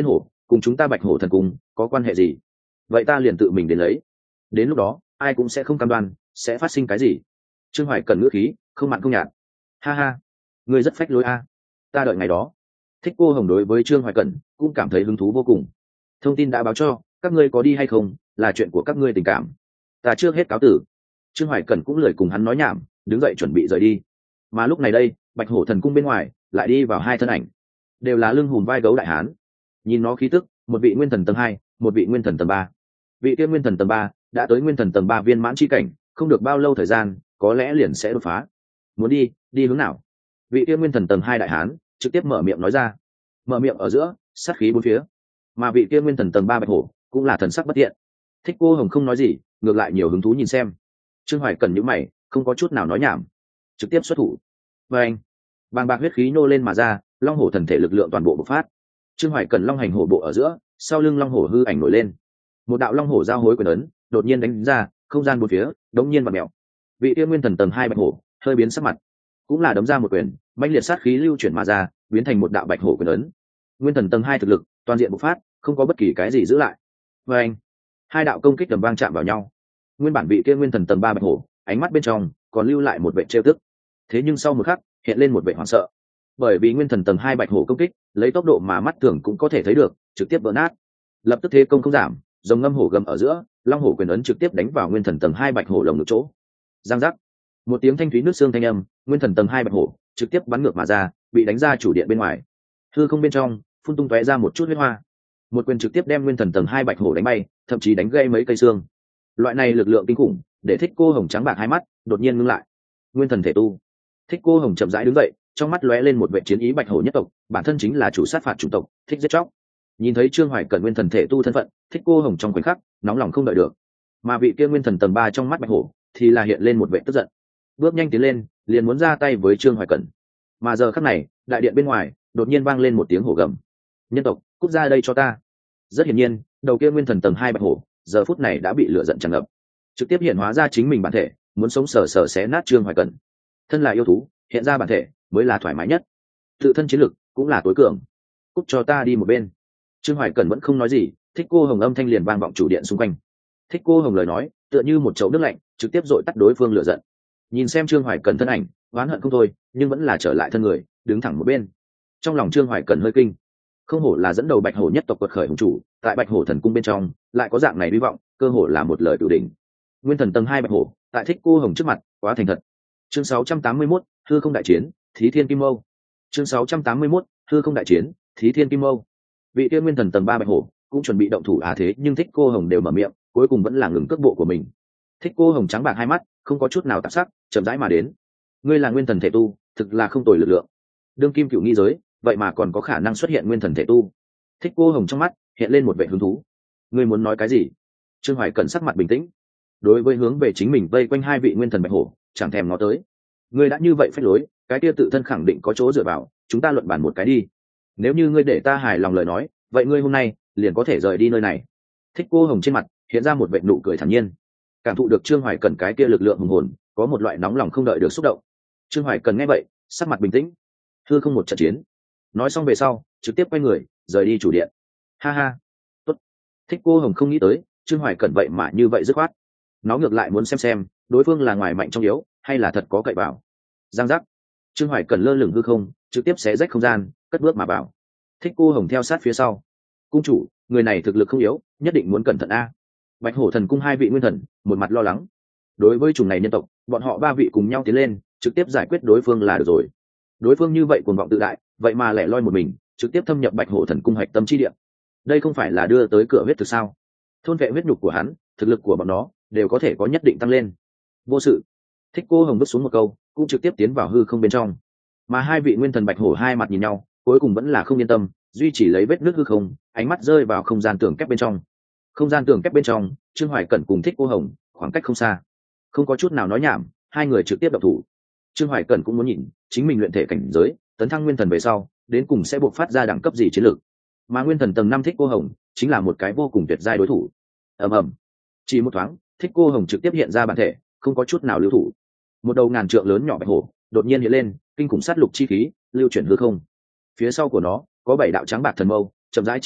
cùng chúng ta bạch hổ thần cung có quan hệ gì? Vậy ta liền tự mình đến lấy, đến lúc đó ai cũng sẽ không cam đoan sẽ phát sinh cái gì. Trương Hoài Cẩn ngữ khí không mặn không nhạt. Ha ha, ngươi rất phách lối a, ta đợi ngày đó. Thích Cô Hồng đối với Trương Hoài Cẩn cũng cảm thấy hứng thú vô cùng. Thông tin đã báo cho, các ngươi có đi hay không là chuyện của các ngươi tình cảm, ta trước hết cáo tử. Trương Hoài Cẩn cũng lười cùng hắn nói nhảm, đứng dậy chuẩn bị rời đi. Mà lúc này đây, bạch hổ thần cung bên ngoài lại đi vào hai thân ảnh, đều là lưng hùm vai gấu đại hán. Nhìn nó khí tức, một vị nguyên thần tầng 2, một vị nguyên thần tầng 3. Vị kia nguyên thần tầng 3 đã tới nguyên thần tầng 3 viên mãn chi cảnh, không được bao lâu thời gian có lẽ liền sẽ đột phá. Muốn đi hướng nào? Vị kia nguyên thần tầng 2 đại hán trực tiếp mở miệng nói ra. Mở miệng ở giữa sát khí bốn phía, mà vị kia nguyên thần tầng 3 bạch hổ cũng là thần sắc bất tiện. Thích Cô Hồng không nói gì, ngược lại nhiều hứng thú nhìn xem. Trương Hoài Cẩn nhíu mày, không có chút nào nói nhảm, trực tiếp xuất thủ. Và anh, bàng bạc huyết khí nô lên mà ra, long hổ thần thể lực lượng toàn bộ bộc phát. Trương Hoài Cẩn long hành hổ bộ ở giữa, sau lưng long hổ hư ảnh nổi lên, một đạo long hổ giao hối quyền ấn đột nhiên đánh ra, không gian bốn phía đống nhiên vặn mèo. Vị kia nguyên thần tầng 2 bạch hổ hơi biến sắc mặt, cũng là đấm ra một quyền, mãnh liệt sát khí lưu chuyển mà ra, biến thành một đạo bạch hổ quyền ấn. Nguyên thần tầng 2 thực lực toàn diện bộc phát, không có bất kỳ cái gì giữ lại. Và anh, hai đạo công kích đầm vang chạm vào nhau. Nguyên bản vị kia nguyên thần tầng 3 bạch hổ, ánh mắt bên trong còn lưu lại một vẻ trêu tức. Thế nhưng sau một khắc, hiện lên một vẻ hoảng sợ. Bởi vì nguyên thần tầng 2 bạch hổ công kích, lấy tốc độ mà mắt thường cũng có thể thấy được, trực tiếp vỡ nát. Lập tức thế công không giảm, rồng ngâm hổ gầm ở giữa, long hổ quyền ấn trực tiếp đánh vào nguyên thần tầng 2 bạch hổ lồng ngực chỗ. Giang giác. Một tiếng thanh thúy nước xương thanh âm, nguyên thần tầng 2 bạch hổ trực tiếp bắn ngược mà ra, bị đánh ra chủ điện bên ngoài. Hư không bên trong phun tung tóe ra một chút huyết hoa. Một quyền trực tiếp đem nguyên thần tầng 2 bạch hổ đánh bay, thậm chí đánh gãy mấy cây xương. Loại này lực lượng kinh khủng, để Thích Cô Hồng trắng bạc hai mắt đột nhiên ngưng lại. Nguyên thần thể tu. Thích Cô Hồng chậm rãi đứng dậy, trong mắt lóe lên một vẻ chiến ý bạch hổ nhất tộc, bản thân chính là chủ sát phạt chủng tộc, thích giết chóc. Nhìn thấy Trương Hoài Cẩn nguyên thần thể tu thân phận, Thích Cô Hồng trong khoảnh khắc nóng lòng không đợi được. Mà vị kia nguyên thần tầng 3 trong mắt bạch hổ thì là hiện lên một vẻ tức giận, bước nhanh tiến lên, liền muốn ra tay với Trương Hoài Cẩn. Mà giờ khắc này, đại điện bên ngoài đột nhiên vang lên một tiếng hổ gầm. Nhân tộc, cút ra đây cho ta. Rất hiển nhiên, đầu kia nguyên thần tầng 2 bạch hổ giờ phút này đã bị lửa giận tràn ngập, trực tiếp hiện hóa ra chính mình bản thể, muốn sống sờ sờ xé nát Trương Hoài Cẩn. Thân là yêu thú, hiện ra bản thể mới là thoải mái nhất, tự thân chiến lực cũng là tối cường. Cút cho ta đi một bên. Trương Hoài Cẩn vẫn không nói gì, Thích Cô Hồng âm thanh liền vang vọng chủ điện xung quanh. Thích Cô Hồng lời nói tựa như một chậu nước lạnh, trực tiếp dội tắt đối phương lửa giận. Nhìn xem Trương Hoài Cẩn thân ảnh, oán hận không thôi, nhưng vẫn là trở lại thân người, đứng thẳng một bên. Trong lòng Trương Hoài Cẩn hơi kinh, không hổ là dẫn đầu bạch hổ nhất tộc quật khởi hùng chủ, tại bạch hổ thần cung bên trong lại có dạng này hy vọng, cơ hồ là một lời cửu đỉnh. Nguyên thần tầng 2 bạch hổ tại Thích Cô Hồng trước mặt quá thành thật. Chương 681, hư không đại chiến, Thí Thiên Kim Mâu. Chương 681, hư không đại chiến, Thí Thiên Kim Mâu. Vị kia nguyên thần tầng 3 bạch hổ cũng chuẩn bị động thủ thế nhưng Thích Cô Hồng đều mở miệng, cuối cùng vẫn là ngừng cước bộ của mình. Thích Cô Hồng trắng bạc hai mắt, không có chút nào tạp sắc, chậm rãi mà đến. Ngươi là nguyên thần thể tu, thực là không tồi lực lượng. Đương kim cửu nghi giới, vậy mà còn có khả năng xuất hiện nguyên thần thể tu. Thích Cô Hồng trong mắt hiện lên một vẻ hứng thú. Ngươi muốn nói cái gì? Trương Hoài Cẩn sắc mặt bình tĩnh, đối với hướng về chính mình vây quanh hai vị nguyên thần bạch hổ chẳng thèm ngó tới. Ngươi đã như vậy phách lối, cái kia tự thân khẳng định có chỗ dựa vào, chúng ta luận bàn một cái đi. Nếu như ngươi để ta hài lòng lời nói, vậy ngươi hôm nay liền có thể rời đi nơi này. Thích Cô Hồng trên mặt hiện ra một vẻ nụ cười thản nhiên, cảm thụ được Trương Hoài Cẩn cái kia lực lượng hùng hồn, có một loại nóng lòng không đợi được xúc động. Trương Hoài Cẩn nghe vậy, sắc mặt bình tĩnh. Thưa không một trận chiến. Nói xong về sau, trực tiếp quay người rời đi chủ điện. Ha ha, tốt. Thích Cô Hồng không nghĩ tới Trương Hoài Cẩn vậy mà như vậy dứt khoát. Nó ngược lại muốn xem đối phương là ngoài mạnh trong yếu, hay là thật có cậy vào. Giang giác. Trương Hoài Cẩn lơ lửng hư không, trực tiếp xé rách không gian, cất bước mà vào. Thích Cô Hồng theo sát phía sau. Cung chủ, người này thực lực không yếu, nhất định muốn cẩn thận a. Bạch Hổ Thần cung hai vị nguyên thần một mặt lo lắng. Đối với chủng này nhân tộc, bọn họ ba vị cùng nhau tiến lên, trực tiếp giải quyết đối phương là được rồi. Đối phương như vậy cuồng vọng tự đại, vậy mà lẻ loi một mình, trực tiếp thâm nhập Bạch Hổ Thần cung hạch tâm chi địa. Đây không phải là đưa tới cửa huyết thực sao? Thôn vệ huyết nhục của hắn, thực lực của bọn nó đều có thể có nhất định tăng lên. Vô sự. Thích Cô Hồng bước xuống một câu, cũng trực tiếp tiến vào hư không bên trong. Mà hai vị nguyên thần Bạch Hổ hai mặt nhìn nhau, cuối cùng vẫn là không yên tâm, duy chỉ lấy vết nước hư không, ánh mắt rơi vào không gian tường kép bên trong. Không gian tường kép bên trong, Trương Hoài Cẩn cùng Thích Cô Hồng khoảng cách không xa, không có chút nào nói nhảm, hai người trực tiếp động thủ. Trương Hoài Cẩn cũng muốn nhìn chính mình luyện thể cảnh giới, tấn thăng nguyên thần về sau, đến cùng sẽ bộc phát ra đẳng cấp gì chiến lược. Mà nguyên thần tầng 5 Thích Cô Hồng chính là một cái vô cùng tuyệt giai đối thủ. ầm ầm, chỉ một thoáng, Thích Cô Hồng trực tiếp hiện ra bản thể, không có chút nào lưu thủ. Một đầu ngàn trượng lớn nhỏ bạch hổ đột nhiên hiện lên, kinh khủng sát lục chi khí lưu chuyển hư không. Phía sau của nó có 7 đạo trắng bạc thần mâu chậm rãi chìm nổi,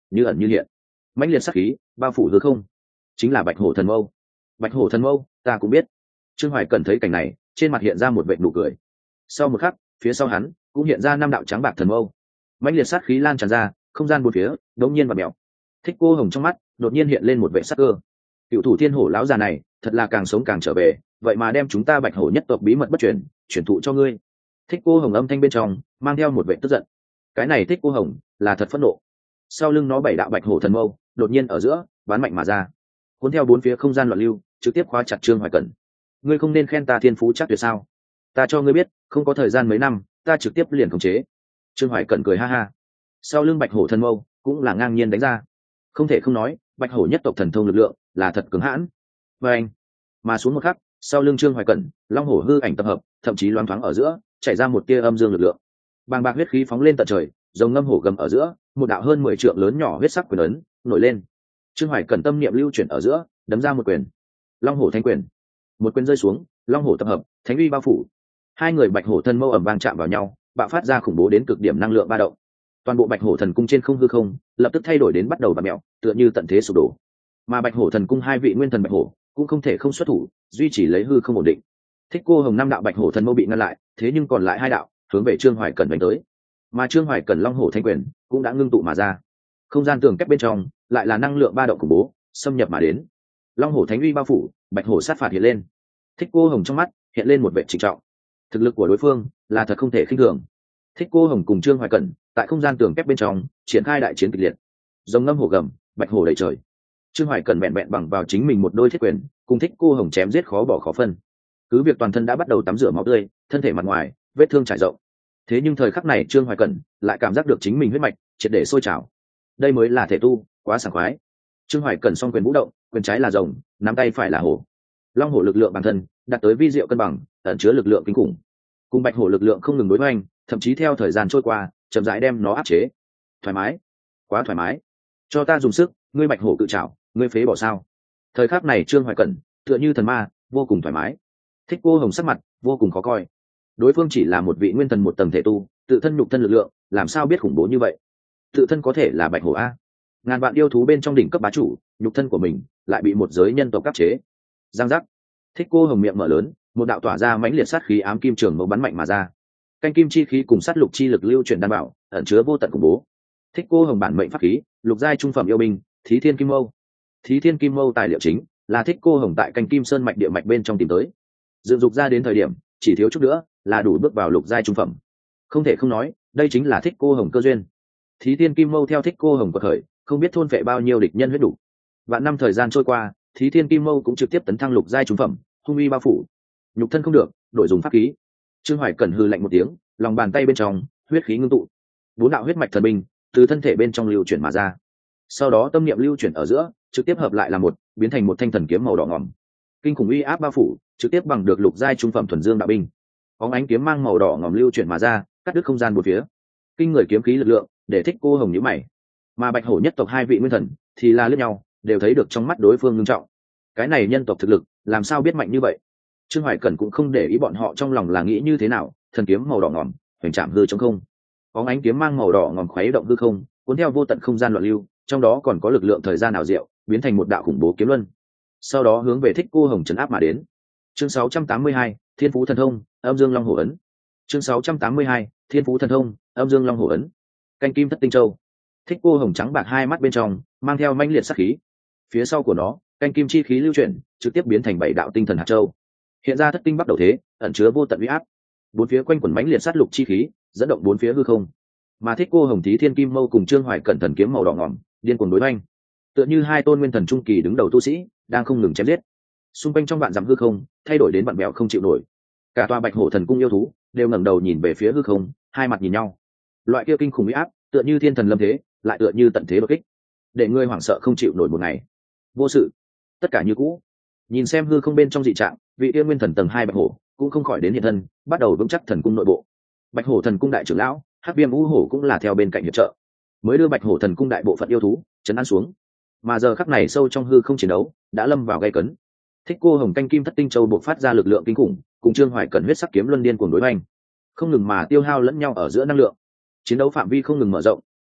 như ẩn như hiện, mãnh liệt sát khí bao phủ hư không, chính là bạch hổ thần mâu. Bạch hổ thần mâu ta cũng biết. Trương Hoài Cẩn thấy cảnh này, trên mặt hiện ra một vệt nụ cười. Sau một khắc, phía sau hắn cũng hiện ra năm đạo trắng bạc thần mâu, mãnh liệt sát khí lan tràn ra, không gian bốn phía đống nhiên và mèo. Thích Cô Hồng trong mắt đột nhiên hiện lên một vẻ sắc cơ. Cựu thủ thiên hổ lão già này thật là càng sống càng trở về, vậy mà đem chúng ta bạch hổ nhất tộc bí mật bất truyền truyền thụ cho ngươi. Thích Cô Hồng âm thanh bên trong mang theo một vẻ tức giận. Cái này Thích Cô Hồng là thật phẫn nộ. Sau lưng nó bảy đạo bạch hổ thần mâu đột nhiên ở giữa bắn mạnh mà ra, cuốn theo bốn phía không gian loạn lưu, trực tiếp khóa chặt Trương Hoài Cẩn. Ngươi không nên khen ta thiên phú chắc tuyệt sao? Ta cho ngươi biết, không có thời gian mấy năm, ta trực tiếp liền khống chế. Trương Hoài Cẩn cười ha ha. Sau lưng bạch hổ thần mâu cũng là ngang nhiên đánh ra. Không thể không nói, bạch hổ nhất tộc thần thông lực lượng là thật cứng hãn. Và anh, mà xuống một khắc, sau lưng Trương Hoài Cẩn, long hổ hư ảnh tập hợp, thậm chí loáng thoáng ở giữa chảy ra một tia âm dương lực lượng. Bàng bạc huyết khí phóng lên tận trời, rồng ngâm hổ gầm ở giữa, một đạo hơn 10 trượng lớn nhỏ huyết sắc quyền ấn nổi lên. Trương Hoài Cẩn tâm niệm lưu chuyển ở giữa, đấm ra một quyền. Long hổ thanh quyền. Một quyền rơi xuống, long hổ tập hợp, thánh uy bao phủ. Hai người bạch hổ thân mâu ầm vang chạm vào nhau, bạo phát ra khủng bố đến cực điểm năng lượng ba động. Toàn bộ bạch hổ thần cung trên không hư không lập tức thay đổi đến bắt đầu bạt mẹo, tựa như tận thế sụp đổ. Mà bạch hổ thần cung hai vị nguyên thần bạch hổ cũng không thể không xuất thủ, duy trì lấy hư không ổn định. Thích Cô Hồng năm đạo bạch hổ thần mâu bị ngăn lại, thế nhưng còn lại hai đạo hướng về Trương Hoài Cẩn đánh tới. Mà Trương Hoài Cẩn long hổ thanh quyền cũng đã ngưng tụ mà ra. Không gian tường kép bên trong lại là năng lượng ba động khủng bố xâm nhập mà đến. Long hổ thánh uy bao phủ, bạch hổ sát phạt hiện lên. Thích Cô Hồng trong mắt hiện lên một vẻ trịnh trọng. Thực lực của đối phương là thật không thể khinh thường. Thích Cô Hồng cùng Trương Hoài Cẩn tại không gian tường kép bên trong triển khai đại chiến kịch liệt. Rồng ngâm hổ gầm, bạch hổ đầy trời. Trương Hoài Cẩn vẹn vẹn bằng vào chính mình một đôi thiết quyền, cùng Thích Cô Hồng chém giết khó bỏ khó phân. Cứ việc toàn thân đã bắt đầu tắm rửa máu tươi, thân thể mặt ngoài vết thương trải rộng. Thế nhưng thời khắc này Trương Hoài Cẩn lại cảm giác được chính mình huyết mạch triệt để sôi trào. Đây mới là thể tu, quá sảng khoái. Trương Hoài Cẩn song quyền vũ động, quyền trái là rồng, nắm tay phải là hổ. Long hổ lực lượng bản thân đạt tới vi diệu cân bằng, ẩn chứa lực lượng kinh khủng. Cùng bạch hổ lực lượng không ngừng đối hoành, thậm chí theo thời gian trôi qua, chậm rãi đem nó áp chế. Thoải mái, quá thoải mái. Cho ta dùng sức, ngươi bạch hổ cự trảo, ngươi phế bỏ sao? Thời khắc này Trương Hoài Cẩn tựa như thần ma, vô cùng thoải mái. Thích Cô Hồng sắc mặt vô cùng khó coi. Đối phương chỉ là một vị nguyên thần một tầng thể tu, tự thân nhục thân lực lượng làm sao biết khủng bố như vậy? Tự thân có thể là bạch hổ a? Ngàn vạn yêu thú bên trong đỉnh cấp bá chủ, nhục thân của mình lại bị một giới nhân tộc áp chế. Giang giác. Thích Cô Hồng miệng mở lớn, một đạo tỏa ra mãnh liệt sát khí ám kim trường mâu bắn mạnh mà ra. Canh kim chi khí cùng sát lục chi lực lưu chuyển đảm bảo, ẩn chứa vô tận khủng bố. Thích Cô Hồng bản mệnh pháp khí, lục giai trung phẩm yêu binh, Thí Thiên Kim Mâu. Thí Thiên Kim Mâu tài liệu chính là Thích Cô Hồng tại canh kim sơn mạch địa mạch bên trong tìm tới. Dựng dục ra đến thời điểm, chỉ thiếu chút nữa là đủ bước vào lục giai trung phẩm. Không thể không nói, đây chính là Thích Cô Hồng cơ duyên. Thí Thiên Kim Mâu theo Thích Cô Hồng quật khởi, không biết thôn phệ bao nhiêu địch nhân huyết đủ. Vạn năm thời gian trôi qua, Thí Thiên Kim Mâu cũng trực tiếp tấn thăng lục giai trung phẩm, hung uy bao phủ. Nhục thân không được, đổi dùng pháp khí. Trương Hoài Cẩn hừ lạnh một tiếng, lòng bàn tay bên trong huyết khí ngưng tụ, bốn đạo huyết mạch thần binh từ thân thể bên trong lưu chuyển mà ra. Sau đó tâm niệm lưu chuyển ở giữa, trực tiếp hợp lại là một, biến thành một thanh thần kiếm màu đỏ ngòm. Kinh khủng uy áp bao phủ, trực tiếp bằng được lục giai trung phẩm thuần dương đạo binh. Bóng ánh kiếm mang màu đỏ ngòm lưu chuyển mà ra, cắt đứt không gian một phía. Kinh người kiếm khí lực lượng, để Thích Cô Hồng nhíu mày. Mà bạch hổ nhất tộc hai vị nguyên thần thì là liếc nhau, đều thấy được trong mắt đối phương nghiêm trọng. Cái này nhân tộc thực lực làm sao biết mạnh như vậy? Trương Hoài Cẩn cũng không để ý bọn họ trong lòng là nghĩ như thế nào, thần kiếm màu đỏ ngòm hoành chạm hư trong không. Bóng ánh kiếm mang màu đỏ ngòm khuấy động hư không, cuốn theo vô tận không gian loạn lưu, trong đó còn có lực lượng thời gian ảo diệu, biến thành một đạo khủng bố kiếm luân. Sau đó hướng về Thích Cô Hồng trấn áp mà đến. Chương 682, Thiên Phú Thần Thông, Âm Dương Long Hổ Ấn. Chương 682, Thiên Phú Thần Thông, Âm Dương Long Hổ Ấn. Canh kim thất tinh châu. Thích Cô Hồng trắng bạc hai mắt bên trong mang theo mãnh liệt sát khí. Phía sau của nó, canh kim chi khí lưu chuyển, trực tiếp biến thành bảy đạo tinh thần hạt châu. Hiện ra thất tinh bắt đầu thế, ẩn chứa vô tận uy áp. Bốn phía quanh quẩn mãnh liệt sát lục chi khí, dẫn động bốn phía hư không. Mà Thích Cô Hồng Thí Thiên Kim Mâu cùng Trương Hoài Cẩn thần kiếm màu đỏ ngòm, điên cuồng đối oanh. Tựa như hai tôn nguyên thần trung kỳ đứng đầu tu sĩ, đang không ngừng chém giết. Xung quanh trong vạn dặm hư không, thay đổi đến vặn vẹo không chịu nổi. Cả tòa Bạch Hổ Thần Cung yêu thú đều ngẩng đầu nhìn về phía hư không, hai mặt nhìn nhau. Loại kia kinh khủng uy áp, tựa như thiên thần lâm thế, lại tựa như tận thế đột kích, để ngươi hoảng sợ không chịu nổi một ngày. Vô sự, tất cả như cũ. Nhìn xem hư không bên trong dị trạng, vị yêu nguyên thần tầng 2 Bạch Hổ cũng không khỏi đến hiện thân, bắt đầu vững chắc thần cung nội bộ. Bạch Hổ Thần Cung đại trưởng lão, Hắc Viêm U Hổ cũng là theo bên cạnh hiệp trợ, mới đưa Bạch Hổ Thần Cung đại bộ phận yêu thú trấn an xuống. Mà giờ khắc này sâu trong hư không chiến đấu đã lâm vào gay cấn. Thích Cô Hồng canh kim thất tinh châu buộc phát ra lực lượng kinh khủng, cùng Trương Hoài Cẩn huyết sắc kiếm luân điên cuồng đối hoành, không ngừng mà tiêu hao lẫn nhau ở giữa năng lượng. Chiến đấu phạm vi không ngừng mở rộng,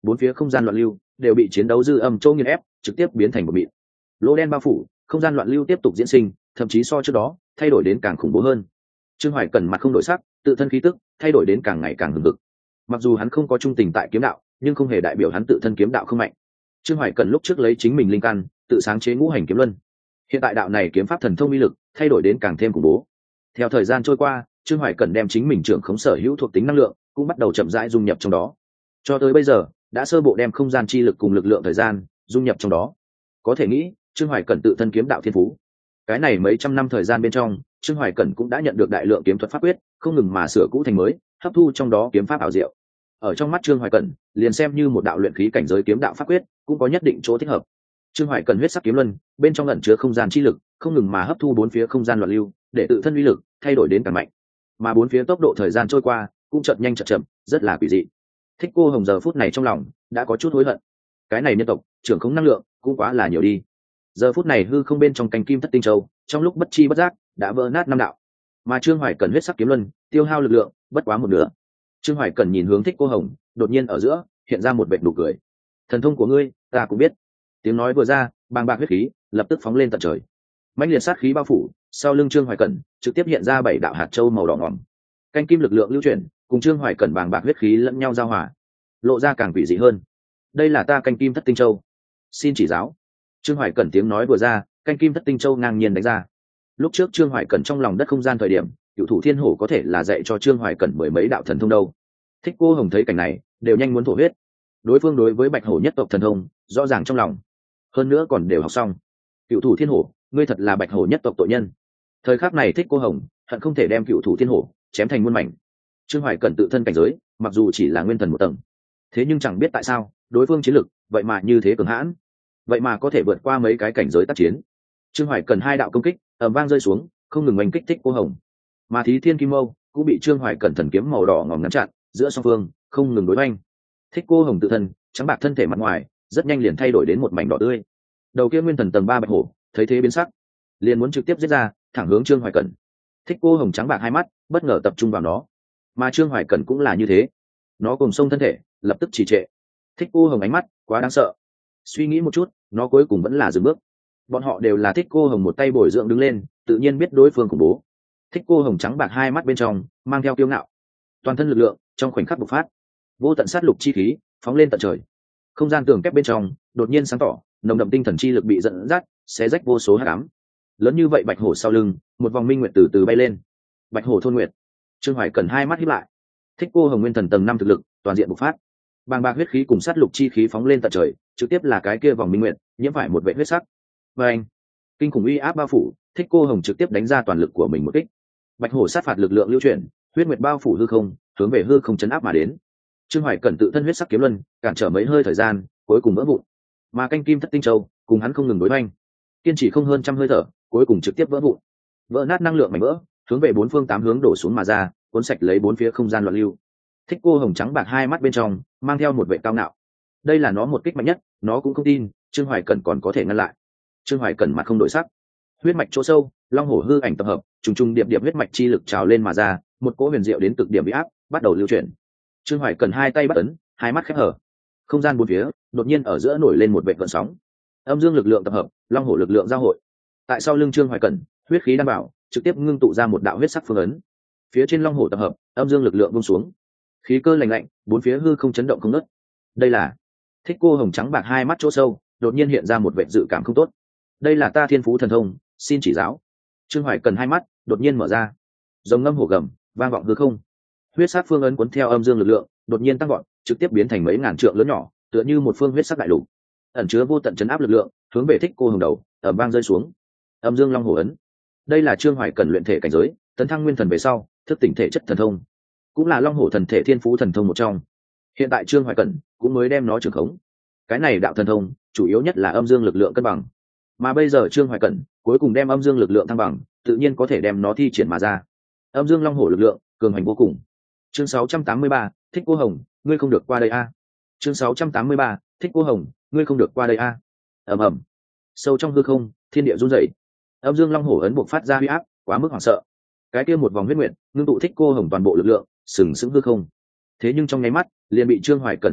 bốn phía không gian loạn lưu đều bị chiến đấu dư âm châu nghiền ép trực tiếp biến thành một mịn. Lỗ đen bao phủ, không gian loạn lưu tiếp tục diễn sinh, thậm chí so trước đó thay đổi đến càng khủng bố hơn. Trương Hoài Cẩn mặt không đổi sắc, tự thân khí tức thay đổi đến càng ngày càng hừng hực. Mặc dù hắn không có trung tình tại kiếm đạo, nhưng không hề đại biểu hắn tự thân kiếm đạo không mạnh. Trương Hoài Cẩn lúc trước lấy chính mình linh căn tự sáng chế ngũ hành kiếm luân, hiện tại đạo này kiếm pháp thần thông uy lực thay đổi đến càng thêm khủng bố. Theo thời gian trôi qua, Trương Hoài Cẩn đem chính mình trưởng khống sở hữu thuộc tính năng lượng cũng bắt đầu chậm rãi dung nhập trong đó. Cho tới bây giờ, đã sơ bộ đem không gian chi lực cùng lực lượng thời gian dung nhập trong đó. Có thể nghĩ, Trương Hoài Cẩn tự thân kiếm đạo thiên phú. Cái này mấy trăm năm thời gian bên trong, Trương Hoài Cẩn cũng đã nhận được đại lượng kiếm thuật pháp quyết, không ngừng mà sửa cũ thành mới, hấp thu trong đó kiếm pháp ảo diệu. Ở trong mắt Trương Hoài Cẩn, liền xem như một đạo luyện khí cảnh giới kiếm đạo pháp quyết, cũng có nhất định chỗ thích hợp. Trương Hoài Cẩn huyết sắc kiếm luân, bên trong ẩn chứa không gian chi lực, không ngừng mà hấp thu bốn phía không gian loạn lưu, để tự thân uy lực thay đổi đến càng mạnh. Mà bốn phía tốc độ thời gian trôi qua, cũng chậm nhanh chậm chậm, rất là quỷ dị. Thích Cô Hồng giờ phút này trong lòng đã có chút hối hận. Cái này nhân tộc, trưởng không năng lượng, cũng quá là nhiều đi. Giờ phút này hư không bên trong cánh kim thất tinh châu, trong lúc bất chi bất giác đã vỡ nát năm đạo. Mà Trương Hoài Cẩn huyết sắc kiếm luân, tiêu hao lực lượng bất quá một nửa. Trương Hoài Cẩn nhìn hướng Thích Cô Hồng, đột nhiên ở giữa hiện ra một vệt nụ cười. Thần thông của ngươi, ta cũng biết. Tiếng nói vừa ra, bàng bạc huyết khí lập tức phóng lên tận trời. Mãnh liệt sát khí bao phủ, sau lưng Trương Hoài Cẩn trực tiếp hiện ra 7 đạo hạt châu màu đỏ ngòm. Canh kim lực lượng lưu chuyển, cùng Trương Hoài Cẩn bàng bạc huyết khí lẫn nhau giao hòa, lộ ra càng quỷ dị hơn. Đây là ta canh kim thất tinh châu, xin chỉ giáo. Trương Hoài Cẩn tiếng nói vừa ra, canh kim thất tinh châu ngang nhiên đánh ra. Lúc trước Trương Hoài Cẩn trong lòng đất không gian thời điểm, Cửu Thủ Thiên Hổ có thể là dạy cho Trương Hoài Cẩn mười mấy đạo thần thông đâu. Thích Cô Hồng thấy cảnh này, đều nhanh muốn thổ huyết. Đối phương đối với Bạch Hổ nhất tộc thần thông, rõ ràng trong lòng, hơn nữa còn đều học xong. Cửu Thủ Thiên Hổ, ngươi thật là Bạch Hổ nhất tộc tội nhân. Thời khắc này Thích Cô Hồng hận không thể đem Cửu Thủ Thiên Hổ chém thành muôn mảnh. Trương Hoài Cẩn tự thân cảnh giới, mặc dù chỉ là nguyên thần một tầng, thế nhưng chẳng biết tại sao, đối phương chiến lực vậy mà như thế cường hãn, vậy mà có thể vượt qua mấy cái cảnh giới tác chiến. Trương Hoài Cẩn hai đạo công kích ầm vang rơi xuống, không ngừng oanh kích Thích Cô Hồng. Mà Thí Thiên Kim Mâu cũng bị Trương Hoài Cẩn thần kiếm màu đỏ ngòm ngăn chặn, giữa song phương không ngừng đối oanh. Thích Cô Hồng tự thân trắng bạc thân thể mặt ngoài rất nhanh liền thay đổi đến một mảnh đỏ tươi. Đầu kia nguyên thần tầng 3 Bạch Hổ thấy thế biến sắc, liền muốn trực tiếp giết ra, thẳng hướng Trương Hoài Cẩn. Thích Cô Hồng trắng bạc hai mắt bất ngờ tập trung vào nó, mà Trương Hoài Cẩn cũng là như thế, nó cùng xông thân thể lập tức trì trệ. Thích Cô Hồng ánh mắt quá đáng sợ, suy nghĩ một chút, nó cuối cùng vẫn là dừng bước. Bọn họ đều là Thích Cô Hồng một tay bồi dưỡng đứng lên, tự nhiên biết đối phương khủng bố. Thích Cô Hồng trắng bạc hai mắt bên trong mang theo kiêu ngạo, toàn thân lực lượng trong khoảnh khắc bộc phát, vô tận sát lục chi khí phóng lên tận trời. Không gian tường kép bên trong đột nhiên sáng tỏ, nồng đậm tinh thần chi lực bị dẫn dắt, xé rách vô số hắc ám. Lớn như vậy Bạch Hổ sau lưng, một vòng minh nguyệt từ từ bay lên. Bạch Hổ thôn nguyệt. Trương Hoài Cẩn hai mắt híp lại. Thích Cô Hồng nguyên thần tầng 5 thực lực toàn diện bộc phát, bàng bạc huyết khí cùng sát lục chi khí phóng lên tận trời, trực tiếp là cái kia vòng minh nguyệt nhiễm phải một vệt huyết sắc. Và anh, kinh khủng uy áp bao phủ, Thích Cô Hồng trực tiếp đánh ra toàn lực của mình một kích. Bạch Hổ sát phạt lực lượng lưu chuyển, huyết nguyệt bao phủ hư không, hướng về hư không chấn áp mà đến. Trương Hoài Cẩn tự thân huyết sắc kiếm luân cản trở mấy hơi thời gian, cuối cùng vỡ vụn. Mà canh kim thất tinh châu cùng hắn không ngừng đối hoành, kiên trì không hơn trăm hơi thở, cuối cùng trực tiếp vỡ vụn. Vỡ nát năng lượng mảnh vỡ, hướng về bốn phương tám hướng đổ xuống mà ra, cuốn sạch lấy bốn phía không gian loạn lưu. Thích Cô Hồng trắng bạc hai mắt bên trong mang theo một vẻ cao ngạo. Đây là nó một kích mạnh nhất, nó cũng không tin Trương Hoài Cẩn còn có thể ngăn lại. Trương Hoài Cẩn mặt không đổi sắc, huyết mạch chỗ sâu, long hổ hư ảnh tập hợp, trùng trùng điệp điệp huyết mạch chi lực trào lên mà ra, một cỗ huyền diệu đến cực điểm bị áp bắt đầu lưu chuyển. Trương Hoài Cẩn hai tay bắt ấn, hai mắt khép hở, không gian bốn phía đột nhiên ở giữa nổi lên một vệt gợn sóng. Âm dương lực lượng tập hợp, long hổ lực lượng giao hội. Tại sau lưng Trương Hoài Cẩn, huyết khí đan bảo trực tiếp ngưng tụ ra một đạo huyết sắc phương ấn. Phía trên long hổ tập hợp, âm dương lực lượng buông xuống, khí cơ lạnh lạnh, bốn phía hư không chấn động không ngớt. Đây là Thích Cô Hồng trắng bạc hai mắt chỗ sâu đột nhiên hiện ra một vệt dự cảm không tốt. Đây là ta thiên phú thần thông, xin chỉ giáo. Trương Hoài Cẩn hai mắt đột nhiên mở ra, rồng ngâm hổ gầm vang vọng hư không. Huyết sắc phương ấn cuốn theo âm dương lực lượng đột nhiên tăng gọn, trực tiếp biến thành mấy ngàn trượng lớn nhỏ, tựa như một phương huyết sắc đại lục, ẩn chứa vô tận chấn áp lực lượng, hướng về Thích Cô Hồng đầu ầm vang rơi xuống. Âm dương long hổ ấn, đây là Trương Hoài Cẩn luyện thể cảnh giới, tấn thăng nguyên thần về sau thức tỉnh thể chất thần thông, cũng là long hổ thần thể thiên phú thần thông một trong. Hiện tại Trương Hoài Cẩn cũng mới đem nó trưởng khống. Cái này đạo thần thông chủ yếu nhất là âm dương lực lượng cân bằng, mà bây giờ Trương Hoài Cẩn cuối cùng đem âm dương lực lượng thăng bằng, tự nhiên có thể đem nó thi triển mà ra. Âm dương long hổ lực lượng cường hành vô cùng. Chương 683, Thích Cô Hồng, ngươi không được qua đây a. Chương 683, Thích Cô Hồng, ngươi không được qua đây a. Ầm ầm. Sâu trong hư không, thiên địa run rẩy. Âm dương long hổ ấn buộc phát ra uy áp, quá mức hoảng sợ. Cái kia một vòng huyết nguyệt, ngưng tụ Thích Cô Hồng toàn bộ lực lượng, sừng sững hư không. Thế nhưng trong nháy mắt, liền bị Trương Hoài Cẩn công kích,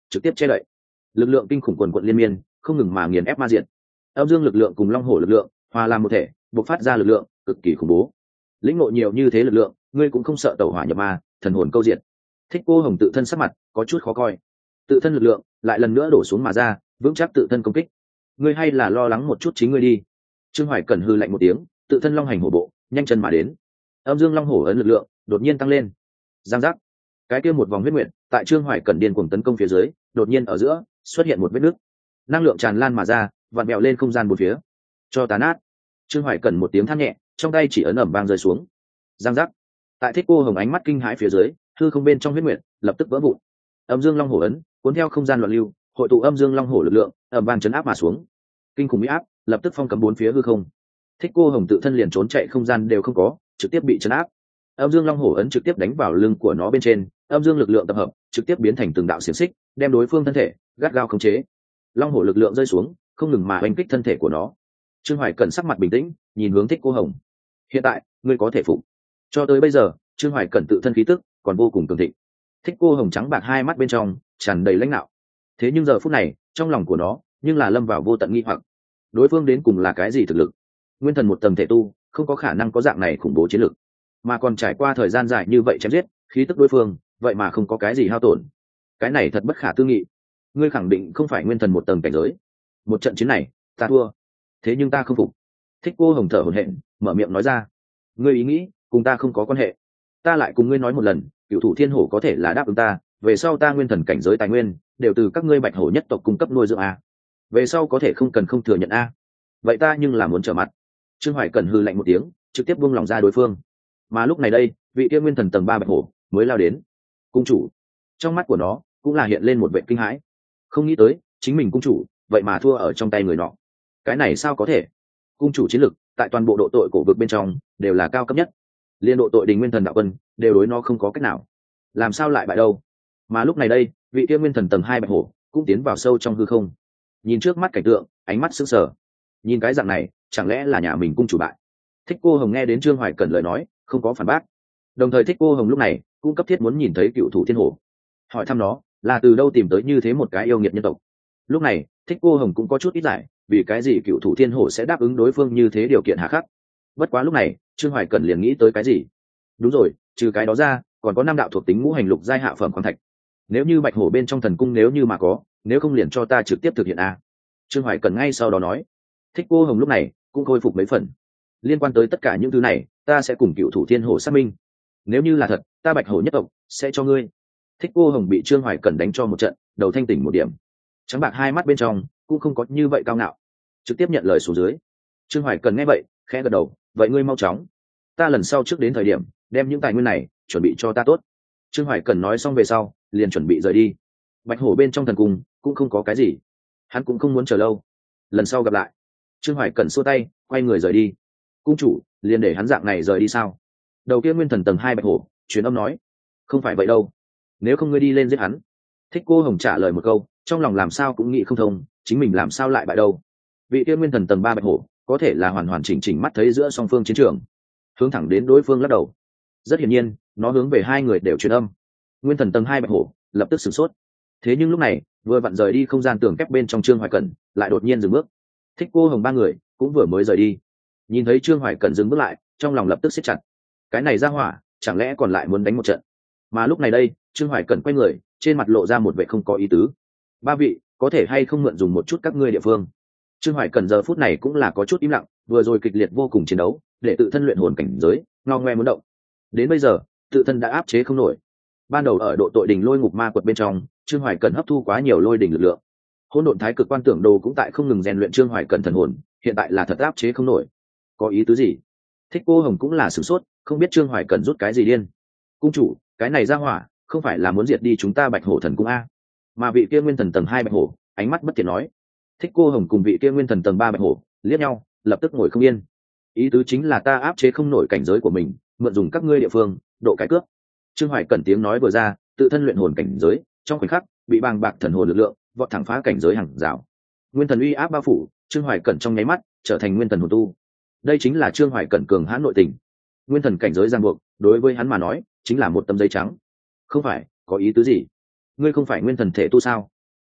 trực tiếp che đậy. Lực lượng kinh khủng quần quận liên miên, không ngừng mà nghiền ép ma diện. Âm dương lực lượng cùng long hổ lực lượng hòa làm một thể, bộc phát ra lực lượng cực kỳ khủng bố. Lĩnh ngộ nhiều như thế lực lượng, ngươi cũng không sợ tẩu hỏa nhập ma, thần hồn câu diệt. Thích Cô Hồng tự thân sắc mặt có chút khó coi, tự thân lực lượng lại lần nữa đổ xuống mà ra, vững chắc tự thân công kích. Ngươi hay là lo lắng một chút chính ngươi đi. Trương Hoài Cẩn hư lạnh một tiếng, tự thân long hành hổ bộ, nhanh chân mà đến. Âm dương long hổ ấn lực lượng đột nhiên tăng lên. Giang giác, cái kia một vòng huyết nguyện tại Trương Hoài Cẩn điên cuồng tấn công phía dưới, đột nhiên ở giữa xuất hiện một vết nứt, năng lượng tràn lan mà ra, vặn vẹo lên không gian bốn phía. Cho tàn nát. Trương Hoài Cẩn một tiếng than nhẹ, trong tay chỉ ấn ẩm vang rơi xuống. Giang giác, tại Thích Cô Hồng ánh mắt kinh hãi phía dưới, hư không bên trong huyết nguyện lập tức vỡ vụn. Âm dương long hổ ấn cuốn theo không gian loạn lưu, hội tụ âm dương long hổ lực lượng, ầm vang chấn áp mà xuống. Kinh khủng uy áp lập tức phong cấm bốn phía hư không. Thích Cô Hồng tự thân liền trốn chạy không gian đều không có, trực tiếp bị chấn áp. Âm dương long hổ ấn trực tiếp đánh vào lưng của nó bên trên, âm dương lực lượng tập hợp trực tiếp biến thành từng đạo xiềng xích, đem đối phương thân thể gắt gao khống chế. Long hổ lực lượng rơi xuống, không ngừng mà oanh kích thân thể của nó. Trương Hoài Cẩn sắc mặt bình tĩnh, nhìn hướng Thích Cô Hồng. Hiện tại, ngươi có thể phục. Cho tới bây giờ, Trương Hoài Cẩn tự thân khí tức còn vô cùng cường thịnh. Thích Cô Hồng trắng bạc hai mắt bên trong tràn đầy lãnh đạo. Thế nhưng giờ phút này, trong lòng của nó nhưng là lâm vào vô tận nghi hoặc. Đối phương đến cùng là cái gì thực lực? Nguyên thần một tầng thể tu, không có khả năng có dạng này khủng bố chiến lực, mà còn trải qua thời gian dài như vậy chém giết, khí tức đối phương vậy mà không có cái gì hao tổn. Cái này thật bất khả tư nghị. Ngươi khẳng định không phải nguyên thần một tầng cảnh giới. Một trận chiến này, ta thua. Thế nhưng ta không phục. Thích Cô Hồng thở hổn hển, mở miệng nói ra. Ngươi ý nghĩ cùng ta không có quan hệ. Ta lại cùng ngươi nói một lần, Cửu Thủ Thiên Hổ có thể là đáp ứng ta, về sau ta nguyên thần cảnh giới tài nguyên đều từ các ngươi Bạch Hổ nhất tộc cung cấp nuôi dưỡng a. Về sau có thể không cần không thừa nhận a. Vậy ta nhưng là muốn trở mặt. Trương Hoài Cẩn hừ lạnh một tiếng, trực tiếp buông lòng ra đối phương. Mà lúc này đây, vị kia nguyên thần tầng 3 Bạch Hổ mới lao đến. Cung chủ. Trong mắt của nó cũng là hiện lên một vẻ kinh hãi. Không nghĩ tới, chính mình cung chủ vậy mà thua ở trong tay người nọ. Cái này sao có thể? Cung chủ chiến lực tại toàn bộ độ tội cổ vực bên trong đều là cao cấp nhất. Liên độ tội Đình Nguyên Thần đạo quân đều đối nó không có cách nào. Làm sao lại bại đâu? Mà lúc này đây, vị kia nguyên thần tầng 2 Bạch Hổ cũng tiến vào sâu trong hư không. Nhìn trước mắt cảnh tượng, ánh mắt sững sờ. Nhìn cái dạng này, chẳng lẽ là nhà mình cung chủ bại? Thích Cô Hồng nghe đến Trương Hoài Cẩn lời nói, không có phản bác. Đồng thời Thích Cô Hồng lúc này cũng cấp thiết muốn nhìn thấy Cựu Thủ Thiên Hổ, hỏi thăm nó là từ đâu tìm tới như thế một cái yêu nghiệt nhân tộc. Lúc này Thích Cô Hồng cũng có chút ít giải, vì cái gì Cựu Thủ Thiên Hổ sẽ đáp ứng đối phương như thế điều kiện hà khắc. Bất quá lúc này Trương Hoài Cẩn liền nghĩ tới cái gì. Đúng rồi, trừ cái đó ra còn có 5 đạo thuộc tính ngũ hành lục giai hạ phẩm khoáng thạch. Nếu như Bạch Hổ bên trong thần cung nếu như mà có, nếu không liền cho ta trực tiếp thực hiện a. Trương Hoài Cẩn ngay sau đó nói. Thích Cô Hồng lúc này cũng khôi phục mấy phần. Liên quan tới tất cả những thứ này, ta sẽ cùng Cựu Thủ Thiên Hổ xác minh. Nếu như là thật, ta Bạch Hổ nhất tộc sẽ cho ngươi. Thích Cô Hồng bị Trương Hoài Cẩn đánh cho một trận, đầu thanh tỉnh một điểm. Trắng bạc hai mắt bên trong cũng không có như vậy cao ngạo, trực tiếp nhận lời xuống dưới. Trương Hoài Cẩn nghe vậy, khẽ gật đầu, vậy ngươi mau chóng. Ta lần sau trước đến thời điểm, đem những tài nguyên này chuẩn bị cho ta tốt. Trương Hoài Cẩn nói xong về sau, liền chuẩn bị rời đi. Bạch Hổ bên trong thần cung cũng không có cái gì, hắn cũng không muốn chờ lâu. Lần sau gặp lại. Trương Hoài Cẩn xua tay, quay người rời đi. Cung chủ liền để hắn dạng này rời đi sao? Đầu kia nguyên thần tầng 2 Bạch Hổ truyền âm nói. Không phải vậy đâu, nếu không ngươi đi lên giết hắn. Thích Cô Hồng trả lời một câu, trong lòng làm sao cũng nghĩ không thông, chính mình làm sao lại bại đâu. Vị kia nguyên thần tầng 3 Bạch Hổ có thể là hoàn hoàn chỉnh chỉnh mắt thấy giữa song phương chiến trường, hướng thẳng đến đối phương lắc đầu. Rất hiển nhiên nó hướng về hai người đều truyền âm. Nguyên thần tầng 2 Bạch Hổ lập tức sửng sốt. Thế nhưng lúc này vừa vặn rời đi không gian tường kép bên trong Trương Hoài Cẩn lại đột nhiên dừng bước. Thích Cô Hồng ba người cũng vừa mới rời đi, nhìn thấy Trương Hoài Cẩn dừng bước lại, trong lòng lập tức siết chặt. Cái này ra hỏa chẳng lẽ còn lại muốn đánh một trận? Mà lúc này đây Trương Hoài Cẩn quay người, trên mặt lộ ra một vẻ không có ý tứ. Ba vị có thể hay không mượn dùng một chút các ngươi địa phương? Trương Hoài Cẩn giờ phút này cũng là có chút im lặng, vừa rồi kịch liệt vô cùng chiến đấu, để tự thân luyện hồn cảnh giới ngao ngoe muốn động. Đến bây giờ tự thân đã áp chế không nổi. Ban đầu ở độ tội đỉnh lôi ngục ma quật bên trong, Trương Hoài Cẩn hấp thu quá nhiều lôi đỉnh lực lượng. Hỗn độn thái cực quan tưởng đồ cũng tại không ngừng rèn luyện Trương Hoài Cẩn thần hồn, hiện tại là thật áp chế không nổi. Có ý tứ gì? Thích Cô Hồng cũng là sửng sốt, không biết Trương Hoài Cẩn rút cái gì điên. Cung chủ, cái này ra hỏa không phải là muốn diệt đi chúng ta Bạch Hổ thần cung a? Mà vị kia nguyên thần tầng 2 Bạch Hổ ánh mắt bất thiện nói. Thích Cô Hồng cùng vị kia nguyên thần tầng 3 Bạch Hổ liếc nhau, lập tức ngồi không yên. Ý tứ chính là ta áp chế không nổi cảnh giới của mình, mượn dùng các ngươi địa phương độ cái cướp. Trương Hoài Cẩn tiếng nói vừa ra, tự thân luyện hồn cảnh giới trong khoảnh khắc bị bàng bạc thần hồn lực lượng vọt thẳng phá cảnh giới hàng rào. Nguyên thần uy áp bao phủ, Trương Hoài Cẩn trong nháy mắt trở thành nguyên thần hồn tu. Đây chính là Trương Hoài Cẩn cường hãn nội tình. Nguyên thần cảnh giới ràng buộc đối với hắn mà nói chính là một tấm giấy trắng. Không phải, có ý tứ gì? Ngươi không phải nguyên thần thể tu sao?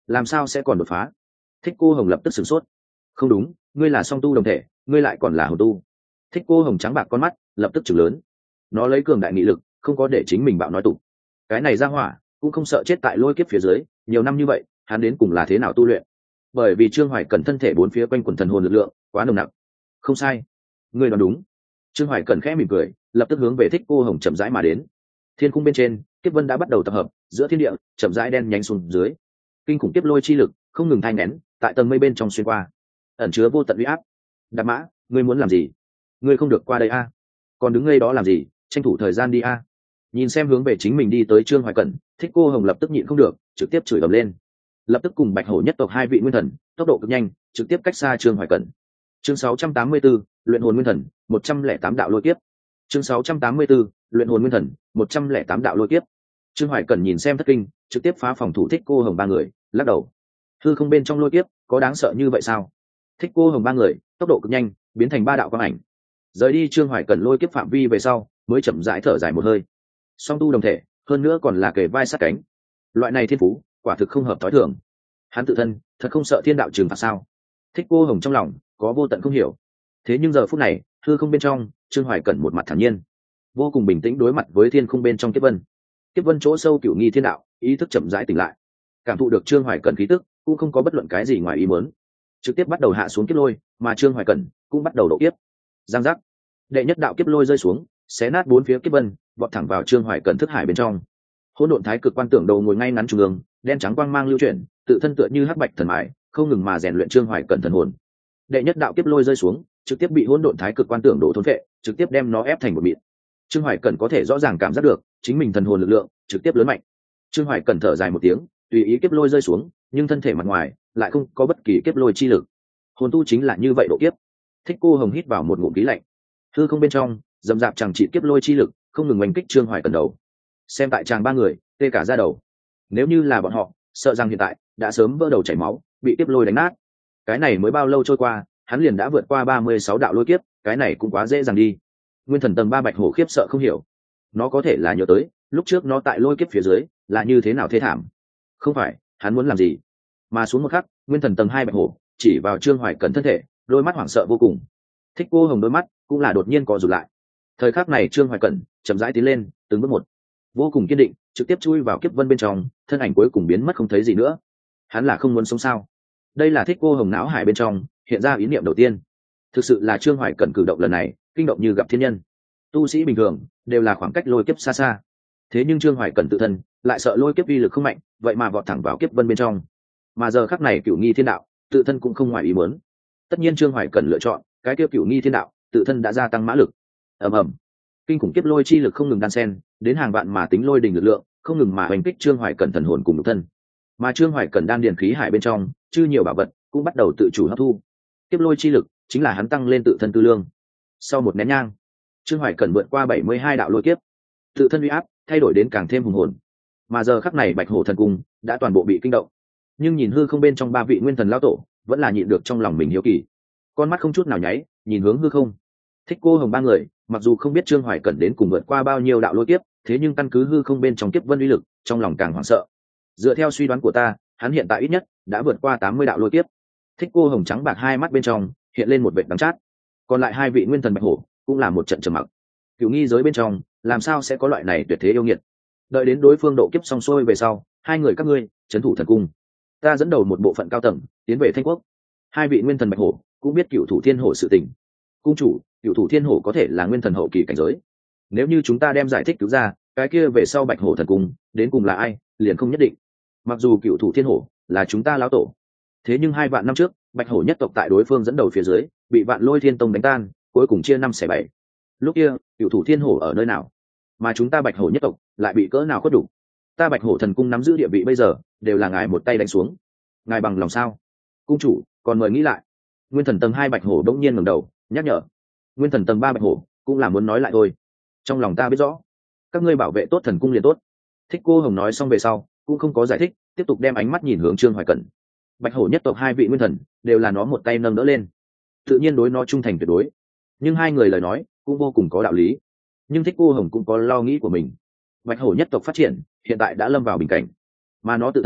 làm sao sẽ còn đột phá? Thích Cô Hồng lập tức sửng sốt. Không đúng, ngươi là song tu đồng thể, ngươi lại còn là hồn tu. Thích Cô Hồng trắng bạc con mắt lập tức chừng lớn. Nó lấy cường đại nghị lực, không có để chính mình bạo nói tục. Cái này ra hỏa cũng không sợ chết tại lôi kiếp phía dưới, nhiều năm như vậy hắn đến cùng là thế nào tu luyện? Bởi vì Trương Hoài Cẩn thân thể bốn phía quanh quần thần hồn lực lượng quá nồng nặc. Không sai, ngươi đoán đúng. Trương Hoài Cẩn khẽ mỉm cười, lập tức hướng về Thích Cô Hồng chậm rãi mà đến. Thiên cung bên trên, kiếp vân đã bắt đầu tập hợp, giữa thiên địa chậm rãi đen nhánh xuống dưới. Kinh khủng kiếp lôi chi lực không ngừng thay nén, tại tầng mây bên trong xuyên qua, ẩn chứa vô tận uy áp. Đạp Mã, ngươi muốn làm gì? Ngươi không được qua đây a? Còn đứng ngây đó làm gì? Tranh thủ thời gian đi a. Nhìn xem hướng về chính mình đi tới Trương Hoài Cẩn, Thích Cô Hồng lập tức nhịn không được, trực tiếp chửi ầm lên. Lập tức cùng Bạch Hổ nhất tộc hai vị nguyên thần, tốc độ cực nhanh, trực tiếp cách xa Trương Hoài Cẩn. Chương 684, luyện hồn nguyên thần, 108 đạo lôi kiếp. Chương 684, luyện hồn nguyên thần, 108 đạo lôi kiếp. Trương Hoài Cẩn nhìn xem thất kinh, trực tiếp phá phòng thủ Thích Cô Hồng ba người, lắc đầu. Hư không bên trong lôi kiếp, có đáng sợ như vậy sao? Thích Cô Hồng ba người, tốc độ cực nhanh, biến thành ba đạo quang ảnh. Rời đi Trương Hoài Cẩn lôi kiếp phạm vi về sau, mới chậm rãi thở dài một hơi. Song tu đồng thể, hơn nữa còn là kề vai sát cánh. Loại này thiên phú, quả thực không hợp tối thường. Hắn tự thân, thật không sợ thiên đạo trừng phạt sao? Thích Cô Hồng trong lòng có vô tận không hiểu. Thế nhưng giờ phút này, hư không bên trong, Trương Hoài Cẩn một mặt thản nhiên, vô cùng bình tĩnh đối mặt với thiên không bên trong kiếp vân. Kiếp vân chỗ sâu cửu nghi thiên đạo, ý thức chậm rãi tỉnh lại, cảm thụ được Trương Hoài Cẩn khí tức, cũng không có bất luận cái gì ngoài ý muốn, trực tiếp bắt đầu hạ xuống kiếp lôi, mà Trương Hoài Cẩn cũng bắt đầu độ kiếp. Giang giác, đệ nhất đạo kiếp lôi rơi xuống, xé nát bốn phía kiếp vân, vọt thẳng vào Trương Hoài Cẩn thức hải bên trong. Hỗn độn thái cực quan tưởng đầu ngồi ngay ngắn trung ương, đen trắng quang mang lưu chuyển, tự thân tựa như hắc bạch thần mại, không ngừng mà rèn luyện Trương Hoài Cẩn thần hồn. Đệ nhất đạo kiếp lôi rơi xuống, trực tiếp bị hỗn độn thái cực quan tưởng đổ thôn phệ, trực tiếp đem nó ép thành một mịn. Trương Hoài Cẩn có thể rõ ràng cảm giác được chính mình thần hồn lực lượng trực tiếp lớn mạnh. Trương Hoài Cẩn thở dài một tiếng, tùy ý kiếp lôi rơi xuống, nhưng thân thể mặt ngoài lại không có bất kỳ kiếp lôi chi lực. Hồn tu chính là như vậy độ kiếp. Thích Cô Hồng hít vào một ngụm khí lạnh. Hư không bên trong, dầm dạp chẳng trị kiếp lôi chi lực, không ngừng oanh kích Trương Hoài Cẩn đầu. Xem tại chàng ba người, tê cả da đầu. Nếu như là bọn họ, sợ rằng hiện tại đã sớm vỡ đầu chảy máu, bị kiếp lôi đánh nát. Cái này mới bao lâu trôi qua, hắn liền đã vượt qua 36 đạo lôi kiếp, cái này cũng quá dễ dàng đi. Nguyên thần tầng 3 Bạch Hổ khiếp sợ không hiểu. Nó có thể là nhớ tới, lúc trước nó tại lôi kiếp phía dưới, là như thế nào thê thảm. Không phải, hắn muốn làm gì? Mà xuống một khắc, Nguyên thần tầng 2 Bạch Hổ chỉ vào Trương Hoài Cẩn thân thể, đôi mắt hoảng sợ vô cùng. Thích Cô Hồng đôi mắt cũng là đột nhiên co rụt lại. Thời khắc này Trương Hoài Cẩn chậm rãi tiến lên, từng bước một, vô cùng kiên định, trực tiếp chui vào kiếp vân bên trong, thân ảnh cuối cùng biến mất không thấy gì nữa. Hắn là không muốn sống sao? Đây là Thích Cô Hồng não hải bên trong hiện ra ý niệm đầu tiên. Thực sự là Trương Hoài Cẩn cử động lần này kinh động như gặp thiên nhân. Tu sĩ bình thường đều là khoảng cách lôi kiếp xa xa, thế nhưng Trương Hoài Cẩn tự thân lại sợ lôi kiếp uy lực không mạnh, vậy mà vọt thẳng vào kiếp vân bên trong. Mà giờ khắc này cửu nghi thiên đạo tự thân cũng không ngoài ý muốn. Tất nhiên Trương Hoài Cẩn lựa chọn cái kia cửu nghi thiên đạo, tự thân đã gia tăng mã lực. ầm ầm, kinh khủng kiếp lôi chi lực không ngừng đan xen, đến hàng vạn mà tính lôi đình lực lượng không ngừng mà hành kích Trương Hoài Cẩn thần hồn cùng nhục thân. Mà Trương Hoài Cẩn đan điền khí hải bên trong chư nhiều bảo vật cũng bắt đầu tự chủ hấp thu. Kiếp lôi chi lực chính là hắn tăng lên tự thân tư lương. Sau một nén nhang, Trương Hoài Cẩn vượt qua 72 đạo lôi kiếp, tự thân uy áp thay đổi đến càng thêm hùng hồn. Mà giờ khắc này Bạch Hổ thần cung đã toàn bộ bị kinh động, nhưng nhìn hư không bên trong ba vị nguyên thần lão tổ vẫn là nhịn được trong lòng mình hiếu kỳ, con mắt không chút nào nháy nhìn hướng hư không. Thích Cô Hồng ba người mặc dù không biết Trương Hoài Cẩn đến cùng vượt qua bao nhiêu đạo lôi kiếp, thế nhưng căn cứ hư không bên trong kiếp vân uy lực, trong lòng càng hoảng sợ. Dựa theo suy đoán của ta, hắn hiện tại ít nhất đã vượt qua 80 đạo lôi kiếp. Thích Cô Hồng trắng bạc hai mắt bên trong hiện lên một vệt đắng chát. Còn lại hai vị nguyên thần Bạch Hổ cũng là một trận trầm mặc. Cửu nghi giới bên trong làm sao sẽ có loại này tuyệt thế yêu nghiệt? Đợi đến đối phương độ kiếp xong xuôi về sau, hai người các ngươi trấn thủ thần cung, ta dẫn đầu một bộ phận cao tầng tiến về Thanh Quốc. Hai vị nguyên thần Bạch Hổ cũng biết Cửu Thủ Thiên Hổ sự tình. Cung chủ, Cửu Thủ Thiên Hổ có thể là nguyên thần hậu kỳ cảnh giới. Nếu như chúng ta đem giải thích cứu ra, cái kia về sau Bạch Hổ thần cung đến cùng là ai, liền không nhất định. Mặc dù Cửu Thủ Thiên Hổ là chúng ta lão tổ, thế nhưng 2 vạn năm trước Bạch Hổ nhất tộc tại đối phương dẫn đầu phía dưới bị Vạn Lôi Thiên Tông đánh tan, cuối cùng chia 5 xẻ 7. Lúc kia Cửu Thủ Thiên Hổ ở nơi nào, mà chúng ta Bạch Hổ nhất tộc lại bị cỡ nào khuất đủ? Ta Bạch Hổ thần cung nắm giữ địa vị bây giờ đều là ngài một tay đánh xuống, ngài bằng lòng sao? Cung chủ còn mời nghĩ lại. Nguyên thần tầng 2 Bạch Hổ đống nhiên ngẩng đầu nhắc nhở. Nguyên thần tầng 3 Bạch Hổ cũng là muốn nói lại thôi. Trong lòng ta biết rõ, các ngươi bảo vệ tốt thần cung liền tốt. Thích Cô Hồng nói xong về sau cũng không có giải thích, tiếp tục đem ánh mắt nhìn hướng Trương Hoài Cẩn. Bạch Hổ nhất tộc 2 vị nguyên thần đều là nó một tay nâng đỡ lên, tự nhiên đối nó trung thành tuyệt đối. Nhưng hai người lời nói cũng vô cùng có đạo lý. Nhưng Thích Cô Hồng cũng có lo nghĩ của mình. Bạch Hổ nhất tộc phát triển hiện tại đã lâm vào bình cảnh, mà nó tự thân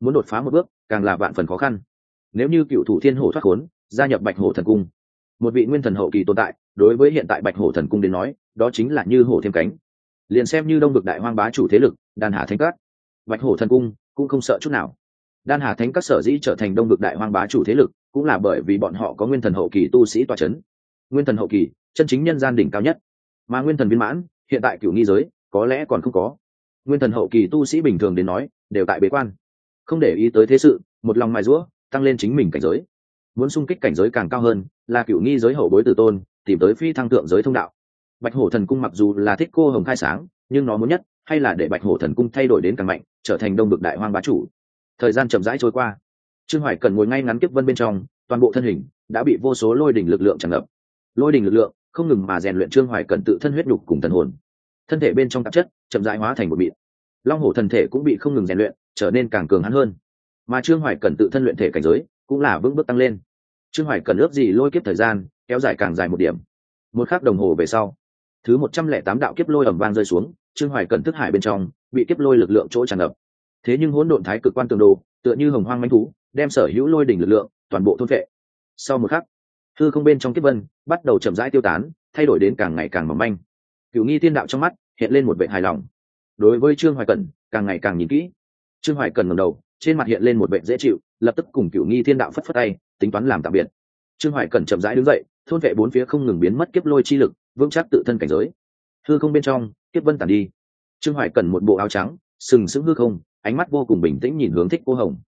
muốn đột phá một bước càng là vạn phần khó khăn. Nếu như cựu thủ thiên hổ thoát khốn gia nhập bạch hổ thần cung, một vị nguyên thần hậu kỳ tồn tại đối với hiện tại bạch hổ thần cung đến nói đó chính là như hổ thêm cánh. Liền xem như đông vực đại hoang bá chủ thế lực đan hà thánh các, bạch hổ thần cung cũng không sợ chút nào. Đan hà thánh các sở dĩ trở thành đông vực đại hoang bá chủ thế lực cũng là bởi vì bọn họ có nguyên thần hậu kỳ tu sĩ tọa c h ấ n. Nguyên thần hậu kỳ chân chính nhân gian đỉnh cao nhất, mà nguyên thần viên mãn hiện tại cửu nghi giới có lẽ còn không có. Nguyên thần hậu kỳ tu sĩ bình thường đến nói đều tại bế quan, không để ý tới thế sự, một lòng mài giũa tăng lên chính mình cảnh giới. Muốn xung kích cảnh giới càng cao hơn là cửu nghi giới hậu bối tử tôn tìm tới phi thăng thượng giới thông đạo. Bạch hổ thần cung mặc dù là thích cô hồng khai sáng, nhưng nó muốn nhất hay là để bạch hổ thần cung thay đổi đến càng mạnh, trở thành đông vực đại hoang bá chủ. Thời gian chậm rãi trôi qua, Trương Hoài Cẩn ngồi ngay ngắn kiếp vân bên trong, toàn bộ thân hình đã bị vô số lôi đỉnh lực lượng tràn ngập. Lôi đỉnh lực lượng không ngừng mà rèn luyện Trương Hoài Cẩn tự thân huyết nhục cùng thần hồn. Thân thể bên trong tạp chất chậm rãi hóa thành một mịn. Long hổ thần thể cũng bị không ngừng rèn luyện, trở nên càng cường hãn hơn. Mà Trương Hoài Cẩn tự thân luyện thể cảnh giới cũng là vững bước tăng lên. Trương Hoài Cẩn ước gì lôi kiếp thời gian kéo dài càng dài một điểm. Một khắc đồng hồ về sau, thứ 108 đạo kiếp lôi ầm vang rơi xuống, Trương Hoài Cẩn thức hải bên trong bị kiếp lôi lực lượng chỗ tràn ngập. Thế nhưng hỗn độn thái cực quan tường đồ tựa như hồng hoang mãnh thú, đem sở hữu lôi đỉnh lực lượng toàn bộ thôn phệ. Sau một khắc, hư không bên trong kiếp vân bắt đầu chậm rãi tiêu tán, thay đổi đến càng ngày càng mỏng manh. Cửu nghi tiên đạo trong mắt hiện lên một vẻ hài lòng. Đối với Trương Hoài Cẩn càng ngày càng nhìn kỹ. Trương Hoài Cẩn ngẩng đầu, trên mặt hiện lên một vẻ dễ chịu, lập tức cùng Cửu nghi tiên đạo phất phất tay, tính toán làm tạm biệt. Trương Hoài Cẩn chậm rãi đứng dậy, thôn vệ bốn phía không ngừng biến mất kiếp lôi chi lực, vững chắc tự thân cảnh giới. Hư không bên trong kiếp vân tản đi. Trương Hoài Cẩn một bộ áo trắng, sừng sững hư không, ánh mắt vô cùng bình tĩnh nhìn hướng Thích Cô Hồng.